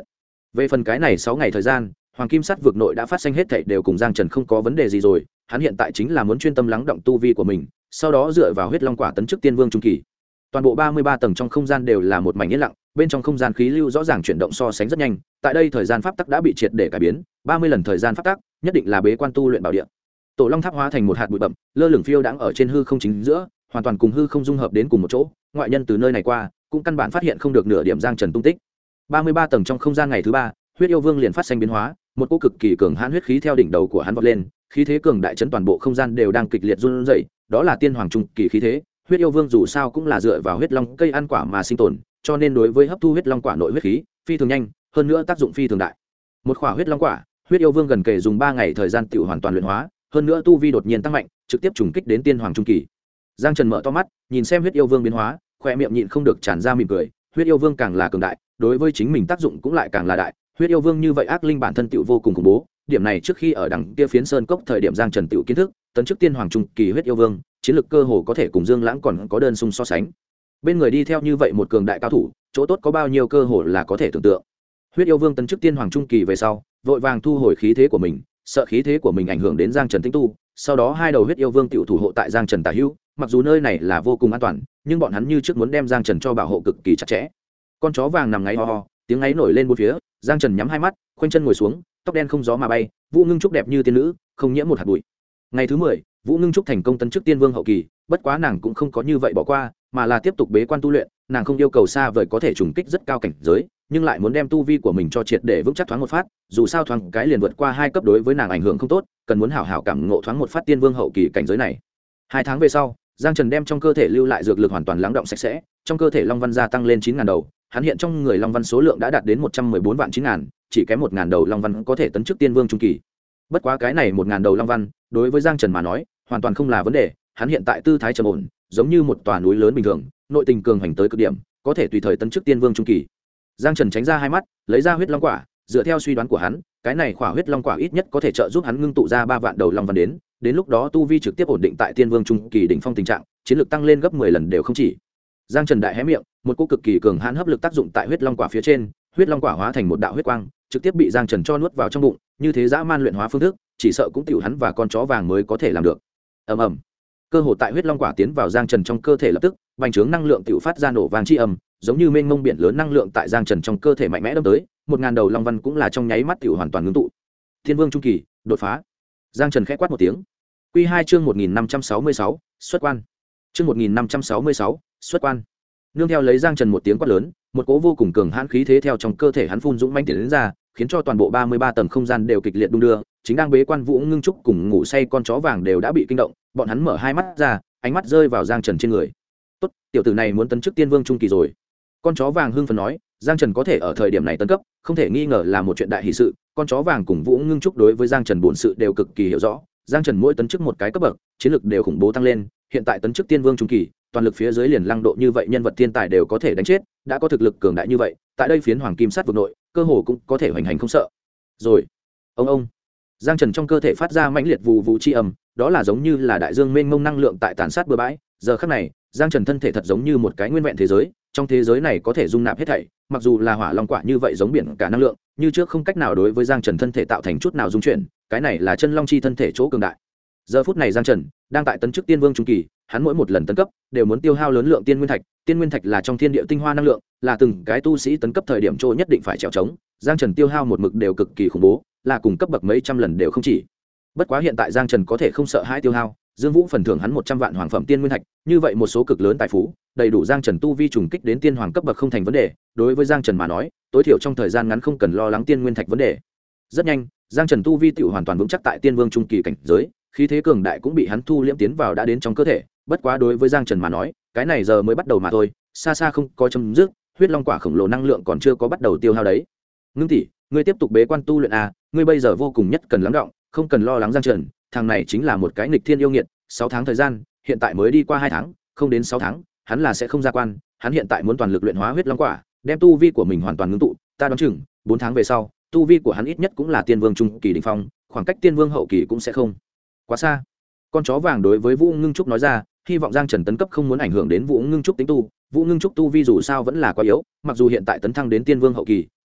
Về phần cái này 6 ngày thời gian, Hoàng Kim Sắt vực nội đã phát sinh hết thảy đều cùng Giang Trần không có vấn đề gì rồi, hắn hiện tại chính là muốn chuyên tâm lắng động tu vi của mình, sau đó dựa vào huyết long quả tấn chức tiên vương trung kỳ. Toàn bộ 33 tầng trong không gian đều là một mảnh yên lặng, bên trong không gian khí lưu rõ ràng chuyển động so sánh rất nhanh, tại đây thời gian pháp tắc đã bị triệt để cải biến, 30 lần thời gian pháp tắc, nhất định là bế quan tu luyện bảo địa. Tổ Long Tháp hóa thành một hạt bụi bặm, lơ lửng phiêu đãng ở trên hư không chính giữa, hoàn toàn cùng hư không dung hợp đến cùng một chỗ, ngoại nhân từ nơi này qua, cũng căn bản phát hiện không được nửa điểm Giang Trần tung tích. 33 tầng trong không gian ngày thứ 3, huyết yêu vương liền phát sinh biến hóa, một cỗ cực kỳ cường hãn huyết khí theo đỉnh đầu của hắn vọt lên, khí thế cường đại chấn toàn bộ không gian đều đang kịch liệt run rẩy, đó là tiên hoàng trung kỳ khí thế. Huyết yêu vương dù sao cũng là dựa vào huyết long cây ăn quả mà sinh tồn, cho nên đối với hấp thu huyết long quả nội huyết khí, phi thường nhanh, hơn nữa tác dụng phi thường đại. Một quả huyết long quả, huyết yêu vương gần kề dùng 3 ngày thời gian tiểu hoàn toàn luyện hóa, hơn nữa tu vi đột nhiên tăng mạnh, trực tiếp trùng kích đến tiên hoàng trung kỳ. Giang Trần mở to mắt, nhìn xem huyết yêu vương biến hóa, khóe miệng nhịn không được tràn ra mỉm cười, huyết yêu vương càng là cường đại, đối với chính mình tác dụng cũng lại càng là đại. Huyết yêu vương như vậy ác linh bản thân tiểu vô cùng khủng bố, điểm này trước khi ở đằng kia phiến sơn cốc thời điểm Giang Trần tiểu kiến thức, tấn chức tiên hoàng trung kỳ huyết yêu vương, chiến lực cơ hồ có thể cùng Dương Lãng còn có đơn xung so sánh. Bên người đi theo như vậy một cường đại cao thủ, chỗ tốt có bao nhiêu cơ hội là có thể tưởng tượng. Huyết yêu vương tấn chức tiên hoàng trung kỳ về sau, vội vàng thu hồi khí thế của mình, sợ khí thế của mình ảnh hưởng đến Giang Trần tĩnh tu, sau đó hai đầu huyết yêu vương tiểu thủ hộ tại Giang Trần tả hữu, mặc dù nơi này là vô cùng an toàn, nhưng bọn hắn như trước muốn đem Giang Trần cho bảo hộ cực kỳ chặt chẽ. Con chó vàng nằm ngáy ho ho, tiếng ngáy nổi lên bốn phía, Giang Trần nhắm hai mắt, khoanh chân ngồi xuống, tóc đen không gió mà bay, Vũ Ngưng Trúc đẹp như tiên nữ, không nhiễm một hạt bụi. Ngày thứ 10, Vũ Ngưng Trúc thành công tấn chức tiên vương hậu kỳ, bất quá nàng cũng không có như vậy bỏ qua, mà là tiếp tục bế quan tu luyện, nàng không yêu cầu xa vời có thể trùng kích rất cao cảnh giới, nhưng lại muốn đem tu vi của mình cho triệt để vững chắc thoáng một phát, dù sao thoáng cái liền vượt qua 2 cấp đối với nàng ảnh hưởng không tốt, cần muốn hảo hảo cảm ngộ thoáng một phát tiên vương hậu kỳ cảnh giới này. 2 tháng về sau, Giang Trần đem trong cơ thể lưu lại dược lực hoàn toàn lắng động sạch sẽ, trong cơ thể long văn gia tăng lên 9000 đầu, hắn hiện trong người long văn số lượng đã đạt đến 114 vạn 9000, chỉ kém 1000 đầu long văn có thể tấn chức tiên vương trung kỳ. Bất quá cái này 1000 đầu long văn, đối với Giang Trần mà nói, hoàn toàn không là vấn đề, hắn hiện tại tư thái trầm ổn, giống như một tòa núi lớn bình thường, nội tình cường hành tới cực điểm, có thể tùy thời tấn chức tiên vương trung kỳ. Giang Trần tránh ra hai mắt, lấy ra huyết long quả, dựa theo suy đoán của hắn, cái này quả huyết long quả ít nhất có thể trợ giúp hắn ngưng tụ ra 3 vạn đầu long văn đến lúc đó tu vi trực tiếp ổn định tại tiên vương trung kỳ đỉnh phong tình trạng, chiến lược tăng lên gấp 10 lần đều không chỉ. Giang Trần đại hé miệng, một cỗ cực kỳ cường hãn hấp lực tác dụng tại huyết long quả phía trên, huyết long quả hóa thành một đạo huyết quang, trực tiếp bị Giang Trần cho nuốt vào trong bụng, như thế dã man luyện hóa phương thức, chỉ sợ cũng tiểu hắn và con chó vàng mới có thể làm được. Ầm ầm. Cơ hồ tại huyết long quả tiến vào Giang Trần trong cơ thể lập tức, vành trướng năng lượng tiểu phát ra nổ vàng chi ầm, giống như mênh mông biển lớn năng lượng tại Giang Trần trong cơ thể mạnh mẽ đâm tới, 1000 đầu long văn cũng là trong nháy mắt tiểu hoàn toàn ngưng tụ. Thiên vương trung kỳ, đột phá. Giang Trần khẽ quát một tiếng. Quy 2 chương 1566, xuất quan. Chương 1566, xuất quan. Nương theo lấy Giang Trần một tiếng quát lớn, một cỗ vô cùng cường hãn khí thế theo trong cơ thể hắn phun dũng mãnh tiến đến ra, khiến cho toàn bộ 33 tầng không gian đều kịch liệt đung đưa, chính đang bế quan Vũ Ngưng Trúc cùng ngủ say con chó vàng đều đã bị kinh động, bọn hắn mở hai mắt ra, ánh mắt rơi vào Giang Trần trên người. "Tốt, tiểu tử này muốn tấn chức tiên vương trung kỳ rồi." Con chó vàng hưng phấn nói, Giang Trần có thể ở thời điểm này tấn cấp, không thể nghi ngờ là một chuyện đại hỷ sự, con chó vàng cùng Vũ Ngưng Trúc đối với Giang Trần bổn sự đều cực kỳ hiểu rõ, Giang Trần mỗi tấn chức một cái cấp bậc, chiến lực đều khủng bố tăng lên, hiện tại tấn chức tiên vương trung kỳ, toàn lực phía dưới liền lăng độ như vậy nhân vật thiên tài đều có thể đánh chết, đã có thực lực cường đại như vậy, tại đây phiến hoàng kim sát vực nội, cơ hồ cũng có thể hoành hành không sợ. Rồi, ông Giang Trần trong cơ thể phát ra mãnh liệt vụ vụ chi âm, đó là giống như là đại dương mênh mông năng lượng tại tàn sát bừa bãi, giờ khắc này, Giang Trần thân thể thật giống như một cái nguyên vẹn thế giới, trong thế giới này có thể dung nạp hết thảy, mặc dù là hỏa long quả như vậy giống biển cả năng lượng, như trước không cách nào đối với Giang Trần thân thể tạo thành chút nào dung chuyển, cái này là chân long chi thân thể chỗ cường đại. Giờ phút này Giang Trần đang tại tấn chức tiên vương trung kỳ, hắn mỗi một lần tấn cấp đều muốn tiêu hao lớn lượng tiên nguyên thạch là trong thiên địa tinh hoa năng lượng, là từng cái tu sĩ tấn cấp thời điểm chỗ nhất định phải trèo trống, Giang Trần tiêu hao một mực đều cực kỳ khủng bố, là cùng cấp bậc mấy trăm lần đều không chỉ. Bất quá hiện tại Giang Trần có thể không sợ hãi tiêu hao, Dương Vũ phần thưởng hắn 100 vạn hoàng phẩm tiên nguyên thạch, như vậy một số cực lớn tài phú, đầy đủ Giang Trần tu vi trùng kích đến tiên hoàng cấp bậc không thành vấn đề, đối với Giang Trần mà nói, tối thiểu trong thời gian ngắn không cần lo lắng tiên nguyên thạch vấn đề. Rất nhanh, Giang Trần tu vi tiểu hoàn toàn vững chắc tại tiên vương trung kỳ cảnh giới, khí thế cường đại cũng bị hắn thu liễm tiến vào đã đến trong cơ thể, bất quá đối với Giang Trần mà nói, cái này giờ mới bắt đầu mà thôi, xa xa không có chấm dứt, huyết long quả khổng lồ năng lượng còn chưa có bắt đầu tiêu hao đấy. Ngưng tỷ, ngươi tiếp tục bế quan tu luyện à, ngươi bây giờ vô cùng nhất cần lắng động, không cần lo lắng Giang Trần, thằng này chính là một cái nghịch thiên yêu nghiệt, 6 tháng thời gian, hiện tại mới đi qua 2 tháng, không đến 6 tháng, hắn là sẽ không ra quan, hắn hiện tại muốn toàn lực luyện hóa huyết long quả, đem tu vi của mình hoàn toàn ngưng tụ, ta đoán chừng 4 tháng về sau, tu vi của hắn ít nhất cũng là tiên vương trung kỳ đỉnh phong, khoảng cách tiên vương hậu kỳ cũng sẽ không quá xa. Con chó vàng đối với Vũ Ngưng Trúc nói ra, hy vọng Giang Trần tấn cấp không muốn ảnh hưởng đến Vũ Ngưng Trúc tính tu, Vũ Ngưng Trúc tu vi dù sao vẫn là quá yếu, mặc dù hiện tại tấn thăng đến tiên vương hậu kỳ,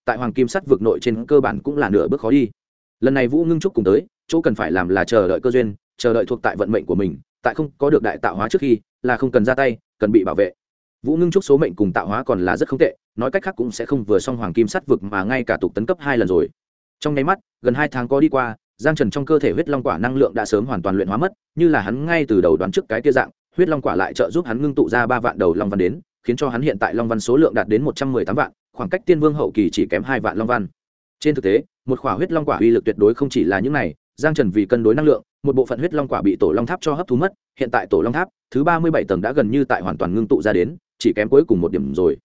tại hoàng kim sắt vực nội trên cơ bản cũng là nửa bước khó đi. Lần này Vũ Ngưng Trúc cùng tới, chỗ cần phải làm là chờ đợi cơ duyên, chờ đợi thuộc tại vận mệnh của mình, tại không có được đại tạo hóa trước khi là không cần ra tay, cần bị bảo vệ. Vũ Ngưng Trúc số mệnh cùng tạo hóa còn là rất không tệ, nói cách khác cũng sẽ không vừa xong hoàng kim sắt vực mà ngay cả tục tấn cấp 2 lần rồi. Trong nháy mắt, gần 2 tháng có đi qua, Giang Trần trong cơ thể huyết long quả năng lượng đã sớm hoàn toàn luyện hóa mất, như là hắn ngay từ đầu đoán trước cái kia dạng, huyết long quả lại trợ giúp hắn ngưng tụ ra 3 vạn đầu long văn đến, khiến cho hắn hiện tại long văn số lượng đạt đến 118 vạn, khoảng cách tiên vương hậu kỳ chỉ kém 2 vạn long văn. Trên thực tế, một quả huyết long quả uy lực tuyệt đối không chỉ là những này, Giang Trần vì cân đối năng lượng, một bộ phận huyết long quả bị tổ long tháp cho hấp thu mất, hiện tại tổ long tháp thứ 37 tầng đã gần như tại hoàn toàn ngưng tụ ra đến, chỉ kém cuối cùng một điểm rồi.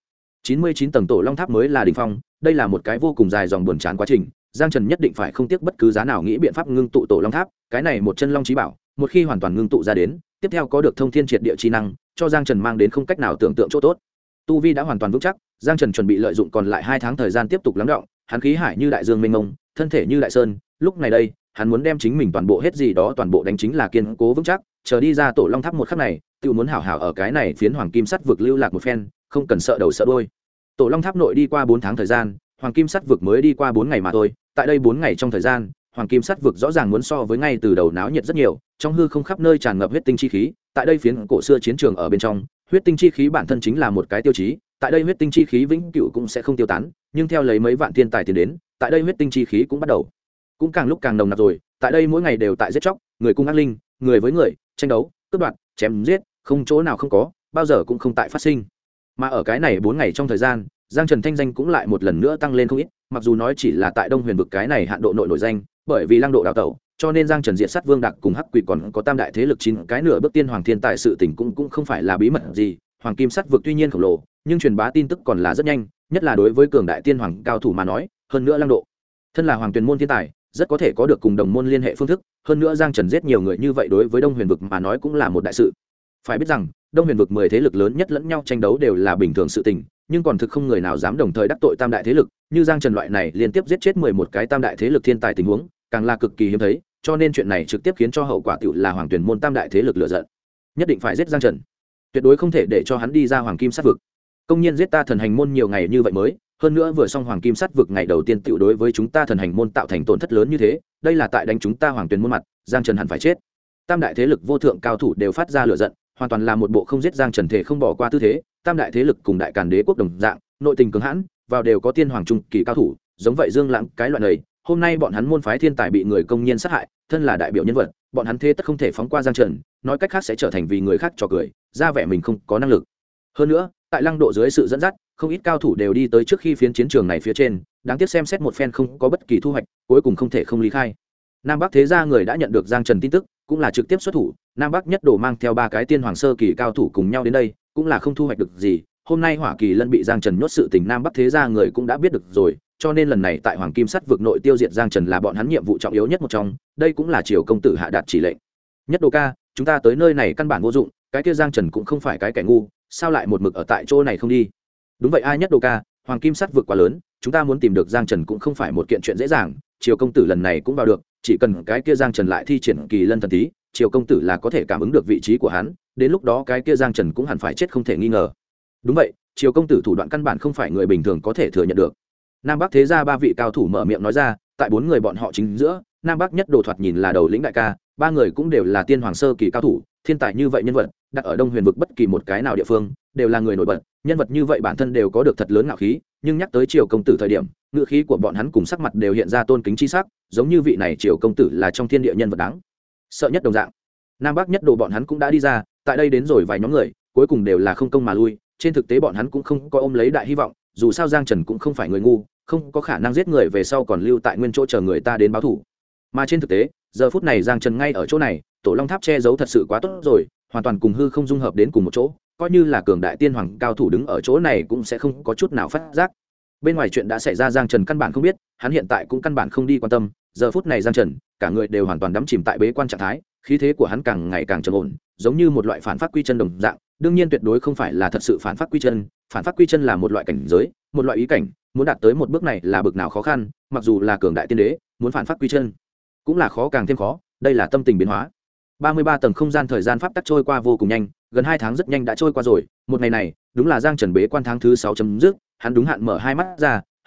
99 tầng tổ long tháp mới là đỉnh phong, đây là một cái vô cùng dài dòng buồn chán quá trình, Giang Trần nhất định phải không tiếc bất cứ giá nào nghĩ biện pháp ngưng tụ tổ long tháp, cái này một chân long chí bảo, một khi hoàn toàn ngưng tụ ra đến, tiếp theo có được thông thiên triệt địa chi năng, cho Giang Trần mang đến không cách nào tưởng tượng chỗ tốt. Tu vi đã hoàn toàn vững chắc, Giang Trần chuẩn bị lợi dụng còn lại 2 tháng thời gian tiếp tục lắng đọng, hắn khí hải như đại dương mênh mông, thân thể như đại sơn, lúc này đây, hắn muốn đem chính mình toàn bộ hết gì đó toàn bộ đánh chính là kiên cố vững chắc, chờ đi ra tổ long tháp một khắc này, tự muốn hảo hảo ở cái này phiến hoàng kim sắt vực lưu lạc một phen, không cần sợ đầu sợ đuôi. Tổ long tháp nội đi qua 4 tháng thời gian, hoàng kim sắt vực mới đi qua 4 ngày mà thôi, tại đây 4 ngày trong thời gian, hoàng kim sắt vực rõ ràng muốn so với ngay từ đầu náo nhiệt rất nhiều, trong hư không khắp nơi tràn ngập huyết tinh chi khí, tại đây phiến cổ xưa chiến trường ở bên trong, huyết tinh chi khí bản thân chính là một cái tiêu chí, tại đây huyết tinh chi khí vĩnh cửu cũng sẽ không tiêu tán, nhưng theo lấy mấy vạn thiên tài tiến đến, tại đây huyết tinh chi khí cũng bắt đầu cũng càng lúc càng nồng nặc rồi, tại đây mỗi ngày đều tại giết chóc, người cung ác linh, người với người, tranh đấu, cướp đoạt, chém giết, không chỗ nào không có, bao giờ cũng không tại phát sinh. Mà ở cái này 4 ngày trong thời gian, Giang Trần thanh danh cũng lại một lần nữa tăng lên không ít, mặc dù nói chỉ là tại Đông Huyền vực cái này hạn độ nổi danh, bởi vì lăng độ đào tẩu, cho nên Giang Trần diệt sát Vương Đặc cùng Hắc Quỷ còn có tam đại thế lực 9 cái nửa bước tiên hoàng thiên tài sự tình cũng không phải là bí mật gì, hoàng kim sắt vực tuy nhiên khổng lồ, nhưng truyền bá tin tức còn là rất nhanh, nhất là đối với cường đại tiên hoàng cao thủ mà nói, hơn nữa lăng độ thân là hoàng tuyển môn thiên tài, rất có thể có được cùng đồng môn liên hệ phương thức, hơn nữa Giang Trần giết nhiều người như vậy đối với Đông Huyền vực mà nói cũng là một đại sự. Phải biết rằng, Đông Huyền vực 10 thế lực lớn nhất lẫn nhau tranh đấu đều là bình thường sự tình, nhưng còn thực không người nào dám đồng thời đắc tội tam đại thế lực, như Giang Trần loại này liên tiếp giết chết 11 cái tam đại thế lực thiên tài tình huống, càng là cực kỳ hiếm thấy, cho nên chuyện này trực tiếp khiến cho hậu quả tựu là hoàng tuyển môn tam đại thế lực lựa giận. Nhất định phải giết Giang Trần, tuyệt đối không thể để cho hắn đi ra hoàng kim sát vực. Công nhiên giết ta thần hành môn nhiều ngày như vậy mới, hơn nữa vừa xong hoàng kim sát vực ngày đầu tiên tựu đối với chúng ta thần hành môn tạo thành tổn thất lớn như thế, đây là tại đánh chúng ta hoàng tuyển môn mặt, Giang Trần hẳn phải chết. Tam đại thế lực vô thượng cao thủ đều phát ra lửa giận, hoàn toàn là một bộ không giết Giang Trần thể không bỏ qua tư thế. Tam đại thế lực cùng đại càn đế quốc đồng dạng, nội tình cứng hãn, vào đều có tiên hoàng trung kỳ cao thủ, giống vậy Dương Lãng cái loại này, hôm nay bọn hắn môn phái thiên tài bị người công nhiên sát hại, thân là đại biểu nhân vật, bọn hắn thế tất không thể phóng qua Giang Trần, nói cách khác sẽ trở thành vì người khác trò cười, ra vẻ mình không có năng lực. Hơn nữa, tại lăng độ dưới sự dẫn dắt, không ít cao thủ đều đi tới trước khi phiến chiến trường này phía trên, đáng tiếc xem xét một phen không có bất kỳ thu hoạch, cuối cùng không thể không ly khai. Nam Bắc thế gia người đã nhận được Giang Trần tin tức, cũng là trực tiếp xuất thủ, Nam Bắc nhất đồ mang theo 3 cái tiên hoàng sơ kỳ cao thủ cùng nhau đến đây, cũng là không thu hoạch được gì. Hôm nay Hỏa Kỳ Lân bị Giang Trần nhốt sự tình Nam Bắc thế gia người cũng đã biết được rồi, cho nên lần này tại Hoàng Kim Sắt vực nội tiêu diệt Giang Trần là bọn hắn nhiệm vụ trọng yếu nhất một trong, đây cũng là Triều công tử hạ đạt chỉ lệnh. Nhất đồ ca, chúng ta tới nơi này căn bản vô dụng, cái kia Giang Trần cũng không phải cái kẻ ngu, sao lại một mực ở tại chỗ này không đi? Đúng vậy ai Nhất đồ ca, Hoàng Kim Sắt vực quá lớn, chúng ta muốn tìm được Giang Trần cũng không phải một kiện chuyện dễ dàng, Triều công tử lần này cũng vào được, chỉ cần cái kia Giang Trần lại thi triển Kỳ Lân thần tí, Triều công tử là có thể cảm ứng được vị trí của hắn, đến lúc đó cái kia Giang Trần cũng hẳn phải chết không thể nghi ngờ. Đúng vậy, Triều công tử thủ đoạn căn bản không phải người bình thường có thể thừa nhận được. Nam Bắc thế gia 3 vị cao thủ mở miệng nói ra, tại 4 người bọn họ chính giữa, Nam Bắc nhất đồ thoạt nhìn là đầu lĩnh đại ca, 3 người cũng đều là tiên hoàng sơ kỳ cao thủ, thiên tài như vậy nhân vật, đặt ở Đông Huyền vực bất kỳ một cái nào địa phương, đều là người nổi bật, nhân vật như vậy bản thân đều có được thật lớn ngạo khí, nhưng nhắc tới Triều công tử thời điểm, ngữ khí của bọn hắn cùng sắc mặt đều hiện ra tôn kính chi sắc, giống như vị này Triều công tử là trong thiên địa nhân vật đáng sợ nhất đồng dạng. Nam Bắc nhất đồ bọn hắn cũng đã đi ra, tại đây đến rồi vài nhóm người, cuối cùng đều là không công mà lui, trên thực tế bọn hắn cũng không có ôm lấy đại hy vọng, dù sao Giang Trần cũng không phải người ngu, không có khả năng giết người về sau còn lưu tại nguyên chỗ chờ người ta đến báo thù. Mà trên thực tế, giờ phút này Giang Trần ngay ở chỗ này, Tổ Long Tháp che giấu thật sự quá tốt rồi, hoàn toàn cùng hư không dung hợp đến cùng một chỗ, coi như là cường đại tiên hoàng cao thủ đứng ở chỗ này cũng sẽ không có chút nào phát giác. Bên ngoài chuyện đã xảy ra Giang Trần căn bản không biết, hắn hiện tại cũng căn bản không đi quan tâm, giờ phút này Giang Trần, cả người đều hoàn toàn đắm chìm tại bế quan trạng thái, khí thế của hắn càng ngày càng trầm ổn, giống như một loại phản phát quy chân đồng dạng, đương nhiên tuyệt đối không phải là thật sự phản phát quy chân là một loại cảnh giới, một loại ý cảnh, muốn đạt tới một bước này là bực nào khó khăn, mặc dù là cường đại tiên đế, muốn phản phát quy chân cũng là khó càng thêm khó, đây là tâm tình biến hóa. 33 tầng không gian thời gian pháp tắc trôi qua vô cùng nhanh, gần 2 tháng rất nhanh đã trôi qua rồi, một ngày này, đúng là Giang Trần bế quan tháng thứ 6 chấm dứt, hắn đúng hạn mở 2 mắt ra,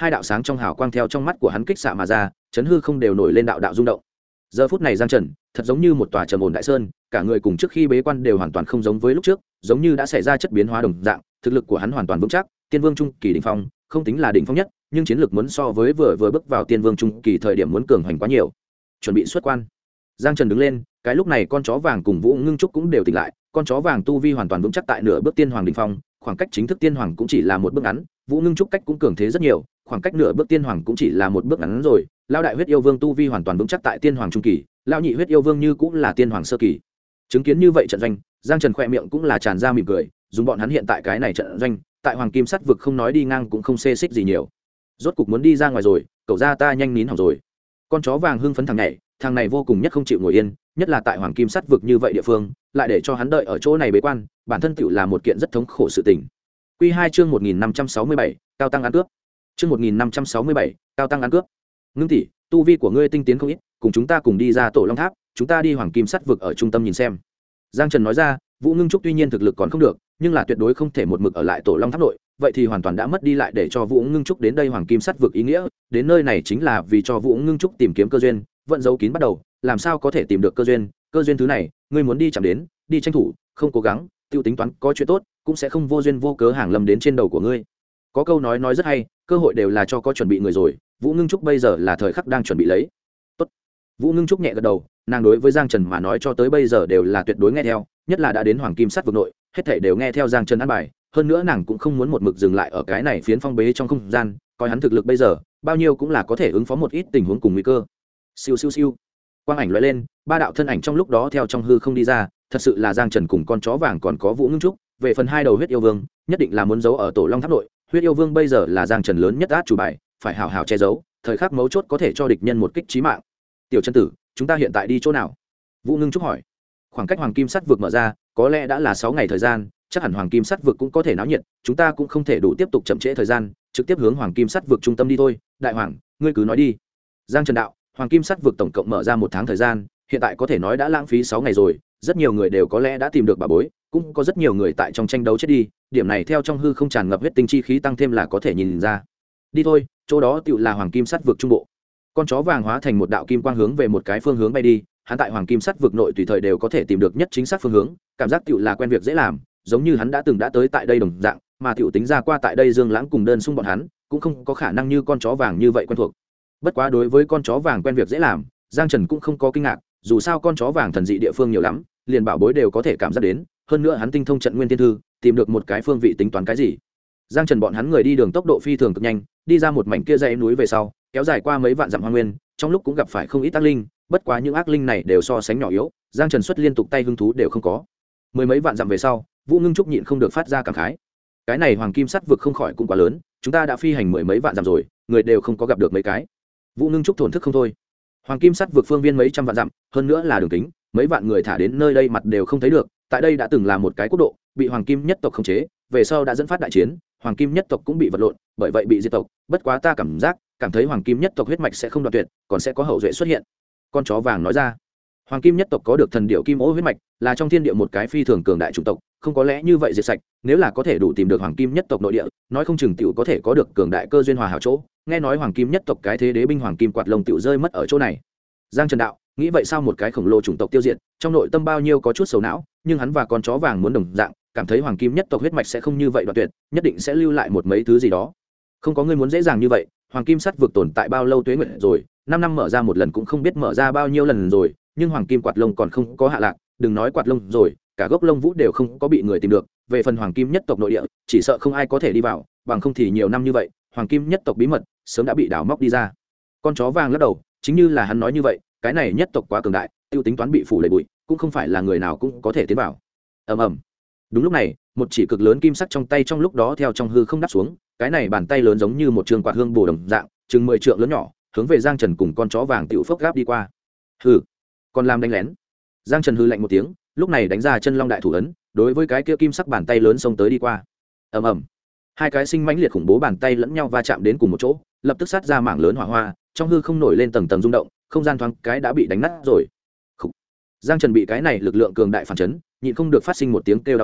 hai đạo sáng trong hào quang theo trong mắt của hắn kích xạ mà ra, chấn hư không đều nổi lên đạo đạo rung động. Giờ phút này Giang Trần thật giống như một tòa trầm ổn đại sơn, cả người cùng trước khi bế quan đều hoàn toàn không giống với lúc trước, giống như đã xảy ra chất biến hóa đồng dạng, thực lực của hắn hoàn toàn vững chắc, tiên vương trung kỳ đỉnh phong, không tính là đỉnh phong nhất, nhưng chiến lược muốn so với vừa bước vào tiên vương trung kỳ thời điểm muốn cường hành quá nhiều. Chuẩn bị xuất quan. Giang Trần đứng lên, cái lúc này con chó vàng cùng Vũ Ngưng Trúc cũng đều tỉnh lại, con chó vàng tu vi hoàn toàn vững chắc tại nửa bước tiên hoàng đỉnh phong, khoảng cách chính thức tiên hoàng cũng chỉ là một bước ngắn, Vũ Ngưng Trúc cách cũng cường thế rất nhiều, khoảng cách nửa bước tiên hoàng cũng chỉ là một bước ngắn rồi. Lão đại huyết yêu vương tu vi hoàn toàn vững chắc tại tiên hoàng trung kỳ, lão nhị huyết yêu vương như cũng là tiên hoàng sơ kỳ. Chứng kiến như vậy trận doanh, Giang Trần khỏe miệng cũng là tràn ra mỉm cười, dùng bọn hắn hiện tại cái này trận doanh, tại hoàng kim sắt vực không nói đi ngang cũng không xê xích gì nhiều. Rốt cục muốn đi ra ngoài rồi, cậu ra ta nhanh nín hỏng rồi. Con chó vàng hưng phấn thằng nhảy, thằng này vô cùng nhất không chịu ngồi yên, nhất là tại hoàng kim sắt vực như vậy địa phương, lại để cho hắn đợi ở chỗ này bế quan, bản thân tựu là một kiện rất thống khổ sự tình. Quy 2 chương 1567, cao tăng ăn cướp. Chương 1567, cao tăng ăn cướp. Ngưng tỷ, tu vi của ngươi tinh tiến không ít, cùng chúng ta cùng đi ra Tổ Long Tháp, chúng ta đi hoàng kim sắt vực ở trung tâm nhìn xem. Giang Trần nói ra, Vũ Ngưng Trúc tuy nhiên thực lực còn không được, nhưng là tuyệt đối không thể một mực ở lại Tổ Long Tháp nội, vậy thì hoàn toàn đã mất đi lại để cho Vũ Ngưng Trúc đến đây hoàng kim sắt vực ý nghĩa, đến nơi này chính là vì cho Vũ Ngưng Trúc tìm kiếm cơ duyên, vận dấu kín bắt đầu, làm sao có thể tìm được cơ duyên thứ này, ngươi muốn đi chạm đến, đi tranh thủ, không cố gắng, tiêu tính toán có chuyện tốt, cũng sẽ không vô duyên vô cớ hàng lâm đến trên đầu của ngươi. Có câu nói rất hay, cơ hội đều là cho có chuẩn bị người rồi, Vũ Ngưng Trúc bây giờ là thời khắc đang chuẩn bị lấy. Tốt. Vũ Ngưng Trúc nhẹ gật đầu, nàng đối với Giang Trần mà nói cho tới bây giờ đều là tuyệt đối nghe theo, nhất là đã đến hoàng kim sắt vực nội, hết thảy đều nghe theo Giang Trần an bài, hơn nữa nàng cũng không muốn một mực dừng lại ở cái này phiến phong bế trong không gian, coi hắn thực lực bây giờ, bao nhiêu cũng là có thể ứng phó một ít tình huống cùng nguy cơ. Siêu siêu siêu. Quang ảnh lóe lên, ba đạo thân ảnh trong lúc đó theo trong hư không đi ra, thật sự là Giang Trần cùng con chó vàng còn có Vũ Ngưng Trúc, về phần hai đầu huyết yêu vương, nhất định là muốn giấu ở Tổ Long Tháp nội, huyết yêu vương bây giờ là Giang Trần lớn nhất át chủ bài, phải hào hào che giấu, thời khắc mấu chốt có thể cho địch nhân một kích chí mạng. Tiểu chân tử, chúng ta hiện tại đi chỗ nào? Vũ Ngưng Trúc hỏi. Khoảng cách hoàng kim sắt vực mở ra, có lẽ đã là 6 ngày thời gian, chắc hẳn hoàng kim sắt vực cũng có thể náo nhiệt, chúng ta cũng không thể đủ tiếp tục chậm trễ thời gian, trực tiếp hướng hoàng kim sắt vực trung tâm đi thôi. Đại hoàng, ngươi cứ nói đi. Giang Trần đạo, hoàng kim sắt vực tổng cộng mở ra 1 tháng thời gian, hiện tại có thể nói đã lãng phí 6 ngày rồi, rất nhiều người đều có lẽ đã tìm được bà bối, cũng có rất nhiều người tại trong tranh đấu chết đi, điểm này theo trong hư không tràn ngập huyết tinh chi khí tăng thêm là có thể nhìn ra. Đi thôi, chỗ đó tựu là hoàng kim sắt vực trung bộ. Con chó vàng hóa thành một đạo kim quang hướng về một cái phương hướng bay đi, hắn tại hoàng kim sắt vực nội tùy thời đều có thể tìm được nhất chính xác phương hướng, cảm giác tựu là quen việc dễ làm, giống như hắn đã từng đã tới tại đây đồng dạng, mà tựu tính ra qua tại đây Dương Lãng cùng đơn xung bọn hắn, cũng không có khả năng như con chó vàng như vậy quen thuộc. Bất quá đối với con chó vàng quen việc dễ làm, Giang Trần cũng không có kinh ngạc, dù sao con chó vàng thần dị địa phương nhiều lắm, liền bảo bối đều có thể cảm giác đến, hơn nữa hắn tinh thông trận nguyên tiên thư, tìm được một cái phương vị tính toán cái gì. Giang Trần bọn hắn người đi đường tốc độ phi thường cực nhanh, đi ra một mảnh kia dãy núi về sau, kéo dài qua mấy vạn dặm hoang nguyên, trong lúc cũng gặp phải không ít ác linh, bất quá những ác linh này đều so sánh nhỏ yếu, Giang Trần xuất liên tục tay hứng thú đều không có. Mười mấy vạn dặm về sau, Vũ Ngưng Trúc nhịn không được phát ra cảm khái. Cái này hoàng kim sắt vực không khỏi cũng quá lớn, chúng ta đã phi hành mười mấy vạn dặm rồi, người đều không có gặp được mấy cái. Vũ Ngưng Trúc thổn thức không thôi. Hoàng kim sắt vực phương viên mấy trăm vạn dặm, hơn nữa là đường kính, mấy vạn người thả đến nơi đây mặt đều không thấy được, tại đây đã từng là một cái quốc độ, bị hoàng kim nhất tộc khống chế, về sau đã dẫn phát đại chiến, hoàng kim nhất tộc cũng bị vật lộn, bởi vậy bị diệt tộc, bất quá ta cảm thấy hoàng kim nhất tộc huyết mạch sẽ không đoạn tuyệt, còn sẽ có hậu duệ xuất hiện. Con chó vàng nói ra. Hoàng kim nhất tộc có được thần điểu kim ô huyết mạch, là trong thiên địa một cái phi thường cường đại chủng tộc, không có lẽ như vậy diệt sạch, nếu là có thể đủ tìm được hoàng kim nhất tộc nội địa, nói không chừng tiểu có thể có được cường đại cơ duyên hòa hảo chỗ. Nghe nói hoàng kim nhất tộc cái thế đế binh hoàng kim quạt lông tiểu rơi mất ở chỗ này. Giang Trần đạo, nghĩ vậy sao một cái khổng lồ chủng tộc tiêu diệt, trong nội tâm bao nhiêu có chút sầu não, nhưng hắn và con chó vàng muốn đồng dạng, cảm thấy hoàng kim nhất tộc huyết mạch sẽ không như vậy đoạn tuyệt, nhất định sẽ lưu lại một mấy thứ gì đó. Không có người muốn dễ dàng như vậy, hoàng kim sắt vực tồn tại bao lâu tuế nguyện rồi, 5 năm mở ra một lần cũng không biết mở ra bao nhiêu lần rồi, nhưng hoàng kim quạt lông còn không có hạ lạc, đừng nói quạt lông rồi, cả gốc lông vũ đều không có bị người tìm được, về phần hoàng kim nhất tộc nội địa, chỉ sợ không ai có thể đi vào, bằng không thì nhiều năm như vậy, hoàng kim nhất tộc bí mật sớm đã bị đào móc đi ra. Con chó vàng lắc đầu, chính như là hắn nói như vậy, cái này nhất tộc quá cường đại, tiêu tính toán bị phủ đầy bụi, cũng không phải là người nào cũng có thể tiến vào. Ầm ầm. Đúng lúc này, một chỉ cực lớn kim sắc trong tay trong lúc đó theo trong hư không đáp xuống, cái này bàn tay lớn giống như một trường quạt hương bổ đồng dạng, chừng 10 trượng lớn nhỏ, hướng về Giang Trần cùng con chó vàng tiểu phốc gáp đi qua. Hừ, còn làm đánh lén. Giang Trần hừ lạnh một tiếng, lúc này đánh ra chân long đại thủ ấn, đối với cái kia kim sắc bàn tay lớn xông tới đi qua. Ầm ầm. Hai cái sinh mãnh liệt khủng bố bàn tay lẫn nhau va chạm đến cùng một chỗ, lập tức sát ra mảng lớn hỏa hoa, trong hư không nổi lên tầng tầng rung động, không gian thoáng cái đã bị đánh nát rồi. Khủ. Giang Trần bị cái này lực lượng cường đại phản chấn, nhịn không được phát sinh một tiếng kêu đau đớn,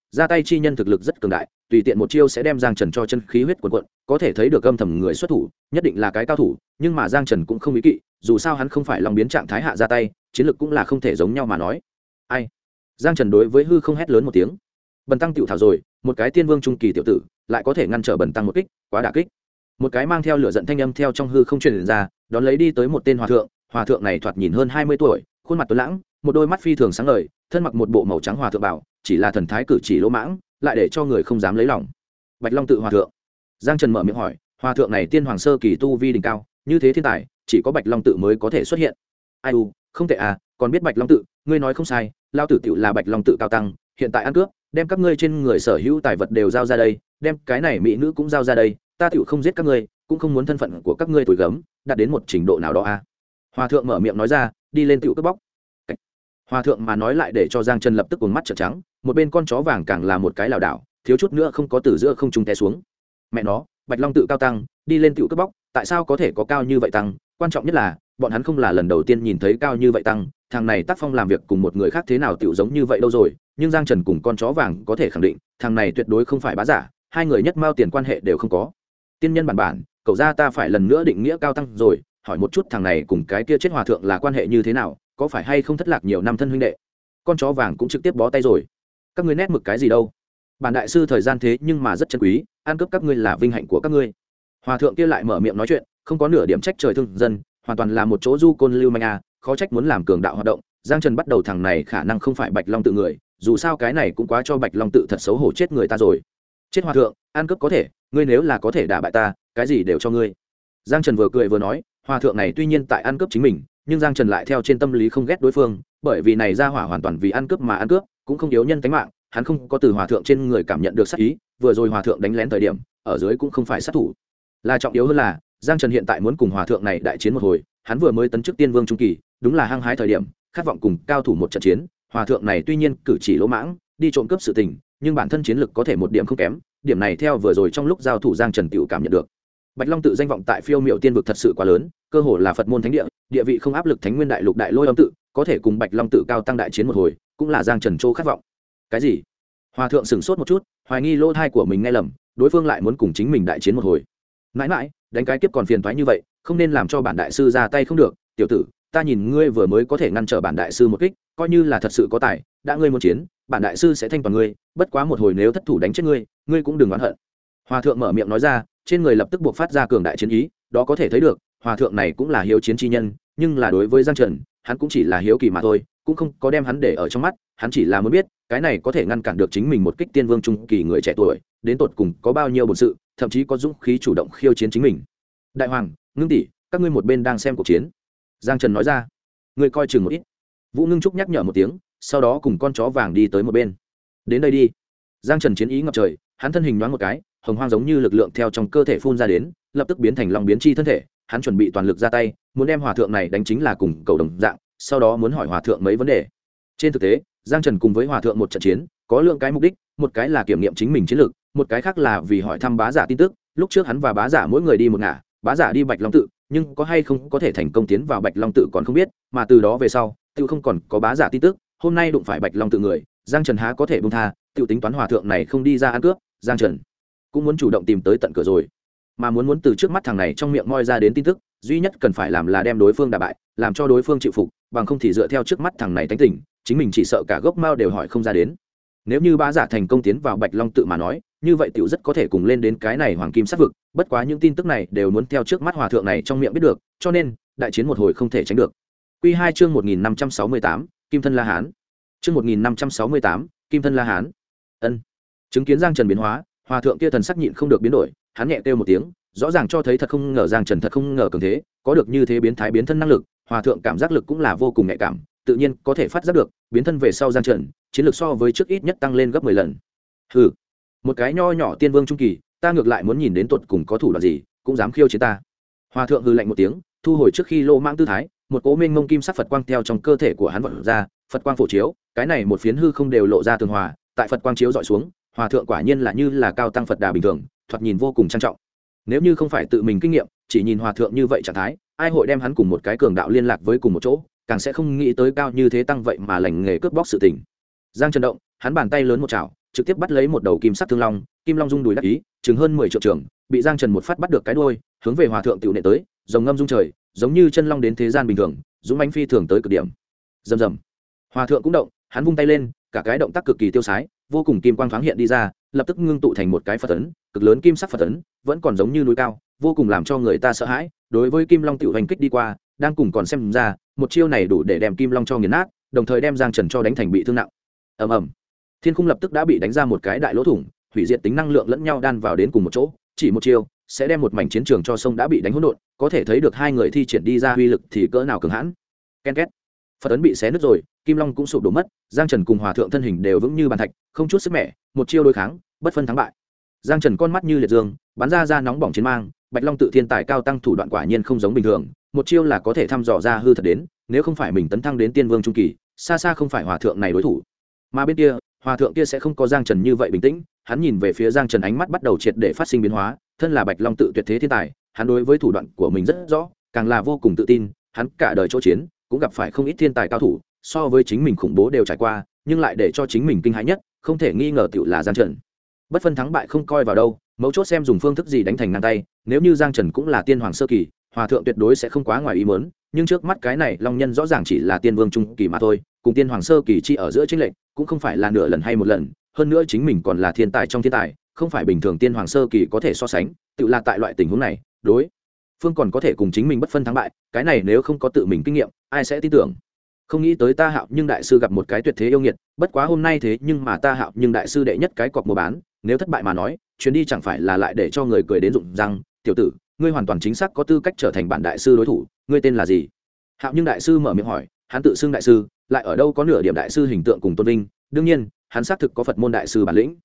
ra tay chi nhân thực lực rất cường đại, tùy tiện một chiêu sẽ đem Giang Trần cho chân khí huyết cuồn cuộn, có thể thấy được âm thầm người xuất thủ nhất định là cái cao thủ. Nhưng mà Giang Trần cũng không ý kỵ, dù sao hắn không phải long biến trạng thái hạ ra tay, chiến lực cũng là không thể giống nhau mà nói. Ai? Giang Trần đối với hư không hét lớn một tiếng. Bần tăng tiểu thảo rồi, một cái tiên vương trung kỳ tiểu tử lại có thể ngăn trở bần tăng một kích, quá đả kích. Một cái mang theo lửa giận thanh âm theo trong hư không truyền ra, đón lấy đi tới một tên hòa thượng này thoạt nhìn hơn 20 tuổi, khuôn mặt tuấn lãng, một đôi mắt phi thường sáng ngời, thân mặc một bộ màu trắng hòa thượng bảo, chỉ là thần thái cử chỉ lỗ mãng, lại để cho người không dám lấy lòng. Bạch Long tự hòa thượng. Giang Trần mở miệng hỏi, hòa thượng này tiên hoàng sơ kỳ tu vi đỉnh cao, như thế thiên tài, chỉ có Bạch Long tự mới có thể xuất hiện. Ai u, không tệ à, còn biết Bạch Long tự, ngươi nói không sai, lao tử tiểu là Bạch Long tự cao tăng, hiện tại ăn cướp, đem các ngươi trên người sở hữu tài vật đều giao ra đây, đem cái này mỹ nữ cũng giao ra đây, ta tiểu không giết các ngươi, cũng không muốn thân phận của các ngươi tuổi gấm đạt đến một trình độ nào đó a. Hòa thượng mở miệng nói ra, đi lên tiểu cướp bóc. Hòa thượng mà nói lại để cho Giang Trần lập tức cuồng mắt trợn trắng, một bên con chó vàng càng là một cái lảo đảo, thiếu chút nữa không có từ giữa không trung té xuống. Mẹ nó, Bạch Long tự cao tăng, đi lên tiểu cướp bóc, tại sao có thể có cao như vậy tăng, quan trọng nhất là bọn hắn không là lần đầu tiên nhìn thấy cao như vậy tăng, thằng này tác phong làm việc cùng một người khác thế nào tiểu giống như vậy đâu rồi, nhưng Giang Trần cùng con chó vàng có thể khẳng định, thằng này tuyệt đối không phải bá giả, hai người nhất mao tiền quan hệ đều không có. Tiên nhân bản, cậu ra ta phải lần nữa định nghĩa cao tăng rồi, hỏi một chút thằng này cùng cái kia chết hòa thượng là quan hệ như thế nào, có phải hay không thất lạc nhiều năm thân huynh đệ. Con chó vàng cũng trực tiếp bó tay rồi. Các ngươi nét mực cái gì đâu? Bản đại sư thời gian thế nhưng mà rất chân quý, ăn cướp các ngươi là vinh hạnh của các ngươi. Hòa thượng kia lại mở miệng nói chuyện, không có nửa điểm trách trời thương dân, hoàn toàn là một chỗ du côn lưu manh a, khó trách muốn làm cường đạo hoạt động. Giang Trần bắt đầu thằng này khả năng không phải Bạch Long tự người, dù sao cái này cũng quá cho Bạch Long tự thật xấu hổ chết người ta rồi. Chết hòa thượng, ăn cướp có thể, ngươi nếu là có thể đả bại ta, cái gì đều cho ngươi. Giang Trần vừa cười vừa nói, hòa thượng này tuy nhiên tại ăn cướp chính mình, nhưng Giang Trần lại theo trên tâm lý không ghét đối phương, bởi vì này ra hỏa hoàn toàn vì ăn cướp mà ăn cướp, cũng không yếu nhân tính mạng, hắn không có từ hòa thượng trên người cảm nhận được sát ý, vừa rồi hòa thượng đánh lén thời điểm, ở dưới cũng không phải sát thủ. Là trọng yếu hơn là, Giang Trần hiện tại muốn cùng hòa thượng này đại chiến một hồi, hắn vừa mới tấn chức tiên vương trung kỳ, đúng là hăng hái thời điểm, khát vọng cùng cao thủ một trận chiến. Hòa thượng này tuy nhiên cử chỉ lỗ mãng, đi trộm cướp sự tình, nhưng bản thân chiến lực có thể một điểm không kém, điểm này theo vừa rồi trong lúc giao thủ Giang Trần tiểu cảm nhận được. Bạch Long tự danh vọng tại Phiêu Miểu Tiên vực thật sự quá lớn, cơ hồ là Phật môn thánh địa, địa vị không áp lực Thánh Nguyên Đại Lục Đại Lôi Âm tự, có thể cùng Bạch Long tự cao tăng đại chiến một hồi, cũng là Giang Trần Châu khát vọng. Cái gì? Hòa thượng sửng sốt một chút, hoài nghi lỗ thai của mình nghe lầm, đối phương lại muốn cùng chính mình đại chiến một hồi. Mãi mãi, đánh cái kiếp còn phiền toái như vậy, không nên làm cho bản đại sư ra tay không được, tiểu tử, ta nhìn ngươi vừa mới có thể ngăn trở bản đại sư một kích, coi như là thật sự có tài, đã ngươi muốn chiến, bản đại sư sẽ thanh toàn ngươi, bất quá một hồi nếu thất thủ đánh chết ngươi, ngươi cũng đừng oán hận. Hòa thượng mở miệng nói ra, trên người lập tức buộc phát ra cường đại chiến ý, đó có thể thấy được, hòa thượng này cũng là hiếu chiến chi nhân, nhưng là đối với Giang Trần, hắn cũng chỉ là hiếu kỳ mà thôi, cũng không có đem hắn để ở trong mắt, hắn chỉ là muốn biết, cái này có thể ngăn cản được chính mình một kích tiên vương trung kỳ người trẻ tuổi, đến tột cùng có bao nhiêu bổn sự, thậm chí có dũng khí chủ động khiêu chiến chính mình. Đại hoàng, Ngưng tỷ, các ngươi một bên đang xem cuộc chiến. Giang Trần nói ra, ngươi coi chừng một ít. Vũ Ngưng Trúc nhắc nhở một tiếng, sau đó cùng con chó vàng đi tới một bên. Đến đây đi. Giang Trần chiến ý ngập trời, hắn thân hình nhoáng một cái, hồng hoang giống như lực lượng theo trong cơ thể phun ra đến, lập tức biến thành long biến chi thân thể, hắn chuẩn bị toàn lực ra tay, muốn đem hòa thượng này đánh chính là cùng cầu đồng dạng, sau đó muốn hỏi hòa thượng mấy vấn đề. Trên thực tế, Giang Trần cùng với hòa thượng một trận chiến, có lượng cái mục đích, một cái là kiểm nghiệm chính mình chiến lược, một cái khác là vì hỏi thăm bá giả tin tức. Lúc trước hắn và bá giả mỗi người đi một ngả, bá giả đi Bạch Long tự, nhưng có hay không có thể thành công tiến vào Bạch Long tự còn không biết, mà từ đó về sau, tự không còn có bá giả tin tức, hôm nay đụng phải Bạch Long tự người, Giang Trần há có thể buông tha, tự tính toán hòa thượng này không đi ra ăn cướp, Giang Trần cũng muốn chủ động tìm tới tận cửa rồi, mà muốn từ trước mắt thằng này trong miệng moi ra đến tin tức, duy nhất cần phải làm là đem đối phương đả bại, làm cho đối phương chịu phục, bằng không thì dựa theo trước mắt thằng này tánh tình, chính mình chỉ sợ cả gốc mao đều hỏi không ra đến. Nếu như bá giả thành công tiến vào Bạch Long tự mà nói, như vậy tiểu rất có thể cùng lên đến cái này hoàng kim sát vực, bất quá những tin tức này đều muốn theo trước mắt hòa thượng này trong miệng biết được, cho nên đại chiến một hồi không thể tránh được. Quy 2 chương 1568, Kim thân La Hán. Chương 1568, Kim thân La Hán. Ân. Chứng kiến Giang Trần biến hóa, hòa thượng kia thần sắc nhịn không được biến đổi, hắn nhẹ kêu một tiếng, rõ ràng cho thấy thật không ngờ Giang Trần thật không ngờ cường thế, có được như thế biến thái biến thân năng lực, hòa thượng cảm giác lực cũng là vô cùng nhạy cảm, tự nhiên có thể phát giác được, biến thân về sau Giang Trần, chiến lược so với trước ít nhất tăng lên gấp 10 lần. Hừ, một cái nho nhỏ tiên vương trung kỳ, ta ngược lại muốn nhìn đến tuột cùng có thủ đoạn gì, cũng dám khiêu chiến ta. Hòa thượng hừ lạnh một tiếng, thu hồi trước khi lô mãng tư thái, một cỗ mênh mông kim sắc Phật quang theo trong cơ thể của hắn vọt ra, Phật quang phổ chiếu, cái này một phiến hư không đều lộ ra tường hòa, tại Phật quang chiếu dọi xuống, hòa thượng quả nhiên là như là cao tăng Phật đà bình thường, thoạt nhìn vô cùng trang trọng. Nếu như không phải tự mình kinh nghiệm, chỉ nhìn hòa thượng như vậy trạng thái, ai hội đem hắn cùng một cái cường đạo liên lạc với cùng một chỗ, càng sẽ không nghĩ tới cao như thế tăng vậy mà lành nghề cướp bóc sự tình. Giang Trần động, hắn bàn tay lớn một chảo, trực tiếp bắt lấy một đầu kim sắc thương long. Kim long rung đùi đắc ý, chừng hơn 10 triệu trường, bị Giang Trần một phát bắt được cái đuôi, hướng về hòa thượng tiểu nệ tới, rồng ngâm rung trời, giống như chân long đến thế gian bình thường, dũng mãnh phi thường tới cực điểm. Rầm rầm. Hòa thượng cũng động, hắn vung tay lên, cả cái động tác cực kỳ tiêu sái, vô cùng kim quang thoáng hiện đi ra, lập tức ngưng tụ thành một cái Phật ấn, cực lớn kim sắc Phật ấn, vẫn còn giống như núi cao, vô cùng làm cho người ta sợ hãi. Đối với Kim Long tiểu hành kích đi qua, đang cùng còn xem ra, một chiêu này đủ để đem Kim Long cho nghiền nát, đồng thời đem Giang Trần cho đánh thành bị thương nặng. Ầm ầm. Thiên khung lập tức đã bị đánh ra một cái đại lỗ thủng, hủy diệt tính năng lượng lẫn nhau đan vào đến cùng một chỗ, chỉ một chiêu sẽ đem một mảnh chiến trường cho sông đã bị đánh hỗn độn, có thể thấy được hai người thi triển đi ra uy lực thì cỡ nào cường hãn. Ken két. Phật ấn bị xé nứt rồi, Kim Long cũng sụp đổ mất, Giang Trần cùng hòa thượng thân hình đều vững như bàn thạch, không chút sức mẻ, một chiêu đối kháng, bất phân thắng bại. Giang Trần con mắt như liệt dương, bắn ra nóng bỏng chiến mang, Bạch Long tự thiên tài cao tăng thủ đoạn quả nhiên không giống bình thường, một chiêu là có thể thăm dò ra hư thật đến, nếu không phải mình tấn thăng đến tiên vương trung kỳ, xa xa không phải hòa thượng này đối thủ. Mà bên kia, hòa thượng kia sẽ không có Giang Trần như vậy bình tĩnh, hắn nhìn về phía Giang Trần, ánh mắt bắt đầu triệt để phát sinh biến hóa, thân là Bạch Long tự tuyệt thế thiên tài, hắn đối với thủ đoạn của mình rất rõ, càng là vô cùng tự tin, hắn cả đời chỗ chiến, cũng gặp phải không ít thiên tài cao thủ, so với chính mình khủng bố đều trải qua, nhưng lại để cho chính mình kinh hãi nhất, không thể nghi ngờ tiểu là Giang Trần. Bất phân thắng bại không coi vào đâu, mấu chốt xem dùng phương thức gì đánh thành ngang tay, nếu như Giang Trần cũng là tiên hoàng sơ kỳ, hòa thượng tuyệt đối sẽ không quá ngoài ý muốn, nhưng trước mắt cái này Long nhân rõ ràng chỉ là tiên vương trung kỳ mà thôi, cùng tiên hoàng sơ kỳ chi ở giữa chênh lệch, cũng không phải là nửa lần hay một lần, hơn nữa chính mình còn là thiên tài trong thiên tài, không phải bình thường tiên hoàng sơ kỳ có thể so sánh, tự là tại loại tình huống này, đối phương còn có thể cùng chính mình bất phân thắng bại, cái này nếu không có tự mình kinh nghiệm, ai sẽ tin tưởng. Không nghĩ tới ta Hạo nhưng đại sư gặp một cái tuyệt thế yêu nghiệt, bất quá hôm nay thế nhưng mà ta Hạo nhưng đại sư đệ nhất cái cọc mua bán, nếu thất bại mà nói, chuyến đi chẳng phải là lại để cho người cười đến rụng răng. Tiểu tử, ngươi hoàn toàn chính xác có tư cách trở thành bản đại sư đối thủ, ngươi tên là gì? Hạo nhưng đại sư mở miệng hỏi, hắn tự xưng đại sư, lại ở đâu có nửa điểm đại sư hình tượng cùng tôn vinh, đương nhiên, hắn xác thực có Phật môn đại sư bản lĩnh.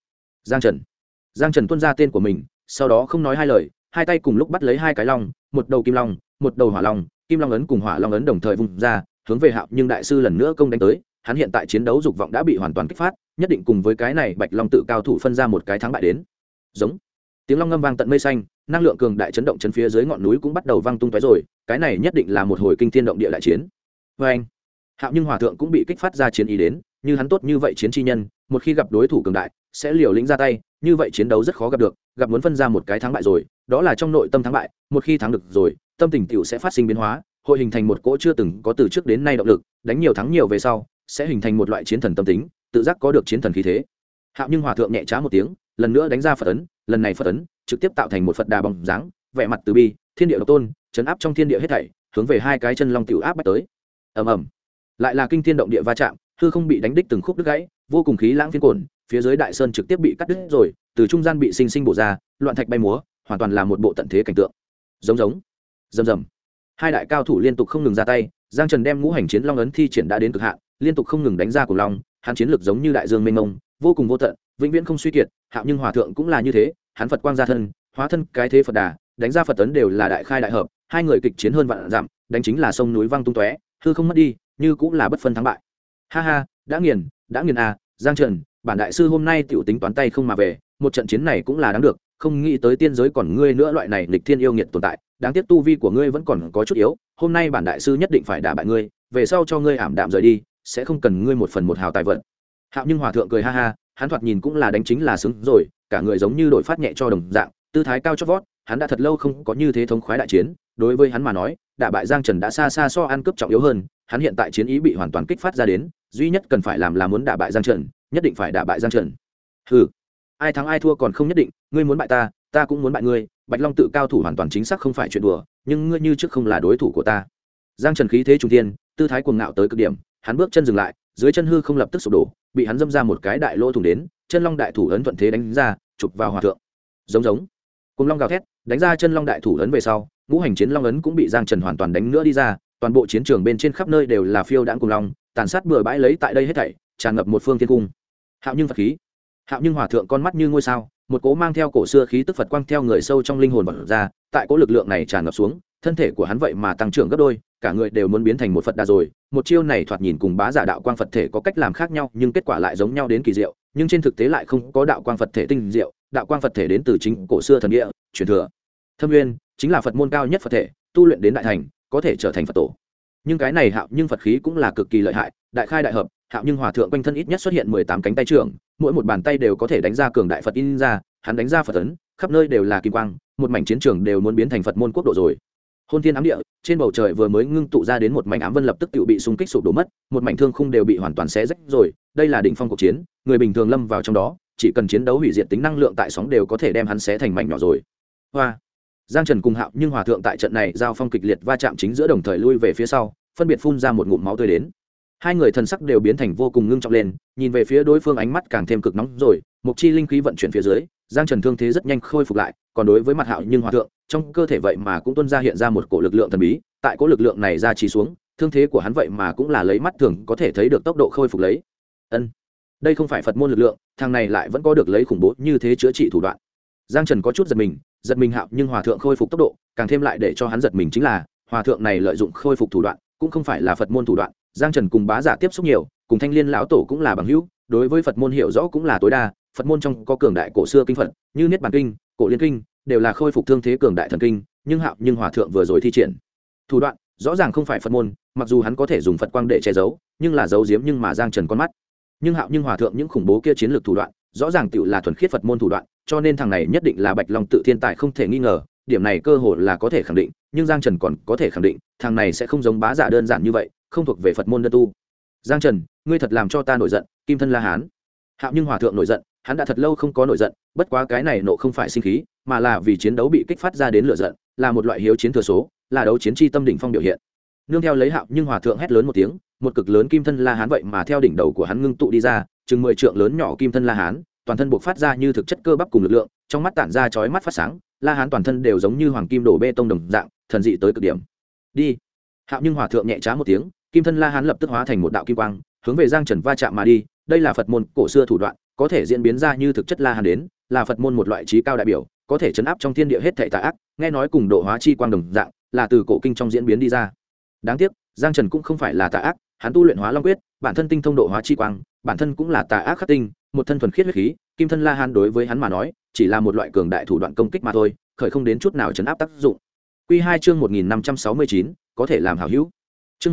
Giang Trần tuôn ra tên của mình, sau đó không nói hai lời, hai tay cùng lúc bắt lấy hai cái long, một đầu kim long, một đầu hỏa long, kim long ấn cùng hỏa long ấn đồng thời vung ra, hướng về Hạo nhưng đại sư lần nữa công đánh tới. Hắn hiện tại chiến đấu dục vọng đã bị hoàn toàn kích phát, nhất định cùng với cái này Bạch Long tự cao thủ phân ra một cái thắng bại đến. Giống tiếng long ngâm vang tận mây xanh, năng lượng cường đại chấn động chấn phía dưới ngọn núi cũng bắt đầu vang tung tóe rồi, cái này nhất định là một hồi kinh thiên động địa đại chiến. Và anh, Hạo nhưng hòa thượng cũng bị kích phát ra chiến ý đến, như hắn tốt như vậy chiến chi nhân, một khi gặp đối thủ cường đại, sẽ liều lĩnh ra tay, như vậy chiến đấu rất khó gặp được, gặp muốn phân ra một cái thắng bại rồi, đó là trong nội tâm thắng bại, một khi thắng được rồi, tâm tình tiểu sẽ phát sinh biến hóa, hội hình thành một cỗ chưa từng có từ trước đến nay động lực, đánh nhiều thắng nhiều về sau, sẽ hình thành một loại chiến thần tâm tính, tự giác có được chiến thần khí thế. Hạo nhưng hòa thượng nhẹ trá một tiếng, lần nữa đánh ra Phật ấn, lần này Phật ấn trực tiếp tạo thành một Phật đà bóng dáng, vẻ mặt từ bi, thiên địa độc tôn, chấn áp trong thiên địa hết thảy, hướng về hai cái chân long tiểu áp bách tới. Ầm ầm, lại là kinh thiên động địa va chạm, hư không bị đánh đích từng khúc đứt gãy, vô cùng khí lãng phiên cuộn, phía dưới đại sơn trực tiếp bị cắt đứt rồi, từ trung gian bị sinh sinh bổ ra, loạn thạch bay múa, hoàn toàn là một bộ tận thế cảnh tượng. Giống rầm rầm, hai đại cao thủ liên tục không ngừng ra tay, Giang Trần đem ngũ hành chiến long ấn thi triển đã đến cực hạn, liên tục không ngừng đánh ra cùng long, hắn chiến lực giống như đại dương mênh mông, vô cùng vô tận, vĩnh viễn không suy kiệt. Hạo nhưng hòa thượng cũng là như thế, hắn Phật quang ra thân, hóa thân cái thế Phật đà, đánh ra Phật ấn đều là đại khai đại hợp, hai người kịch chiến hơn vạn dặm, đánh chính là sông núi vang tung tóe, hư không mất đi, như cũng là bất phân thắng bại. Ha ha, đã nghiền à, Giang Trần, bản đại sư hôm nay tiểu tính toán tay không mà về, một trận chiến này cũng là đáng được, không nghĩ tới tiên giới còn ngươi nữa loại này nghịch thiên yêu nghiệt tồn tại, đáng tiếc tu vi của ngươi vẫn còn có chút yếu, hôm nay bản đại sư nhất định phải đả bại ngươi, về sau cho ngươi ảm đạm rời đi, sẽ không cần ngươi một phần một hào tài vận. Hạo nhưng hòa thượng cười ha ha, hắn thoạt nhìn cũng là đánh chính là sướng rồi, cả người giống như đổi phát nhẹ cho đồng dạng, tư thái cao chót vót, hắn đã thật lâu không có như thế thống khoái đại chiến, đối với hắn mà nói, đả bại Giang Trần đã xa xa so ăn cướp trọng yếu hơn, hắn hiện tại chiến ý bị hoàn toàn kích phát ra đến, duy nhất cần phải làm là muốn đả bại Giang Trần, nhất định phải đả bại Giang Trần. Hừ, ai thắng ai thua còn không nhất định, ngươi muốn bại ta, ta cũng muốn bại ngươi, Bạch Long tự cao thủ hoàn toàn chính xác không phải chuyện đùa, nhưng ngươi như trước không là đối thủ của ta. Giang Trần khí thế trung thiên, tư thái cuồng ngạo tới cực điểm, hắn bước chân dừng lại, dưới chân hư không lập tức sụp đổ, bị hắn dâm ra một cái đại lỗ thủng đến, chân long đại thủ ấn thuận thế đánh ra, chụp vào hòa thượng. Giống cùng long gào thét, đánh ra chân long đại thủ ấn về sau, ngũ hành chiến long ấn cũng bị Giang Trần hoàn toàn đánh nữa đi ra, toàn bộ chiến trường bên trên khắp nơi đều là phiêu đãng cùng long, tàn sát bừa bãi lấy tại đây hết thảy, tràn ngập một phương thiên cung. Hạo nhưng Phật khí, Hạo nhưng hòa thượng con mắt như ngôi sao, một cỗ mang theo cổ xưa khí tức Phật quang theo người sâu trong linh hồn bật ra, tại cỗ lực lượng này tràn ngập xuống, thân thể của hắn vậy mà tăng trưởng gấp đôi, cả người đều muốn biến thành một Phật đà rồi. Một chiêu này thoạt nhìn cùng bá giả đạo quang Phật thể có cách làm khác nhau, nhưng kết quả lại giống nhau đến kỳ diệu, nhưng trên thực tế lại không có đạo quang Phật thể tinh diệu, đạo quang Phật thể đến từ chính cổ xưa thần địa, truyền thừa. Thâm Nguyên chính là Phật môn cao nhất Phật thể, tu luyện đến đại thành, có thể trở thành Phật tổ. Nhưng cái này Hạo nhưng Phật khí cũng là cực kỳ lợi hại, đại khai đại hợp, Hạo nhưng hòa thượng quanh thân ít nhất xuất hiện 18 cánh tay trưởng, mỗi một bàn tay đều có thể đánh ra cường đại Phật in ra, hắn đánh ra Phật ấn, khắp nơi đều là kim quang, một mảnh chiến trường đều muốn biến thành Phật môn quốc độ rồi. Hôn thiên ám địa, trên bầu trời vừa mới ngưng tụ ra đến một mảnh ám vân lập tức tự bị xung kích sụp đổ mất, một mảnh thương khung đều bị hoàn toàn xé rách rồi, đây là đỉnh phong cuộc chiến, người bình thường lâm vào trong đó, chỉ cần chiến đấu hủy diệt tính năng lượng tại sóng đều có thể đem hắn xé thành mảnh nhỏ rồi. Hoa. Giang Trần cùng Hạo Nhưng Hòa thượng tại trận này giao phong kịch liệt va chạm chính giữa đồng thời lui về phía sau, phân biệt phun ra một ngụm máu tươi đến. Hai người thần sắc đều biến thành vô cùng ngưng trọng lên, nhìn về phía đối phương ánh mắt càng thêm cực nóng rồi, một chi linh khí vận chuyển phía dưới, Giang Trần thương thế rất nhanh khôi phục lại, còn đối với mặt Hạo Nhưng Hòa thượng, trong cơ thể vậy mà cũng tuôn ra hiện ra một cổ lực lượng thần bí, tại cổ lực lượng này ra chỉ xuống, thương thế của hắn vậy mà cũng là lấy mắt thường có thể thấy được tốc độ khôi phục lấy. Ân, đây không phải Phật môn lực lượng, thằng này lại vẫn có được lấy khủng bố như thế chữa trị thủ đoạn. Giang Trần có chút giật mình Hạo Nhưng Hòa thượng khôi phục tốc độ, càng thêm lại để cho hắn giật mình chính là, hòa thượng này lợi dụng khôi phục thủ đoạn, cũng không phải là Phật môn thủ đoạn. Giang Trần cùng Bá Giả tiếp xúc nhiều, cùng Thanh Liên lão tổ cũng là bằng hữu, đối với Phật môn hiểu rõ cũng là tối đa. Phật môn trong có cường đại cổ xưa kinh Phật, như Niết Bàn kinh, Cổ Liên kinh, đều là khôi phục thương thế cường đại thần kinh, nhưng Hạo Nhưng Hòa thượng vừa rồi thi triển thủ đoạn, rõ ràng không phải Phật môn, mặc dù hắn có thể dùng Phật quang để che giấu, nhưng là giấu giếm nhưng mà Giang Trần con mắt. Nhưng Hạo Nhưng Hòa thượng những khủng bố kia chiến lược thủ đoạn, rõ ràng tựu là thuần khiết Phật môn thủ đoạn, cho nên thằng này nhất định là Bạch Long tự thiên tài không thể nghi ngờ, điểm này cơ hội là có thể khẳng định, nhưng Giang Trần còn có thể khẳng định, thằng này sẽ không giống Bá Giả đơn giản như vậy, không thuộc về Phật môn đơn tu. Giang Trần, ngươi thật làm cho ta nổi giận, Kim Thân La Hán. Hạo Nhưng Hòa thượng nổi giận, hắn đã thật lâu không có nổi giận, bất quá cái này nộ không phải sinh khí, mà là vì chiến đấu bị kích phát ra đến lửa giận, là một loại hiếu chiến thừa số, là đấu chiến chi tâm đỉnh phong biểu hiện. Nương theo lấy Hạo Nhưng Hòa thượng hét lớn một tiếng, một cực lớn Kim Thân La Hán vậy mà theo đỉnh đầu của hắn ngưng tụ đi ra, chừng 10 trượng lớn nhỏ Kim Thân La Hán, toàn thân bộc phát ra như thực chất cơ bắp cùng lực lượng, trong mắt tản ra chói mắt phát sáng, La Hán toàn thân đều giống như hoàng kim đổ bê tông đồng dạng, thần dị tới cực điểm. Đi. Hạo Nhưng Hòa thượng nhẹ trá một tiếng, Kim Thân La Hán lập tức hóa thành một đạo kim quang, hướng về Giang Trần va chạm mà đi. Đây là Phật môn cổ xưa thủ đoạn, có thể diễn biến ra như thực chất La Hán đến, là Phật môn một loại trí cao đại biểu, có thể chấn áp trong thiên địa hết thảy tà ác, nghe nói cùng độ hóa chi quang đồng dạng, là từ cổ kinh trong diễn biến đi ra. Đáng tiếc, Giang Trần cũng không phải là tà ác, hắn tu luyện Hóa Long quyết, bản thân tinh thông độ hóa chi quang, bản thân cũng là tà ác khắc tinh, một thân thuần khiết huyết khí, Kim Thân La Hán đối với hắn mà nói, chỉ là một loại cường đại thủ đoạn công kích mà thôi, khởi không đến chút nào chấn áp tác dụng. Quy 2 chương 1569, có thể làm hảo hữu. Chương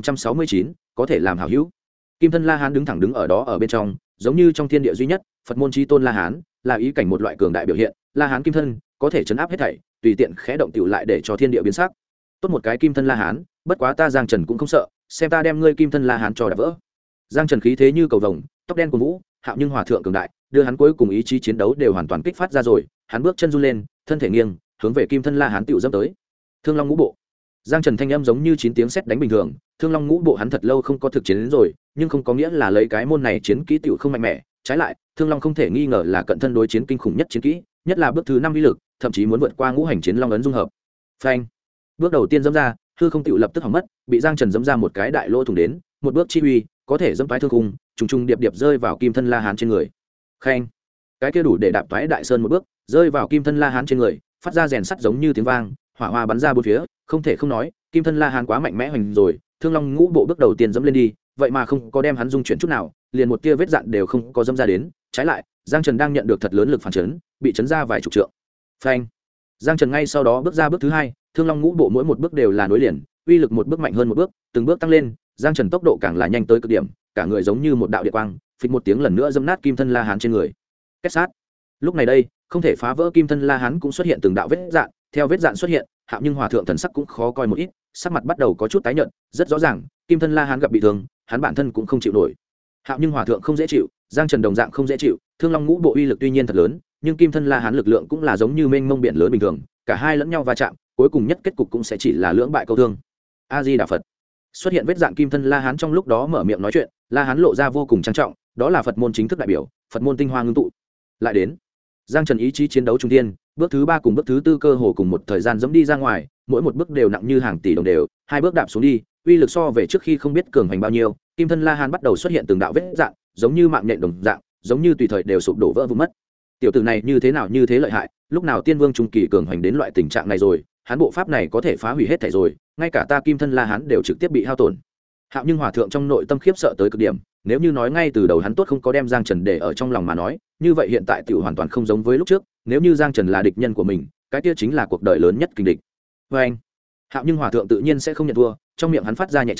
1569, có thể làm hảo hữu. Kim Thân La Hán đứng thẳng đứng ở đó ở bên trong, giống như trong thiên địa duy nhất, Phật môn chí tôn La Hán, là ý cảnh một loại cường đại biểu hiện, La Hán kim thân, có thể chấn áp hết thảy, tùy tiện khẽ động tiểu lại để cho thiên địa biến sắc. Tốt một cái Kim Thân La Hán, bất quá ta Giang Trần cũng không sợ, xem ta đem ngươi Kim Thân La Hán cho đập vỡ. Giang Trần khí thế như cầu vồng, tóc đen của vũ, Hạo Nhưng Hòa thượng cường đại, đưa hắn cuối cùng ý chí chiến đấu đều hoàn toàn kích phát ra rồi, hắn bước chân run lên, thân thể nghiêng, hướng về Kim Thân La Hán tiểu dẫm tới. Thương Long Ngũ Bộ. Giang Trần thanh âm giống như 9 tiếng sét đánh bình thường, Thương Long Ngũ Bộ hắn thật lâu không có thực chiến đến rồi, nhưng không có nghĩa là lấy cái môn này chiến kỹ tiểu không mạnh mẽ, trái lại, Thương Long không thể nghi ngờ là cận thân đối chiến kinh khủng nhất chiến kỹ, nhất là bước thứ 5 uy lực, thậm chí muốn vượt qua Ngũ Hành Chiến Long ấn dung hợp. Phanh. Bước đầu tiên dẫm ra, hư không tiểu lập tức hỏng mất, bị Giang Trần dẫm ra một cái đại lỗ thủng đến, một bước chi uy, có thể dẫm toái thương khung, trùng trùng điệp điệp rơi vào Kim Thân La Hán trên người. Khen. Cái kia đủ để đạp toái đại sơn một bước, rơi vào Kim Thân La Hán trên người, phát ra rèn sắt giống như tiếng vang, hỏa hoa bắn ra bốn phía, không thể không nói, Kim Thân La Hán quá mạnh mẽ hoành rồi, Thương Long Ngũ Bộ bước đầu tiên dẫm lên đi, vậy mà không có đem hắn dung chuyển chút nào, liền một tia vết dạn đều không có dẫm ra đến, trái lại, Giang Trần đang nhận được thật lớn lực phản chấn, bị chấn ra vài chục trượng. Phanh. Giang Trần ngay sau đó bước ra bước thứ 2, Thương Long Ngũ Bộ mỗi một bước đều là nối liền, uy lực một bước mạnh hơn một bước, từng bước tăng lên, Giang Trần tốc độ càng là nhanh tới cực điểm, cả người giống như một đạo điện quang, phịch một tiếng lần nữa dẫm nát Kim Thân La Hán trên người. Kết sát. Lúc này đây, không thể phá vỡ Kim Thân La Hán cũng xuất hiện từng đạo vết dạn, theo vết dạn xuất hiện, Hạo Nhưng Hòa thượng thần sắc cũng khó coi một ít, sắc mặt bắt đầu có chút tái nhợt, rất rõ ràng, Kim Thân La Hán gặp bị thương, hắn bản thân cũng không chịu nổi. Hạo Nhưng Hòa thượng không dễ chịu, Giang Trần đồng dạng không dễ chịu, Thương Long Ngũ Bộ uy lực tuy nhiên thật lớn, nhưng Kim Thân La Hán lực lượng cũng là giống như mênh mông biển lớn bình thường, cả hai lẫn nhau va chạm, cuối cùng nhất kết cục cũng sẽ chỉ là lưỡng bại câu thương. A Di Đà Phật. Xuất hiện vết dạn Kim Thân La Hán trong lúc đó mở miệng nói chuyện, La Hán lộ ra vô cùng trang trọng, đó là Phật môn chính thức đại biểu, Phật môn tinh hoa ngưng tụ. Lại đến, Giang Trần ý chí chiến đấu trung thiên, bước thứ 3 cùng bước thứ 4 cơ hồ cùng một thời gian dẫm đi ra ngoài, mỗi một bước đều nặng như hàng tỷ đồng đều, hai bước đạp xuống đi, uy lực so về trước khi không biết cường hành bao nhiêu, Kim Thân La Hán bắt đầu xuất hiện từng đạo vết dạn, giống như mạng nhện đồng dạng, giống như tùy thời đều sụp đổ vỡ vụn mất. Tiểu tử này như thế nào như thế lợi hại, lúc nào Tiên Vương trung kỳ cường hành đến loại tình trạng này rồi, hắn bộ pháp này có thể phá hủy hết thảy rồi, ngay cả ta Kim Thân La Hán đều trực tiếp bị hao tổn. Hạo Nhưng Hòa thượng trong nội tâm khiếp sợ tới cực điểm, nếu như nói ngay từ đầu hắn tốt không có đem Giang Trần để ở trong lòng mà nói, như vậy hiện tại tiểu hoàn toàn không giống với lúc trước, nếu như Giang Trần là địch nhân của mình, cái kia chính là cuộc đời lớn nhất kình địch. Anh, Hạo Nhưng Hòa thượng tự nhiên sẽ không nhận thua, trong miệng hắn phát ra nhẹ tra,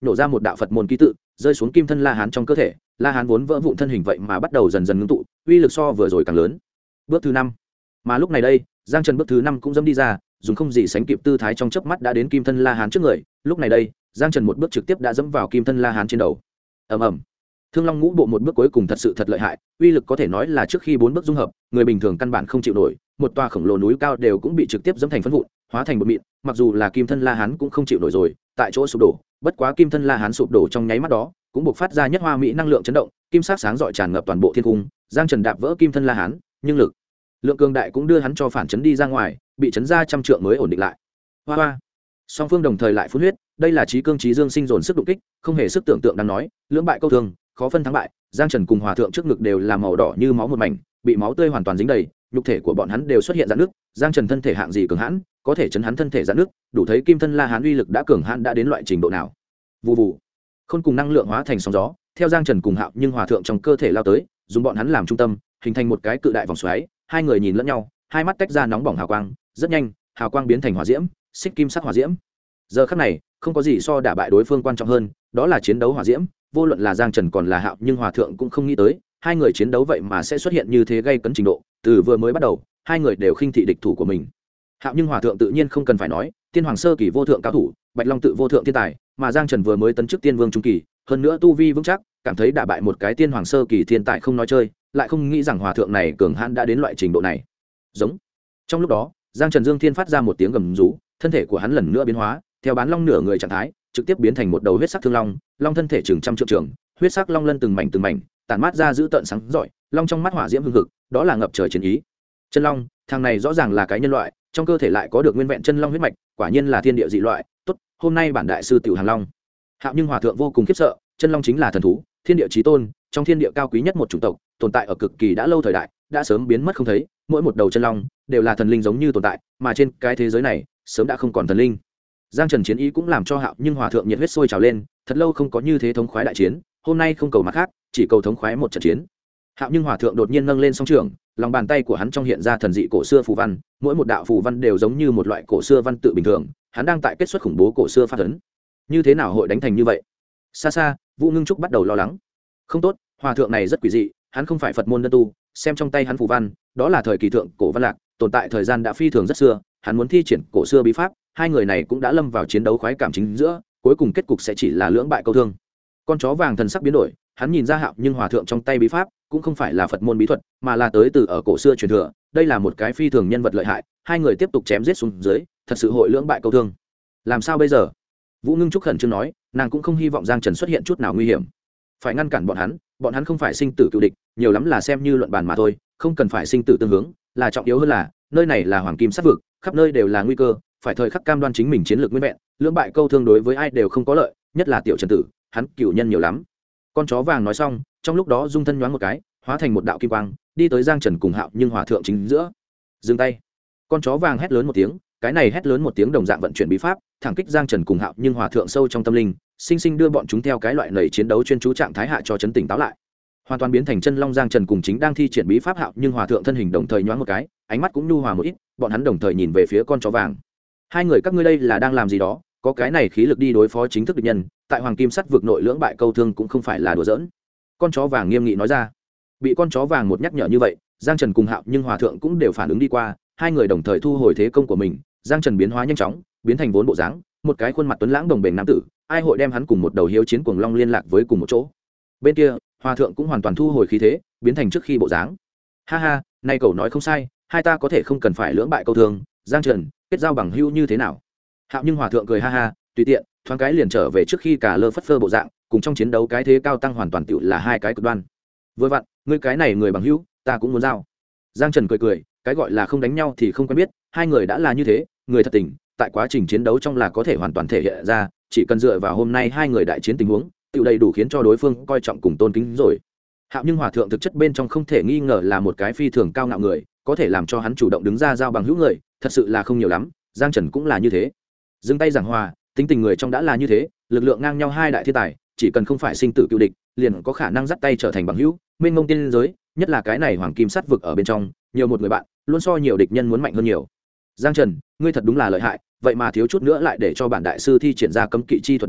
nhổ ra một đạo Phật môn ký tự, rơi xuống kim thân La Hán trong cơ thể. La Hán vốn vỡ vụn thân hình vậy mà bắt đầu dần dần ngưng tụ, uy lực so vừa rồi càng lớn. Bước thứ 5. Mà lúc này đây, Giang Trần bước thứ 5 cũng dẫm đi ra, dùng không gì sánh kịp tư thái trong chớp mắt đã đến kim thân La Hán trước người. Lúc này đây, Giang Trần một bước trực tiếp đã dẫm vào kim thân La Hán trên đầu. Ầm ầm. Thương Long Ngũ Bộ một bước cuối cùng thật sự thật lợi hại, uy lực có thể nói là trước khi 4 bước dung hợp, người bình thường căn bản không chịu nổi, một tòa khổng lồ núi cao đều cũng bị trực tiếp dẫm thành phấn vụn, hóa thành bột mịn, mặc dù là kim thân La Hán cũng không chịu nổi rồi, tại chỗ sụp đổ, bất quá kim thân La Hán sụp đổ trong nháy mắt đó, cũng bộc phát ra nhất hoa mỹ năng lượng chấn động, kim sắc sáng rọi tràn ngập toàn bộ thiên cung. Giang Trần đạp vỡ kim thân La Hán, nhưng lực lượng cường đại cũng đưa hắn cho phản chấn đi ra ngoài, bị chấn ra trăm trượng mới ổn định lại. Hoa hoa. Song phương đồng thời lại phun huyết, đây là trí cương trí dương sinh dồn sức đụng kích, không hề sức tưởng tượng đang nói, lưỡng bại câu thương, khó phân thắng bại. Giang Trần cùng Hòa thượng trước ngực đều là màu đỏ như máu một mảnh, bị máu tươi hoàn toàn dính đầy, nhục thể của bọn hắn đều xuất hiện rạn nước. Giang Trần thân thể hạng gì cường hãn, có thể chấn hắn thân thể rạn nước, đủ thấy kim thân La Hán uy lực đã cường hãn đã đến loại trình độ nào. Vù vù. Khôn cùng năng lượng hóa thành sóng gió, theo Giang Trần cùng Hạo nhưng Hòa thượng trong cơ thể lao tới, dùng bọn hắn làm trung tâm, hình thành một cái cự đại vòng xoáy. Hai người nhìn lẫn nhau, hai mắt tách ra nóng bỏng hào quang, rất nhanh, hào quang biến thành hỏa diễm, xích kim sắc hỏa diễm. Giờ khắc này, không có gì so đả bại đối phương quan trọng hơn, đó là chiến đấu hỏa diễm. Vô luận là Giang Trần còn là Hạo nhưng Hòa thượng cũng không nghĩ tới, hai người chiến đấu vậy mà sẽ xuất hiện như thế gây cấn trình độ. Từ vừa mới bắt đầu, hai người đều khinh thị địch thủ của mình. Hạo nhưng Hòa thượng tự nhiên không cần phải nói, tiên hoàng sơ kỳ vô thượng cao thủ, Bạch Long tự vô thượng thiên tài, mà Giang Trần vừa mới tấn chức tiên vương trung kỳ, hơn nữa tu vi vững chắc, cảm thấy đả bại một cái tiên hoàng sơ kỳ thiên tài không nói chơi, lại không nghĩ rằng Hòa thượng này cường hãn đã đến loại trình độ này. Giống. Trong lúc đó, Giang Trần Dương Thiên phát ra một tiếng gầm rú, thân thể của hắn lần nữa biến hóa, theo bán long nửa người trạng thái, trực tiếp biến thành một đầu huyết sắc thương long, long thân thể chừng trăm trượng trường, huyết sắc long lân từng mảnh, tản mát ra dữ tợn sáng rọi, long trong mắt hỏa diễm hừng hực, đó là ngập trời chiến ý. Chân long, thằng này rõ ràng là cái nhân loại, trong cơ thể lại có được nguyên vẹn chân long huyết mạch, quả nhiên là thiên địa dị loại, tốt, hôm nay bản đại sư tiểu hàng long. Hạo nhưng Hòa thượng vô cùng khiếp sợ, chân long chính là thần thú, thiên địa chí tôn, trong thiên địa cao quý nhất một chủng tộc, tồn tại ở cực kỳ đã lâu thời đại, đã sớm biến mất không thấy, mỗi một đầu chân long đều là thần linh giống như tồn tại, mà trên cái thế giới này, sớm đã không còn thần linh. Giang Trần chiến ý cũng làm cho Hạo nhưng Hòa thượng nhiệt huyết sôi trào lên, thật lâu không có như thế thống khoái đại chiến, hôm nay không cầu mặt khác, chỉ cầu thống khoái một trận chiến. Hạo nhưng Hòa thượng đột nhiên nâng lên song trường, lòng bàn tay của hắn trong hiện ra thần dị cổ xưa phù văn, mỗi một đạo phù văn đều giống như một loại cổ xưa văn tự bình thường, hắn đang tại kết xuất khủng bố cổ xưa pháp ấn. Như thế nào hội đánh thành như vậy? Xa xa, Vũ Ngưng Trúc bắt đầu lo lắng. Không tốt, Hòa thượng này rất quỷ dị, hắn không phải Phật môn đơn tu, xem trong tay hắn phù văn, đó là thời kỳ thượng cổ văn lạc, tồn tại thời gian đã phi thường rất xưa, hắn muốn thi triển cổ xưa bí pháp, hai người này cũng đã lâm vào chiến đấu khoái cảm chính giữa, cuối cùng kết cục sẽ chỉ là lưỡng bại câu thương. Con chó vàng thần sắc biến đổi, hắn nhìn ra Hạo nhưng Hòa thượng trong tay bí pháp cũng không phải là Phật môn bí thuật, mà là tới từ ở cổ xưa truyền thừa, đây là một cái phi thường nhân vật lợi hại, hai người tiếp tục chém giết xuống dưới, thật sự hội lưỡng bại câu thương. Làm sao bây giờ? Vũ Ngưng Trúc khẩn trương nói, nàng cũng không hy vọng Giang Trần xuất hiện chút nào nguy hiểm, phải ngăn cản bọn hắn không phải sinh tử cựu địch, nhiều lắm là xem như luận bàn mà thôi, không cần phải sinh tử tương hướng, là trọng yếu hơn là nơi này là hoàng kim sát vực, khắp nơi đều là nguy cơ, phải thời khắc cam đoan chính mình chiến lược nguyên vẹn, lưỡng bại câu thương đối với ai đều không có lợi, nhất là tiểu Trần tử, hắn cựu nhân nhiều lắm. Con chó vàng nói xong, trong lúc đó dung thân nhoáng một cái, hóa thành một đạo kim quang, đi tới Giang Trần cùng Hạo nhưng Hòa thượng chính giữa. Dừng tay. Con chó vàng hét lớn một tiếng, cái này hét lớn một tiếng đồng dạng vận chuyển bí pháp, thẳng kích Giang Trần cùng Hạo nhưng Hòa thượng sâu trong tâm linh, sinh sinh đưa bọn chúng theo cái loại nảy chiến đấu chuyên chú trạng thái hạ cho chấn tỉnh táo lại. Hoàn toàn biến thành chân long. Giang Trần cùng chính đang thi triển bí pháp Hạo nhưng Hòa thượng thân hình đồng thời nhoáng một cái, ánh mắt cũng nhu hòa một ít, bọn hắn đồng thời nhìn về phía con chó vàng. Hai người các ngươi đây là đang làm gì đó, có cái này khí lực đi đối phó chính thức địch nhân, tại hoàng kim sắt vực nội lưỡng bại câu thương cũng không phải là đùa giỡn. Con chó vàng nghiêm nghị nói ra. Bị con chó vàng một nhắc nhở như vậy, Giang Trần cùng Hạo nhưng Hòa thượng cũng đều phản ứng đi qua, hai người đồng thời thu hồi thế công của mình. Giang Trần biến hóa nhanh chóng, biến thành vốn bộ dáng, một cái khuôn mặt tuấn lãng đồng bền nam tử, ai hội đem hắn cùng một đầu hiếu chiến cuồng long liên lạc với cùng một chỗ. Bên kia, Hòa thượng cũng hoàn toàn thu hồi khí thế, biến thành trước khi bộ dáng. Ha ha, nay cậu nói không sai, hai ta có thể không cần phải lưỡng bại câu thương, Giang Trần, kết giao bằng hữu như thế nào? Hạo nhưng Hòa thượng cười ha ha, tùy tiện, thoáng cái liền trở về trước khi cả lơ phất phơ bộ dạng, cùng trong chiến đấu cái thế cao tăng hoàn toàn tựu là hai cái cực đoan. Vừa vặn, ngươi cái này người bằng hữu, ta cũng muốn giao. Giang Trần cười cười, cái gọi là không đánh nhau thì không quen biết, hai người đã là như thế, người thật tình, tại quá trình chiến đấu trong là có thể hoàn toàn thể hiện ra, chỉ cần dựa vào hôm nay hai người đại chiến tình huống, tựu đầy đủ khiến cho đối phương coi trọng cùng tôn kính rồi. Hạo nhưng Hòa thượng thực chất bên trong không thể nghi ngờ là một cái phi thường cao ngạo người, có thể làm cho hắn chủ động đứng ra giao bằng hữu người, thật sự là không nhiều lắm. Giang Trần cũng là như thế, dừng tay giảng hòa, tính tình người trong đã là như thế, lực lượng ngang nhau hai đại thiên tài, chỉ cần không phải sinh tử cựu địch, liền có khả năng dắt tay trở thành bằng hữu. Mênh mông tiên giới, nhất là cái này hoàng kim sắt vực ở bên trong, nhiều một người bạn, luôn so nhiều địch nhân muốn mạnh hơn nhiều. Giang Trần, ngươi thật đúng là lợi hại, vậy mà thiếu chút nữa lại để cho bản đại sư thi triển ra cấm kỵ chi thuật đến,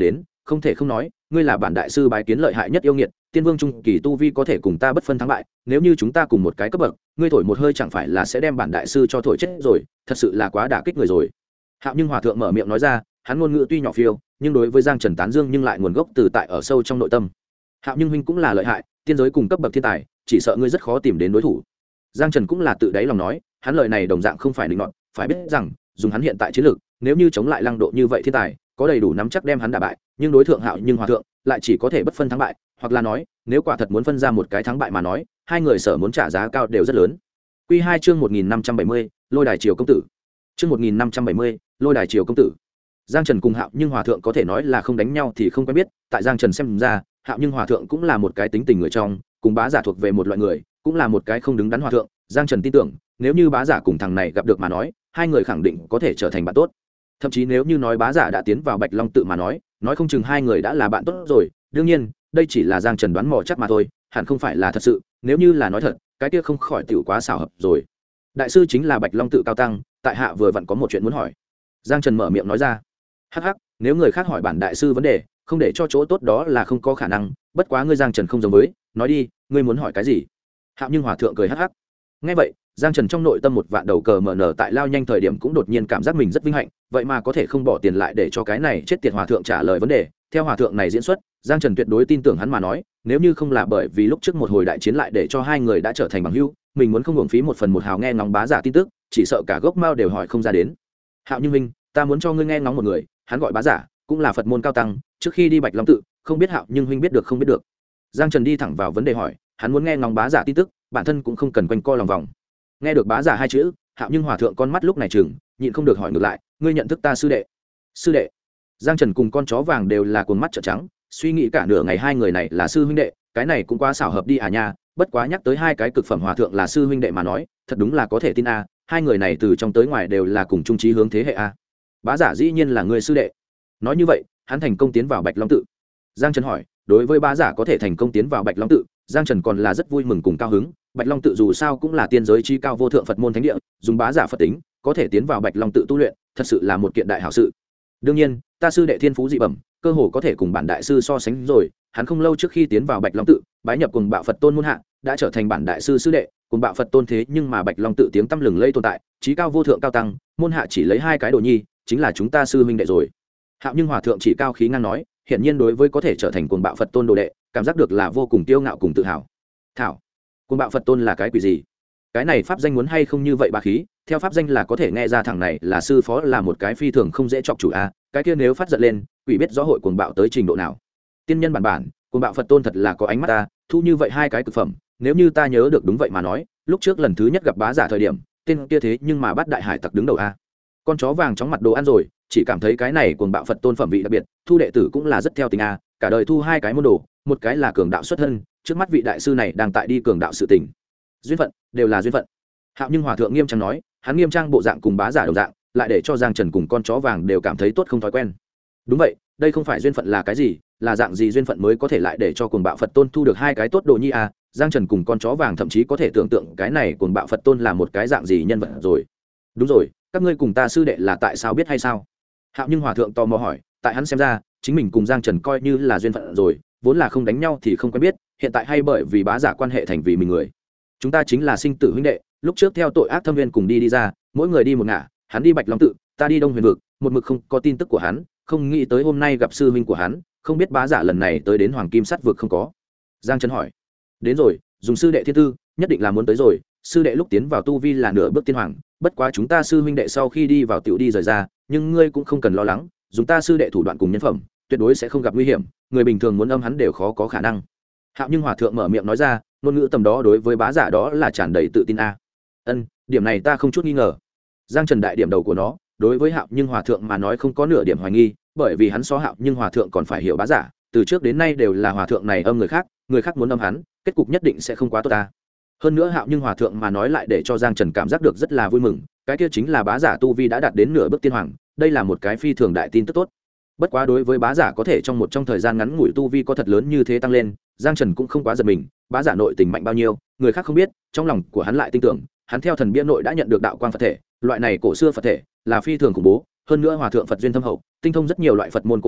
không thể không nói ngươi là bản đại sư bái kiến lợi hại nhất yêu nghiệt, tiên vương trung kỳ tu vi có thể cùng ta bất phân thắng bại, nếu như chúng ta cùng một cái cấp bậc, ngươi thổi một hơi chẳng phải là sẽ đem bản đại sư cho thổi chết rồi, thật sự là quá đả kích người rồi. Hạo Nhưng hòa thượng mở miệng nói ra, hắn ngôn ngữ tuy nhỏ phiêu nhưng đối với Giang Trần tán dương nhưng lại nguồn gốc từ tại ở sâu trong nội tâm. Hạo Nhưng huynh cũng là lợi hại, tiên giới cùng cấp bậc thiên tài, chỉ sợ ngươi rất khó tìm đến đối thủ. Giang Trần cũng là tự đáy lòng nói, hắn lời này đồng dạng không phải định nọt, phải biết rằng dùng hắn hiện tại chiến lược, nếu như chống lại Lăng Độ như vậy thiên tài, có đầy đủ nắm chắc đem hắn đả bại, nhưng đối thượng Hạo Nhưng hòa thượng lại chỉ có thể bất phân thắng bại, hoặc là nói nếu quả thật muốn phân ra một cái thắng bại mà nói, hai người sở muốn trả giá cao đều rất lớn. Quy 2 chương 1570, Lôi Đài Triều công tử. Chương 1570, Lôi Đài Triều công tử. Giang Trần cùng Hạo Nhưng hòa thượng có thể nói là không đánh nhau thì không quen biết, tại Giang Trần xem ra, Hạo Nhưng hòa thượng cũng là một cái tính tình người trong, cùng bá giả thuộc về một loại người, cũng là một cái không đứng đắn hòa thượng. Giang Trần tin tưởng, nếu như bá giả cùng thằng này gặp được mà nói, hai người khẳng định có thể trở thành bạn tốt. Thậm chí nếu như nói bá giả đã tiến vào Bạch Long tự mà nói không chừng hai người đã là bạn tốt rồi. Đương nhiên, đây chỉ là Giang Trần đoán mò chắc mà thôi, hẳn không phải là thật sự, nếu như là nói thật, cái kia không khỏi tiểu quá xảo hợp rồi. Đại sư chính là Bạch Long tự cao tăng, tại hạ vừa vặn có một chuyện muốn hỏi. Giang Trần mở miệng nói ra. Hắc hắc, nếu người khác hỏi bản đại sư vấn đề, không để cho chỗ tốt đó là không có khả năng, bất quá ngươi Giang Trần không giống với, nói đi, ngươi muốn hỏi cái gì? Hạo Nhưng hòa thượng cười hắc hắc. Nghe vậy, Giang Trần trong nội tâm một vạn đầu cờ mở nở tại lao nhanh thời điểm cũng đột nhiên cảm giác mình rất vinh hạnh, vậy mà có thể không bỏ tiền lại để cho cái này chết tiệt hòa thượng trả lời vấn đề. Theo hòa thượng này diễn xuất, Giang Trần tuyệt đối tin tưởng hắn mà nói, nếu như không là bởi vì lúc trước một hồi đại chiến lại để cho hai người đã trở thành bằng hữu, mình muốn không hưởng phí một phần một hào nghe ngóng bá giả tin tức, chỉ sợ cả gốc mao đều hỏi không ra đến. Hạo Nhưng huynh, ta muốn cho ngươi nghe ngóng một người, hắn gọi bá giả, cũng là Phật môn cao tăng, trước khi đi Bạch Long tự, không biết Hạo Nhưng huynh biết được không biết được. Giang Trần đi thẳng vào vấn đề hỏi, hắn muốn nghe ngóng bá giả tin tức, bản thân cũng không cần quanh co lòng vòng. Nghe được bá giả hai chữ, Hạo Nhưng hòa thượng con mắt lúc này chừng, nhịn không được hỏi ngược lại, ngươi nhận thức ta sư đệ? Sư đệ? Giang Trần cùng con chó vàng đều là cuồng mắt trợn trắng, suy nghĩ cả nửa ngày hai người này là sư huynh đệ, cái này cũng quá xảo hợp đi à nha, bất quá nhắc tới hai cái cực phẩm hòa thượng là sư huynh đệ mà nói, thật đúng là có thể tin a, hai người này từ trong tới ngoài đều là cùng chung chí hướng thế hệ a. Bá giả dĩ nhiên là người sư đệ. Nói như vậy, hắn thành công tiến vào Bạch Long tự. Giang Trần hỏi, đối với bá giả có thể thành công tiến vào Bạch Long tự, Giang Trần còn là rất vui mừng cùng cao hứng. Bạch Long tự dù sao cũng là tiên giới chi cao vô thượng Phật môn thánh địa, dùng bá giả Phật tính, có thể tiến vào Bạch Long tự tu luyện, thật sự là một kiện đại hảo sự. Đương nhiên, ta sư đệ thiên phú dị bẩm, cơ hồ có thể cùng bản đại sư so sánh rồi, hắn không lâu trước khi tiến vào Bạch Long tự, bái nhập cùng Bạo Phật Tôn môn hạ, đã trở thành bản đại sư sư đệ, cùng Bạo Phật Tôn thế nhưng mà Bạch Long tự tiếng tăm lừng lây tồn tại, chí cao vô thượng cao tăng, môn hạ chỉ lấy hai cái đồ nhi, chính là chúng ta sư huynh đệ rồi. Hạo Nhưng hòa thượng chỉ cao khí ngang nói, hiển nhiên đối với có thể trở thành cùng Bạo Phật Tôn đồ đệ, cảm giác được là vô cùng kiêu ngạo cùng tự hào. Thảo, cùng Bạo Phật Tôn là cái quỷ gì? Cái này pháp danh muốn hay không như vậy bá khí, theo pháp danh là có thể nghe ra thằng này là sư phó, là một cái phi thường không dễ chọc chủ a, cái kia nếu phát giận lên, quỷ biết rõ hội cuồng bạo tới trình độ nào. Tiên nhân bản cuồng bạo Phật Tôn thật là có ánh mắt ta, thu như vậy hai cái cực phẩm, nếu như ta nhớ được đúng vậy mà nói, lúc trước lần thứ nhất gặp bá giả thời điểm, tên kia thế nhưng mà bắt đại hải tặc đứng đầu a. Con chó vàng chóng mặt đồ ăn rồi, chỉ cảm thấy cái này cuồng bạo Phật Tôn phẩm vị đặc biệt, thu đệ tử cũng là rất theo tình a, cả đời thu hai cái môn đồ, một cái là cường đạo xuất thân, trước mắt vị đại sư này đang tại đi cường đạo sự tình. Duyên phận, đều là duyên phận. Hạo Nhưng hòa thượng nghiêm trang nói, hắn nghiêm trang bộ dạng cùng bá giả đồng dạng, lại để cho Giang Trần cùng con chó vàng đều cảm thấy tốt không thói quen. Đúng vậy, đây không phải duyên phận là cái gì, là dạng gì duyên phận mới có thể lại để cho cuồng bạo Phật Tôn thu được hai cái tốt đồ nhi à? Giang Trần cùng con chó vàng thậm chí có thể tưởng tượng cái này cuồng bạo Phật Tôn là một cái dạng gì nhân vật rồi. Đúng rồi, các ngươi cùng ta sư đệ là tại sao biết hay sao? Hạo Nhưng hòa thượng tò mò hỏi, tại hắn xem ra, chính mình cùng Giang Trần coi như là duyên phận rồi, vốn là không đánh nhau thì không quen biết, hiện tại hay bởi vì bá giả quan hệ thành vì mình người. Chúng ta chính là sinh tử huynh đệ, lúc trước theo tội ác thâm viên cùng đi ra, mỗi người đi một ngả, hắn đi Bạch Long tự, ta đi Đông Huyền vực, một mực không có tin tức của hắn, không nghĩ tới hôm nay gặp sư huynh của hắn, không biết bá giả lần này tới đến Hoàng Kim Sắt vực không có. Giang Trần hỏi. Đến rồi, dùng sư đệ thiên tư, nhất định là muốn tới rồi, sư đệ lúc tiến vào tu vi là nửa bước tiên hoàng, bất quá chúng ta sư huynh đệ sau khi đi vào tiểu đi rời ra, nhưng ngươi cũng không cần lo lắng, dùng ta sư đệ thủ đoạn cùng nhân phẩm, tuyệt đối sẽ không gặp nguy hiểm, người bình thường muốn âm hắn đều khó có khả năng. Hạo Nhưng hòa thượng mở miệng nói ra, ngôn ngữ tầm đó đối với bá giả đó là tràn đầy tự tin a. Điểm này ta không chút nghi ngờ. Giang Trần đại điểm đầu của nó, đối với Hạo Nhưng hòa thượng mà nói không có nửa điểm hoài nghi, bởi vì hắn so Hạo Nhưng hòa thượng còn phải hiểu bá giả, từ trước đến nay đều là hòa thượng này âm người khác muốn âm hắn, kết cục nhất định sẽ không quá tốt ta. Hơn nữa Hạo Nhưng hòa thượng mà nói lại để cho Giang Trần cảm giác được rất là vui mừng, cái kia chính là bá giả tu vi đã đạt đến nửa bước tiên hoàng, đây là một cái phi thường đại tin tức tốt. Bất quá đối với bá giả có thể trong thời gian ngắn ngủi tu vi có thật lớn như thế tăng lên, Giang Trần cũng không quá giật mình, bá giả nội tình mạnh bao nhiêu, người khác không biết, trong lòng của hắn lại tin tưởng, hắn theo thần bia nội đã nhận được đạo quang Phật thể, loại này cổ xưa Phật thể là phi thường khủng bố, hơn nữa hòa thượng Phật duyên thâm hậu, tinh thông rất nhiều loại Phật môn cổ kinh,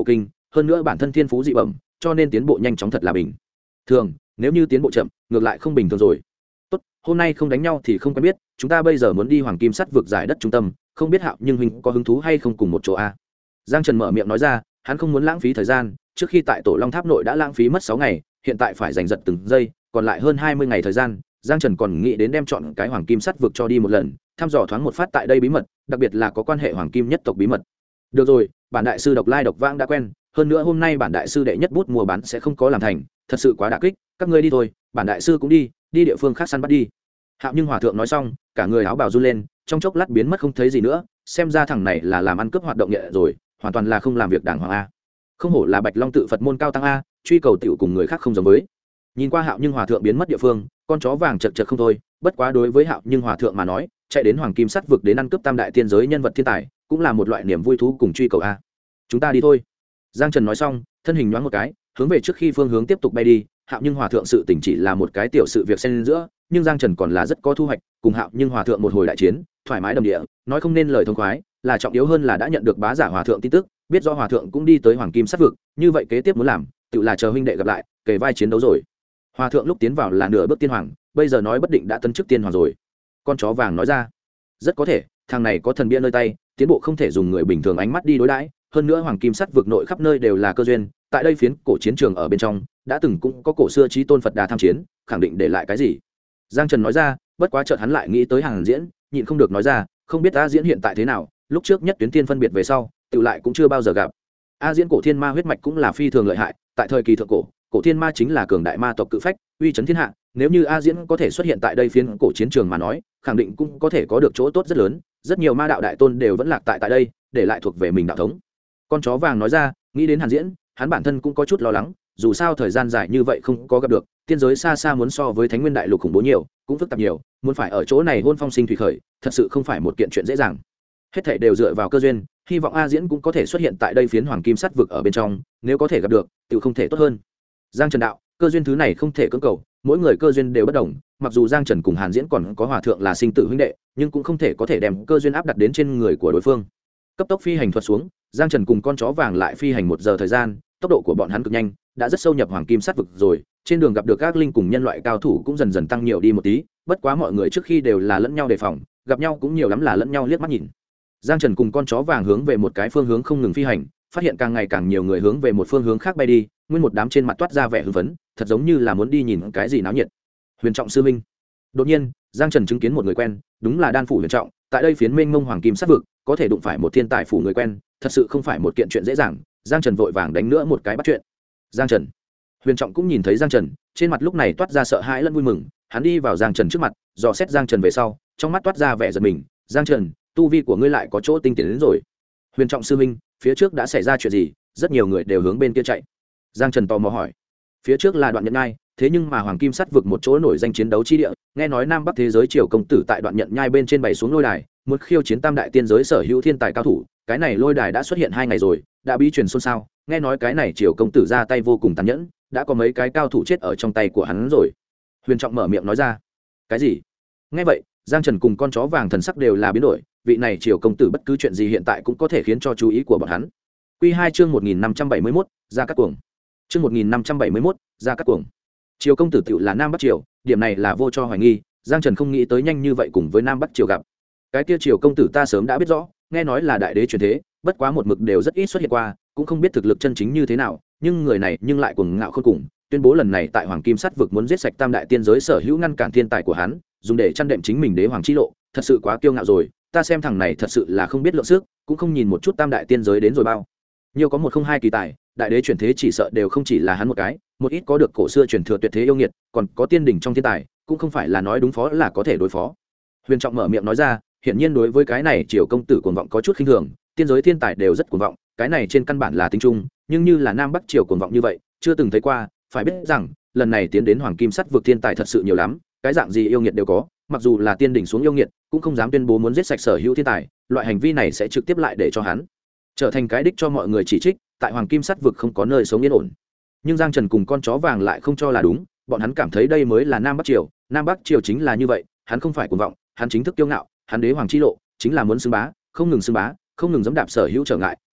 hơn nữa bản thân thiên phú dị bẩm, cho nên tiến bộ nhanh chóng thật là bình thường, nếu như tiến bộ chậm ngược lại không bình thường rồi. Tốt, hôm nay không đánh nhau thì không quen biết, chúng ta bây giờ muốn đi Hoàng Kim Sắt vực giải đất trung tâm, không biết Hạo nhưng huynh có hứng thú hay không cùng một chỗ a? Giang Trần mở miệng nói ra, hắn không muốn lãng phí thời gian, trước khi tại Tổ Long Tháp nội đã lãng phí mất 6 ngày, hiện tại phải giành giật từng giây, còn lại hơn 20 ngày thời gian, Giang Trần còn nghĩ đến đem chọn cái Hoàng Kim Sắt vực cho đi một lần, thăm dò thoáng một phát tại đây bí mật, đặc biệt là có quan hệ Hoàng Kim nhất tộc bí mật. Được rồi, bản đại sư độc lai độc vãng đã quen, hơn nữa hôm nay bản đại sư đệ nhất bút mua bán sẽ không có làm thành, thật sự quá đả kích, các ngươi đi thôi, bản đại sư cũng đi địa phương khác săn bắt đi. Hạo nhưng hòa thượng nói xong, cả người áo bào run lên, trong chốc lát biến mất không thấy gì nữa, xem ra thằng này là làm ăn cướp hoạt động nhẹ rồi, hoàn toàn là không làm việc đàng hoàng a. Không hổ là Bạch Long tự Phật môn cao tăng a, truy cầu tiểu cùng người khác không giống với. Nhìn qua Hạo nhưng hòa thượng biến mất địa phương, con chó vàng chật chật không thôi, bất quá đối với Hạo nhưng hòa thượng mà nói, chạy đến Hoàng Kim Sắt vực đến ăn cướp tam đại tiên giới nhân vật thiên tài, cũng là một loại niềm vui thú cùng truy cầu a. Chúng ta đi thôi. Giang Trần nói xong, thân hình nhoáng một cái, hướng về trước khi phương hướng tiếp tục bay đi. Hạo nhưng hòa thượng sự tỉnh chỉ là một cái tiểu sự việc xen giữa, nhưng Giang Trần còn là rất có thu hoạch, cùng Hạo nhưng hòa thượng một hồi đại chiến, thoải mái đầm địa, nói không nên lời thông khoái, là trọng yếu hơn là đã nhận được bá giả hòa thượng tin tức, biết do hòa thượng cũng đi tới Hoàng Kim Sắt vực, như vậy kế tiếp muốn làm, tự là chờ huynh đệ gặp lại, kề vai chiến đấu rồi. Hòa thượng lúc tiến vào là nửa bước tiên hoàng, bây giờ nói bất định đã tấn chức tiên hoàng rồi. Con chó vàng nói ra, rất có thể, thằng này có thần bia nơi tay, tiến bộ không thể dùng người bình thường ánh mắt đi đối đãi, hơn nữa Hoàng Kim Sắt vực nội khắp nơi đều là cơ duyên, tại đây phiến cổ chiến trường ở bên trong, đã từng cũng có cổ xưa chí tôn Phật Đà tham chiến, khẳng định để lại cái gì. Giang Trần nói ra, bất quá chợt hắn lại nghĩ tới Hàn Diễn, nhịn không được nói ra, không biết A Diễn hiện tại thế nào, lúc trước nhất tuyến tiên phân biệt về sau, tự lại cũng chưa bao giờ gặp. A Diễn cổ thiên ma huyết mạch cũng là phi thường lợi hại, tại thời kỳ thượng cổ, cổ thiên ma chính là cường đại ma tộc cự phách, uy chấn thiên hạ, nếu như A Diễn có thể xuất hiện tại đây phiến cổ chiến trường mà nói, khẳng định cũng có thể có được chỗ tốt rất lớn, rất nhiều ma đạo đại tôn đều vẫn lạc tại đây, để lại thuộc về mình đạo thống. Con chó vàng nói ra, nghĩ đến Hàn Diễn, hắn bản thân cũng có chút lo lắng, dù sao thời gian dài như vậy không có gặp được, tiên giới xa xa muốn so với Thánh Nguyên đại lục khủng bố nhiều, cũng phức tạp nhiều, muốn phải ở chỗ này hôn phong sinh thủy khởi, thật sự không phải một kiện chuyện dễ dàng. Hết thảy đều dựa vào cơ duyên, hy vọng A Diễn cũng có thể xuất hiện tại đây phiến Hoàng Kim Sắt vực ở bên trong, nếu có thể gặp được, tự không thể tốt hơn. Giang Trần đạo, cơ duyên thứ này không thể cưỡng cầu, mỗi người cơ duyên đều bất đồng, mặc dù Giang Trần cùng Hàn Diễn còn có hòa thượng là sinh tử huynh đệ, nhưng cũng không thể có thể đem cơ duyên áp đặt đến trên người của đối phương. Cấp tốc phi hành thuật xuống, Giang Trần cùng con chó vàng lại phi hành 1 giờ thời gian, tốc độ của bọn hắn cực nhanh, đã rất sâu nhập Hoàng Kim Sắt vực rồi, trên đường gặp được các linh cùng nhân loại cao thủ cũng dần dần tăng nhiều đi một tí, bất quá mọi người trước khi đều là lẫn nhau đề phòng, gặp nhau cũng nhiều lắm là lẫn nhau liếc mắt nhìn. Giang Trần cùng con chó vàng hướng về một cái phương hướng không ngừng phi hành, phát hiện càng ngày càng nhiều người hướng về một phương hướng khác bay đi, nguyên một đám trên mặt toát ra vẻ hưng phấn, thật giống như là muốn đi nhìn cái gì náo nhiệt. Huyền Trọng sư minh. Đột nhiên, Giang Trần chứng kiến một người quen, đúng là Đan phủ Huyền Trọng, tại đây phiến mênh mông Hoàng Kim Sắt vực, có thể đụng phải một thiên tài phủ người quen, thật sự không phải một kiện chuyện dễ dàng. Giang Trần vội vàng đánh nữa một cái bắt chuyện. Giang Trần. Huyền Trọng cũng nhìn thấy Giang Trần, trên mặt lúc này toát ra sợ hãi lẫn vui mừng, hắn đi vào Giang Trần trước mặt, dò xét Giang Trần về sau, trong mắt toát ra vẻ giật mình. Giang Trần, tu vi của ngươi lại có chỗ tinh tiến đến rồi. Huyền Trọng sư minh, phía trước đã xảy ra chuyện gì? Rất nhiều người đều hướng bên kia chạy. Giang Trần tò mò hỏi. Phía trước là Đoạn Nhận Nhai, thế nhưng mà Hoàng Kim Sắt vực một chỗ nổi danh chiến đấu chi địa, nghe nói Nam Bắc thế giới triều công tử tại Đoạn Nhận Nhai bên trên bày xuống lôi đài, muốn khiêu chiến tam đại tiên giới sở hữu thiên tài cao thủ, cái này lôi đài đã xuất hiện 2 ngày rồi, đã bí truyền xôn xao, nghe nói cái này triều công tử ra tay vô cùng tàn nhẫn, đã có mấy cái cao thủ chết ở trong tay của hắn rồi. Huyền Trọng mở miệng nói ra. Cái gì? Nghe vậy, Giang Trần cùng con chó vàng thần sắc đều là biến đổi, vị này triều công tử bất cứ chuyện gì hiện tại cũng có thể khiến cho chú ý của bọn hắn. Quy 2 chương 1571, ra cắt cuồng. Chương 1571, ra cắt cuồng. Triều công tử tiểu là Nam Bắc triều, điểm này là vô cho hoài nghi, Giang Trần không nghĩ tới nhanh như vậy cùng với Nam Bắc triều gặp. Cái kia triều công tử ta sớm đã biết rõ, nghe nói là đại đế truyền thế, bất quá một mực đều rất ít xuất hiện qua, cũng không biết thực lực chân chính như thế nào, nhưng người này nhưng lại cuồng ngạo khôn cùng, tuyên bố lần này tại Hoàng Kim Sắt vực muốn giết sạch tam đại tiên giới sở hữu ngăn cản thiên tài của hắn, dùng để chăn đệm chính mình đế hoàng chi lộ, thật sự quá kiêu ngạo rồi, ta xem thằng này thật sự là không biết lượng sức, cũng không nhìn một chút tam đại tiên giới đến rồi bao nhiều có 102 kỳ tài, đại đế chuyển thế chỉ sợ đều không chỉ là hắn một cái, một ít có được cổ xưa truyền thừa tuyệt thế yêu nghiệt, còn có tiên đỉnh trong thiên tài, cũng không phải là nói đúng phó là có thể đối phó. Huyền Trọng mở miệng nói ra, hiển nhiên đối với cái này triều công tử cuồng vọng có chút khinh thường, tiên giới thiên tài đều rất cuồng vọng, cái này trên căn bản là tính chung, nhưng như là Nam Bắc triều cuồng vọng như vậy, chưa từng thấy qua, phải biết rằng, lần này tiến đến Hoàng Kim Sắt vực thiên tài thật sự nhiều lắm, cái dạng gì yêu nghiệt đều có, mặc dù là tiên đỉnh xuống yêu nghiệt, cũng không dám tuyên bố muốn giết sạch sở hữu thiên tài, loại hành vi này sẽ trực tiếp lại để cho hắn trở thành cái đích cho mọi người chỉ trích, tại Hoàng Kim Sắt vực không có nơi sống yên ổn. Nhưng Giang Trần cùng con chó vàng lại không cho là đúng, bọn hắn cảm thấy đây mới là Nam Bắc triều, Nam Bắc triều chính là như vậy, hắn không phải cuồng vọng, hắn chính thức kiêu ngạo, hắn đế hoàng chi lộ chính là muốn xưng bá, không ngừng xưng bá, không ngừng giẫm đạp sở hữu trở ngại,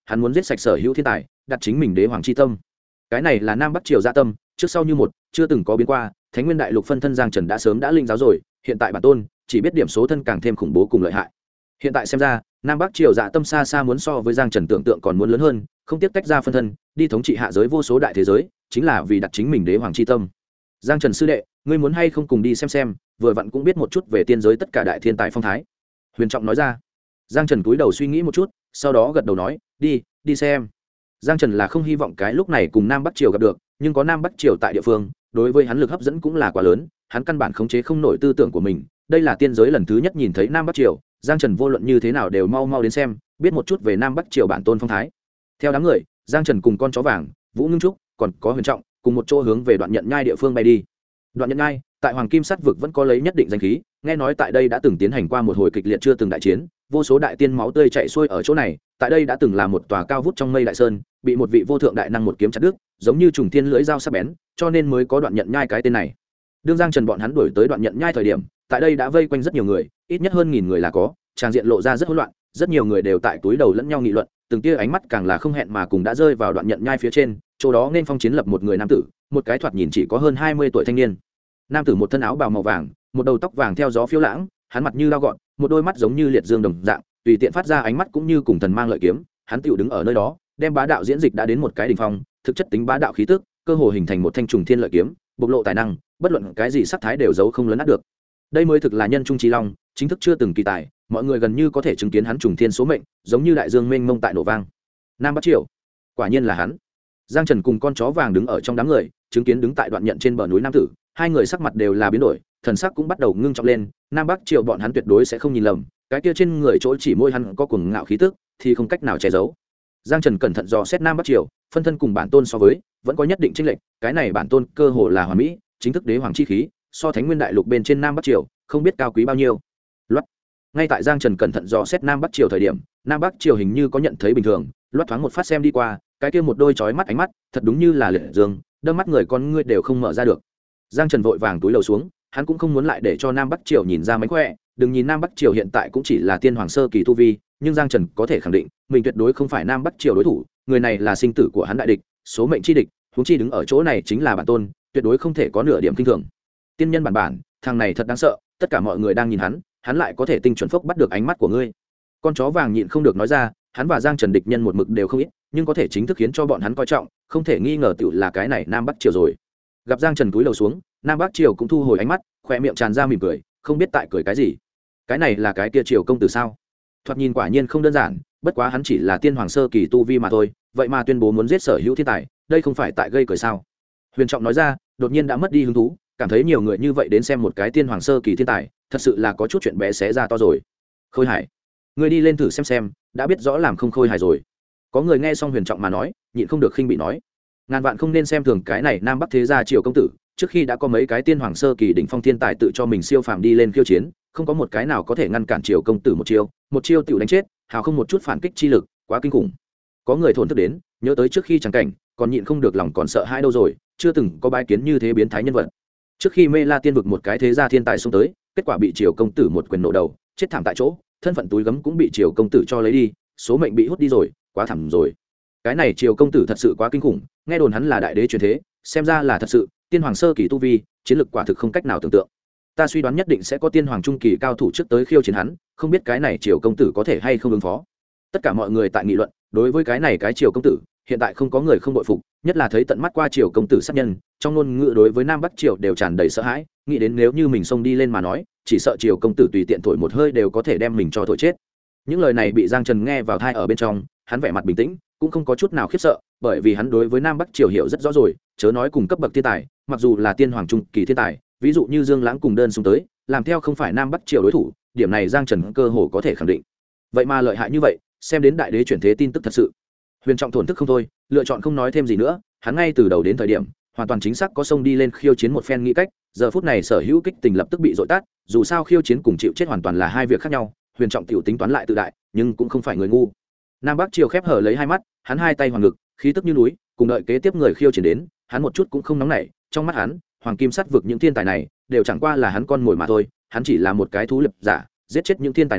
hắn muốn giết sạch sở hữu thiên tài đặt chính mình đế hoàng c h i tâm. Cái này là nam bắc triều dạ tâm, trước sau như một, chưa từng có biến qua. Thánh nguyên đại lục phân thân Giang Trần đã sớm đã linh giáo rồi, hiện tại bản tôn chỉ biết điểm số thân càng thêm khủng bố cùng lợi hại. Hiện tại xem ra nam bắc triều dạ tâm xa xa muốn so với Giang Trần tưởng tượng còn muốn lớn hơn, không tiếc tách ra phân thân đi thống trị hạ giới vô số đại thế giới, chính là vì đặt chính mình đế hoàng c h i tâm. Giang Trần sư đệ, ngươi muốn hay không cùng đi xem, vừa vặn cũng biết một chút về tiên giới tất cả đại thiên tài phong thái. Huyền Trọng nói ra. Giang Trần cúi đầu suy nghĩ một chút, sau đó gật đầu nói, đi xem. Giang Trần là không hy vọng cái lúc này cùng nam bắc triều gặp được, nhưng có nam bắc triều tại địa phương, đối với hắn lực hấp dẫn cũng là quá lớn, hắn căn bản khống chế không nổi tư tưởng của mình. Đây là tiên giới lần thứ nhất nhìn thấy nam bắc triều, Giang Trần vô luận như thế nào đều mau đến xem, biết một chút về nam bắc triều bản tôn phong thái. Theo đám người, Giang Trần cùng con chó vàng, Vũ Ngưng Trúc, còn có Huyền Trọng, cùng một chỗ hướng về Đoạn Nhận Nhai địa phương bay đi. Đoạn Nhận Nhai tại Hoàng Kim Sắt vực vẫn có lấy nhất định danh khí, nghe nói tại đây đã từng tiến hành qua một hồi kịch liệt chưa từng đại chiến, vô số đại tiên máu tươi chảy xuôi ở chỗ này. Tại đây đã từng là một tòa cao vút trong mây đại sơn, bị một vị vô thượng đại năng một kiếm chặt đứt, giống như trùng thiên lưỡi dao sắc bén, cho nên mới có Đoạn Nhận Nhai cái tên này. Đương Giang Trần bọn hắn đuổi tới Đoạn Nhận Nhai thời điểm, tại đây đã vây quanh rất nhiều người, ít nhất hơn 1000 người là có, tràng diện lộ ra rất hỗn loạn, rất nhiều người đều tại túi đầu lẫn nhau nghị luận, từng tia ánh mắt càng là không hẹn mà cùng đã rơi vào Đoạn Nhận Nhai phía trên, chỗ đó nên phong chiến lập một người nam tử, một cái thoạt nhìn chỉ có hơn 20 tuổi thanh niên. Nam tử một thân áo bào màu vàng, một đầu tóc vàng theo gió phiêu lãng, hắn mặt như lao gọn, một đôi mắt giống như liệt dương đồng dạng, tùy tiện phát ra ánh mắt cũng như cùng thần mang lợi kiếm, hắn tựu đứng ở nơi đó, đem bá đạo diễn dịch đã đến một cái đỉnh phong, thực chất tính bá đạo khí tức, cơ hồ hình thành một thanh trùng thiên lợi kiếm, bộc lộ tài năng, bất luận cái gì sắc thái đều giấu không lấn át được. Đây mới thực là nhân trung trí long, chính thức chưa từng kỳ tài, mọi người gần như có thể chứng kiến hắn trùng thiên số mệnh, giống như đại dương mênh mông tại nổ vang. Nam Bắc Triều, quả nhiên là hắn. Giang Trần cùng con chó vàng đứng ở trong đám người, chứng kiến đứng tại Đoạn Nhận trên bờ núi nam tử, hai người sắc mặt đều là biến đổi, thần sắc cũng bắt đầu ngưng trọng lên. Nam Bắc Triều bọn hắn tuyệt đối sẽ không nhìn lầm, cái kia trên người chỗ chỉ môi hắn có cuồng ngạo khí tức, thì không cách nào che giấu. Giang Trần cẩn thận dò xét Nam Bắc Triều, phân thân cùng bản tôn so với, vẫn có nhất định chênh lệch, cái này bản tôn cơ hồ là hoàn mỹ, chính thức đế hoàng chi khí, so Thánh Nguyên đại lục bên trên Nam Bắc Triều, không biết cao quý bao nhiêu. Loát. Ngay tại Giang Trần cẩn thận dò xét Nam Bắc Triều thời điểm, Nam Bắc Triều hình như có nhận thấy bình thường, loát thoáng một phát xem đi qua, cái kia một đôi chói mắt ánh mắt, thật đúng như là liệt dương, đâm mắt người con ngươi đều không mở ra được. Giang Trần vội vàng túi lầu xuống, hắn cũng không muốn lại để cho Nam Bắc Triều nhìn ra mánh khỏe, đừng nhìn Nam Bắc Triều hiện tại cũng chỉ là tiên hoàng sơ kỳ tu vi, nhưng Giang Trần có thể khẳng định, mình tuyệt đối không phải Nam Bắc Triều đối thủ, người này là sinh tử của hắn đại địch, số mệnh chi địch, huống chi đứng ở chỗ này chính là bản tôn, tuyệt đối không thể có nửa điểm kinh thường. Tiên nhân bản, thằng này thật đáng sợ, tất cả mọi người đang nhìn hắn lại có thể tinh chuẩn phốc bắt được ánh mắt của ngươi. Con chó vàng nhịn không được nói ra, hắn và Giang Trần địch nhân một mực đều không ít, nhưng có thể chính thức khiến cho bọn hắn coi trọng, không thể nghi ngờ tiểu là cái này Nam Bắc Triều rồi. Gặp Giang Trần cúi đầu xuống, Nam Bắc Triều cũng thu hồi ánh mắt, khóe miệng tràn ra mỉm cười, không biết tại cười cái gì. Cái này là cái kia Triều công tử sao? Thoạt nhìn quả nhiên không đơn giản, bất quá hắn chỉ là tiên hoàng sơ kỳ tu vi mà thôi, vậy mà tuyên bố muốn giết sở hữu thiên tài, đây không phải tại gây cười sao? Huyền Trọng nói ra, đột nhiên đã mất đi hứng thú, cảm thấy nhiều người như vậy đến xem một cái tiên hoàng sơ kỳ thiên tài, thật sự là có chút chuyện bé xé ra to rồi. Khôi Hải, ngươi đi lên thử xem, đã biết rõ làm không Khôi Hải rồi. Có người nghe xong Huyền Trọng mà nói, nhịn không được khinh bị nói, ngàn vạn không nên xem thường cái này Nam Bắc thế gia Triều công tử, trước khi đã có mấy cái tiên hoàng sơ kỳ đỉnh phong thiên tài tự cho mình siêu phàm đi lên khiêu chiến, không có một cái nào có thể ngăn cản Triều công tử một chiêu tiểu đánh chết, hào không một chút phản kích chi lực, quá kinh khủng. Có người thổn thức đến, nhớ tới trước khi chẳng cảnh, còn nhịn không được lòng còn sợ hãi đâu rồi, chưa từng có bái kiến như thế biến thái nhân vật. Trước khi Mê La tiên vực một cái thế gia thiên tài xông tới, kết quả bị Triều công tử một quyền nổ đầu, chết thảm tại chỗ, thân phận túi gấm cũng bị Triều công tử cho lấy đi, số mệnh bị hút đi rồi, quá thảm rồi. Cái này Triều công tử thật sự quá kinh khủng, nghe đồn hắn là đại đế truyền thế, xem ra là thật sự, tiên hoàng sơ kỳ tu vi, chiến lực quả thực không cách nào tưởng tượng. Ta suy đoán nhất định sẽ có tiên hoàng trung kỳ cao thủ trước tới khiêu chiến hắn, không biết cái này Triều công tử có thể hay không ứng phó. Tất cả mọi người tại nghị luận, đối với cái này cái Triều công tử, hiện tại không có người không bội phục, nhất là thấy tận mắt qua Triều công tử sát nhân, trong ngôn ngữ đối với Nam Bắc Triều đều tràn đầy sợ hãi, nghĩ đến nếu như mình xông đi lên mà nói, chỉ sợ Triều công tử tùy tiện thổi một hơi đều có thể đem mình cho thổi chết. Những lời này bị Giang Trần nghe vào tai ở bên trong, hắn vẻ mặt bình tĩnh, cũng không có chút nào khiếp sợ, bởi vì hắn đối với Nam Bắc Triều hiểu rất rõ rồi, chớ nói cùng cấp bậc thiên tài, mặc dù là tiên hoàng trung kỳ thiên tài, ví dụ như Dương Lãng cùng đơn xuống tới, làm theo không phải Nam Bắc Triều đối thủ, điểm này Giang Trần cơ hồ có thể khẳng định. Vậy mà lợi hại như vậy, xem đến đại đế chuyển thế tin tức thật sự. Huyền Trọng thổn thức không thôi, lựa chọn không nói thêm gì nữa, hắn ngay từ đầu đến thời điểm, hoàn toàn chính xác có xông đi lên khiêu chiến một phen nghĩ cách, giờ phút này sở hữu kích tình lập tức bị dội tát, dù sao khiêu chiến cùng chịu chết hoàn toàn là hai việc khác nhau, Huyền Trọng tiểu tính toán lại tự đại, nhưng cũng không phải người ngu. Nam Bắc Triều khép hở lấy hai mắt, hắn hai tay hoàng ngực, khí tức như núi, cùng đợi kế tiếp người khiêu chiến đến, hắn một chút cũng không nóng nảy, trong mắt hắn, Hoàng Kim Sắt vực những thiên tài này đều chẳng qua là hắn con mồi mà thôi, hắn chỉ là một cái thú lập giả, giết chết những thiên tài này,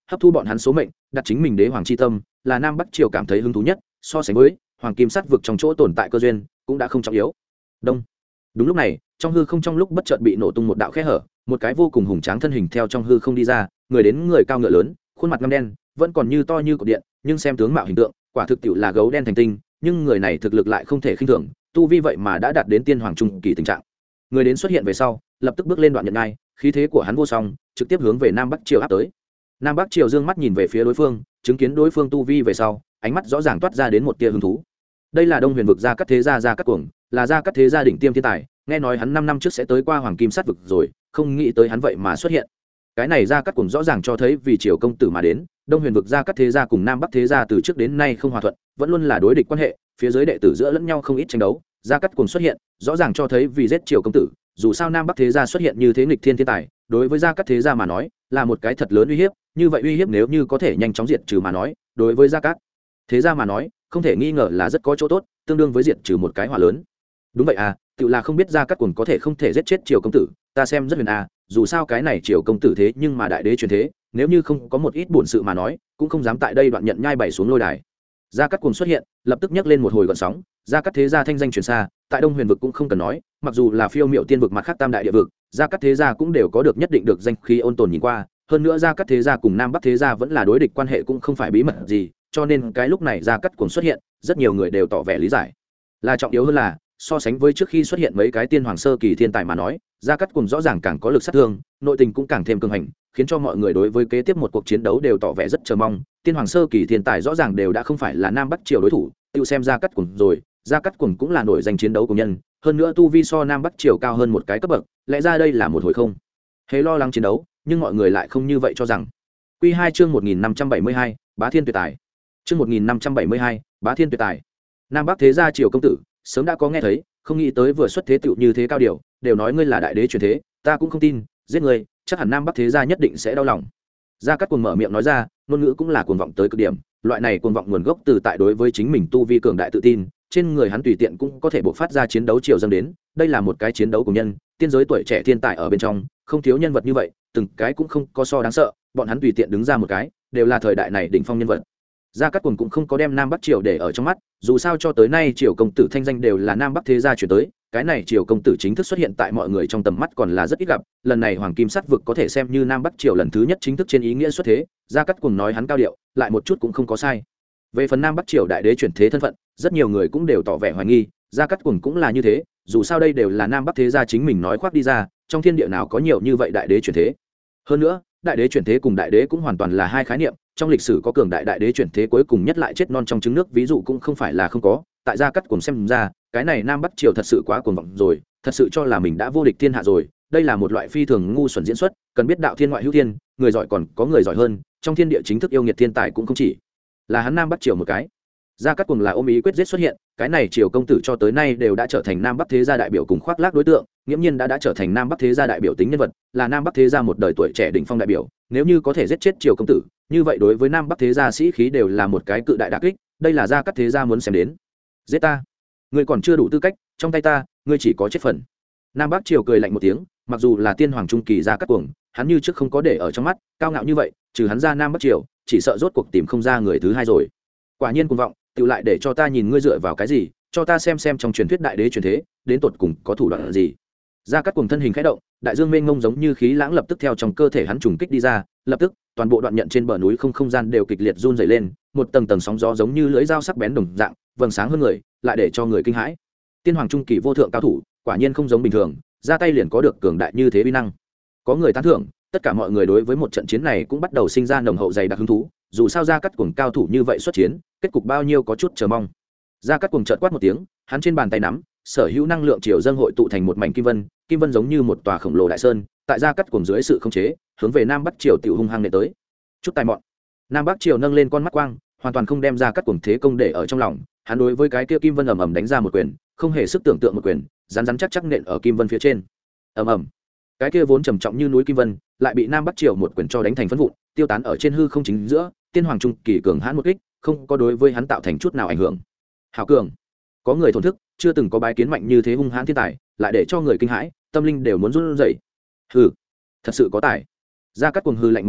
hấp thu bọn hắn số mệnh, đặt chính mình đế hoàng chi tâm, là Nam Bắc Triều cảm thấy hứng thú nhất, so sánh với hoàng kim sát vực trong chỗ tồn tại cơ duyên, cũng đã không trọng yếu. Đông. Đúng lúc này, trong hư không trong lúc bất chợt bị nổ tung một đạo khe hở, một cái vô cùng hùng tráng thân hình theo trong hư không đi ra, người đến người cao ngựa lớn, khuôn mặt ngăm đen, vẫn còn như to như cột điện, nhưng xem tướng mạo hình tượng, quả thực tiệu là gấu đen thành tinh, nhưng người này thực lực lại không thể khinh thường, tu vi vậy mà đã đạt đến tiên hoàng trung kỳ tình trạng. Người đến xuất hiện về sau, lập tức bước lên đoạn nhận ngai, khí thế của hắn vô song, trực tiếp hướng về Nam Bắc Triều áp tới. Nam Bắc Triều dương mắt nhìn về phía đối phương, chứng kiến đối phương tu vi về sau, ánh mắt rõ ràng toát ra đến một tia hứng thú. Đây là Đông Huyền vực Gia Cát Thế Gia Gia Cát Cuồng, là Gia Cát Thế Gia đỉnh tiêm thiên tài, nghe nói hắn 5 năm trước sẽ tới qua Hoàng Kim Sát vực rồi, không nghĩ tới hắn vậy mà xuất hiện. Cái này Gia Cát Cuồng rõ ràng cho thấy vì Triều công tử mà đến, Đông Huyền vực Gia Cát Thế Gia cùng Nam Bắc Thế Gia từ trước đến nay không hòa thuận, vẫn luôn là đối địch quan hệ, phía dưới đệ tử giữa lẫn nhau không ít tranh đấu, Gia Cát Cuồng xuất hiện, rõ ràng cho thấy vì giết Triều công tử, dù sao Nam Bắc Thế Gia xuất hiện như thế nghịch thiên thiên tài, đối với Gia Cát Thế Gia mà nói, là một cái thật lớn uy hiếp, như vậy uy hiếp nếu như có thể nhanh chóng diệt trừ mà nói, đối với Gia Cát Thế Gia mà nói, không thể nghi ngờ là rất có chỗ tốt, tương đương với diệt trừ một cái hỏa lớn. Đúng vậy à, tự là không biết Gia Cát Cuồng có thể không thể giết chết Triều công tử, ta xem rất huyền à, dù sao cái này Triều công tử thế nhưng mà đại đế truyền thế, nếu như không có một ít bổn sự mà nói, cũng không dám tại đây đoạn nhận nhai bảy xuống lôi đài. Gia Cát Cuồng xuất hiện, lập tức nhấc lên một hồi gợn sóng, Gia Cát Thế Gia thanh danh truyền xa, tại Đông Huyền vực cũng không cần nói, mặc dù là phiêu miệu tiên vực mặt khác tam đại địa vực, Gia Cát Thế Gia cũng đều có được nhất định được danh khí ôn tồn nhìn qua, hơn nữa Gia Cát Thế Gia cùng Nam Bắc Thế Gia vẫn là đối địch quan hệ cũng không phải bí mật gì, cho nên cái lúc này Gia Cát Cuồng xuất hiện, rất nhiều người đều tỏ vẻ lý giải. Là trọng yếu hơn là, so sánh với trước khi xuất hiện mấy cái tiên hoàng sơ kỳ thiên tài mà nói, Gia Cát Cuồng rõ ràng càng có lực sát thương, nội tình cũng càng thêm cường hành, khiến cho mọi người đối với kế tiếp một cuộc chiến đấu đều tỏ vẻ rất chờ mong. Tiên hoàng sơ kỳ thiên tài rõ ràng đều đã không phải là Nam Bắc Triều đối thủ, tiêu xem Gia Cát Cuồng rồi, Gia Cát Cuồng cũng là nổi danh chiến đấu của nhân, hơn nữa tu vi so Nam Bắc Triều cao hơn một cái cấp bậc, lẽ ra đây là một hồi không hề lo lắng chiến đấu, nhưng mọi người lại không như vậy cho rằng. Quy 2 chương 1572, Bá Thiên tuyệt tài. Chương 1572, Bá Thiên tuyệt tài. Nam Bắc Thế Gia Triều công tử, sớm đã có nghe thấy, không nghĩ tới vừa xuất thế tựu như thế cao điều, đều nói ngươi là đại đế truyền thế, ta cũng không tin, giết ngươi, chắc hẳn Nam Bắc Thế Gia nhất định sẽ đau lòng. Gia Cát Cuồng mở miệng nói ra, ngôn ngữ cũng là cuồng vọng tới cực điểm, loại này cuồng vọng nguồn gốc từ tại đối với chính mình tu vi cường đại tự tin, trên người hắn tùy tiện cũng có thể bộc phát ra chiến đấu triều dâng đến, đây là một cái chiến đấu của nhân, tiên giới tuổi trẻ thiên tài ở bên trong, không thiếu nhân vật như vậy, từng cái cũng không có so đáng sợ, bọn hắn tùy tiện đứng ra một cái, đều là thời đại này đỉnh phong nhân vật. Gia Cát Cuồng cũng không có đem Nam Bắc Triều để ở trong mắt, dù sao cho tới nay Triều công tử thanh danh đều là Nam Bắc Thế Gia chuyển tới, cái này Triều công tử chính thức xuất hiện tại mọi người trong tầm mắt còn là rất ít gặp, lần này Hoàng Kim Sát vực có thể xem như Nam Bắc Triều lần thứ nhất chính thức trên ý nghĩa xuất thế, Gia Cát Cuồng nói hắn cao điệu, lại một chút cũng không có sai. Về phần Nam Bắc Triều đại đế chuyển thế thân phận, rất nhiều người cũng đều tỏ vẻ hoài nghi, Gia Cát Cuồng cũng là như thế, dù sao đây đều là Nam Bắc Thế Gia chính mình nói khoác đi ra, trong thiên địa nào có nhiều như vậy đại đế chuyển thế. Hơn nữa, đại đế chuyển thế cùng đại đế cũng hoàn toàn là hai khái niệm, trong lịch sử có cường đại đại đế chuyển thế cuối cùng nhất lại chết non trong trứng nước ví dụ cũng không phải là không có, tại Gia Cát Cuồng xem ra, cái này Nam Bắc Triều thật sự quá cuồng vọng rồi, thật sự cho là mình đã vô địch thiên hạ rồi, đây là một loại phi thường ngu xuẩn diễn xuất, cần biết đạo thiên ngoại hữu thiên, người giỏi còn có người giỏi hơn, trong thiên địa chính thức yêu nghiệt thiên tài cũng không chỉ là hắn Nam Bắc Triều một cái. Gia Cát Cuồng là ôm ý quyết giết xuất hiện, cái này Triều công tử cho tới nay đều đã trở thành Nam Bắc Thế Gia đại biểu cùng khoác lác đối tượng, nghiễm nhiên đã trở thành Nam Bắc Thế Gia đại biểu tính nhân vật, là Nam Bắc Thế Gia một đời tuổi trẻ đỉnh phong đại biểu, nếu như có thể giết chết Triều công tử, như vậy đối với Nam Bắc Thế Gia sĩ khí đều là một cái cự đại đả kích, đây là Gia Cát Thế Gia muốn xem đến. Giết ta, ngươi còn chưa đủ tư cách, trong tay ta, ngươi chỉ có chết phần. Nam Bắc Triều cười lạnh một tiếng, mặc dù là tiên hoàng trung kỳ Gia Cát Cuồng, hắn như trước không có để ở trong mắt, cao ngạo như vậy, trừ hắn ra Nam Bắc Triều, chỉ sợ rốt cuộc tìm không ra người thứ hai rồi. Quả nhiên cuồng vọng, tự lại để cho ta nhìn ngươi dựa vào cái gì, cho ta xem trong truyền thuyết đại đế truyền thế, đến tột cùng có thủ đoạn gì. Gia Cát Cuồng thân hình khẽ động, đại dương mênh mông giống như khí lãng lập tức theo trong cơ thể hắn trùng kích đi ra, lập tức, toàn bộ đoạn nhận trên bờ núi không gian đều kịch liệt run rẩy lên, một tầng tầng sóng gió giống như lưỡi dao sắc bén đồng dạng, vầng sáng hơn người, lại để cho người kinh hãi. Tiên hoàng trung kỳ vô thượng cao thủ, quả nhiên không giống bình thường, ra tay liền có được cường đại như thế uy năng. Có người tán thưởng, tất cả mọi người đối với một trận chiến này cũng bắt đầu sinh ra nồng hậu dày đặc hứng thú, dù sao Gia Cát Cuồng cao thủ như vậy xuất chiến, kết cục bao nhiêu có chút chờ mong. Gia Cát Cuồng chợt quát một tiếng, hắn trên bàn tay nắm, sở hữu năng lượng triều dâng hội tụ thành một mảnh kim vân giống như một tòa khổng lồ đại sơn, tại Gia Cát Cuồng dưới sự khống chế, hướng về Nam Bắc Triều tiểu hung hăng nện tới. Chút tài mọn. Nam Bắc Triều nâng lên con mắt quang, hoàn toàn không đem Gia Cát Cuồng thế công để ở trong lòng, hắn đối với cái kia kim vân ầm ầm đánh ra một quyền, không hề sức tưởng tượng một quyền, rắn rắn chắc chắc nện ở kim vân phía trên. Ầm ầm. Cái kia vốn trầm trọng như núi kim vân, lại bị Nam Bắc Triều một quyền cho đánh thành phấn vụn, tiêu tán ở trên hư không chính giữa, tiên hoàng trung kỳ cường hãn một kích, không có đối với hắn tạo thành chút nào ảnh hưởng. Hảo cường. Có người thổn thức, chưa từng có bái kiến mạnh như thế hung hãn thiên tài, lại để cho người kinh hãi, tâm linh đều muốn run rẩy. Hừ, thật sự có tài. Gia Cát Cuồng hừ lạnh một tiếng,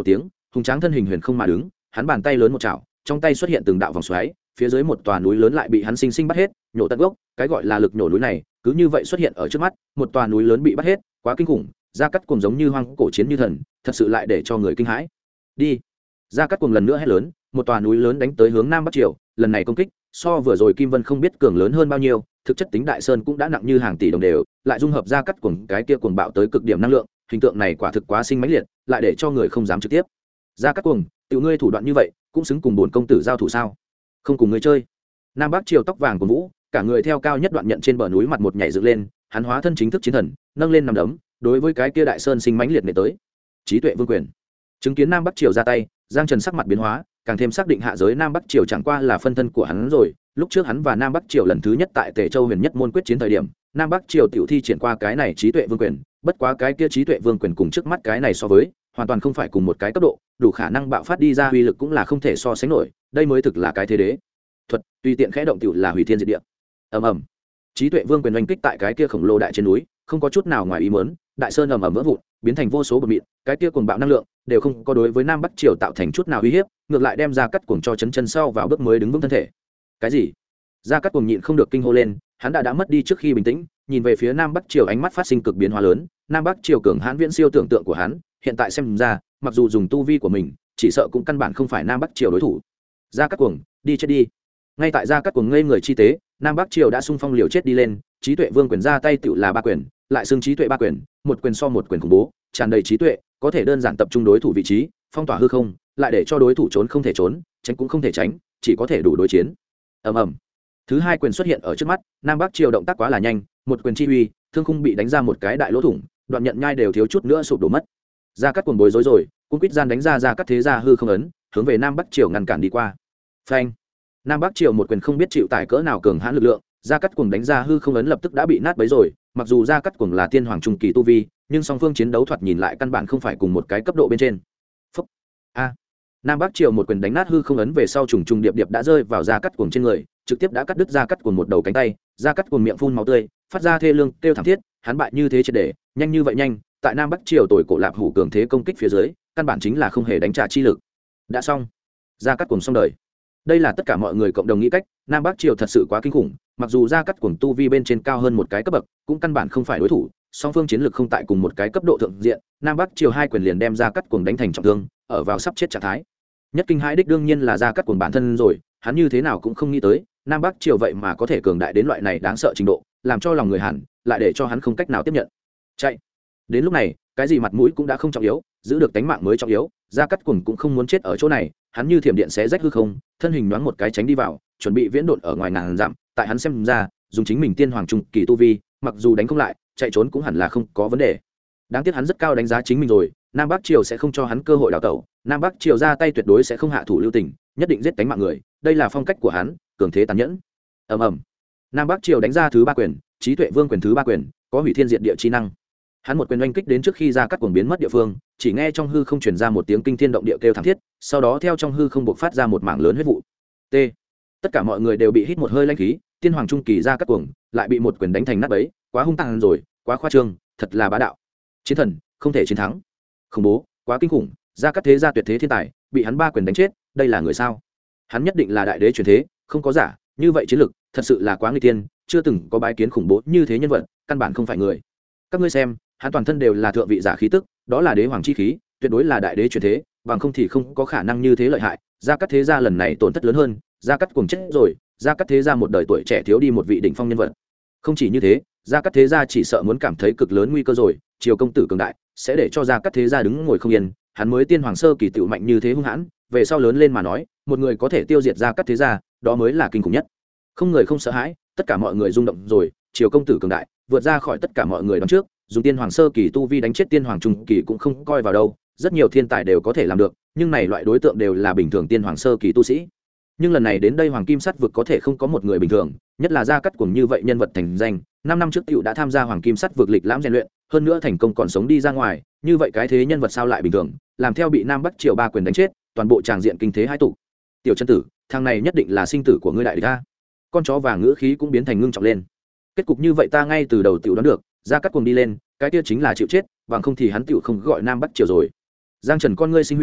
hùng tráng thân hình huyền không mà đứng, hắn bàn tay lớn một chảo, trong tay xuất hiện từng đạo vòng xoáy, phía dưới một tòa núi lớn lại bị hắn sinh sinh bắt hết, nhổ tận gốc. Cái gọi là lực nhổ núi này cứ như vậy xuất hiện ở trước mắt, một tòa núi lớn bị bắt hết, quá kinh khủng. Gia Cát Cuồng giống như hoang cổ chiến như thần, thật sự lại để cho người kinh hãi. Đi! Gia Cát Cuồng lần nữa hét lớn, một tòa núi lớn đánh tới hướng Nam Bắc Triều, lần này công kích so vừa rồi Kim Vân không biết cường lớn hơn bao nhiêu, thực chất tính đại sơn cũng đã nặng như hàng tỷ đồng đều, lại dung hợp Gia Cát Cuồng cái kia cuồng bạo tới cực điểm năng lượng, hình tượng này quả thực quá sinh mãnh liệt, lại để cho người không dám trực tiếp. Gia Cát Cuồng, tiểu ngươi thủ đoạn như vậy, cũng xứng cùng bổn công tử giao thủ sao? Không cùng ngươi chơi. Nam Bắc Triều tóc vàng của Vũ, cả người theo cao nhất đoạn nhận trên bờ núi mặt một nhảy dựng lên, hắn hóa thân chính thức chiến thần, nâng lên nằm đấm, đối với cái kia đại sơn sinh mãnh liệt nệ tới. Trí tuệ vương quyền. Chứng kiến Nam Bắc Triều ra tay, Giang Trần sắc mặt biến hóa, càng thêm xác định hạ giới Nam Bắc Triều chẳng qua là phân thân của hắn rồi. Lúc trước hắn và Nam Bắc Triều lần thứ nhất tại Tề Châu Huyền Nhất môn quyết chiến thời điểm, Nam Bắc Triều tiểu thi triển qua cái này trí tuệ vương quyền, bất quá cái kia trí tuệ vương quyền cùng trước mắt cái này so với, hoàn toàn không phải cùng một cái cấp độ, đủ khả năng bạo phát đi ra uy lực cũng là không thể so sánh nổi, đây mới thực là cái thế đế. Thuật, tùy tiện khẽ động tiểu là hủy thiên diệt địa. Ầm ầm. Trí tuệ vương quyền oanh kích tại cái kia khổng lồ đại trên núi, không có chút nào ngoài ý muốn, đại sơn ầm ầm vỡ vụn, biến thành vô số bột mịn, cái kia cuồng bạo năng lượng đều không có đối với Nam Bắc Triều tạo thành chút nào uy hiếp, ngược lại đem Gia Cát Cuồng cho chấn chân sau vào bước mới đứng vững thân thể. Cái gì? Gia Cát Cuồng nhịn không được kinh hô lên, hắn đã mất đi trước khi bình tĩnh, nhìn về phía Nam Bắc Triều ánh mắt phát sinh cực biến hóa lớn, Nam Bắc Triều cường hãn viễn siêu tưởng tượng của hắn, hiện tại xem ra, mặc dù dùng tu vi của mình, chỉ sợ cũng căn bản không phải Nam Bắc Triều đối thủ. Gia Cát Cuồng, đi chết đi. Ngay tại Gia Cát Cuồng ngây người chi tế, Nam Bắc Triều đã xung phong liều chết đi lên, trí tuệ vương quyền ra tay tựu là ba quyền, lại xưng trí tuệ ba quyền, một quyền so một quyền khủng bố, tràn đầy trí tuệ, có thể đơn giản tập trung đối thủ vị trí, phong tỏa hư không, lại để cho đối thủ trốn không thể trốn, tránh cũng không thể tránh, chỉ có thể đủ đối chiến. Ầm ầm. Thứ hai quyền xuất hiện ở trước mắt, Nam Bắc Triều động tác quá là nhanh, một quyền chi uy, thương khung bị đánh ra một cái đại lỗ thủng, đoạn nhận nhai đều thiếu chút nữa sụp đổ mất. Gia Cát Cuồng bối rối rồi, cũng quýt gian đánh ra Gia Cát thế gia hư không ấn, hướng về Nam Bắc Triều ngăn cản đi qua. Phanh. Nam Bắc Triều một quyền không biết chịu tải cỡ nào cường hãn lực lượng, Gia Cát Cuồng đánh ra hư không ấn lập tức đã bị nát bấy rồi, mặc dù Gia Cát Cuồng là tiên hoàng trung kỳ tu vi, nhưng song phương chiến đấu thoạt nhìn lại căn bản không phải cùng một cái cấp độ bên trên. Phúc. A. Nam Bắc Triều một quyền đánh nát hư không ấn về sau trùng trùng điệp điệp đã rơi vào Gia Cát Cuồng trên người, trực tiếp đã cắt đứt Gia Cát Cuồng một đầu cánh tay, Gia Cát Cuồng miệng phun máu tươi, phát ra thê lương kêu thảm thiết, hắn bại như thế triệt để, nhanh như vậy nhanh, tại Nam Bắc Triều tồi cổ lạp hủ cường thế công kích phía dưới, căn bản chính là không hề đánh trả chi lực. Đã xong. Gia Cát Cuồng xong đời. Đây là tất cả mọi người cộng đồng nghĩ cách, Nam Bắc Triều thật sự quá kinh khủng, mặc dù Gia Cát Cuồng tu vi bên trên cao hơn một cái cấp bậc, cũng căn bản không phải đối thủ, song phương chiến lược không tại cùng một cái cấp độ thượng diện, Nam Bắc Triều hai quyền liền đem Gia Cát Cuồng đánh thành trọng thương, ở vào sắp chết trạng thái. Nhất kinh hãi đích đương nhiên là Gia Cát Cuồng bản thân rồi, hắn như thế nào cũng không nghĩ tới, Nam Bắc Triều vậy mà có thể cường đại đến loại này đáng sợ trình độ, làm cho lòng người Hàn lại để cho hắn không cách nào tiếp nhận. Chạy. Đến lúc này, cái gì mặt mũi cũng đã không trọng yếu, giữ được tính mạng mới trọng yếu, Gia Cát Cuồng cũng không muốn chết ở chỗ này, hắn như thiểm điện xé rách hư không, thân hình nhoáng một cái tránh đi vào, chuẩn bị viễn độn ở ngoài ngàn dặm, tại hắn xem ra, dùng chính mình tiên hoàng trung kỳ tu vi, mặc dù đánh không lại, chạy trốn cũng hẳn là không có vấn đề. Đáng tiếc hắn rất cao đánh giá chính mình rồi, Nam Bắc Triều sẽ không cho hắn cơ hội đào tẩu, Nam Bắc Triều ra tay tuyệt đối sẽ không hạ thủ lưu tình, nhất định giết tánh mạng người, đây là phong cách của hắn, cường thế tàn nhẫn. Ầm ầm. Nam Bắc Triều đánh ra thứ ba quyền, trí tuệ vương quyền thứ ba quyền, có hủy thiên diệt địa chi năng. Hắn một quyền oanh kích đến trước khi Gia Cát Cuồng biến mất địa phương, chỉ nghe trong hư không truyền ra một tiếng kinh thiên động địa kêu thảm thiết, sau đó theo trong hư không bộc phát ra một mảng lớn huyết vụ. T. Tất cả mọi người đều bị hít một hơi lãnh khí, tiên hoàng trung kỳ Gia Cát Cuồng lại bị một quyền đánh thành nát bấy, quá hung tàn rồi, quá khoa trương, thật là bá đạo. Chiến thần, không thể chiến thắng. Khủng bố, quá kinh khủng, Gia Cát thế gia tuyệt thế thiên tài, bị hắn ba quyền đánh chết, đây là người sao? Hắn nhất định là đại đế truyền thế, không có giả, như vậy chiến lực, thật sự là quá nguy tiên, chưa từng có bái kiến khủng bố như thế nhân vật, căn bản không phải người. Các ngươi xem, hắn toàn thân đều là thượng vị giả khí tức, đó là đế hoàng chi khí, tuyệt đối là đại đế truyền thế, bằng không thì không có khả năng như thế lợi hại. Gia Cát thế gia lần này tổn thất lớn hơn, Gia Cát Cuồng chết rồi, Gia Cát thế gia một đời tuổi trẻ thiếu đi một vị đỉnh phong nhân vật. Không chỉ như thế, Gia Cát thế gia chỉ sợ muốn cảm thấy cực lớn nguy cơ rồi, Triều công tử cường đại, sẽ để cho Gia Cát thế gia đứng ngồi không yên, hắn mới tiên hoàng sơ kỳ tiểu mạnh như thế hung hãn, về sau lớn lên mà nói, một người có thể tiêu diệt Gia Cát thế gia, đó mới là kinh khủng nhất. Không người không sợ hãi, tất cả mọi người rung động rồi, Triều công tử cường đại, vượt ra khỏi tất cả mọi người đón trước, dùng tiên hoàng sơ kỳ tu vi đánh chết tiên hoàng trung kỳ cũng không coi vào đâu, rất nhiều thiên tài đều có thể làm được, nhưng này loại đối tượng đều là bình thường tiên hoàng sơ kỳ tu sĩ. Nhưng lần này đến đây hoàng kim sắt vực có thể không có một người bình thường, nhất là Gia Cát Cuồng như vậy nhân vật thành danh, 5 năm trước tiểu đã tham gia hoàng kim sắt vực lịch lãm rèn luyện, hơn nữa thành công còn sống đi ra ngoài, như vậy cái thế nhân vật sao lại bình thường, làm theo bị Nam Bắc Triều ba quyền đánh chết, toàn bộ tràng diện kinh thế hai tụ. Tiểu chân tử, thằng này nhất định là sinh tử của ngươi đại địch a. Con chó vàng ngữ khí cũng biến thành ngưng trọng lên. Kết cục như vậy ta ngay từ đầu tiểu đoán được, Gia Cát Cuồng đi lên, cái kia chính là chịu chết, bằng không thì hắn tiểu không gọi Nam Bắc Triều rồi. Giang Trần con ngươi sinh huy,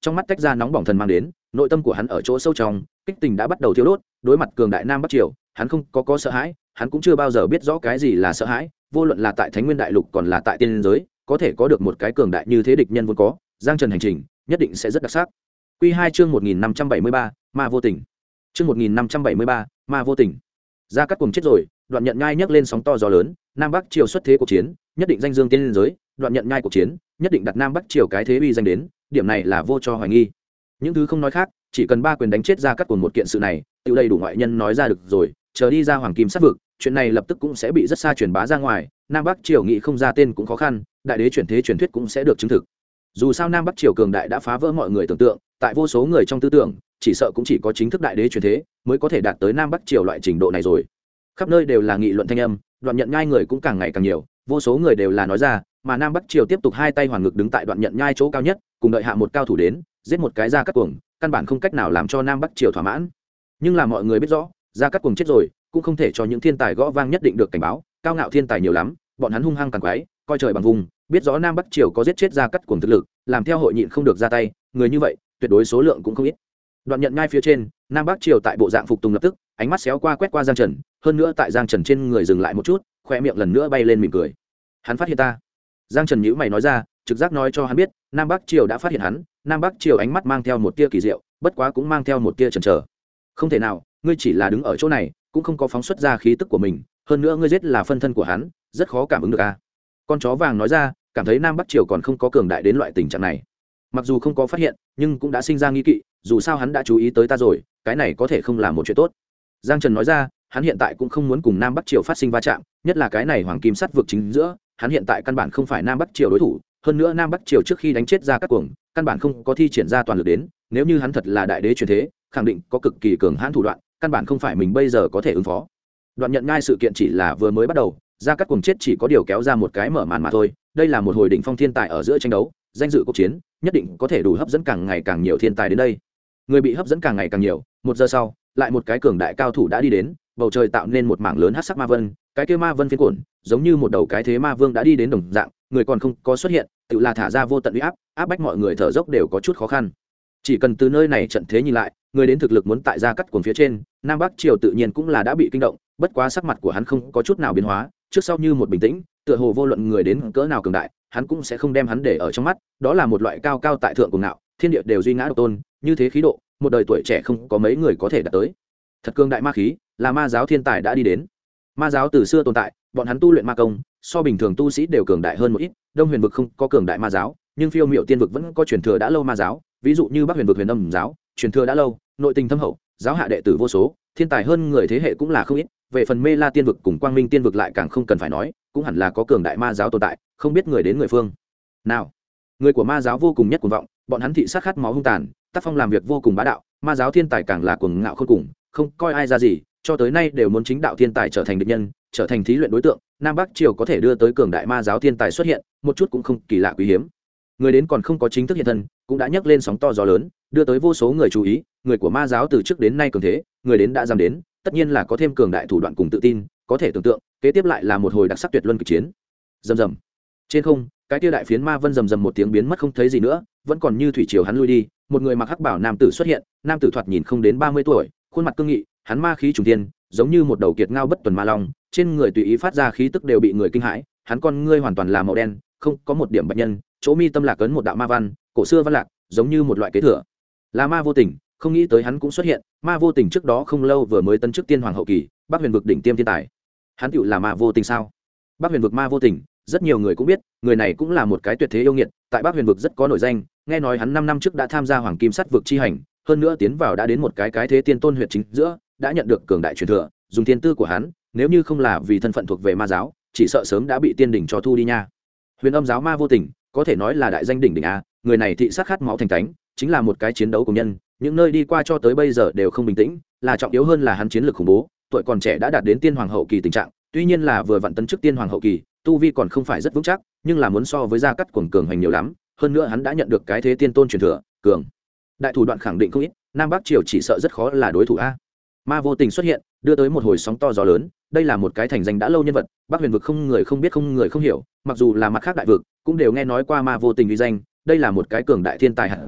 trong mắt tách ra nóng bỏng thần mang đến, nội tâm của hắn ở chỗ sâu trong kích tình đã bắt đầu thiêu đốt. Đối mặt cường đại Nam Bắc Triều, hắn không có sợ hãi, hắn cũng chưa bao giờ biết rõ cái gì là sợ hãi. Vô luận là tại Thánh Nguyên Đại Lục còn là tại tiên giới, có thể có được một cái cường đại như thế địch nhân vốn có, Giang Trần hành trình nhất định sẽ rất đặc sắc. Quy 2 chương 1573, Ma vô tình. Chương 1573, Ma vô tình. Gia Cát Cuồng chết rồi, Đoạn Nhận Nhai nhấc lên sóng to gió lớn, Nam Bắc Triều xuất thế cuộc chiến, nhất định danh dương tiên giới, Đoạn Nhận Nhai cuộc chiến, nhất định đặt Nam Bắc Triều cái thế uy danh đến, điểm này là vô cho hoài nghi. Những thứ không nói khác, chỉ cần ba quyền đánh chết Gia Cát Cuồng một kiện sự này, tiêu đầy đủ ngoại nhân nói ra được rồi, chờ đi ra Hoàng Kim sát vực, chuyện này lập tức cũng sẽ bị rất xa truyền bá ra ngoài, Nam Bắc Triều nghĩ không ra tên cũng khó khăn, đại đế chuyển thế truyền thuyết cũng sẽ được chứng thực. Dù sao Nam Bắc Triều cường đại đã phá vỡ mọi người tưởng tượng, tại vô số người trong tư tưởng, chỉ sợ cũng chỉ có chính thức đại đế chuyển thế mới có thể đạt tới Nam Bắc Triều loại trình độ này rồi. Khắp nơi đều là nghị luận thanh âm, Đoạn Nhận Nhai người cũng càng ngày càng nhiều, vô số người đều là nói ra, mà Nam Bắc Triều tiếp tục hai tay hoàn ngực đứng tại Đoạn Nhận Nhai chỗ cao nhất, cùng đợi hạ một cao thủ đến, giết một cái Gia Cát Cuồng, căn bản không cách nào làm cho Nam Bắc Triều thỏa mãn. Nhưng là mọi người biết rõ, Gia Cát Cuồng chết rồi, cũng không thể cho những thiên tài gõ vang nhất định được cảnh báo, cao ngạo thiên tài nhiều lắm, bọn hắn hung hăng càng quái, coi trời bằng vùng, biết rõ Nam Bắc Triều có giết chết Gia Cát Cuồng thực lực, làm theo hội nhịn không được ra tay, người như vậy, tuyệt đối số lượng cũng không ít. Đoạn Nhận Nhai phía trên, Nam Bắc Triều tại bộ dạng phục tùng lập tức, ánh mắt xéo qua quét qua Giang Trần, hơn nữa tại Giang Trần trên người dừng lại một chút, khoe miệng lần nữa bay lên mỉm cười. Hắn phát hiện ta. Giang Trần nhíu mày nói ra, trực giác nói cho hắn biết, Nam Bắc Triều đã phát hiện hắn. Nam Bắc Triều ánh mắt mang theo một tia kỳ diệu, bất quá cũng mang theo một tia chần chờ. Không thể nào, ngươi chỉ là đứng ở chỗ này, cũng không có phóng xuất ra khí tức của mình, hơn nữa ngươi giết là phân thân của hắn, rất khó cảm ứng được a. Con chó vàng nói ra, cảm thấy Nam Bắc Triều còn không có cường đại đến loại tình trạng này. Mặc dù không có phát hiện, nhưng cũng đã sinh ra nghi kỵ, dù sao hắn đã chú ý tới ta rồi, cái này có thể không là một chuyện tốt. Giang Trần nói ra, hắn hiện tại cũng không muốn cùng Nam Bắc Triều phát sinh va chạm, nhất là cái này Hoàng Kim Sắt vực chính giữa, hắn hiện tại căn bản không phải Nam Bắc Triều đối thủ, hơn nữa Nam Bắc Triều trước khi đánh chết Gia Cát Cuồng, căn bản không có thi triển ra toàn lực đến, nếu như hắn thật là đại đế truyền thế, khẳng định có cực kỳ cường hãn thủ đoạn, căn bản không phải mình bây giờ có thể ứng phó. Đoạn Nhận Nhai sự kiện chỉ là vừa mới bắt đầu, Gia Cát Cuồng chết chỉ có điều kéo ra một cái mở màn mà thôi, đây là một hồi đỉnh phong thiên tài ở giữa tranh đấu, danh dự cuộc chiến, nhất định có thể đủ hấp dẫn càng ngày càng nhiều thiên tài đến đây. Người bị hấp dẫn càng ngày càng nhiều, một giờ sau, lại một cái cường đại cao thủ đã đi đến, bầu trời tạo nên một mảng lớn hắc sắc ma vân, cái kia ma vân phiến cuộn, giống như một đầu cái thế ma vương đã đi đến đồng dạng, người còn không có xuất hiện, tự là thả ra vô tận uy áp, áp bách mọi người thở dốc đều có chút khó khăn. Chỉ cần từ nơi này trận thế nhìn lại, người đến thực lực muốn tại Gia Cát Cuồng phía trên, Nam Bắc Triều tự nhiên cũng là đã bị kinh động, bất quá sắc mặt của hắn không có chút nào biến hóa, trước sau như một bình tĩnh, tựa hồ vô luận người đến cỡ nào cường đại, hắn cũng sẽ không đem hắn để ở trong mắt, đó là một loại cao cao tại thượng cuồng ngạo, thiên địa đều duy ngã độc tôn, như thế khí độ, một đời tuổi trẻ không có mấy người có thể đạt tới. Thật cường đại ma khí, là ma giáo thiên tài đã đi đến. Ma giáo từ xưa tồn tại, bọn hắn tu luyện ma công, so bình thường tu sĩ đều cường đại hơn một ít. Đông Huyền vực không có cường đại ma giáo, nhưng Phiêu Miểu Tiên vực vẫn có truyền thừa đã lâu ma giáo, ví dụ như Bắc Huyền vực Huyền Âm giáo, truyền thừa đã lâu, nội tình thâm hậu, giáo hạ đệ tử vô số, thiên tài hơn người thế hệ cũng là không ít. Về phần Mê La Tiên vực cùng Quang Minh Tiên vực lại càng không cần phải nói, cũng hẳn là có cường đại ma giáo tồn tại, không biết người đến người phương nào. Người của ma giáo vô cùng nhất cuồng vọng, bọn hắn thị sát khát máu hung tàn, tác phong làm việc vô cùng bá đạo, ma giáo thiên tài càng là cuồng ngạo khôn cùng, không coi ai ra gì, cho tới nay đều muốn chính đạo thiên tài trở thành địch nhân, trở thành thí luyện đối tượng. Nam Bắc Triều có thể đưa tới cường đại ma giáo thiên tài xuất hiện, một chút cũng không kỳ lạ quý hiếm. Người đến còn không có chính thức hiện thân, cũng đã nhấc lên sóng to gió lớn, đưa tới vô số người chú ý. Người của ma giáo từ trước đến nay cường thế, người đến đã dám đến, tất nhiên là có thêm cường đại thủ đoạn cùng tự tin, có thể tưởng tượng, kế tiếp lại là một hồi đặc sắc tuyệt luân kịch chiến. Rầm rầm. Trên không, cái tia đại phiến ma vân rầm rầm một tiếng biến mất không thấy gì nữa, vẫn còn như thủy triều hắn lui đi, một người mặc hắc bảo nam tử xuất hiện, nam tử thoạt nhìn không đến 30 tuổi, khuôn mặt cương nghị, hắn ma khí trùng thiên, giống như một đầu kiệt ngao bất tuần ma long, trên người tùy ý phát ra khí tức đều bị người kinh hãi, hắn con ngươi hoàn toàn là màu đen, không có một điểm bạch nhân, chỗ mi tâm lạc ấn một đạo ma văn, cổ xưa văn lạc, giống như một loại kế thừa. Là Ma Vô Tình, không nghĩ tới hắn cũng xuất hiện, Ma Vô Tình trước đó không lâu vừa mới tấn chức tiên hoàng hậu kỳ, Bắc Huyền vực đỉnh tiêm thiên tài. Hắn tựu là Ma Vô Tình sao? Bắc Huyền vực Ma Vô Tình, rất nhiều người cũng biết, người này cũng là một cái tuyệt thế yêu nghiệt, tại Bắc Huyền vực rất có nổi danh, nghe nói hắn 5 năm trước đã tham gia Hoàng Kim Sắt vực chi hành, hơn nữa tiến vào đã đến một cái thế tiên tôn huyệt chính giữa, đã nhận được cường đại truyền thừa, dùng thiên tư của hắn, nếu như không là vì thân phận thuộc về ma giáo, chỉ sợ sớm đã bị tiên đỉnh cho thu đi nha. Huyền Âm giáo Ma Vô Tình, có thể nói là đại danh đỉnh đỉnh a, người này thị sát khát máu thành tánh, chính là một cái chiến đấu cùng nhân, những nơi đi qua cho tới bây giờ đều không bình tĩnh, là trọng yếu hơn là hắn chiến lược khủng bố, tuổi còn trẻ đã đạt đến tiên hoàng hậu kỳ tình trạng, tuy nhiên là vừa vặn tấn chức tiên hoàng hậu kỳ, tu vi còn không phải rất vững chắc, nhưng là muốn so với Gia Cát Cuồng cường hành nhiều lắm, hơn nữa hắn đã nhận được cái thế tiên tôn truyền thừa, cường đại thủ đoạn khẳng định không ít, Nam Bắc Triều chỉ sợ rất khó là đối thủ a. Ma Vô Tình xuất hiện, đưa tới một hồi sóng to gió lớn, đây là một cái thành danh đã lâu nhân vật, Bắc Huyền vực không người không biết không người không hiểu, mặc dù là mặt khác đại vực, cũng đều nghe nói qua Ma Vô Tình uy danh, đây là một cái cường đại thiên tài hạt giống,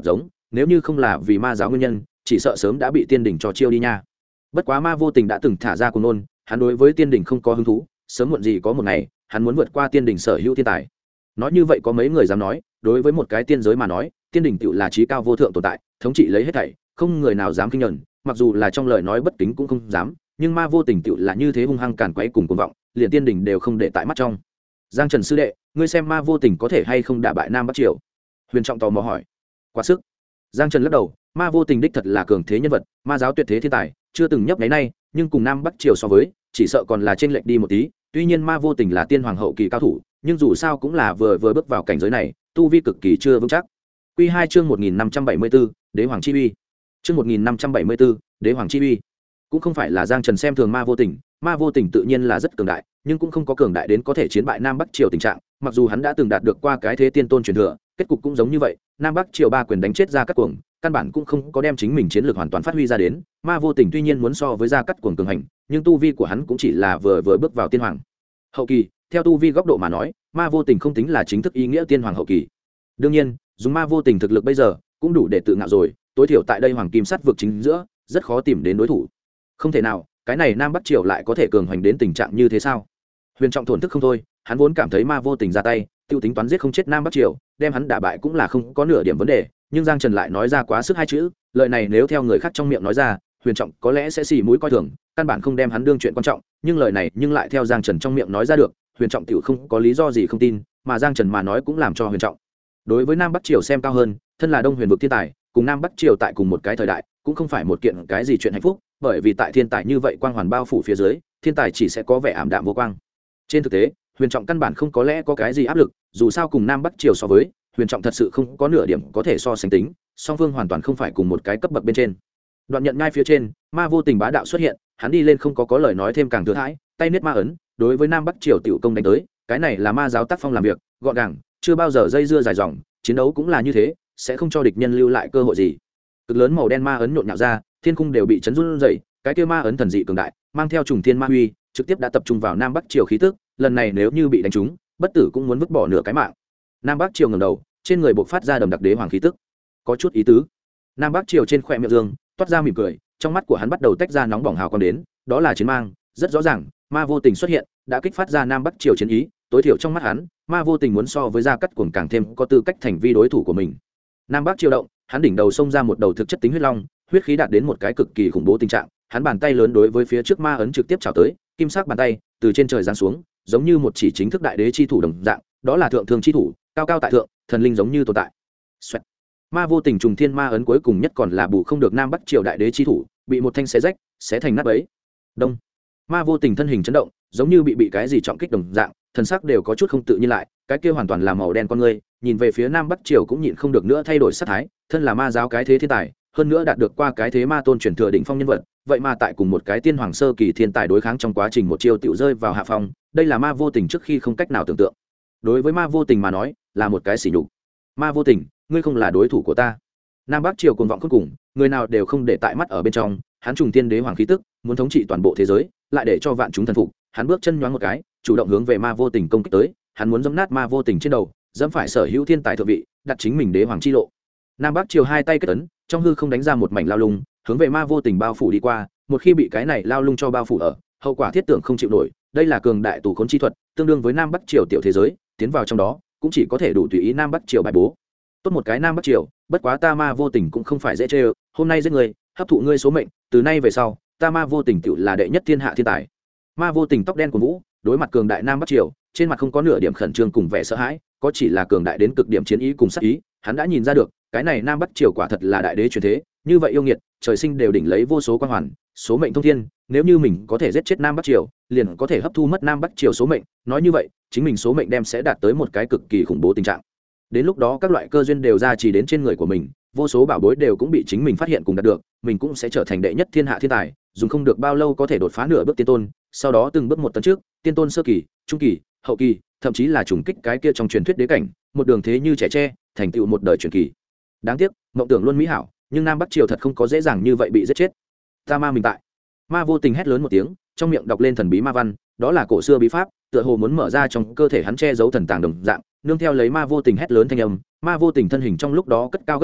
nếu như không là vì ma giáo nguyên nhân chỉ sợ sớm đã bị tiên đình cho chiêu đi nha. Bất quá ma vô tình đã từng thả ra cuồng nôn, hắn đối với tiên đình không có hứng thú, sớm muộn gì có một ngày hắn muốn vượt qua tiên đình sở hữu thiên tài. Nói như vậy có mấy người dám nói, đối với một cái tiên giới mà nói tiên đình tựu là trí cao vô thượng tồn tại, thống trị lấy hết thảy, không người nào dám kinh nhẫn, mặc dù là trong lời nói bất kính cũng không dám, nhưng ma vô tình tựu là như thế hung hăng càn quấy cùng cuồng vọng, liền tiên đình đều không để tại mắt trong. Giang Trần sư đệ, ngươi xem ma vô tình có thể hay không đả bại Nam Bắc Triều? Huyền Trọng tò mò hỏi. Quá sức. Giang Trần lắc đầu, ma vô tình đích thật là cường thế nhân vật, ma giáo tuyệt thế thiên tài, chưa từng nhấp nháy nay, nhưng cùng Nam Bắc Triều so với, chỉ sợ còn là trên lệch đi một tí. Tuy nhiên ma vô tình là tiên hoàng hậu kỳ cao thủ, nhưng dù sao cũng là vừa bước vào cảnh giới này, tu vi cực kỳ chưa vững chắc. Quy 2 chương 1574, Đế hoàng chi uy. Chương 1574, Đế hoàng chi uy. Cũng không phải là Giang Trần xem thường ma vô tình tự nhiên là rất cường đại, nhưng cũng không có cường đại đến có thể chiến bại Nam Bắc Triều tình trạng, mặc dù hắn đã từng đạt được qua cái thế tiên tôn truyền thừa, kết cục cũng giống như vậy, Nam Bắc Triều ba quyền đánh chết ra cắt cuồng, căn bản cũng không có đem chính mình chiến lược hoàn toàn phát huy ra đến. Ma vô tình tuy nhiên muốn so với ra cắt cuồng cường hành, nhưng tu vi của hắn cũng chỉ là vừa bước vào tiên hoàng hậu kỳ, theo tu vi góc độ mà nói, ma vô tình không tính là chính thức ý nghĩa tiên hoàng hậu kỳ. Đương nhiên, dùng ma vô tình thực lực bây giờ cũng đủ để tự ngạo rồi, tối thiểu tại đây hoàng kim sắt vực chính giữa rất khó tìm đến đối thủ. Không thể nào, cái này Nam Bắc Triều lại có thể cường hoành đến tình trạng như thế sao? Huyền Trọng thổn thức không thôi, hắn vốn cảm thấy ma vô tình ra tay tiêu tính toán giết không chết Nam Bắc Triều, đem hắn đả bại cũng là không có nửa điểm vấn đề, nhưng Giang Trần lại nói ra quá sức hai chữ, lời này nếu theo người khác trong miệng nói ra, Huyền Trọng có lẽ sẽ xì mũi coi thường, căn bản không đem hắn đương chuyện quan trọng, nhưng lời này nhưng lại theo Giang Trần trong miệng nói ra được, Huyền Trọng tiểu không có lý do gì không tin, mà Giang Trần mà nói cũng làm cho Huyền Trọng đối với Nam Bắc Triều xem cao hơn, thân là Đông Huyền vực thiên tài, cùng Nam Bắc Triều tại cùng một cái thời đại, cũng không phải một kiện cái gì chuyện hạnh phúc, bởi vì tại thiên tài như vậy quang hoàn bao phủ phía dưới, thiên tài chỉ sẽ có vẻ ảm đạm vô quang. Trên thực tế, Huyền Trọng căn bản không có lẽ có cái gì áp lực, dù sao cùng Nam Bắc Triều so với, Huyền Trọng thật sự không có nửa điểm có thể so sánh tính, song phương hoàn toàn không phải cùng một cái cấp bậc bên trên. Đoạn nhận ngay phía trên, ma vô tình bá đạo xuất hiện, hắn đi lên không có lời nói thêm càng thừa thãi, tay niết ma ấn, đối với Nam Bắc Triều tiểu công đánh tới, cái này là ma giáo tác phong làm việc, gọn gàng, chưa bao giờ dây dưa dài dòng, chiến đấu cũng là như thế, sẽ không cho địch nhân lưu lại cơ hội gì. Cực lớn màu đen ma ấn nhộn nhạo ra, thiên cung đều bị chấn run rẩy, cái kia ma ấn thần dị cường đại, mang theo trùng thiên ma huy, trực tiếp đã tập trung vào Nam Bắc Triều khí tức, lần này nếu như bị đánh trúng, bất tử cũng muốn vứt bỏ nửa cái mạng. Nam Bắc Triều ngẩng đầu, trên người bộc phát ra đầm đặc đế hoàng khí tức, có chút ý tứ. Nam Bắc Triều trên khóe miệng dương toát ra mỉm cười, trong mắt của hắn bắt đầu tách ra nóng bỏng hào quang đến, đó là chiến mang, rất rõ ràng, ma vô tình xuất hiện, đã kích phát ra Nam Bắc Triều chiến ý, tối thiểu trong mắt hắn, ma vô tình muốn so với gia cắt cuồng càng thêm có tư cách thành vi đối thủ của mình. Nam Bắc Triều động, hắn đỉnh đầu xông ra một đầu thực chất tính huyết long, huyết khí đạt đến một cái cực kỳ khủng bố tình trạng, hắn bàn tay lớn đối với phía trước ma ấn trực tiếp chảo tới, kim sắc bàn tay từ trên trời giáng xuống, giống như một chỉ chính thức đại đế chi thủ đồng dạng, đó là thượng thương chi thủ, cao cao tại thượng, thần linh giống như tồn tại. Xoẹt. Ma vô tình trùng thiên ma ấn cuối cùng nhất còn là bù không được Nam Bắc Triều đại đế chi thủ, bị một thanh xé rách, xé thành nát bấy. Đông. Ma vô tình thân hình chấn động, giống như bị cái gì trọng kích đồng dạng, thần sắc đều có chút không tự nhiên lại, cái kia hoàn toàn là màu đen con ngươi, nhìn về phía Nam Bắc Triều cũng nhịn không được nữa thay đổi sắc thái, thân là ma giáo cái thế thiên tài, hơn nữa đạt được qua cái thế ma tôn truyền thừa đỉnh phong nhân vật, vậy mà tại cùng một cái tiên hoàng sơ kỳ thiên tài đối kháng trong quá trình một chiêu tiểu rơi vào hạ phong, đây là ma vô tình trước khi không cách nào tưởng tượng. Đối với ma vô tình mà nói, là một cái sỉ nhục. Ma vô tình, ngươi không là đối thủ của ta. Nam Bắc Triều cuồng vọng cuối cùng, người nào đều không để tại mắt ở bên trong, hắn trùng tiên đế hoàng khí tức, muốn thống trị toàn bộ thế giới, lại để cho vạn chúng thần phục, hắn bước chân nhoáng một cái, chủ động hướng về ma vô tình công kích tới, hắn muốn giẫm nát ma vô tình trên đầu, dẫm phải sở hữu thiên tài thượng vị, đặt chính mình đế hoàng chi lộ. Nam Bắc Triều hai tay kết ấn, trong hư không đánh ra một mảnh lao lung, hướng về ma vô tình bao phủ đi qua, một khi bị cái này lao lung cho bao phủ ở, hậu quả thiết tưởng không chịu nổi, đây là cường đại tù khốn chi thuật, tương đương với Nam Bắc Triều tiểu thế giới, tiến vào trong đó, cũng chỉ có thể đủ tùy ý Nam Bắc Triều bài bố. Tốt một cái Nam Bắc Triều, bất quá ta ma vô tình cũng không phải dễ chơi, hôm nay giết người, hấp thụ ngươi số mệnh, từ nay về sau, ta ma vô tình tựu là đệ nhất thiên hạ thiên tài. Ma vô tình tóc đen của vũ, đối mặt cường đại Nam Bắc Triều, trên mặt không có nửa điểm khẩn trương cùng vẻ sợ hãi, có chỉ là cường đại đến cực điểm chiến ý cùng sát ý, hắn đã nhìn ra được, cái này Nam Bắc Triều quả thật là đại đế truyền thế, như vậy yêu nghiệt, trời sinh đều đỉnh lấy vô số quan hoàn, số mệnh thông thiên, nếu như mình có thể giết chết Nam Bắc Triều, liền có thể hấp thu mất Nam Bắc Triều số mệnh, nói như vậy, chính mình số mệnh đem sẽ đạt tới một cái cực kỳ khủng bố tình trạng. Đến lúc đó các loại cơ duyên đều ra chỉ đến trên người của mình, vô số bảo bối đều cũng bị chính mình phát hiện cùng đạt được, mình cũng sẽ trở thành đệ nhất thiên hạ thiên tài, dùng không được bao lâu có thể đột phá nửa bước tiên tôn, sau đó từng bước một tấn trước, tiên tôn sơ kỳ, trung kỳ, hậu kỳ, thậm chí là trùng kích cái kia trong truyền thuyết đế cảnh, một đường thế như trẻ tre, thành tựu một đời truyền kỳ. Đáng tiếc, mộng tưởng luôn mỹ hảo, nhưng Nam Bắc Triều thật không có dễ dàng như vậy bị giết chết. Ta ma mình tại. Ma vô tình hét lớn một tiếng, trong miệng đọc lên thần bí ma văn, đó là cổ xưa bí pháp, tựa hồ muốn mở ra trong cơ thể hắn che giấu thần tàng đồng dạng, nương theo lấy ma vô tình hét lớn thanh âm, ma vô tình thân hình trong lúc đó cất cao gấp đôi,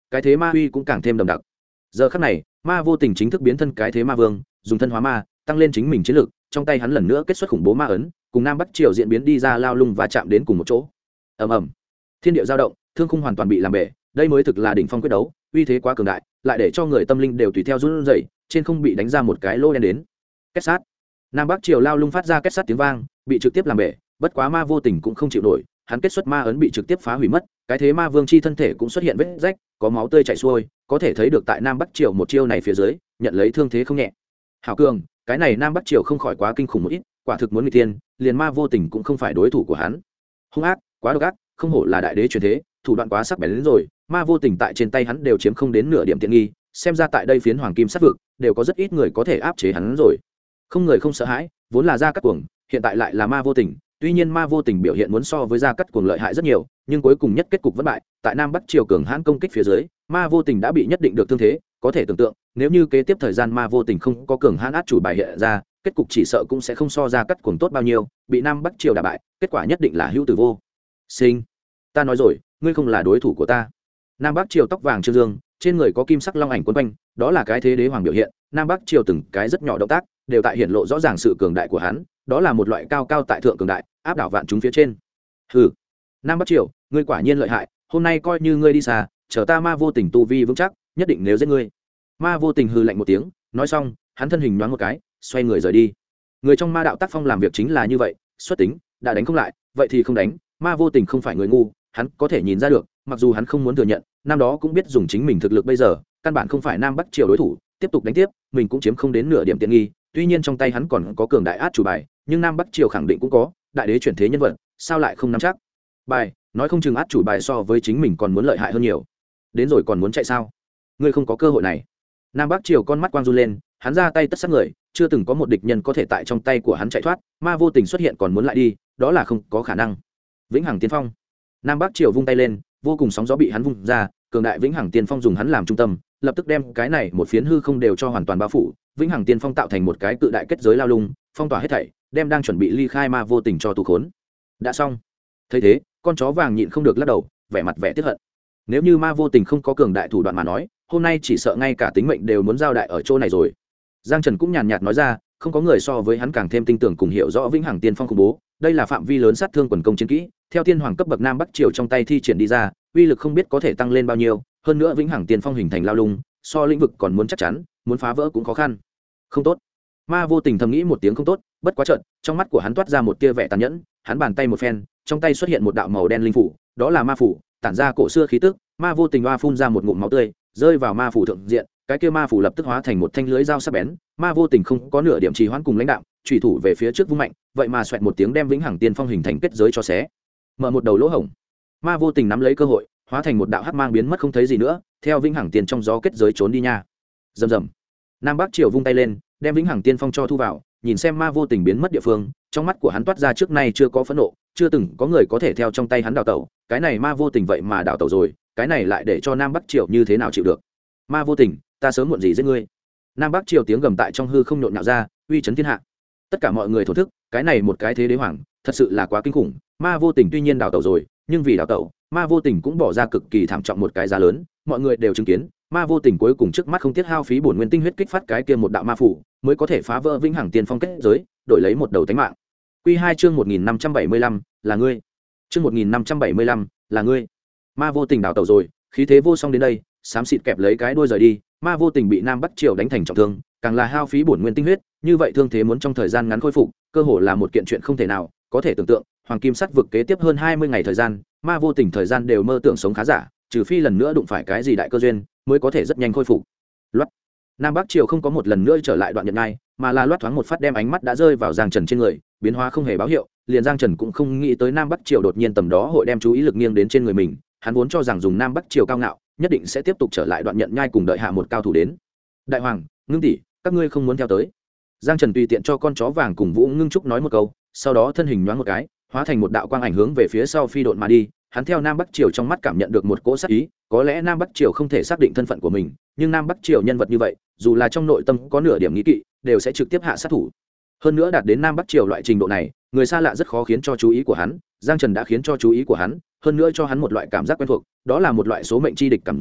cái thế ma uy cũng càng thêm đậm đặc. Giờ khắc này, ma vô tình chính thức biến thân cái thế ma vương, dùng thân hóa ma tăng lên chính mình chiến lực, trong tay hắn lần nữa kết xuất khủng bố ma ấn, cùng Nam Bắc Triều diễn biến đi ra lao lung và chạm đến cùng một chỗ. Ầm ầm, thiên địa dao động, thương khung hoàn toàn bị làm bể, đây mới thực là đỉnh phong quyết đấu, uy thế quá cường đại, lại để cho người tâm linh đều tùy theo run rẩy, trên không bị đánh ra một cái lỗ đen đến. Kết sát. Nam Bắc Triều lao lung phát ra kết sát tiếng vang, bị trực tiếp làm bể, bất quá ma vô tình cũng không chịu nổi, hắn kết xuất ma ấn bị trực tiếp phá hủy mất, cái thế ma vương chi thân thể cũng xuất hiện vết rách, có máu tươi chảy xuôi, có thể thấy được tại Nam Bắc Triều một chiêu này phía dưới, nhận lấy thương thế không nhẹ. Hảo cường, cái này Nam Bắc Triều không khỏi quá kinh khủng một ít, quả thực muốn nghịch tiên, liền ma vô tình cũng không phải đối thủ của hắn. Hung ác, quá độc ác, không hổ là đại đế truyền thế, thủ đoạn quá sắc bén đến rồi, ma vô tình tại trên tay hắn đều chiếm không đến nửa điểm tiện nghi, xem ra tại đây phiến hoàng kim sát vực, đều có rất ít người có thể áp chế hắn rồi. Không người không sợ hãi, vốn là Gia Cát Cuồng, hiện tại lại là ma vô tình, tuy nhiên ma vô tình biểu hiện muốn so với Gia Cát Cuồng lợi hại rất nhiều, nhưng cuối cùng nhất kết cục vẫn bại, tại Nam Bắc Triều cường hãn công kích phía dưới, ma vô tình đã bị nhất định được thương thế, có thể tưởng tượng, nếu như kế tiếp thời gian ma vô tình không có cường hãn át chủ bài hiện ra, kết cục chỉ sợ cũng sẽ không so Gia Cát Cuồng tốt bao nhiêu, bị Nam Bắc Triều đả bại, kết quả nhất định là hữu tử vô sinh. Ta nói rồi, ngươi không là đối thủ của ta. Nam Bắc Triều tóc vàng Trương Dương, trên người có kim sắc long ảnh quấn quanh, đó là cái thế đế hoàng biểu hiện. Nam Bắc Triều từng cái rất nhỏ động tác, đều tại hiển lộ rõ ràng sự cường đại của hắn, đó là một loại cao cao tại thượng cường đại, áp đảo vạn chúng phía trên. Hừ, Nam Bắc Triều, ngươi quả nhiên lợi hại, hôm nay coi như ngươi đi xa, chờ ta ma vô tình tu vi vững chắc, nhất định nếu giết ngươi. Ma vô tình hừ lạnh một tiếng, nói xong, hắn thân hình nhoáng một cái, xoay người rời đi. Người trong ma đạo tác phong làm việc chính là như vậy, xuất tính, đã đánh không lại, vậy thì không đánh. Ma vô tình không phải người ngu, hắn có thể nhìn ra được, mặc dù hắn không muốn thừa nhận, năm đó cũng biết dùng chính mình thực lực bây giờ, căn bản không phải Nam Bắc Triều đối thủ, tiếp tục đánh tiếp, mình cũng chiếm không đến nửa điểm tiện nghi. Tuy nhiên trong tay hắn còn có cường đại át chủ bài, nhưng Nam Bắc Triều khẳng định cũng có đại đế chuyển thế nhân vật, sao lại không nắm chắc? Bài, nói không chừng át chủ bài so với chính mình còn muốn lợi hại hơn nhiều. Đến rồi còn muốn chạy sao? Ngươi không có cơ hội này. Nam Bắc Triều con mắt quang run lên, hắn ra tay tất sát người, chưa từng có một địch nhân có thể tại trong tay của hắn chạy thoát, ma vô tình xuất hiện còn muốn lại đi, đó là không có khả năng. Vĩnh Hằng Tiên Phong. Nam Bắc Triều vung tay lên, vô cùng sóng gió bị hắn vung ra, cường đại Vĩnh Hằng Tiên Phong dùng hắn làm trung tâm, lập tức đem cái này một phiến hư không đều cho hoàn toàn bao phủ. Vĩnh Hằng Tiên Phong tạo thành một cái cự đại kết giới lao lung, phong tỏa hết thảy, đem đang chuẩn bị ly khai ma vô tình cho tù khốn. Đã xong. Thấy thế, con chó vàng nhịn không được lắc đầu, vẻ mặt vẻ tiếc hận. Nếu như ma vô tình không có cường đại thủ đoạn mà nói, hôm nay chỉ sợ ngay cả tính mệnh đều muốn giao đại ở chỗ này rồi. Giang Trần cũng nhàn nhạt nói ra, không có người so với hắn càng thêm tin tưởng cùng hiểu rõ Vĩnh Hằng Tiên Phong khủng bố, đây là phạm vi lớn sát thương quần công chiến kỹ, theo tiên hoàng cấp bậc Nam Bắc Triều trong tay thi triển đi ra, uy lực không biết có thể tăng lên bao nhiêu, hơn nữa Vĩnh Hằng Tiên Phong hình thành lao lung, so lĩnh vực còn muốn chắc chắn, muốn phá vỡ cũng khó khăn. Không tốt. Ma vô tình thầm nghĩ một tiếng không tốt, bất quá chợt, trong mắt của hắn toát ra một tia vẻ tàn nhẫn, hắn bàn tay một phen, trong tay xuất hiện một đạo màu đen linh phủ, đó là ma phủ, tản ra cổ xưa khí tức, ma vô tình oa phun ra một ngụm máu tươi, rơi vào ma phủ thượng diện, cái kia ma phủ lập tức hóa thành một thanh lưới dao sắc bén, ma vô tình không có nửa điểm trì hoãn cùng lãnh đạo, chủy thủ về phía trước vung mạnh, vậy mà xoẹt một tiếng đem Vĩnh Hằng Tiên Phong hình thành kết giới cho xé, mở một đầu lỗ hổng. Ma vô tình nắm lấy cơ hội, hóa thành một đạo hắc mang biến mất không thấy gì nữa, theo Vĩnh Hằng Tiên trong gió kết giới trốn đi nha. Rầm rầm. Nam Bắc Triều vung tay lên, đem Vĩnh Hằng Tiên Phong cho thu vào, nhìn xem ma vô tình biến mất địa phương, trong mắt của hắn toát ra trước nay chưa có phẫn nộ, chưa từng có người có thể theo trong tay hắn đào tẩu, cái này ma vô tình vậy mà đào tẩu rồi, cái này lại để cho Nam Bắc Triều như thế nào chịu được. Ma vô tình, ta sớm muộn gì giết ngươi. Nam Bắc Triều tiếng gầm tại trong hư không nhộn nhạo ra, uy chấn thiên hạ. Tất cả mọi người thổ thức, cái này một cái thế đế hoàng, thật sự là quá kinh khủng. Ma vô tình tuy nhiên đào tẩu rồi, nhưng vì đào tẩu, ma vô tình cũng bỏ ra cực kỳ thảm trọng một cái giá lớn, mọi người đều chứng kiến, ma vô tình cuối cùng trước mắt không tiếc hao phí bổn nguyên tinh huyết kích phát cái kia một đạo ma phủ, mới có thể phá vỡ Vĩnh Hằng Tiên Phong kết giới, đổi lấy một đầu tánh mạng. Quy 2 chương 1575, là ngươi. Chương 1575, là ngươi. Ma vô tình đào tẩu rồi, khí thế vô song đến đây, xám xịt kẹp lấy cái đuôi rời đi, ma vô tình bị Nam Bắc Triều đánh thành trọng thương, càng là hao phí bổn nguyên tinh huyết, như vậy thương thế muốn trong thời gian ngắn khôi phục, cơ hồ là một kiện chuyện không thể nào, có thể tưởng tượng, hoàng kim sắt vực kế tiếp hơn 20 ngày thời gian, ma vô tình thời gian đều mơ tưởng sống khá giả, trừ phi lần nữa đụng phải cái gì đại cơ duyên, mới có thể rất nhanh khôi phục. Loát. Nam Bắc Triều không có một lần nữa trở lại đoạn nhận ngay, mà là loát thoáng một phát đem ánh mắt đã rơi vào Giang Trần trên người, biến hóa không hề báo hiệu, liền Giang Trần cũng không nghĩ tới Nam Bắc Triều đột nhiên tầm đó hội đem chú ý lực nghiêng đến trên người mình, hắn vốn cho rằng dùng Nam Bắc Triều cao ngạo, nhất định sẽ tiếp tục trở lại đoạn nhận nhai cùng đợi hạ một cao thủ đến. Đại hoàng, Ngưng tỷ, các ngươi không muốn theo tới. Giang Trần tùy tiện cho con chó vàng cùng Vũ Ngưng Trúc nói một câu, sau đó thân hình nhoáng một cái, hóa thành một đạo quang ảnh hướng về phía sau phi độn mà đi. Hắn theo Nam Bắc Triều trong mắt cảm nhận được một cỗ sát ý, có lẽ Nam Bắc Triều không thể xác định thân phận của mình, nhưng Nam Bắc Triều nhân vật như vậy, dù là trong nội tâm có nửa điểm nghi kỵ, đều sẽ trực tiếp hạ sát thủ. Hơn nữa đạt đến Nam Bắc Triều loại trình độ này, người xa lạ rất khó khiến cho chú ý của hắn, Giang Trần đã khiến cho chú ý của hắn, hơn nữa cho hắn một loại cảm giác quen thuộc, đó là một loại số mệnh chi địch cảm giác,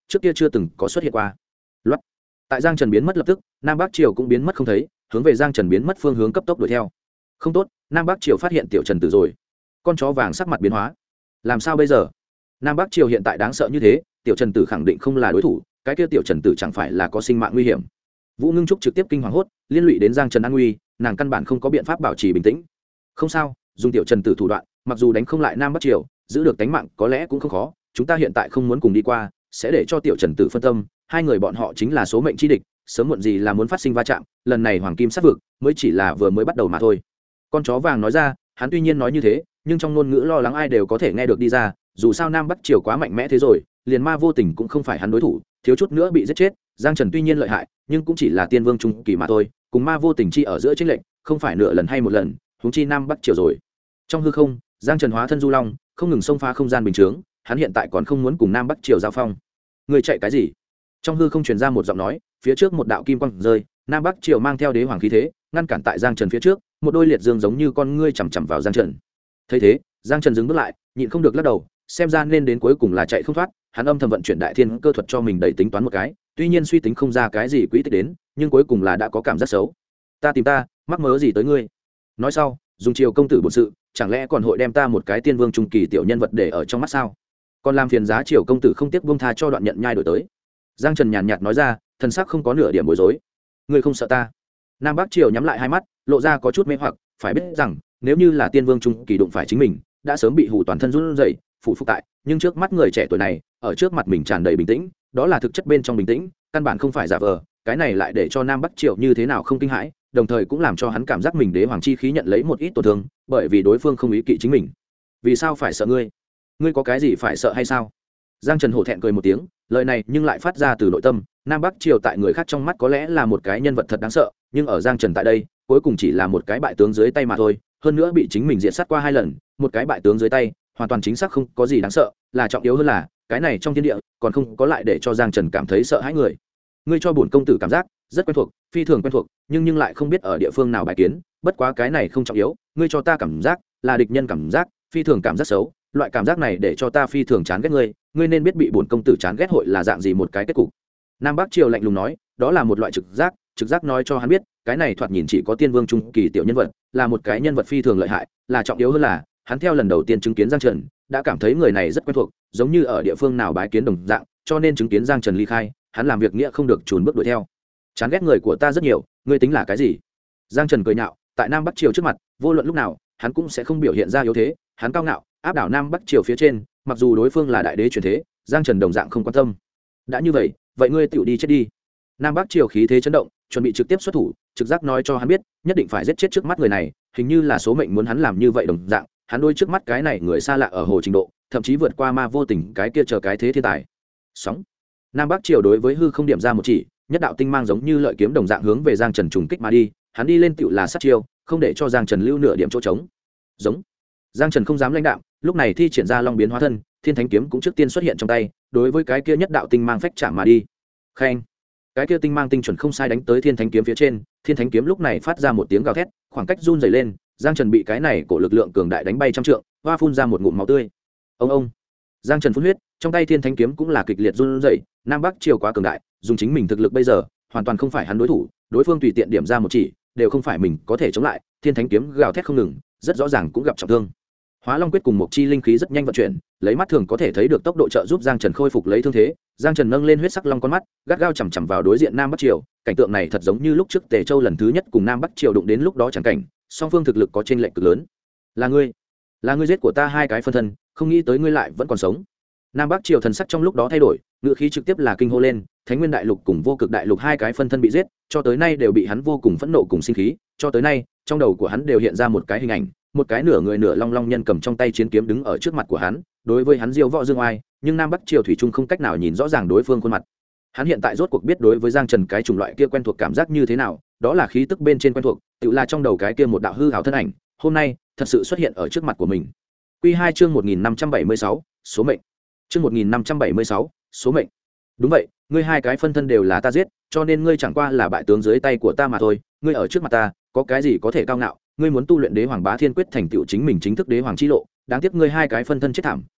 trước kia chưa từng có xuất hiện qua. Loát. Tại Giang Trần biến mất lập tức, Nam Bắc Triều cũng biến mất không thấy, hướng về Giang Trần biến mất phương hướng cấp tốc đuổi theo. Không tốt, Nam Bắc Triều phát hiện Tiểu Trần Tử rồi. Con chó vàng sắc mặt biến hóa. Làm sao bây giờ? Nam Bắc Triều hiện tại đáng sợ như thế, Tiểu Trần Tử khẳng định không là đối thủ, cái kia Tiểu Trần Tử chẳng phải là có sinh mạng nguy hiểm. Vũ Ngưng Trúc trực tiếp kinh hoàng hốt, liên lụy đến Giang Trần an nguy, nàng căn bản không có biện pháp bảo trì bình tĩnh. Không sao, dùng Tiểu Trần Tử thủ đoạn, mặc dù đánh không lại Nam Bắc Triều, giữ được tính mạng có lẽ cũng không khó, chúng ta hiện tại không muốn cùng đi qua, sẽ để cho Tiểu Trần Tử phân tâm, hai người bọn họ chính là số mệnh chi địch, sớm muộn gì là muốn phát sinh va chạm, lần này Hoàng Kim sát vực mới chỉ là vừa mới bắt đầu mà thôi. Con chó vàng nói ra, hắn tuy nhiên nói như thế, nhưng trong ngôn ngữ lo lắng ai đều có thể nghe được đi ra, dù sao Nam Bắc Triều quá mạnh mẽ thế rồi, liền Ma Vô Tình cũng không phải hắn đối thủ, thiếu chút nữa bị giết chết. Giang Trần tuy nhiên lợi hại, nhưng cũng chỉ là tiên vương trung kỳ mà thôi, cùng Ma Vô Tình chi ở giữa chênh lệch, không phải nửa lần hay một lần, huống chi Nam Bắc Triều rồi. Trong hư không, Giang Trần hóa thân du long, không ngừng xông phá không gian bình chướng, hắn hiện tại còn không muốn cùng Nam Bắc Triều giao phong. Người chạy cái gì? Trong hư không truyền ra một giọng nói, phía trước một đạo kim quang rơi, Nam Bắc Triều mang theo đế hoàng khí thế, ngăn cản tại Giang Trần phía trước, một đôi liệt dương giống như con ngươi chằm chằm vào Giang Trần. Thấy thế, Giang Trần dừng bước lại, nhịn không được lắc đầu, xem ra nên đến cuối cùng là chạy không thoát, hắn âm thầm vận chuyển đại thiên cơ thuật cho mình đẩy tính toán một cái, tuy nhiên suy tính không ra cái gì quỹ tích đến, nhưng cuối cùng là đã có cảm giác xấu. Ta tìm ta, mắc mớ gì tới ngươi? Nói sau, dùng Triều công tử bổn sự, chẳng lẽ còn hội đem ta một cái tiên vương trung kỳ tiểu nhân vật để ở trong mắt sao? Còn làm phiền giá Triều công tử không tiếc buông tha cho đoạn nhận nhai đổi tới. Giang Trần nhàn nhạt nói ra, thần sắc không có nửa điểm bối rối. Ngươi không sợ ta? Nam Bắc Triều nhắm lại hai mắt, lộ ra có chút mê hoặc, phải biết rằng, nếu như là tiên vương trung kỳ đụng phải chính mình, đã sớm bị hù toàn thân run rẩy, phụ phục tại, nhưng trước mắt người trẻ tuổi này, ở trước mặt mình tràn đầy bình tĩnh, đó là thực chất bên trong bình tĩnh, căn bản không phải giả vờ, cái này lại để cho Nam Bắc Triều như thế nào không kinh hãi, đồng thời cũng làm cho hắn cảm giác mình đế hoàng chi khí nhận lấy một ít tổn thương, bởi vì đối phương không ý kỵ chính mình. Vì sao phải sợ ngươi? Ngươi có cái gì phải sợ hay sao? Giang Trần hổ thẹn cười một tiếng, lời này nhưng lại phát ra từ nội tâm. Nam Bắc Triều tại người khác trong mắt có lẽ là một cái nhân vật thật đáng sợ, nhưng ở Giang Trần tại đây, cuối cùng chỉ là một cái bại tướng dưới tay mà thôi, hơn nữa bị chính mình diệt sát qua 2 lần, một cái bại tướng dưới tay, hoàn toàn chính xác không có gì đáng sợ, là trọng yếu hơn là, cái này trong thiên địa, còn không có lại để cho Giang Trần cảm thấy sợ hãi người. Ngươi cho bổn công tử cảm giác rất quen thuộc, phi thường quen thuộc, nhưng lại không biết ở địa phương nào bài kiến, bất quá cái này không trọng yếu, ngươi cho ta cảm giác là địch nhân cảm giác, phi thường cảm giác xấu, loại cảm giác này để cho ta phi thường chán ghét ngươi, ngươi nên biết bị bổn công tử chán ghét hội là dạng gì một cái kết cục. Nam Bắc Triều lạnh lùng nói, đó là một loại trực giác nói cho hắn biết, cái này thoạt nhìn chỉ có tiên vương trung kỳ tiểu nhân vật, là một cái nhân vật phi thường lợi hại, là trọng yếu hơn là, hắn theo lần đầu tiên chứng kiến Giang Trần, đã cảm thấy người này rất quen thuộc, giống như ở địa phương nào bái kiến đồng dạng, cho nên chứng kiến Giang Trần ly khai, hắn làm việc nghĩa không được chùn bước đuổi theo. Chán ghét người của ta rất nhiều, ngươi tính là cái gì? Giang Trần cười nhạo, tại Nam Bắc Triều trước mặt, vô luận lúc nào, hắn cũng sẽ không biểu hiện ra yếu thế, hắn cao ngạo, áp đảo Nam Bắc Triều phía trên, mặc dù đối phương là đại đế truyền thế, Giang Trần đồng dạng không quan tâm. Đã như vậy, vậy ngươi tựu đi chết đi. Nam Bắc Triều khí thế chấn động, chuẩn bị trực tiếp xuất thủ, trực giác nói cho hắn biết, nhất định phải giết chết trước mắt người này, hình như là số mệnh muốn hắn làm như vậy đồng dạng, hắn đôi trước mắt cái này người xa lạ ở hồ trình độ, thậm chí vượt qua Ma Vô Tình cái kia chờ cái thế thiên tài. Sóng. Nam Bắc Triều đối với hư không điểm ra một chỉ, nhất đạo tinh mang giống như lợi kiếm đồng dạng hướng về Giang Trần trùng kích mà đi, hắn đi lên tựu là sát chiêu, không để cho Giang Trần lưu nửa điểm chỗ trống. Giống. Giang Trần không dám lãnh đạm, lúc này thi triển ra long biến hóa thân, Thiên Thánh kiếm cũng trước tiên xuất hiện trong tay, đối với cái kia nhất đạo tinh mang phách chạm mà đi. Khen. Cái kia tinh mang tinh chuẩn không sai đánh tới Thiên Thánh kiếm phía trên, Thiên Thánh kiếm lúc này phát ra một tiếng gào thét, khoảng cách run rẩy lên, Giang Trần bị cái này cổ lực lượng cường đại đánh bay trăm trượng, hoa phun ra một ngụm máu tươi. Ông. Giang Trần phun huyết, trong tay Thiên Thánh kiếm cũng là kịch liệt run rẩy, Nam Bắc Triều quá cường đại, dùng chính mình thực lực bây giờ, hoàn toàn không phải hắn đối thủ, đối phương tùy tiện điểm ra một chỉ, đều không phải mình có thể chống lại, Thiên Thánh kiếm gào thét không ngừng, rất rõ ràng cũng gặp trọng thương. Hóa Long quyết cùng một chi linh khí rất nhanh vận chuyển, lấy mắt thường có thể thấy được tốc độ trợ giúp Giang Trần khôi phục lấy thương thế. Giang Trần nâng lên huyết sắc long con mắt, gắt gao chằm chằm vào đối diện Nam Bắc Triều, cảnh tượng này thật giống như lúc trước Tề Châu lần thứ nhất cùng Nam Bắc Triều đụng đến lúc đó chẳng cảnh, song phương thực lực có chênh lệch cực lớn. Là ngươi giết của ta hai cái phân thân, không nghĩ tới ngươi lại vẫn còn sống. Nam Bắc Triều thần sắc trong lúc đó thay đổi, ngựa khí trực tiếp là kinh hô lên, Thánh Nguyên Đại Lục cùng Vô Cực Đại Lục hai cái phân thân bị giết, cho tới nay đều bị hắn vô cùng phẫn nộ cùng sinh khí, cho tới nay, trong đầu của hắn đều hiện ra một cái hình ảnh, một cái nửa người nửa long long nhân cầm trong tay chiến kiếm đứng ở trước mặt của hắn, đối với hắn diêu võ dương oai, nhưng Nam Bắc Triều thủy chung không cách nào nhìn rõ ràng đối phương khuôn mặt. Hắn hiện tại rốt cuộc biết đối với Giang Trần cái chủng loại kia quen thuộc cảm giác như thế nào, đó là khí tức bên trên quen thuộc, tự là trong đầu cái kia một đạo hư ảo thân ảnh, hôm nay thật sự xuất hiện ở trước mặt của mình. Quy 2 chương 1576, số mệnh. Chương 1576, số mệnh. Đúng vậy, ngươi hai cái phân thân đều là ta giết, cho nên ngươi chẳng qua là bại tướng dưới tay của ta mà thôi, ngươi ở trước mặt ta, có cái gì có thể cao ngạo, ngươi muốn tu luyện Đế Hoàng Bá Thiên Quyết thành tựu chính mình chính thức Đế Hoàng chi lộ, đáng tiếc ngươi hai cái phân thân chết thảm,